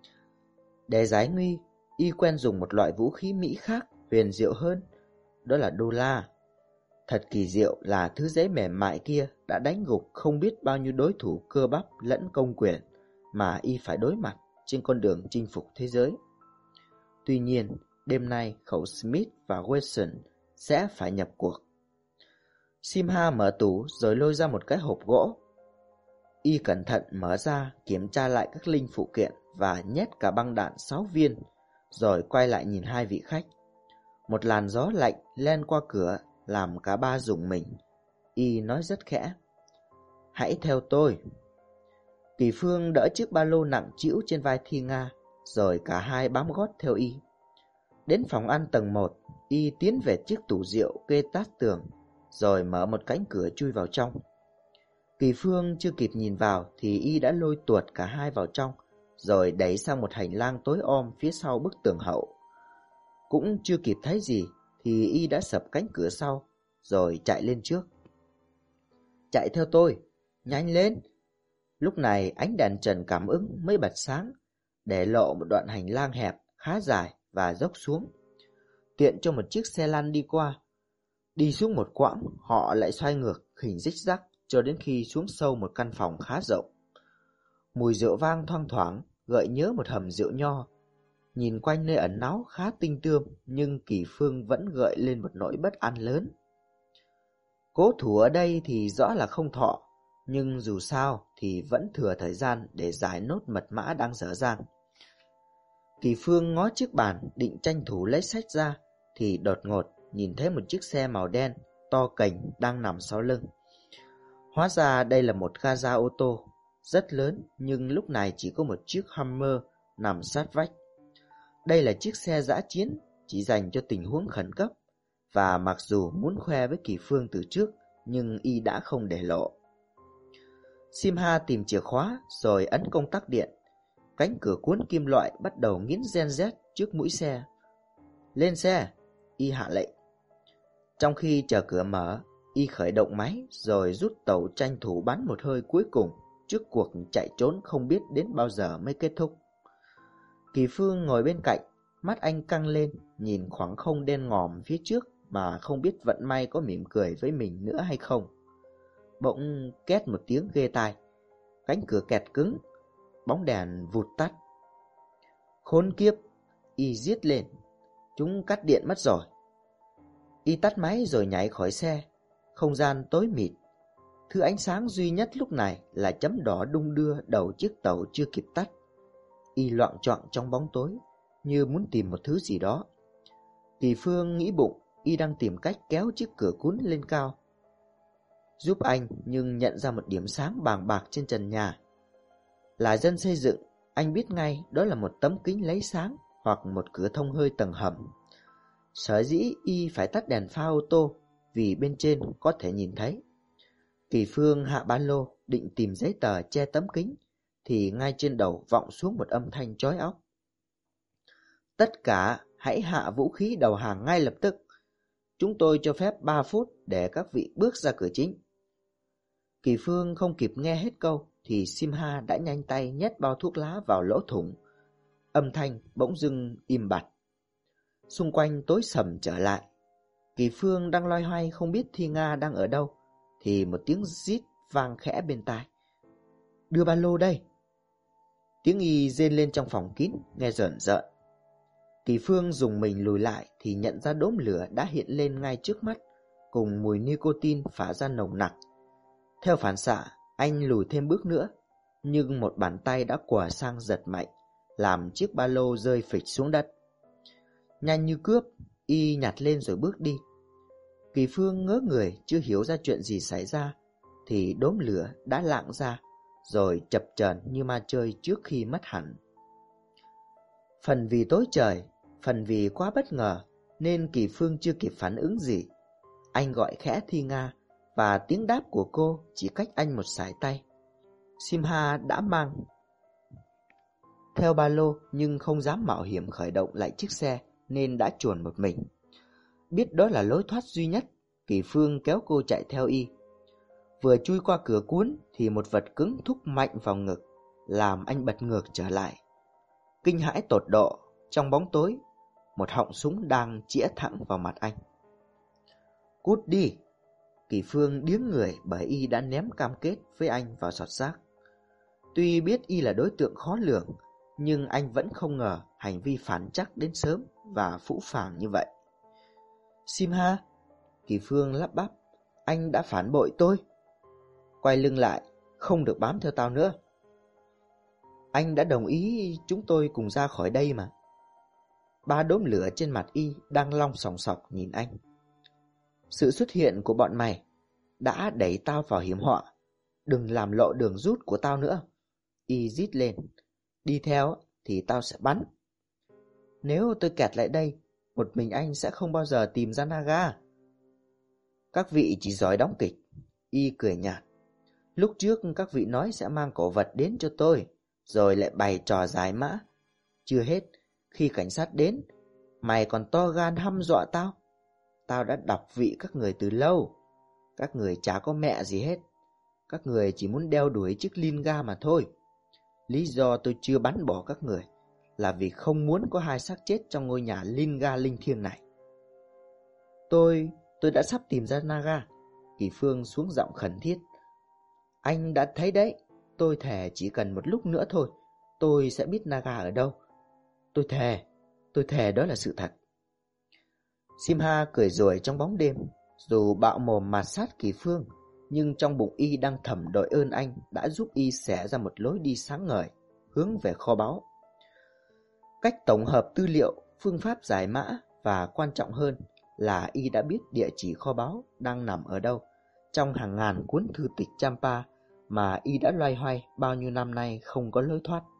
Để giải nguy, y quen dùng một loại vũ khí Mỹ khác huyền diệu hơn, đó là đô la. Thật kỳ diệu là thứ giấy mềm mại kia đã đánh gục không biết bao nhiêu đối thủ cơ bắp lẫn công quyền mà y phải đối mặt trên con đường chinh phục thế giới. Tuy nhiên, đêm nay khẩu Smith và Wesson sẽ phải nhập cuộc. Simha mở tủ rồi lôi ra một cái hộp gỗ. Y cẩn thận mở ra kiểm tra lại các linh phụ kiện và nhét cả băng đạn sáu viên, rồi quay lại nhìn hai vị khách. Một làn gió lạnh len qua cửa làm cả ba rùng mình. Y nói rất khẽ. Hãy theo tôi. Kỳ Phương đỡ chiếc ba lô nặng trĩu trên vai Thi Nga, rồi cả hai bám gót theo y. Đến phòng ăn tầng một, y tiến về chiếc tủ rượu kê tát tường, rồi mở một cánh cửa chui vào trong. Kỳ Phương chưa kịp nhìn vào thì y đã lôi tuột cả hai vào trong, rồi đẩy sang một hành lang tối om phía sau bức tường hậu. Cũng chưa kịp thấy gì thì y đã sập cánh cửa sau, rồi chạy lên trước. Chạy theo tôi, nhanh lên. Lúc này ánh đèn trần cảm ứng mới bật sáng, để lộ một đoạn hành lang hẹp khá dài và dốc xuống, tiện cho một chiếc xe lăn đi qua. Đi xuống một quãng, họ lại xoay ngược hình rích rắc cho đến khi xuống sâu một căn phòng khá rộng. Mùi rượu vang thoang thoảng gợi nhớ một hầm rượu nho. Nhìn quanh nơi ẩn náu khá tinh tươm, nhưng Kỳ Phương vẫn gợi lên một nỗi bất an lớn. Cố thủ ở đây thì rõ là không thọ, nhưng dù sao thì vẫn thừa thời gian để giải nốt mật mã đang dở dang. Kỳ Phương ngó chiếc bàn định tranh thủ lấy sách ra thì đột ngột nhìn thấy một chiếc xe màu đen to cành đang nằm sau lưng. Hóa ra đây là một Gaza ô tô rất lớn, nhưng lúc này chỉ có một chiếc Hummer nằm sát vách. Đây là chiếc xe dã chiến chỉ dành cho tình huống khẩn cấp, và mặc dù muốn khoe với Kỳ Phương từ trước, nhưng y đã không để lộ. Simha tìm chìa khóa rồi ấn công tắc điện. Cánh cửa cuốn kim loại bắt đầu nghiến ren rét trước mũi xe. Lên xe, y hạ lệnh. Trong khi chờ cửa mở, y khởi động máy rồi rút tàu tranh thủ bắn một hơi cuối cùng trước cuộc chạy trốn không biết đến bao giờ mới kết thúc. Kỳ Phương ngồi bên cạnh, Mắt anh căng lên, nhìn khoảng không đen ngòm phía trước mà không biết vận may có mỉm cười với mình nữa hay không. Bỗng két một tiếng ghê tai, cánh cửa kẹt cứng, bóng đèn vụt tắt. Khốn kiếp, y giết lên, chúng cắt điện mất rồi. Y tắt máy rồi nhảy khỏi xe, không gian tối mịt. Thứ ánh sáng duy nhất lúc này là chấm đỏ đung đưa đầu chiếc tàu chưa kịp tắt. Y loạng choạng trong bóng tối, như muốn tìm một thứ gì đó. Kỳ Phương nghĩ bụng, y đang tìm cách kéo chiếc cửa cuốn lên cao. Giúp anh, nhưng nhận ra một điểm sáng bàng bạc trên trần nhà. Là dân xây dựng, anh biết ngay đó là một tấm kính lấy sáng hoặc một cửa thông hơi tầng hầm. Sở dĩ y phải tắt đèn pha ô tô vì bên trên có thể nhìn thấy. Kỳ Phương hạ ba lô định tìm giấy tờ che tấm kính thì ngay trên đầu vọng xuống một âm thanh chói óc. Tất cả hãy hạ vũ khí đầu hàng ngay lập tức. Chúng tôi cho phép ba phút để các vị bước ra cửa chính. Kỳ Phương không kịp nghe hết câu thì Simha đã nhanh tay nhét bao thuốc lá vào lỗ thủng. Âm thanh bỗng dưng im bặt. Xung quanh tối sầm trở lại. Kỳ Phương đang loay hoay không biết Thi Nga đang ở đâu thì một tiếng rít vang khẽ bên tai. Đưa ba lô đây. Tiếng y rên lên trong phòng kín nghe rợn rợn. Kỳ Phương dùng mình lùi lại thì nhận ra đốm lửa đã hiện lên ngay trước mắt, cùng mùi nicotine phả ra nồng nặc. Theo phản xạ, anh lùi thêm bước nữa, nhưng một bàn tay đã quờ sang giật mạnh, làm chiếc ba lô rơi phịch xuống đất. Nhanh như cướp, y nhặt lên rồi bước đi. Kỳ Phương ngớ người chưa hiểu ra chuyện gì xảy ra, thì đốm lửa đã lạng ra, rồi chập chờn như ma chơi trước khi mất hẳn. Phần vì tối trời, phần vì quá bất ngờ, nên Kỳ Phương chưa kịp phản ứng gì. Anh gọi khẽ Thi Nga, và tiếng đáp của cô chỉ cách anh một sải tay. Simha đã mang theo ba lô nhưng không dám mạo hiểm khởi động lại chiếc xe nên đã chuồn một mình. Biết đó là lối thoát duy nhất, Kỳ Phương kéo cô chạy theo y. Vừa chui qua cửa cuốn thì một vật cứng thúc mạnh vào ngực, làm anh bật ngược trở lại. Kinh hãi tột độ, trong bóng tối, một họng súng đang chĩa thẳng vào mặt anh. Cút đi! Kỳ Phương điếng người bởi y đã ném cam kết với anh vào sọt xác. Tuy biết y là đối tượng khó lường, nhưng anh vẫn không ngờ hành vi phản trắc đến sớm và phũ phàng như vậy. Simha! Kỳ Phương lắp bắp. Anh đã phản bội tôi. Quay lưng lại, không được bám theo tao nữa. Anh đã đồng ý chúng tôi cùng ra khỏi đây mà. Ba đốm lửa trên mặt y đang long sòng sọc nhìn anh. Sự xuất hiện của bọn mày đã đẩy tao vào hiểm họa. Đừng làm lộ đường rút của tao nữa. Y rít lên. Đi theo thì tao sẽ bắn. Nếu tôi kẹt lại đây, một mình anh sẽ không bao giờ tìm ra Naga. Các vị chỉ giỏi đóng kịch. Y cười nhạt. Lúc trước các vị nói sẽ mang cổ vật đến cho tôi, rồi lại bày trò giải mã. Chưa hết, khi cảnh sát đến, mày còn to gan hăm dọa tao. Tao đã đọc vị các người từ lâu. Các người chả có mẹ gì hết. Các người chỉ muốn đeo đuổi chiếc Linga mà thôi. Lý do tôi chưa bắn bỏ các người là vì không muốn có hai xác chết trong ngôi nhà Linga linh thiêng này. Tôi, tôi đã sắp tìm ra Naga. Kỳ Phương xuống giọng khẩn thiết. Anh đã thấy đấy, tôi thề chỉ cần một lúc nữa thôi, tôi sẽ biết Naga ở đâu. Tôi thề, tôi thề đó là sự thật. Simha cười rồi trong bóng đêm, dù bạo mồm mà sát Kỳ Phương, nhưng trong bụng y đang thầm đội ơn anh đã giúp y xẻ ra một lối đi sáng ngời, hướng về kho báu. Cách tổng hợp tư liệu, phương pháp giải mã và quan trọng hơn là y đã biết địa chỉ kho báu đang nằm ở đâu trong hàng ngàn cuốn thư tịch Champa mà y đã loay hoay bao nhiêu năm nay không có lối thoát.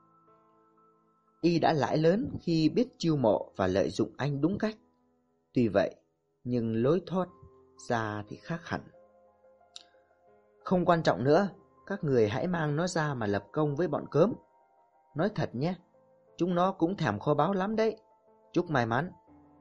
Y đã lãi lớn khi biết chiêu mộ và lợi dụng anh đúng cách. Tuy vậy, nhưng lối thoát ra thì khác hẳn. Không quan trọng nữa, các người hãy mang nó ra mà lập công với bọn cớm. Nói thật nhé, chúng nó cũng thèm kho báu lắm đấy. Chúc may mắn.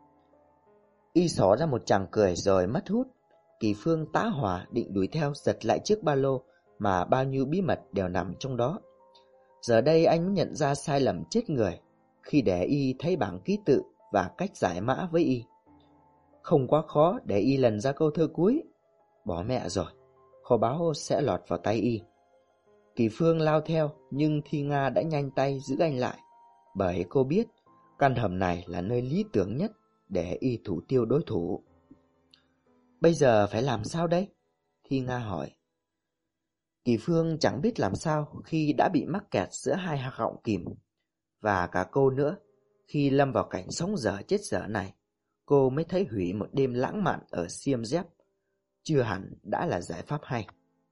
Y xỏ ra một tràng cười rồi mất hút. Kỳ Phương tá hỏa định đuổi theo giật lại chiếc ba lô mà bao nhiêu bí mật đều nằm trong đó. Giờ đây anh mới nhận ra sai lầm chết người khi để y thấy bảng ký tự và cách giải mã với y. Không quá khó để y lần ra câu thơ cuối. Bỏ mẹ rồi, kho báu sẽ lọt vào tay y. Kỳ Phương lao theo, nhưng Thi Nga đã nhanh tay giữ anh lại, bởi cô biết căn hầm này là nơi lý tưởng nhất để y thủ tiêu đối thủ. Bây giờ phải làm sao đây? Thi Nga hỏi. Kỳ Phương chẳng biết làm sao khi đã bị mắc kẹt giữa hai hạc họng kìm. Và cả cô nữa, khi lâm vào cảnh sống dở chết dở này, cô mới thấy hủy một đêm lãng mạn ở Siem Reap chưa hẳn đã là giải pháp hay.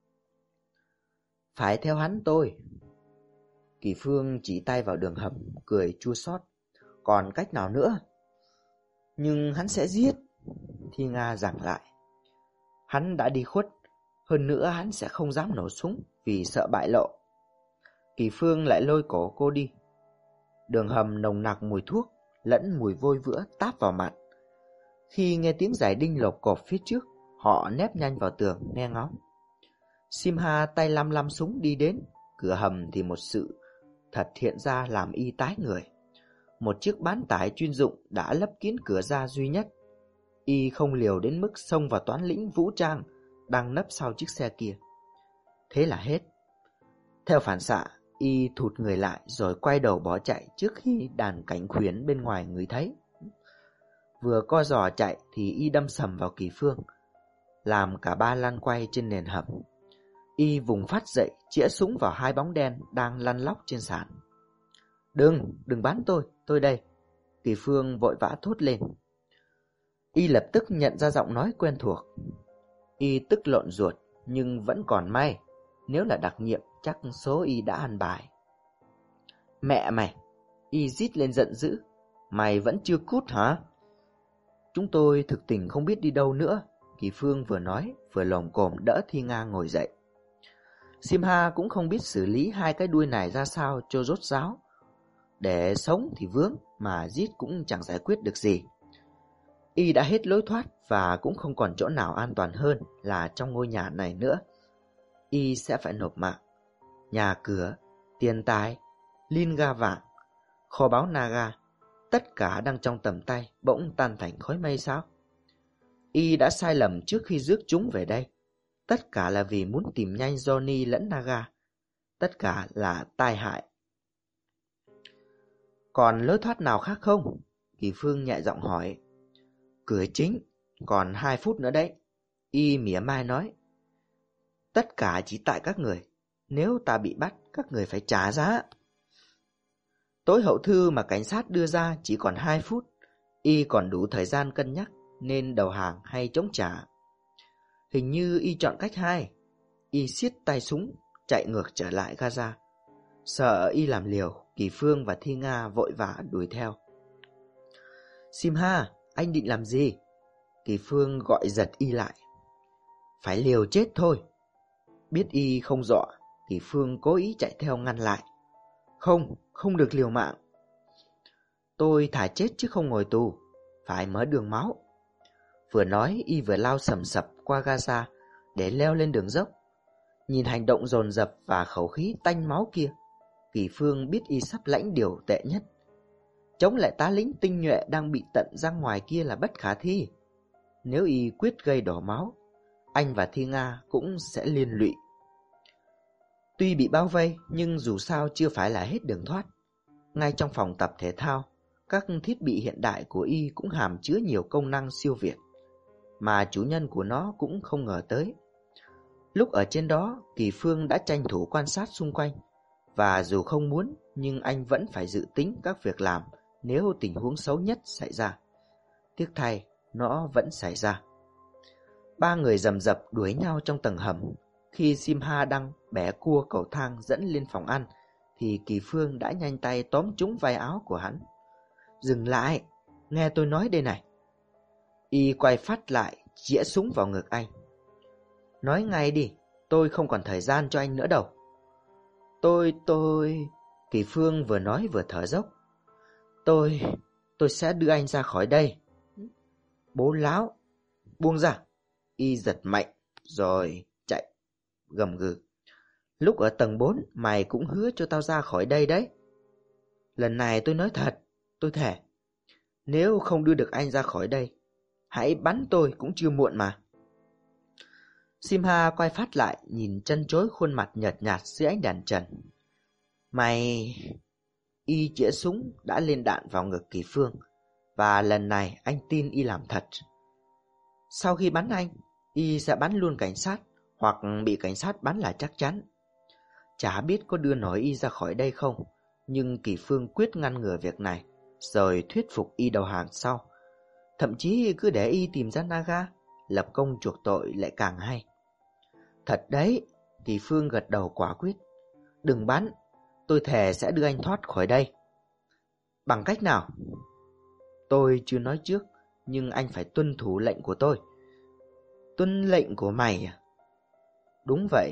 Phải theo hắn tôi. Kỳ Phương chỉ tay vào đường hầm, cười chua xót. Còn cách nào nữa? Nhưng hắn sẽ giết. Thi Nga giảng lại. Hắn đã đi khuất, hơn nữa hắn sẽ không dám nổ súng vì sợ bại lộ. Kỳ Phương lại lôi cổ cô đi. Đường hầm nồng nặc mùi thuốc lẫn mùi vôi vữa táp vào mặt. Khi nghe tiếng giày đinh lộp cộp phía trước, họ nép nhanh vào tường nghe ngóng. Simha tay lăm lăm súng đi đến. Cửa hầm thì một sự thật hiện ra làm y tái người. Một chiếc bán tải chuyên dụng đã lấp kín cửa ra duy nhất. Y không liều đến mức xông vào toán lĩnh vũ trang đang nấp sau chiếc xe kia. Thế là hết. Theo phản xạ, y thụt người lại rồi quay đầu bỏ chạy trước khi đàn cảnh khuyến bên ngoài người thấy. Vừa co giò chạy thì y đâm sầm vào Kỳ Phương, làm cả ba lăn quay trên nền hầm. Y vùng phát dậy, chĩa súng vào hai bóng đen đang lăn lóc trên sàn. Đừng, đừng bắn tôi, tôi đây. Kỳ Phương vội vã thốt lên. Y lập tức nhận ra giọng nói quen thuộc. Y tức lộn ruột, nhưng vẫn còn may. Nếu là đặc nhiệm, chắc số y đã ăn bài. Mẹ mày! Y rít lên giận dữ. Mày vẫn chưa cút hả? Chúng tôi thực tình không biết đi đâu nữa. Kỳ Phương vừa nói, vừa lồm cồm đỡ Thi Nga ngồi dậy. Simha cũng không biết xử lý hai cái đuôi này ra sao cho rốt ráo. Để sống thì vướng, mà giết cũng chẳng giải quyết được gì. Y đã hết lối thoát và cũng không còn chỗ nào an toàn hơn là trong ngôi nhà này nữa. Y sẽ phải nộp mạng. Nhà cửa, tiền tài, linga vàng, kho báu Naga, tất cả đang trong tầm tay bỗng tan thành khói mây sao? Y đã sai lầm trước khi rước chúng về đây. Tất cả là vì muốn tìm nhanh Johnny lẫn Naga. Tất cả là tai hại. Còn lối thoát nào khác không? Kỳ Phương nhẹ giọng hỏi. Cửa chính, còn hai phút nữa đấy. Y mỉa mai nói. Tất cả chỉ tại các người. Nếu ta bị bắt, các người phải trả giá. Tối hậu thư mà cảnh sát đưa ra chỉ còn hai phút. Y còn đủ thời gian cân nhắc nên đầu hàng hay chống trả. Hình như Y chọn cách hai. Y siết tay súng, chạy ngược trở lại Gaza. Sợ Y làm liều, Kỳ Phương và Thi Nga vội vã đuổi theo. Simha, anh định làm gì? Kỳ Phương gọi giật Y lại. Phải liều chết thôi. Biết Y không dọa, Kỳ Phương cố ý chạy theo ngăn lại. Không, không được liều mạng. Tôi thà chết chứ không ngồi tù. Phải mở đường máu. Vừa nói Y vừa lao sầm sập qua Gaza để leo lên đường dốc. Nhìn hành động dồn dập và khẩu khí tanh máu kia, Kỳ Phương biết Y sắp lãnh điều tệ nhất. Chống lại tá lính tinh nhuệ đang bị tận ra ngoài kia là bất khả thi. Nếu Y quyết gây đổ máu, anh và Thi Nga cũng sẽ liên lụy. Tuy bị bao vây nhưng dù sao chưa phải là hết đường thoát. Ngay trong phòng tập thể thao, các thiết bị hiện đại của Y cũng hàm chứa nhiều công năng siêu việt mà chủ nhân của nó cũng không ngờ tới. Lúc ở trên đó, Kỳ Phương đã tranh thủ quan sát xung quanh, và dù không muốn nhưng anh vẫn phải dự tính các việc làm nếu tình huống xấu nhất xảy ra. Tiếc thay, nó vẫn xảy ra. Ba người rầm rập đuổi nhau trong tầng hầm. Khi Simha đang bẻ cua cầu thang dẫn lên phòng ăn thì Kỳ Phương đã nhanh tay tóm trúng vai áo của hắn. Dừng lại, nghe tôi nói đây này. Y quay phát lại, chĩa súng vào ngực anh. Nói ngay đi, tôi không còn thời gian cho anh nữa đâu. Tôi, tôi... Kỳ Phương vừa nói vừa thở dốc. Tôi, tôi sẽ đưa anh ra khỏi đây. Bố láo, buông ra. Y giật mạnh, rồi chạy, gầm gừ. Lúc ở tầng bốn, mày cũng hứa cho tao ra khỏi đây đấy. Lần này tôi nói thật, tôi thề, nếu không đưa được anh ra khỏi đây, hãy bắn tôi cũng chưa muộn mà. Simha quay phát lại, nhìn chân chối khuôn mặt nhợt nhạt dưới ánh đèn trần. Mày... Y chĩa súng đã lên đạn vào ngực Kỳ Phương, và lần này anh tin Y làm thật. Sau khi bắn anh, Y sẽ bắn luôn cảnh sát, hoặc bị cảnh sát bắn là chắc chắn. Chả biết có đưa nổi Y ra khỏi đây không, nhưng Kỳ Phương quyết ngăn ngừa việc này, rồi thuyết phục Y đầu hàng sau. Thậm chí cứ để Y tìm ra Naga, lập công chuộc tội lại càng hay. Thật đấy, Kỳ Phương gật đầu quả quyết. Đừng bắn, tôi thề sẽ đưa anh thoát khỏi đây. Bằng cách nào? Tôi chưa nói trước, nhưng anh phải tuân thủ lệnh của tôi. Tuân lệnh của mày à? Đúng vậy.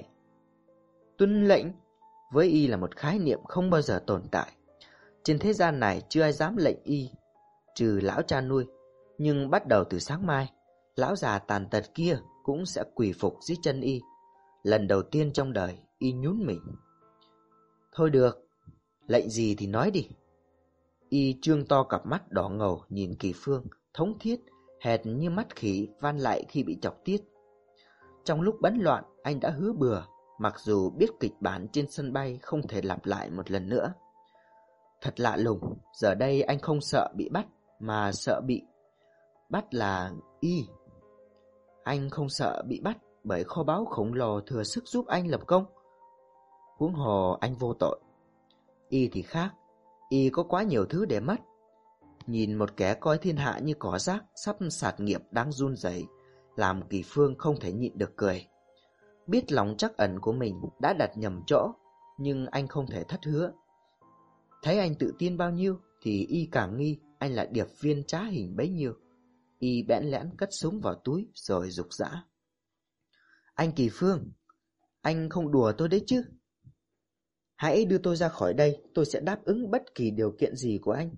Tuân lệnh với Y là một khái niệm không bao giờ tồn tại. Trên thế gian này chưa ai dám lệnh Y, trừ lão cha nuôi. Nhưng bắt đầu từ sáng mai, lão già tàn tật kia cũng sẽ quỳ phục dưới chân Y. Lần đầu tiên trong đời, Y nhún mình. Thôi được, lệnh gì thì nói đi. Y trương to cặp mắt đỏ ngầu nhìn Kỳ Phương, thống thiết, hệt như mắt khỉ van lại khi bị chọc tiết. Trong lúc bấn loạn, anh đã hứa bừa, mặc dù biết kịch bản trên sân bay không thể lặp lại một lần nữa. Thật lạ lùng, giờ đây anh không sợ bị bắt, mà sợ bị bắt là Y. Anh không sợ bị bắt bởi kho báu khổng lồ thừa sức giúp anh lập công. Huống hồ anh vô tội. Y thì khác, Y có quá nhiều thứ để mất. Nhìn một kẻ coi thiên hạ như cỏ rác sắp sạt nghiệp đang run rẩy, làm Kỳ Phương không thể nhịn được cười. Biết lòng trắc ẩn của mình đã đặt nhầm chỗ, nhưng anh không thể thất hứa. Thấy anh tự tin bao nhiêu thì Y càng nghi anh là điệp viên trá hình bấy nhiêu. Y bẽn lẽn cất súng vào túi rồi rục rã. Anh Kỳ Phương, anh không đùa tôi đấy chứ? Hãy đưa tôi ra khỏi đây, tôi sẽ đáp ứng bất kỳ điều kiện gì của anh.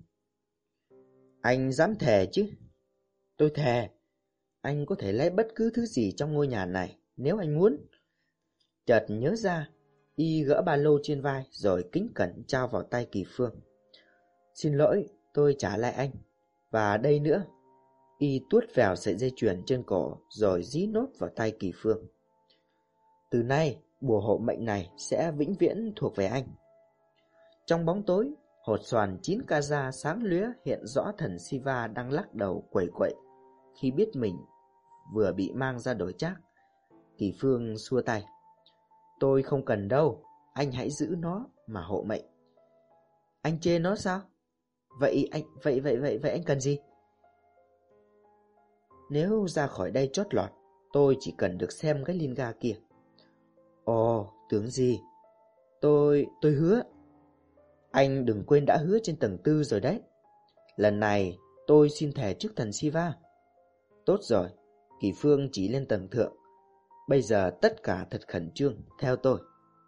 Anh dám thề chứ? Tôi thề, anh có thể lấy bất cứ thứ gì trong ngôi nhà này nếu anh muốn. Chợt nhớ ra, Y gỡ ba lô trên vai rồi kính cẩn trao vào tay Kỳ Phương. Xin lỗi, tôi trả lại anh. Và đây nữa. Y tuốt vào sợi dây chuyền trên cổ rồi dí nốt vào tay Kỳ Phương. Từ nay, bùa hộ mệnh này sẽ vĩnh viễn thuộc về anh. Trong bóng tối, hột xoàn chín Kaza sáng lóe hiện rõ thần Siva đang lắc đầu quẩy quậy khi biết mình vừa bị mang ra đổi trác. Kỳ Phương xua tay. Tôi không cần đâu, anh hãy giữ nó mà hộ mệnh. Anh chê nó sao? Vậy anh vậy vậy vậy vậy anh cần gì? Nếu ra khỏi đây chót lọt, tôi chỉ cần được xem cái Linga kia. Ồ, tưởng gì? Tôi, tôi hứa. Anh đừng quên đã hứa trên tầng tư rồi đấy. Lần này tôi xin thề trước thần Siva. Tốt rồi, Kỳ Phương chỉ lên tầng thượng. Bây giờ tất cả thật khẩn trương, theo tôi.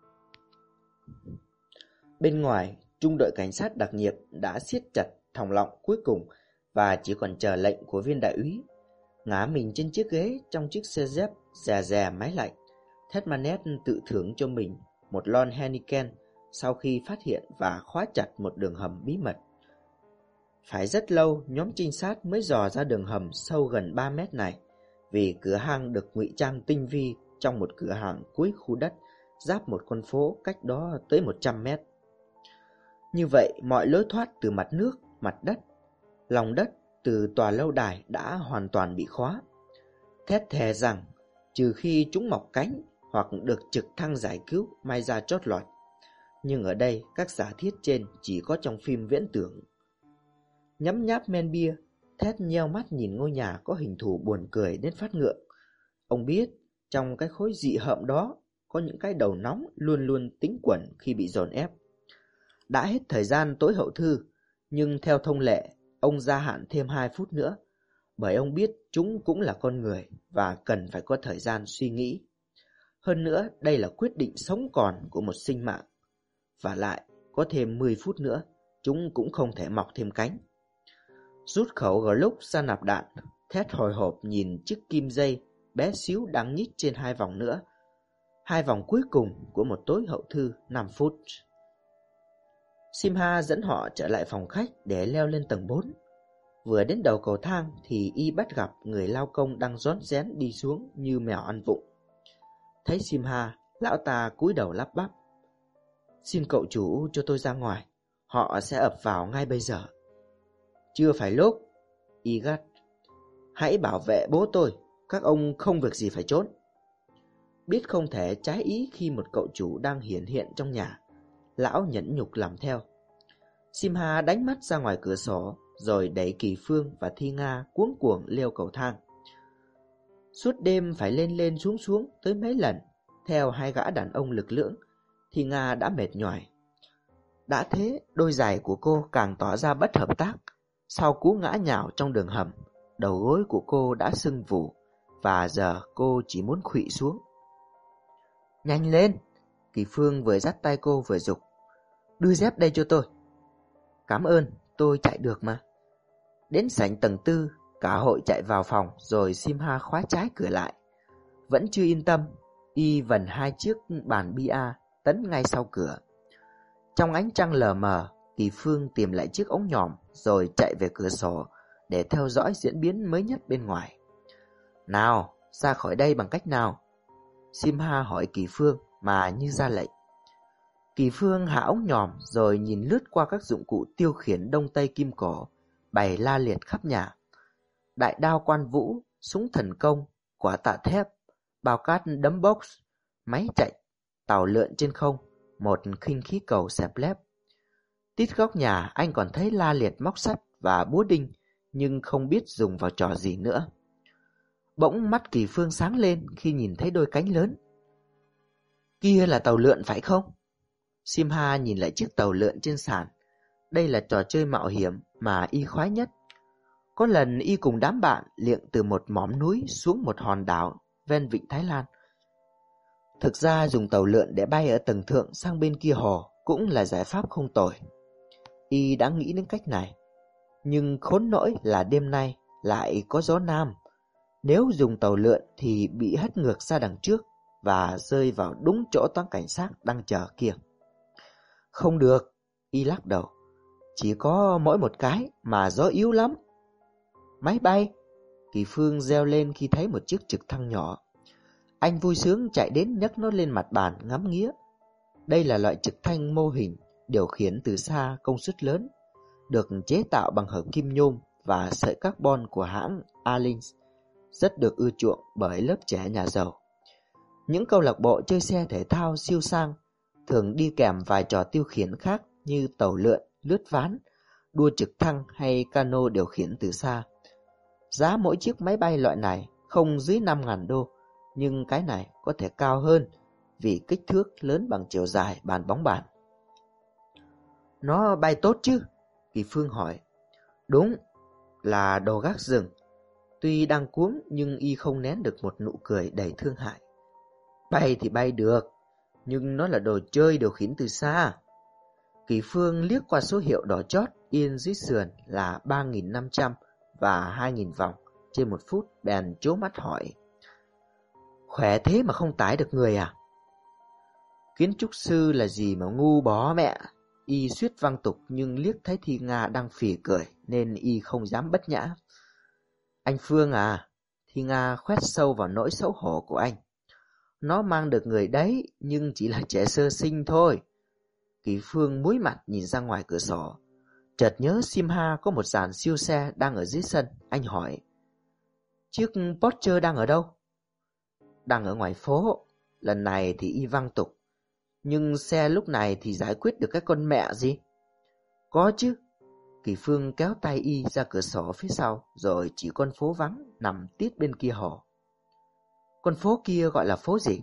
Bên ngoài, trung đội cảnh sát đặc nhiệm đã siết chặt thòng lọng cuối cùng và chỉ còn chờ lệnh của viên đại úy. Ngã mình trên chiếc ghế trong chiếc xe dép rè rè máy lạnh, Thetmanet tự thưởng cho mình một lon Heineken sau khi phát hiện và khóa chặt một đường hầm bí mật. Phải rất lâu nhóm trinh sát mới dò ra đường hầm sâu gần ba mét này, vì cửa hang được ngụy trang tinh vi trong một cửa hàng cuối khu đất giáp một con phố cách đó tới một trăm mét. Như vậy, mọi lối thoát từ mặt nước, mặt đất, lòng đất từ tòa lâu đài đã hoàn toàn bị khóa. Thét thề rằng, trừ khi chúng mọc cánh hoặc được trực thăng giải cứu may ra chót lọt. Nhưng ở đây, các giả thiết trên chỉ có trong phim viễn tưởng. Nhấm nháp men bia, Thét nheo mắt nhìn ngôi nhà có hình thù buồn cười đến phát ngượng. Ông biết, trong cái khối dị hợm đó, có những cái đầu nóng luôn luôn tính quẩn khi bị dồn ép. Đã hết thời gian tối hậu thư, nhưng theo thông lệ, ông gia hạn thêm hai phút nữa, bởi ông biết chúng cũng là con người và cần phải có thời gian suy nghĩ. Hơn nữa, đây là quyết định sống còn của một sinh mạng. Và lại, có thêm mười phút nữa, chúng cũng không thể mọc thêm cánh. Rút khẩu Glock ra nạp đạn, Thét hồi hộp nhìn chiếc kim dây bé xíu đang nhích trên hai vòng nữa. Hai vòng cuối cùng của một tối hậu thư năm phút. Simha dẫn họ trở lại phòng khách để leo lên tầng bốn. Vừa đến đầu cầu thang thì y bắt gặp người lao công đang rón rén đi xuống như mèo ăn vụng. Thấy Simha, lão ta cúi đầu lắp bắp: "Xin cậu chủ cho tôi ra ngoài, họ sẽ ập vào ngay bây giờ." "Chưa phải lúc," y gắt. "Hãy bảo vệ bố tôi, các ông không việc gì phải trốn." Biết không thể trái ý khi một cậu chủ đang hiển hiện trong nhà, lão nhẫn nhục làm theo. Simha đánh mắt ra ngoài cửa sổ, rồi đẩy Kỳ Phương và Thi Nga cuống cuồng leo cầu thang. Suốt đêm phải lên lên xuống xuống tới mấy lần, theo hai gã đàn ông lực lưỡng, Thi Nga đã mệt nhoài. Đã thế, đôi giày của cô càng tỏ ra bất hợp tác. Sau cú ngã nhào trong đường hầm, đầu gối của cô đã sưng vù, và giờ cô chỉ muốn khuỵu xuống. "Nhanh lên!" Kỳ Phương vừa dắt tay cô vừa giục. "Đưa dép đây cho tôi." "Cảm ơn, tôi chạy được mà." Đến sảnh tầng tư, cả hội chạy vào phòng, rồi Simha khóa trái cửa lại. Vẫn chưa yên tâm, y vần hai chiếc bàn bia tấn ngay sau cửa. Trong ánh trăng lờ mờ, Kỳ Phương tìm lại chiếc ống nhòm rồi chạy về cửa sổ để theo dõi diễn biến mới nhất bên ngoài. "Nào, ra khỏi đây bằng cách nào?" Simha hỏi Kỳ Phương mà như ra lệnh. Kỳ Phương hạ ống nhòm rồi nhìn lướt qua các dụng cụ tiêu khiển đông tây kim cổ bày la liệt khắp nhà. Đại đao quan vũ, súng thần công, quả tạ thép, bao cát đấm box, máy chạy, tàu lượn trên không, một khinh khí cầu xẹp lép. Tít góc nhà anh còn thấy la liệt móc sắt và búa đinh, nhưng không biết dùng vào trò gì nữa. Bỗng mắt Kỳ Phương sáng lên khi nhìn thấy đôi cánh lớn. "Kia là tàu lượn phải không?" Simha nhìn lại chiếc tàu lượn trên sàn. Đây là trò chơi mạo hiểm mà y khoái nhất. Có lần y cùng đám bạn liệng từ một mỏm núi xuống một hòn đảo ven vịnh Thái Lan. Thực ra dùng tàu lượn để bay ở tầng thượng sang bên kia hồ cũng là giải pháp không tồi. Y đã nghĩ đến cách này. Nhưng khốn nỗi là đêm nay lại có gió nam. Nếu dùng tàu lượn thì bị hất ngược ra đằng trước và rơi vào đúng chỗ toán cảnh sát đang chờ kia. Không được, y lắc đầu. Chỉ có mỗi một cái mà gió yếu lắm. "Máy bay!" Kỳ Phương reo lên khi thấy một chiếc trực thăng nhỏ. Anh vui sướng chạy đến nhấc nó lên mặt bàn ngắm nghía. Đây là loại trực thăng mô hình điều khiển từ xa công suất lớn, được chế tạo bằng hợp kim nhôm và sợi carbon của hãng Alins, rất được ưa chuộng bởi lớp trẻ nhà giàu. Những câu lạc bộ chơi xe thể thao siêu sang thường đi kèm vài trò tiêu khiển khác như tàu lượn, lướt ván, đua trực thăng hay cano điều khiển từ xa. Giá mỗi chiếc máy bay loại này không dưới năm nghìn đô, nhưng cái này có thể cao hơn vì kích thước lớn bằng chiều dài bàn bóng bàn. "Nó bay tốt chứ?" Kỳ Phương hỏi. "Đúng, là đồ gác rừng." Tuy đang cuống nhưng y không nén được một nụ cười đầy thương hại. "Bay thì bay được, nhưng nó là đồ chơi điều khiển từ xa." Kỳ Phương liếc qua số hiệu đỏ chót in dưới sườn là ba nghìn năm trăm và hai nghìn vòng trên một phút, bèn trố mắt hỏi. "Khỏe thế mà không tái được người à?" "Kiến trúc sư là gì mà ngu bó mẹ." Y suýt văng tục nhưng liếc thấy Thi Nga đang phì cười nên y không dám bất nhã. "Anh Phương à," Thi Nga khoét sâu vào nỗi xấu hổ của anh. "Nó mang được người đấy, nhưng chỉ là trẻ sơ sinh thôi." Kỳ Phương muối mặt nhìn ra ngoài cửa sổ. Chợt nhớ Simha có một dàn siêu xe đang ở dưới sân. Anh hỏi, "Chiếc Porsche đang ở đâu?" "Đang ở ngoài phố." Lần này thì y văng tục. "Nhưng xe lúc này thì giải quyết được cái con mẹ gì?" "Có chứ." Kỳ Phương kéo tay y ra cửa sổ phía sau, rồi chỉ con phố vắng nằm tít bên kia hồ. "Con phố kia gọi là phố gì?"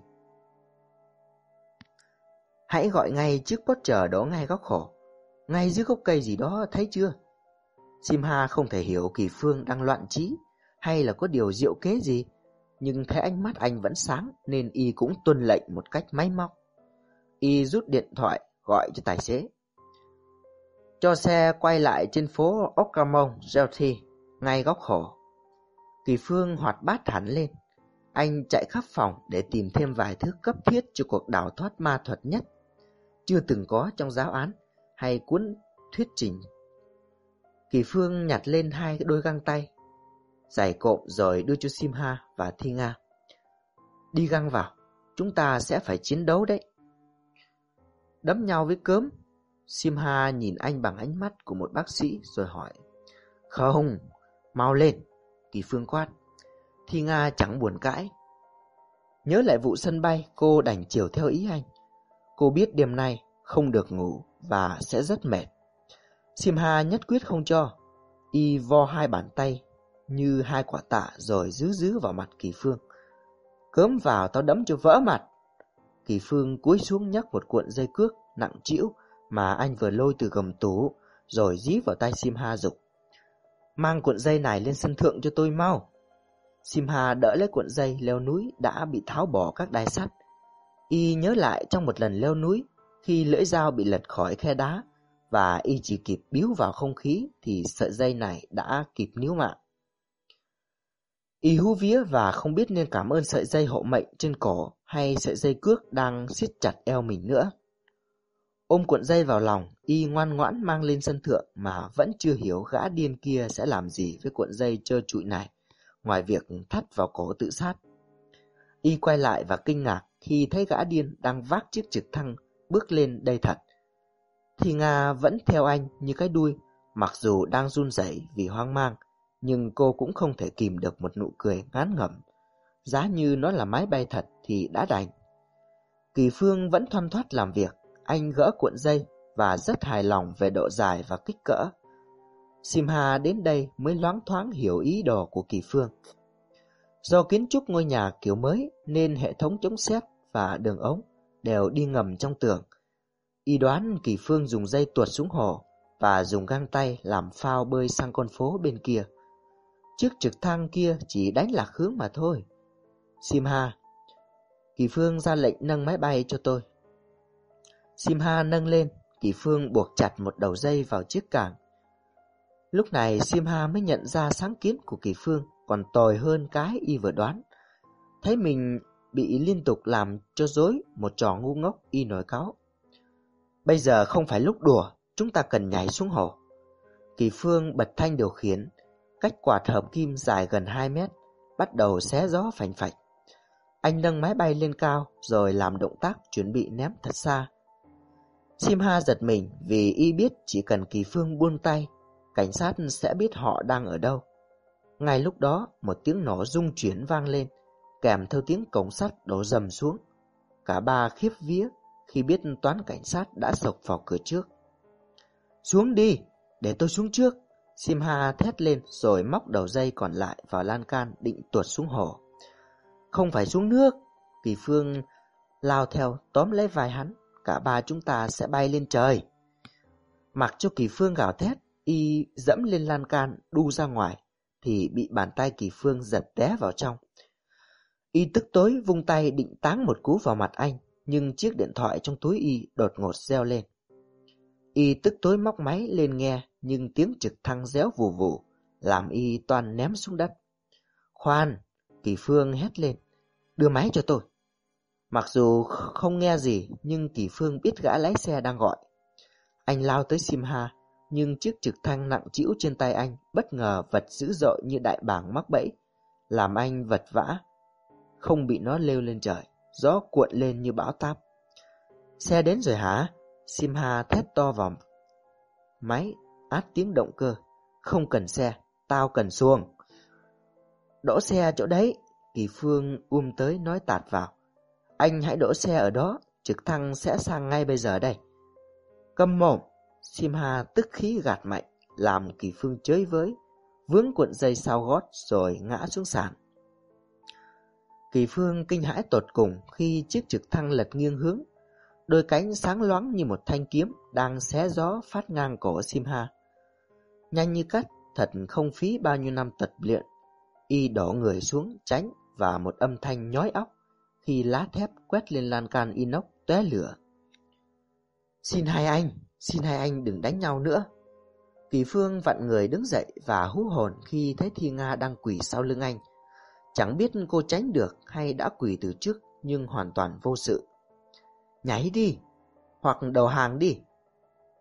"Hãy gọi ngay chiếc Porsche đổ ngay góc hồ, ngay dưới gốc cây gì đó, thấy chưa?" Simha không thể hiểu Kỳ Phương đang loạn trí hay là có điều diệu kế gì, nhưng thấy ánh mắt anh vẫn sáng nên y cũng tuân lệnh một cách máy móc. Y rút điện thoại gọi cho tài xế. "Cho xe quay lại trên phố Okamon Gelti, ngay góc hồ." Kỳ Phương hoạt bát hẳn lên. Anh chạy khắp phòng để tìm thêm vài thứ cấp thiết cho cuộc đào thoát ma thuật nhất chưa từng có trong giáo án, hay cuốn thuyết trình. Kỳ Phương nhặt lên hai đôi găng tay, giày cộm rồi đưa cho Simha và Thi Nga. Đi găng vào, chúng ta sẽ phải chiến đấu đấy. Đấm nhau với cớm? Simha nhìn anh bằng ánh mắt của một bác sĩ rồi hỏi. Không, mau lên, Kỳ Phương quát. Thi Nga chẳng buồn cãi. Nhớ lại vụ sân bay, cô đành chiều theo ý anh. Cô biết đêm nay không được ngủ và sẽ rất mệt. Simha nhất quyết không cho. Y vo hai bàn tay như hai quả tạ rồi giữ giữ vào mặt Kỳ Phương. Cớm vào tao đấm cho vỡ mặt. Kỳ Phương cúi xuống nhấc một cuộn dây cước nặng trĩu mà anh vừa lôi từ gầm tủ, rồi dí vào tay Simha giục. Mang cuộn dây này lên sân thượng cho tôi mau. Simha đỡ lấy cuộn dây leo núi đã bị tháo bỏ các đai sắt. Y nhớ lại trong một lần leo núi, khi lưỡi dao bị lật khỏi khe đá và y chỉ kịp bíu vào không khí thì sợi dây này đã kịp níu mạng. Y hú vía và không biết nên cảm ơn sợi dây hộ mệnh trên cổ hay sợi dây cước đang siết chặt eo mình nữa. Ôm cuộn dây vào lòng, Y ngoan ngoãn mang lên sân thượng mà vẫn chưa hiểu gã điên kia sẽ làm gì với cuộn dây trơ trụi này, ngoài việc thắt vào cổ tự sát. Y quay lại và kinh ngạc khi thấy gã điên đang vác chiếc trực thăng bước lên đây thật. Thi Nga vẫn theo anh như cái đuôi, mặc dù đang run rẩy vì hoang mang, nhưng cô cũng không thể kìm được một nụ cười ngán ngẩm. Giá như nó là máy bay thật thì đã đành. Kỳ Phương vẫn thoăn thoắt làm việc. Anh gỡ cuộn dây và rất hài lòng về độ dài và kích cỡ. Simha đến đây mới loáng thoáng hiểu ý đồ của Kỳ Phương. Do kiến trúc ngôi nhà kiểu mới nên hệ thống chống sét và đường ống đều đi ngầm trong tường. Y đoán Kỳ Phương dùng dây tuột xuống hồ và dùng găng tay làm phao bơi sang con phố bên kia. Chiếc trực thăng kia chỉ đánh lạc hướng mà thôi. Simha, Kỳ Phương ra lệnh nâng máy bay cho tôi. Simha nâng lên, Kỳ Phương buộc chặt một đầu dây vào chiếc càng. Lúc này Simha mới nhận ra sáng kiến của Kỳ Phương còn tồi hơn cái y vừa đoán. Thấy mình bị liên tục làm cho dối một trò ngu ngốc, y nổi cáu. Bây giờ không phải lúc đùa, chúng ta cần nhảy xuống hồ. Kỳ Phương bật thanh điều khiển, cách quạt hợp kim dài gần hai mét, bắt đầu xé gió phành phạch. Anh nâng máy bay lên cao rồi làm động tác chuẩn bị ném thật xa. Simha giật mình vì y biết chỉ cần Kỳ Phương buông tay, cảnh sát sẽ biết họ đang ở đâu. Ngay lúc đó, một tiếng nổ rung chuyển vang lên, kèm theo tiếng cổng sắt đổ dầm xuống. Cả ba khiếp vía khi biết toán cảnh sát đã xộc vào cửa trước. Xuống đi, để tôi xuống trước. Simha thét lên rồi móc đầu dây còn lại vào lan can định tuột xuống hồ. Không phải xuống nước. Kỳ Phương lao theo tóm lấy vai hắn. Cả ba chúng ta sẽ bay lên trời. Mặc cho Kỳ Phương gào thét, y dẫm lên lan can đu ra ngoài thì bị bàn tay Kỳ Phương giật té vào trong. Y tức tối vung tay định táng một cú vào mặt anh, nhưng chiếc điện thoại trong túi y đột ngột reo lên. Y tức tối móc máy lên nghe, nhưng tiếng trực thăng réo vù vù làm y toan ném xuống đất. Khoan, Kỳ Phương hét lên, đưa máy cho tôi. Mặc dù không nghe gì, nhưng Kỳ Phương biết gã lái xe đang gọi. Anh lao tới Simha, nhưng chiếc trực thăng nặng trĩu trên tay anh bất ngờ vật dữ dội như đại bàng mắc bẫy, làm anh vật vã, không bị nó lêu lên trời, gió cuộn lên như bão táp. Xe đến rồi hả? Simha thét to vào máy, át tiếng động cơ. Không cần xe, tao cần xuồng. Đỗ xe chỗ đấy, Kỳ Phương um tới nói tạt vào. Anh hãy đỗ xe ở đó, trực thăng sẽ sang ngay bây giờ đây. Câm mồm, Simha tức khí gạt mạnh, làm Kỳ Phương chới với, vướng cuộn dây sau gót rồi ngã xuống sàn. Kỳ Phương kinh hãi tột cùng khi chiếc trực thăng lật nghiêng hướng, đôi cánh sáng loáng như một thanh kiếm đang xé gió phát ngang cổ Simha. Nhanh như cắt, thật không phí bao nhiêu năm tập luyện, y đổ người xuống tránh và một âm thanh nhói óc khi lá thép quét lên lan can inox tóe lửa. Xin hai anh, xin hai anh đừng đánh nhau nữa. Kỳ Phương vặn người đứng dậy và hú hồn khi thấy Thi Nga đang quỳ sau lưng anh. Chẳng biết cô tránh được hay đã quỳ từ trước, nhưng hoàn toàn vô sự. Nhảy đi, hoặc đầu hàng đi.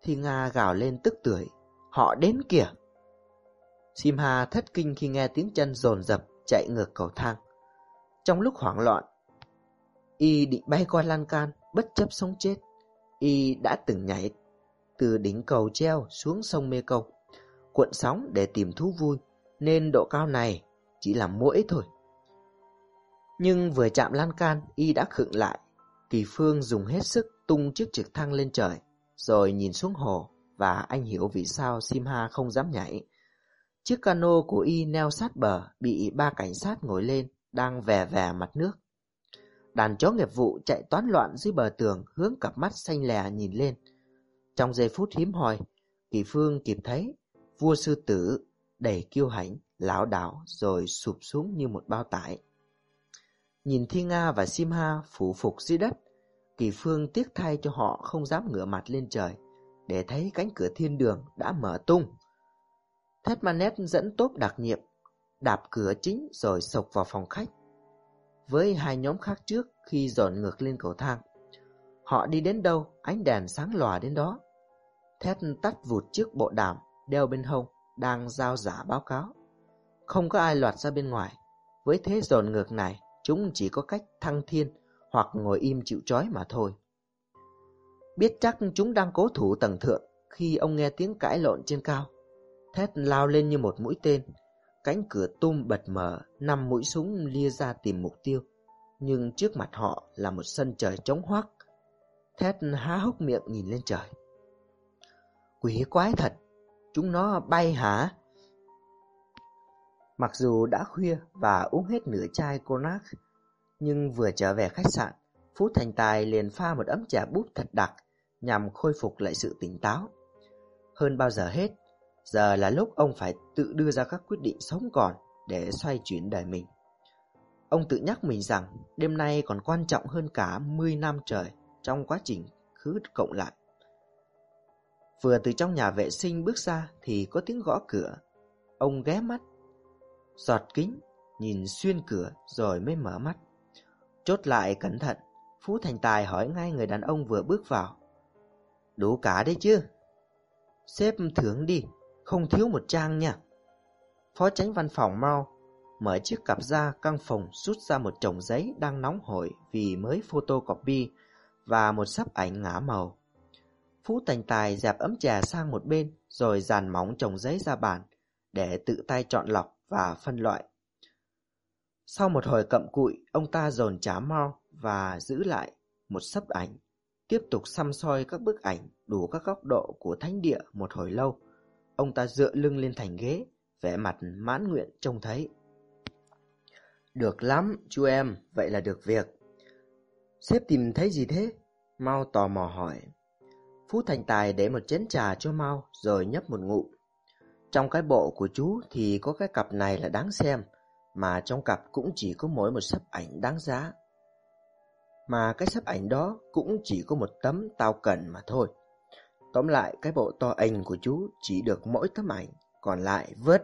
Thi Nga gào lên tức tưởi. Họ đến kìa! Simha thất kinh khi nghe tiếng chân dồn dập chạy ngược cầu thang. Trong lúc hoảng loạn, y định bay qua lan can bất chấp sống chết. Y đã từng nhảy từ đỉnh cầu treo xuống sông Mê Công, cuộn sóng để tìm thú vui, nên độ cao này chỉ là muỗi thôi. Nhưng vừa chạm lan can, y đã khựng lại. Kỳ Phương dùng hết sức tung chiếc trực thăng lên trời, rồi nhìn xuống hồ, và anh hiểu vì sao Simha không dám nhảy. Chiếc cano của y neo sát bờ, bị ba cảnh sát ngồi lên, đang vè vè mặt nước. Đàn chó nghiệp vụ chạy toán loạn dưới bờ tường, hướng cặp mắt xanh lè nhìn lên. Trong giây phút hiếm hoi, Kỳ Phương kịp thấy vua sư tử đầy kiêu hãnh, lảo đảo rồi sụp xuống như một bao tải. Nhìn Thi Nga và Simha phủ phục dưới đất, Kỳ Phương tiếc thay cho họ không dám ngửa mặt lên trời, để thấy cánh cửa thiên đường đã mở tung. Thedmanet dẫn tốp đặc nhiệm đạp cửa chính rồi xộc vào phòng khách, với hai nhóm khác trước khi dọn ngược lên cầu thang. Họ đi đến đâu, ánh đèn sáng lòa đến đó. Thed tắt vụt chiếc bộ đàm đeo bên hông, đang giao giả báo cáo. Không có ai lọt ra bên ngoài. Với thế dồn ngược này, chúng chỉ có cách thăng thiên hoặc ngồi im chịu trói mà thôi. Biết chắc chúng đang cố thủ tầng thượng, khi ông nghe tiếng cãi lộn trên cao, Thed lao lên như một mũi tên. Cánh cửa tum bật mở, năm mũi súng lia ra tìm mục tiêu. Nhưng trước mặt họ là một sân trời trống hoác. Thed há hốc miệng nhìn lên trời. Quỷ quái thật, chúng nó bay hả? Mặc dù đã khuya và uống hết nửa chai cognac, nhưng vừa trở về khách sạn, Phú Thành Tài liền pha một ấm trà búp thật đặc nhằm khôi phục lại sự tỉnh táo. Hơn bao giờ hết, giờ là lúc ông phải tự đưa ra các quyết định sống còn để xoay chuyển đời mình. Ông tự nhắc mình rằng đêm nay còn quan trọng hơn cả mười năm trời trong quá trình khứ cộng lại. Vừa từ trong nhà vệ sinh bước ra thì có tiếng gõ cửa. Ông ghé mắt, giọt kính, nhìn xuyên cửa rồi mới mở mắt. Chốt lại cẩn thận, Phú Thành Tài hỏi ngay người đàn ông vừa bước vào. Đủ cả đấy chứ? Xếp thưởng đi, không thiếu một trang nha. Phó chánh văn phòng Mao mở chiếc cặp ra căng phòng, rút ra một chồng giấy đang nóng hổi vì mới photocopy và một sấp ảnh ngả màu. Phú Thành Tài dẹp ấm trà sang một bên rồi dàn mỏng chồng giấy ra bàn để tự tay chọn lọc và phân loại. Sau một hồi cặm cụi, ông ta dồn trả Mao và giữ lại một sấp ảnh, tiếp tục săm soi các bức ảnh đủ các góc độ của thánh địa một hồi lâu. Ông ta dựa lưng lên thành ghế, vẻ mặt mãn nguyện trông thấy. Được lắm, chú em, vậy là được việc. Sếp tìm thấy gì thế? Mao tò mò hỏi. Phú Thành Tài để một chén trà cho Mao rồi nhấp một ngụm. Trong cái bộ của chú thì có cái cặp này là đáng xem, mà trong cặp cũng chỉ có mỗi một sấp ảnh đáng giá. Mà cái sấp ảnh đó cũng chỉ có một tấm tao cần mà thôi. Tóm lại cái bộ to ảnh của chú chỉ được mỗi tấm ảnh, còn lại vớt.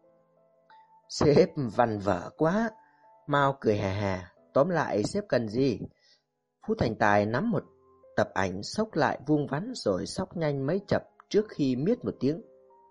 Sếp văn vở quá. Mao cười hà hà. Tóm lại sếp cần gì? Phú Thành Tài nắm một tập ảnh xốc lại vuông vắn rồi xóc nhanh mấy chập trước khi miết một tiếng.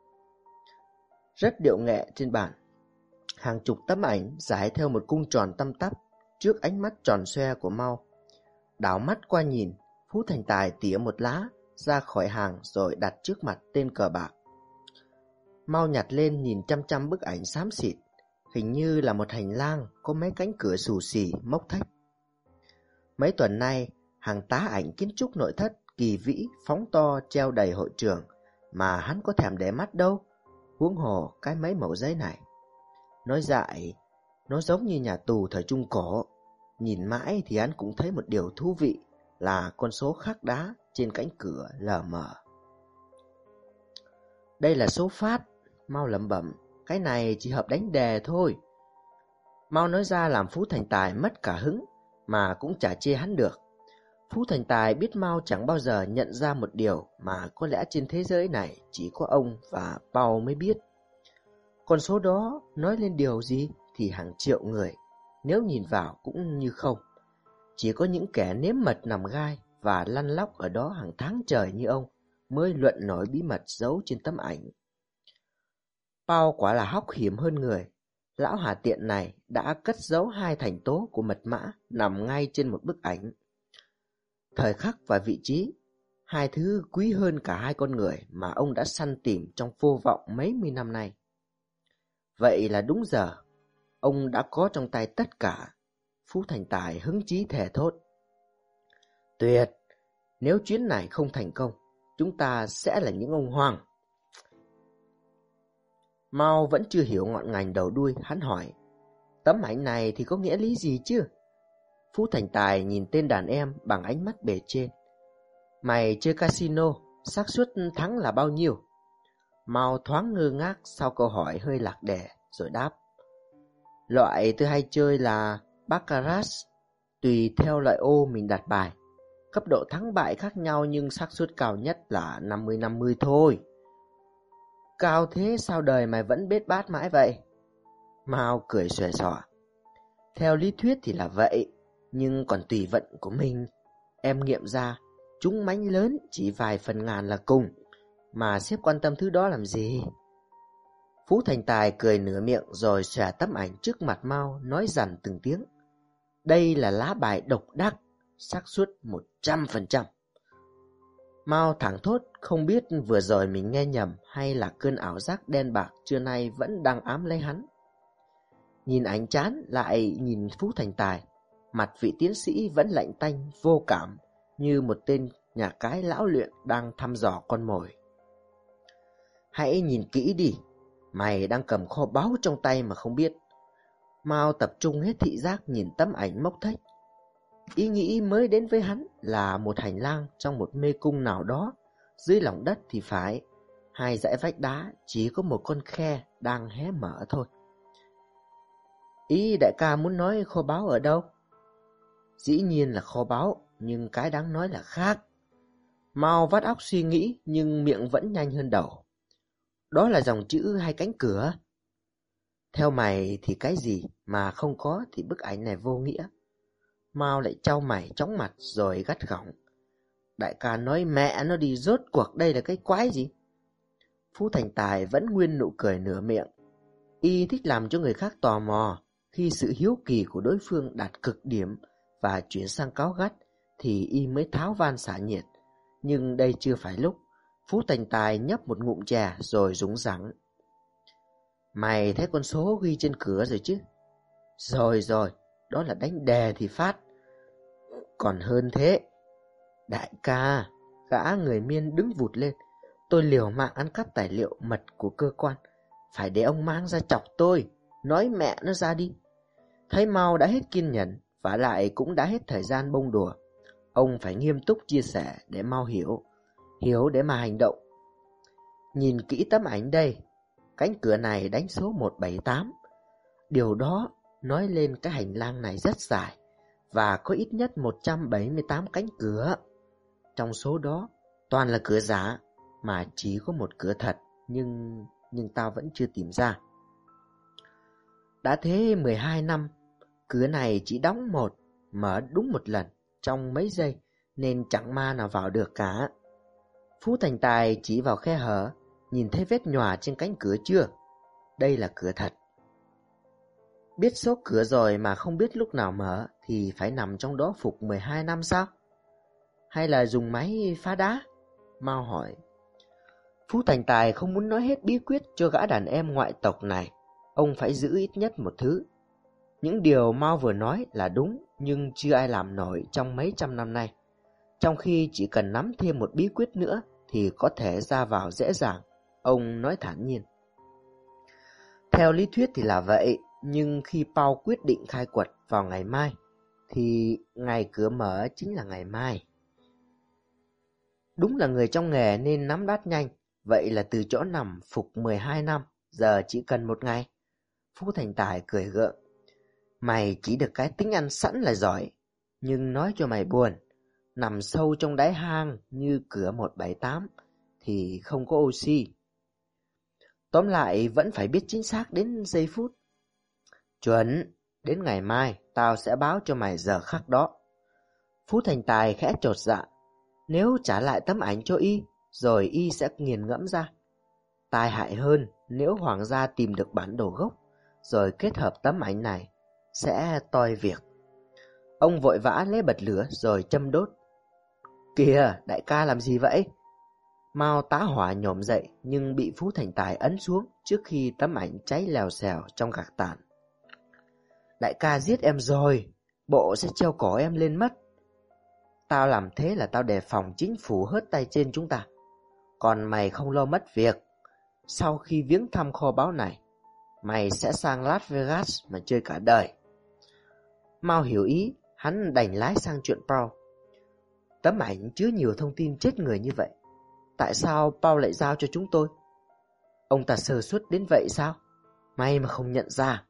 Rất điệu nghệ trên bàn. Hàng chục tấm ảnh rải theo một cung tròn tăm tắp trước ánh mắt tròn xoe của Mao. Đảo mắt qua nhìn, Phú Thành Tài tỉa một lá ra khỏi hàng rồi đặt trước mặt tên cờ bạc. Mao nhặt lên nhìn chăm chăm bức ảnh xám xịt, hình như là một hành lang có mấy cánh cửa xù xì mốc thách. Mấy tuần nay, hàng tá ảnh kiến trúc nội thất kỳ vĩ phóng to treo đầy hội trường mà hắn có thèm để mắt đâu, huống hồ cái mấy mẩu giấy này. Nói dại, nó giống như nhà tù thời Trung Cổ. Nhìn mãi thì hắn cũng thấy một điều thú vị là con số khắc đá trên cánh cửa lờ mờ. Đây là số phát, Mao lẩm bẩm, cái này chỉ hợp đánh đề thôi. Mao nói ra làm Phú Thành Tài mất cả hứng, mà cũng chả chê hắn được. Phú Thành Tài biết Mao chẳng bao giờ nhận ra một điều mà có lẽ trên thế giới này chỉ có ông và Bao mới biết. Con số đó nói lên điều gì thì hàng triệu người, nếu nhìn vào cũng như không. Chỉ có những kẻ nếm mật nằm gai và lăn lóc ở đó hàng tháng trời như ông mới luận nổi bí mật giấu trên tấm ảnh. Pao quả là hóc hiểm hơn người. Lão hà tiện này đã cất giấu hai thành tố của mật mã nằm ngay trên một bức ảnh. Thời khắc và vị trí, hai thứ quý hơn cả hai con người mà ông đã săn tìm trong vô vọng mấy mươi năm nay. Vậy là đúng giờ, ông đã có trong tay tất cả. Phú Thành Tài hứng chí thề thốt: tuyệt, nếu chuyến này không thành công, chúng ta sẽ là những ông hoàng. Mao vẫn chưa hiểu ngọn ngành đầu đuôi, hắn hỏi: tấm ảnh này thì có nghĩa lý gì chứ? Phú Thành Tài nhìn tên đàn em bằng ánh mắt bề trên. Mày chơi casino, xác suất thắng là bao nhiêu? Mao thoáng ngơ ngác sau câu hỏi hơi lạc đề, rồi đáp: loại tôi hay chơi là baccarat, tùy theo loại ô mình đặt bài. Cấp độ thắng bại khác nhau nhưng xác suất cao nhất là năm mươi năm mươi thôi. Cao thế sao đời mày vẫn bết bát mãi vậy? Mao cười xòe xòa: theo lý thuyết thì là vậy, nhưng còn tùy vận của mình. Em nghiệm ra, chúng mánh lớn chỉ vài phần ngàn là cùng, mà sếp quan tâm thứ đó làm gì? Phú Thành Tài cười nửa miệng rồi xòe tấm ảnh trước mặt Mao, nói dằn từng tiếng: đây là lá bài độc đắc, xác suất một trăm phần trăm. Mao thẳng thốt không biết vừa rồi mình nghe nhầm hay là cơn ảo giác đen bạc trưa nay vẫn đang ám lấy hắn. Nhìn ảnh chán lại nhìn Phú Thành Tài, mặt vị tiến sĩ vẫn lạnh tanh vô cảm như một tên nhà cái lão luyện đang thăm dò con mồi. Hãy nhìn kỹ đi, mày đang cầm kho báu trong tay mà không biết. Mao tập trung hết thị giác nhìn tấm ảnh mốc thếch. Ý nghĩ mới đến với hắn là một hành lang trong một mê cung nào đó, dưới lòng đất thì phải, hai dãy vách đá chỉ có một con khe đang hé mở thôi. Ý đại ca muốn nói kho báu ở đâu? Dĩ nhiên là kho báu, nhưng cái đáng nói là khác. Mao vắt óc suy nghĩ nhưng miệng vẫn nhanh hơn đầu. Đó là dòng chữ hay cánh cửa? Theo mày thì cái gì mà không có thì bức ảnh này vô nghĩa. Mao lại chau mày chóng mặt rồi gắt gỏng: đại ca nói mẹ nó đi, rốt cuộc đây là cái quái gì? Phú Thành Tài vẫn nguyên nụ cười nửa miệng. Y thích làm cho người khác tò mò. Khi sự hiếu kỳ của đối phương đạt cực điểm và chuyển sang cáu gắt thì y mới tháo van xả nhiệt. Nhưng đây chưa phải lúc. Phú Thành Tài nhấp một ngụm trà rồi rúng rẳng: mày thấy con số ghi trên cửa rồi chứ? Rồi rồi, đó là đánh đề thì phát. Còn hơn thế. Đại ca, gã người Miên đứng vụt lên: tôi liều mạng ăn cắp tài liệu mật của cơ quan, phải để ông mang ra chọc tôi. Nói mẹ nó ra đi. Thấy Mao đã hết kiên nhẫn, vả lại cũng đã hết thời gian bông đùa. Ông phải nghiêm túc chia sẻ để Mao hiểu, hiểu để mà hành động. Nhìn kỹ tấm ảnh đây, cánh cửa này đánh số một bảy tám. Điều đó nói lên cái hành lang này rất dài và có ít nhất một trăm bảy mươi tám cánh cửa. Trong số đó toàn là cửa giả, mà chỉ có một cửa thật, nhưng nhưng tao vẫn chưa tìm ra. Đã thế mười hai năm, cửa này chỉ đóng một, mở đúng một lần trong mấy giây, nên chẳng ma nào vào được cả. Phú Thành Tài chỉ vào khe hở, nhìn thấy vết nhòa trên cánh cửa chưa? Đây là cửa thật. Biết số cửa rồi mà không biết lúc nào mở thì phải nằm trong đó phục mười hai năm sao? Hay là dùng máy phá đá? Mao hỏi. Phú Thành Tài không muốn nói hết bí quyết cho gã đàn em ngoại tộc này. Ông phải giữ ít nhất một thứ. Những điều Mao vừa nói là đúng, nhưng chưa ai làm nổi trong mấy trăm năm nay. Trong khi chỉ cần nắm thêm một bí quyết nữa thì có thể ra vào dễ dàng. Ông nói thản nhiên. Theo lý thuyết thì là vậy, nhưng khi Pao quyết định khai quật vào ngày mai, thì ngày cửa mở chính là ngày mai. Đúng là người trong nghề nên nắm đát nhanh. Vậy là từ chỗ nằm phục mười hai năm, giờ chỉ cần một ngày. Phú Thành Tài cười gượng. Mày chỉ được cái tính ăn sẵn là giỏi. Nhưng nói cho mày buồn, nằm sâu trong đáy hang như cửa một bảy tám thì không có oxy. Tóm lại vẫn phải biết chính xác đến giây phút. Chuẩn, đến ngày mai tao sẽ báo cho mày giờ khắc đó. Phú Thành Tài khẽ chột dạ. Nếu trả lại tấm ảnh cho y rồi y sẽ nghiền ngẫm ra. Tai hại hơn nếu hoàng gia tìm được bản đồ gốc, rồi kết hợp tấm ảnh này, sẽ toi việc. Ông vội vã lấy bật lửa rồi châm đốt. Kìa, đại ca làm gì vậy? Mao tá hỏa nhổm dậy nhưng bị Phú Thành Tài ấn xuống trước khi tấm ảnh cháy lèo xèo trong gạc tàn. Đại ca giết em rồi, bộ sẽ treo cổ em lên mất. Tao làm thế là tao đề phòng chính phủ hớt tay trên chúng ta. Còn mày không lo mất việc. Sau khi viếng thăm kho báu này, mày sẽ sang Las Vegas mà chơi cả đời. Mao hiểu ý, hắn đành lái sang chuyện Paul. Tấm ảnh chứa nhiều thông tin chết người như vậy, tại sao Paul lại giao cho chúng tôi? Ông ta sơ suất đến vậy sao? May mà không nhận ra.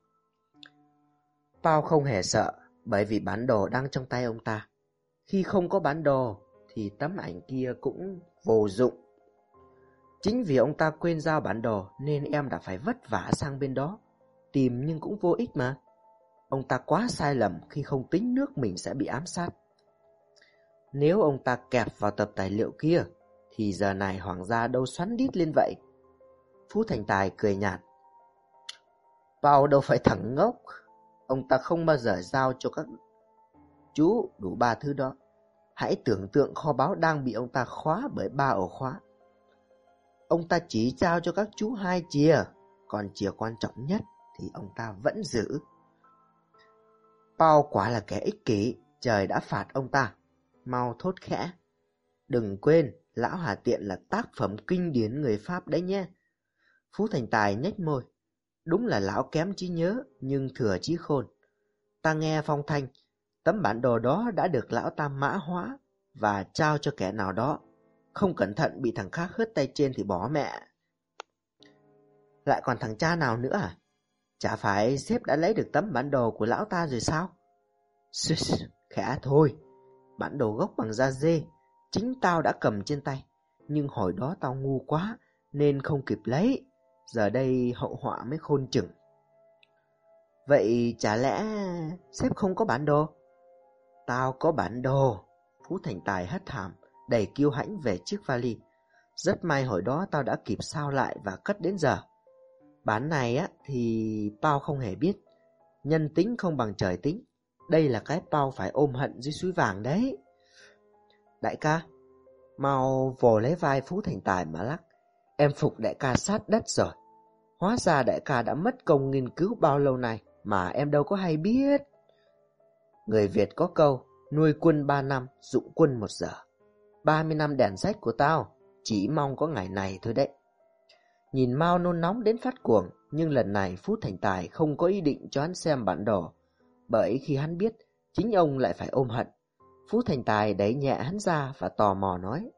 Paul không hề sợ, bởi vì bản đồ đang trong tay ông ta. Khi không có bản đồ thì tấm ảnh kia cũng vô dụng. Chính vì ông ta quên giao bản đồ nên em đã phải vất vả sang bên đó tìm, nhưng cũng vô ích mà. Ông ta quá sai lầm khi không tính nước mình sẽ bị ám sát. Nếu ông ta kẹp vào tập tài liệu kia thì giờ này hoàng gia đâu xoắn đít lên vậy. Phú Thành Tài cười nhạt. Paul đâu phải thằng ngốc. Ông ta không bao giờ giao cho các chú đủ ba thứ đó. Hãy tưởng tượng kho báu đang bị ông ta khóa bởi ba ổ khóa. Ông ta chỉ trao cho các chú hai chìa, còn chìa quan trọng nhất thì ông ta vẫn giữ. Paul quả là kẻ ích kỷ, trời đã phạt ông ta. Mau thốt khẽ. Đừng quên, Lão Hà Tiện là tác phẩm kinh điển người Pháp đấy nhé. Phú Thành Tài nhếch môi. Đúng là lão kém trí nhớ, nhưng thừa trí khôn. Ta nghe phong thanh, tấm bản đồ đó đã được lão ta mã hóa và trao cho kẻ nào đó. Không cẩn thận bị thằng khác hớt tay trên thì bỏ mẹ. Lại còn thằng cha nào nữa à? Chả phải sếp đã lấy được tấm bản đồ của lão ta rồi sao? Swish, khẽ thôi. Bản đồ gốc bằng da dê, chính tao đã cầm trên tay. Nhưng hồi đó tao ngu quá nên không kịp lấy. Giờ đây hậu họa mới khôn chừng. Vậy chả lẽ sếp không có bản đồ? Tao có bản đồ. Phú Thành Tài hất hàm, đầy kiêu hãnh về chiếc vali. Rất may hồi đó tao đã kịp sao lại và cất đến giờ. Bản này á thì Pao không hề biết. Nhân tính không bằng trời tính. Đây là cái Pao phải ôm hận dưới suối vàng đấy. Đại ca. Mau vồ lấy vai Phú Thành Tài mà lắc. Em phục đại ca sát đất rồi. Hóa ra đại ca đã mất công nghiên cứu bao lâu nay mà em đâu có hay biết. Người Việt có câu nuôi quân ba năm, dụng quân một giờ. Ba mươi năm đèn sách của tao, chỉ mong có ngày này thôi đấy. Nhìn Mao nôn nóng đến phát cuồng, nhưng lần này Phú Thành Tài không có ý định cho hắn xem bản đồ, bởi khi hắn biết chính ông lại phải ôm hận. Phú Thành Tài đẩy nhẹ hắn ra và tò mò nói: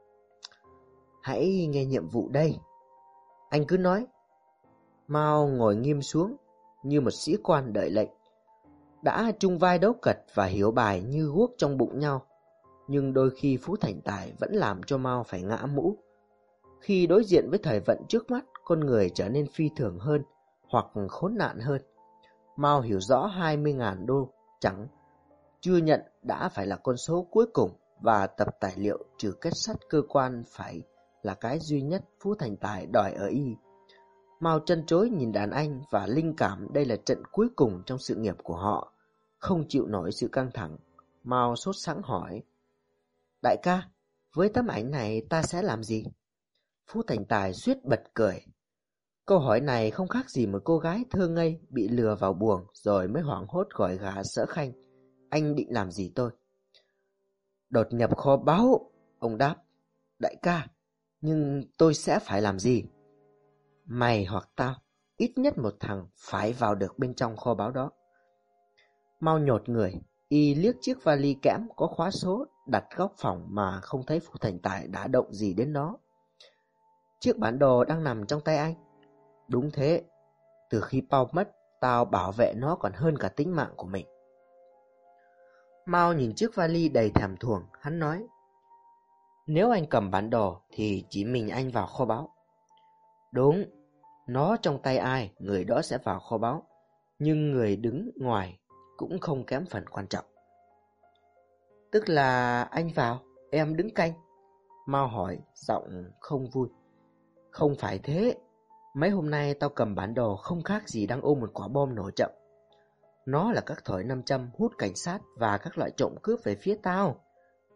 Hãy nghe nhiệm vụ đây. Anh cứ nói. Mao ngồi nghiêm xuống như một sĩ quan đợi lệnh. Đã chung vai đấu cật và hiểu bài như guốc trong bụng nhau, nhưng đôi khi Phú Thành Tài vẫn làm cho Mao phải ngã mũ. Khi đối diện với thời vận trước mắt, con người trở nên phi thường hơn hoặc khốn nạn hơn. Mao hiểu rõ hai mươi nghìn đô trắng chưa nhận đã phải là con số cuối cùng, và tập tài liệu trừ kết sắt cơ quan phải là cái duy nhất Phú Thành Tài đòi ở y. Mao trân trối nhìn đàn anh và linh cảm đây là trận cuối cùng trong sự nghiệp của họ. Không chịu nổi sự căng thẳng, Mao sốt sắng hỏi: Đại ca, với tấm ảnh này ta sẽ làm gì? Phú Thành Tài suýt bật cười. Câu hỏi này không khác gì một cô gái thơ ngây bị lừa vào buồng rồi mới hoảng hốt gọi gà sỡ khanh. Anh định làm gì tôi? Đột nhập kho báu, ông đáp. Đại ca, nhưng tôi sẽ phải làm gì? Mày hoặc tao, ít nhất một thằng phải vào được bên trong kho báu đó. Mau nhột người, y liếc chiếc vali kẽm có khóa số đặt góc phòng mà không thấy Phú Thành Tài đã động gì đến nó. Chiếc bản đồ đang nằm trong tay anh. Đúng thế, từ khi Pao mất, tao bảo vệ nó còn hơn cả tính mạng của mình. Mao nhìn chiếc vali đầy thèm thuồng, hắn nói: Nếu anh cầm bản đồ thì chỉ mình anh vào kho báu. Đúng, nó trong tay ai, người đó sẽ vào kho báu. Nhưng người đứng ngoài cũng không kém phần quan trọng. Tức là anh vào, em đứng canh. Mao hỏi, giọng không vui. Không phải thế. Mấy hôm nay tao cầm bản đồ không khác gì đang ôm một quả bom nổ chậm. Nó là các thỏi nam châm hút cảnh sát và các loại trộm cướp về phía tao.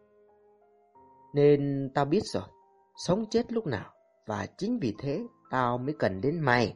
Nên tao biết rồi, sống chết lúc nào. Và chính vì thế tao mới cần đến mày.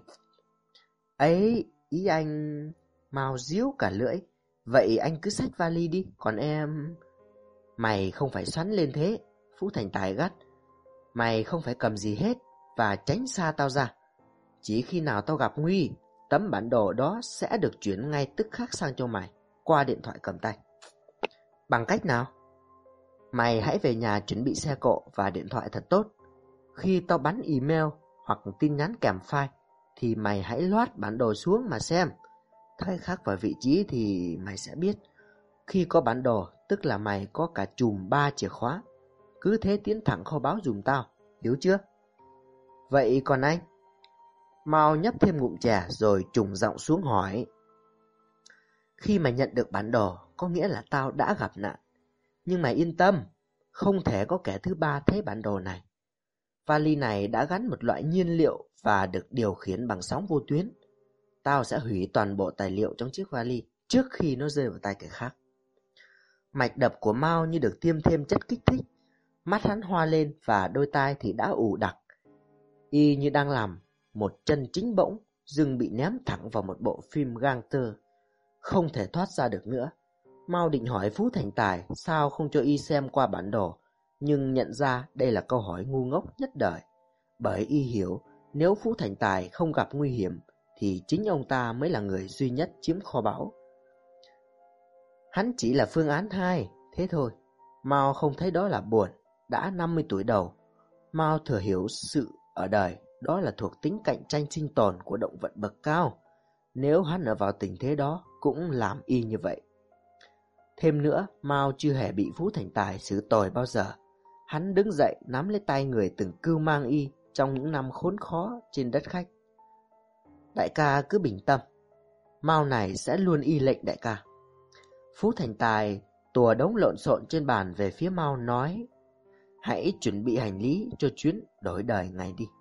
Ấy, ý anh... Mao díu cả lưỡi. Vậy anh cứ xách vali đi, còn em... Mày không phải xoắn lên thế, Phú Thành Tài gắt. Mày không phải cầm gì hết và tránh xa tao ra. Chỉ khi nào tao gặp nguy, tấm bản đồ đó sẽ được chuyển ngay tức khắc sang cho mày qua điện thoại cầm tay. Bằng cách nào? Mày hãy về nhà chuẩn bị xe cộ và điện thoại thật tốt. Khi tao bắn email hoặc tin nhắn kèm file thì mày hãy loát bản đồ xuống mà xem. Thấy khác vào vị trí thì mày sẽ biết. Khi có bản đồ tức là mày có cả chùm ba chìa khóa. Cứ thế tiến thẳng kho báu giùm tao, hiểu chưa? Vậy còn anh? Mao nhấp thêm ngụm trà rồi trùng giọng xuống hỏi. Khi mà nhận được bản đồ có nghĩa là tao đã gặp nạn. Nhưng mày yên tâm, không thể có kẻ thứ ba thấy bản đồ này. Vali này đã gắn một loại nhiên liệu và được điều khiển bằng sóng vô tuyến. Tao sẽ hủy toàn bộ tài liệu trong chiếc vali trước khi nó rơi vào tay kẻ khác. Mạch đập của Mao như được tiêm thêm chất kích thích. Mắt hắn hoa lên và đôi tai thì đã ù đặc. Y như đang làm một chân chính bỗng dưng bị ném thẳng vào một bộ phim gangster, không thể thoát ra được nữa. Mao định hỏi Phú Thành Tài sao không cho y xem qua bản đồ, nhưng nhận ra đây là câu hỏi ngu ngốc nhất đời, bởi y hiểu nếu Phú Thành Tài không gặp nguy hiểm thì chính ông ta mới là người duy nhất chiếm kho báu. Hắn chỉ là phương án hai, thế thôi. Mao không thấy đó là buồn. Đã năm mươi tuổi đầu, Mao thừa hiểu sự ở đời đó là thuộc tính cạnh tranh sinh tồn của động vật bậc cao. Nếu hắn ở vào tình thế đó cũng làm y như vậy. Thêm nữa, Mao chưa hề bị Phú Thành Tài xử tồi bao giờ. Hắn đứng dậy nắm lấy tay người từng cưu mang y trong những năm khốn khó trên đất khách. Đại ca cứ bình tâm, Mao này sẽ luôn y lệnh đại ca. Phú Thành Tài tùa đống lộn xộn trên bàn về phía Mao nói, hãy chuẩn bị hành lý cho chuyến đổi đời ngày đi.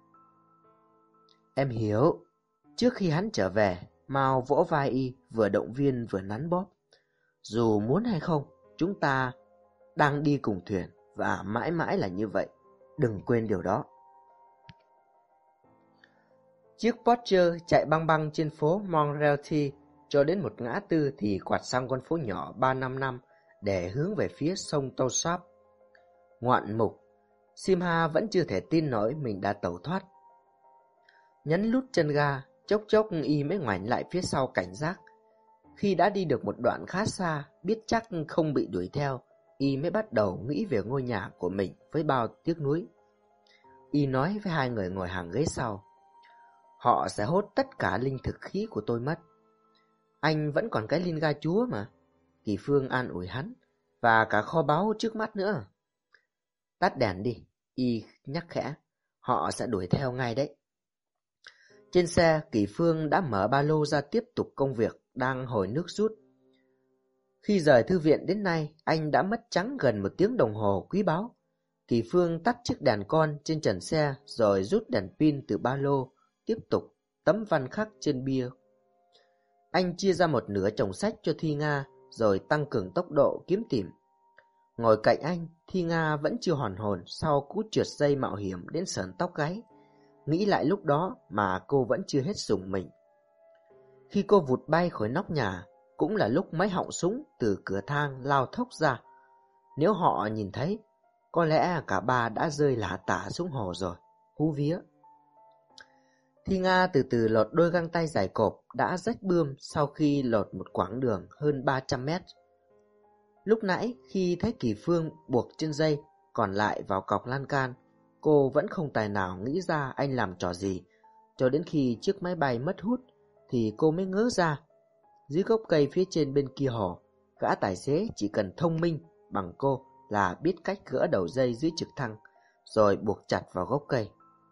Em hiểu. Trước khi hắn trở về, Mao vỗ vai y, vừa động viên vừa nắn bóp. Dù muốn hay không, chúng ta đang đi cùng thuyền và mãi mãi là như vậy. Đừng quên điều đó. Chiếc Porsche chạy băng băng trên phố Montreal cho đến một ngã tư thì quạt sang con phố nhỏ ba năm năm để hướng về phía sông Toussaint. Ngoạn mục, Simha vẫn chưa thể tin nổi mình đã tẩu thoát. Nhấn lút chân ga, chốc chốc y mới ngoảnh lại phía sau cảnh giác. Khi đã đi được một đoạn khá xa, biết chắc không bị đuổi theo, y mới bắt đầu nghĩ về ngôi nhà của mình với bao tiếc nuối. Y nói với hai người ngồi hàng ghế sau, họ sẽ hốt tất cả linh thực khí của tôi mất. Anh vẫn còn cái linh ga chúa mà. Kỳ Phương an ủi hắn, và cả kho báu trước mắt nữa. Tắt đèn đi, y nhắc khẽ, họ sẽ đuổi theo ngay đấy. Trên xe, Kỳ Phương đã mở ba lô ra tiếp tục công việc đang hồi nước rút. Khi rời thư viện đến nay, anh đã mất trắng gần một tiếng đồng hồ quý báu. Kỳ Phương tắt chiếc đèn con trên trần xe rồi rút đèn pin từ ba lô, tiếp tục tấm văn khắc trên bia. Anh chia ra một nửa chồng sách cho Thi Nga rồi tăng cường tốc độ kiếm tìm. Ngồi cạnh anh, Thi Nga vẫn chưa hoàn hồn sau cú trượt dây mạo hiểm đến sởn tóc gáy. Nghĩ lại lúc đó mà cô vẫn chưa hết sủng mình. Khi cô vụt bay khỏi nóc nhà, cũng là lúc mấy họng súng từ cửa thang lao thốc ra. Nếu họ nhìn thấy, có lẽ cả ba đã rơi lả tả xuống hồ rồi, hú vía. Thi Nga từ từ lột đôi găng tay dài cộp đã rách bươm sau khi lột một quãng đường hơn ba trăm mét. Lúc nãy khi thấy Kỳ Phương buộc trên dây còn lại vào cọc lan can, cô vẫn không tài nào nghĩ ra anh làm trò gì. Cho đến khi chiếc máy bay mất hút thì cô mới ngớ ra. Dưới gốc cây phía trên bên kia hồ, gã tài xế chỉ cần thông minh bằng cô là biết cách gỡ đầu dây dưới trực thăng rồi buộc chặt vào gốc cây.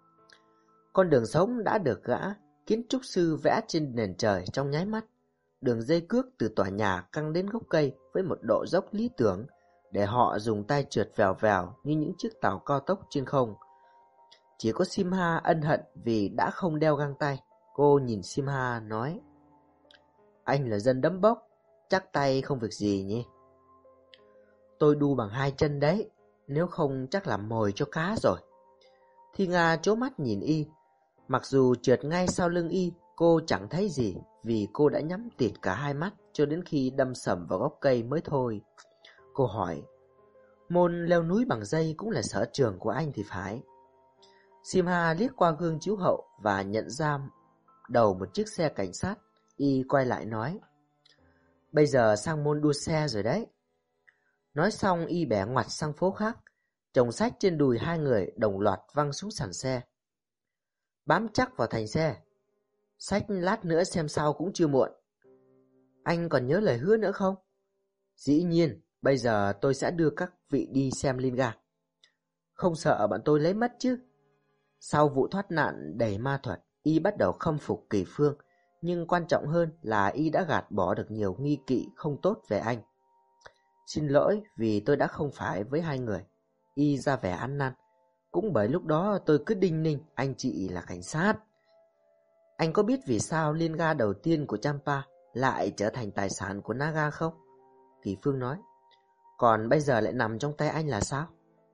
Con đường sống đã được gã kiến trúc sư vẽ trên nền trời trong nháy mắt. Đường dây cước từ tòa nhà căng đến gốc cây với một độ dốc lý tưởng để họ dùng tay trượt vèo vèo như những chiếc tàu cao tốc trên không. Chỉ có Simha ân hận vì đã không đeo găng tay. Cô nhìn Simha nói: Anh là dân đấm bốc, chắc tay không việc gì nhỉ? Tôi đu bằng hai chân đấy, nếu không chắc làm mồi cho cá rồi. Thi Nga trố mắt nhìn y. Mặc dù trượt ngay sau lưng y, cô chẳng thấy gì vì cô đã nhắm tịt cả hai mắt cho đến khi đâm sầm vào gốc cây mới thôi. Cô hỏi: Môn leo núi bằng dây cũng là sở trường của anh thì phải. Simha liếc qua gương chiếu hậu và nhận ra đầu một chiếc xe cảnh sát. Y quay lại nói: Bây giờ sang môn đua xe rồi đấy. Nói xong y bẻ ngoặt sang phố khác. Chồng sách trên đùi hai người đồng loạt văng xuống sàn xe. Bám chắc vào thành xe. Sách lát nữa xem sau cũng chưa muộn. Anh còn nhớ lời hứa nữa không? Dĩ nhiên, bây giờ tôi sẽ đưa các vị đi xem Linga. Không sợ bọn tôi lấy mất chứ? Sau vụ thoát nạn đầy ma thuật, y bắt đầu khâm phục Kỳ Phương, nhưng quan trọng hơn là y đã gạt bỏ được nhiều nghi kỵ không tốt về anh. Xin lỗi vì tôi đã không phải với hai người. Y ra vẻ ăn năn. Cũng bởi lúc đó tôi cứ đinh ninh anh chị là cảnh sát. Anh có biết vì sao liên ga đầu tiên của Champa lại trở thành tài sản của Naga không? Kỳ Phương nói. Còn bây giờ lại nằm trong tay anh là sao?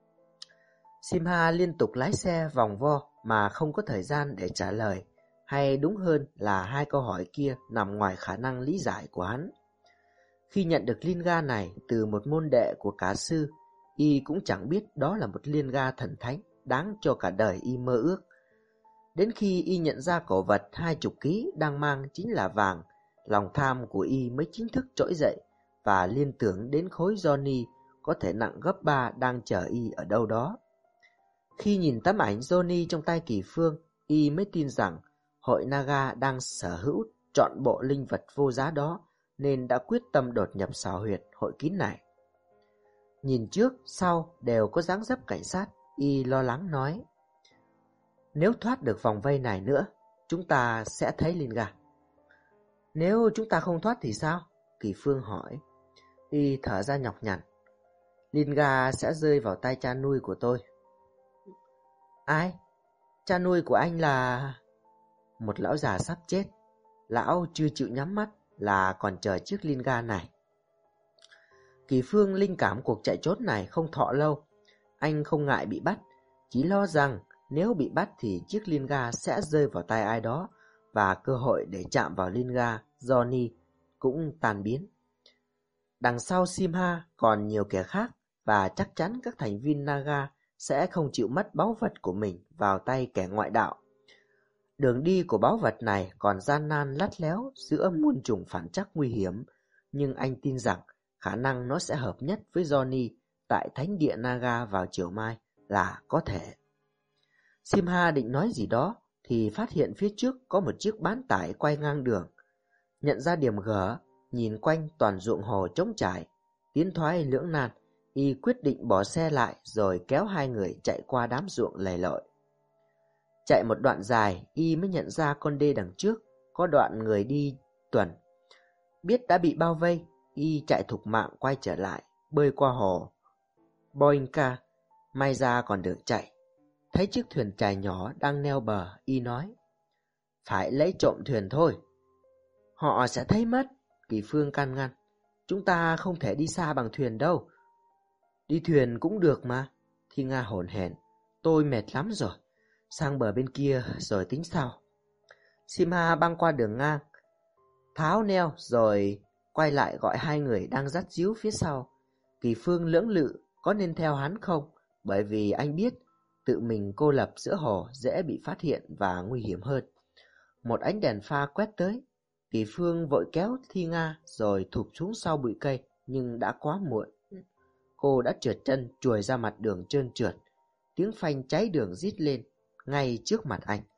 Simha liên tục lái xe vòng vo mà không có thời gian để trả lời. Hay đúng hơn là hai câu hỏi kia nằm ngoài khả năng lý giải của hắn. Khi nhận được Linga này từ một môn đệ của cả sư, y cũng chẳng biết đó là một Linga thần thánh đáng cho cả đời y mơ ước. Đến khi y nhận ra cổ vật hai chục ký đang mang chính là vàng, lòng tham của y mới chính thức trỗi dậy và liên tưởng đến khối Johnny có thể nặng gấp ba đang chờ y ở đâu đó. Khi nhìn tấm ảnh Johnny trong tay Kỳ Phương, y mới tin rằng hội Naga đang sở hữu trọn bộ linh vật vô giá đó, nên đã quyết tâm đột nhập xào huyệt hội kín này. Nhìn trước, sau đều có dáng dấp cảnh sát, y lo lắng nói. Nếu thoát được vòng vây này nữa, chúng ta sẽ thấy Linga. Nếu chúng ta không thoát thì sao? Kỳ Phương hỏi. Y thở ra nhọc nhằn. Linga sẽ rơi vào tay cha nuôi của tôi. Ai? Cha nuôi của anh là... Một lão già sắp chết. Lão chưa chịu nhắm mắt là còn chờ chiếc Linga này. Kỳ Phương linh cảm cuộc chạy trốn này không thọ lâu. Anh không ngại bị bắt, chỉ lo rằng nếu bị bắt thì chiếc Linga sẽ rơi vào tay ai đó và cơ hội để chạm vào Linga Johnny cũng tan biến. Đằng sau Simha còn nhiều kẻ khác và chắc chắn các thành viên Naga sẽ không chịu mất báu vật của mình vào tay kẻ ngoại đạo. Đường đi của báu vật này còn gian nan lắt léo giữa muôn trùng phản trắc nguy hiểm, nhưng anh tin rằng khả năng nó sẽ hợp nhất với Johnny tại thánh địa Naga vào chiều mai là có thể. Simha định nói gì đó thì phát hiện phía trước có một chiếc bán tải quay ngang đường. Nhận ra điểm gở, nhìn quanh toàn ruộng hồ trống trải, tiến thoái lưỡng nan, y quyết định bỏ xe lại rồi kéo hai người chạy qua đám ruộng lầy lội. Chạy một đoạn dài, y mới nhận ra con đê đằng trước có đoạn người đi tuần. Biết đã bị bao vây, y chạy thục mạng quay trở lại, bơi qua hồ Boinka, may ra còn được chạy. Thấy chiếc thuyền chài nhỏ đang neo bờ, y nói. Phải lấy trộm thuyền thôi. Họ sẽ thấy mất, Kỳ Phương can ngăn. Chúng ta không thể đi xa bằng thuyền đâu. Đi thuyền cũng được mà, Thi Nga hổn hển. Tôi mệt lắm rồi, sang bờ bên kia rồi tính sau. Simha băng qua đường ngang, tháo neo rồi quay lại gọi hai người đang dắt díu phía sau. Kỳ Phương lưỡng lự có nên theo hắn không, bởi vì anh biết tự mình cô lập giữa hồ dễ bị phát hiện và nguy hiểm hơn. Một ánh đèn pha quét tới, Kỳ Phương vội kéo Thi Nga rồi thụp xuống sau bụi cây, nhưng đã quá muộn. Cô đã trượt chân chuồi ra mặt đường trơn trượt, tiếng phanh cháy đường rít lên ngay trước mặt anh.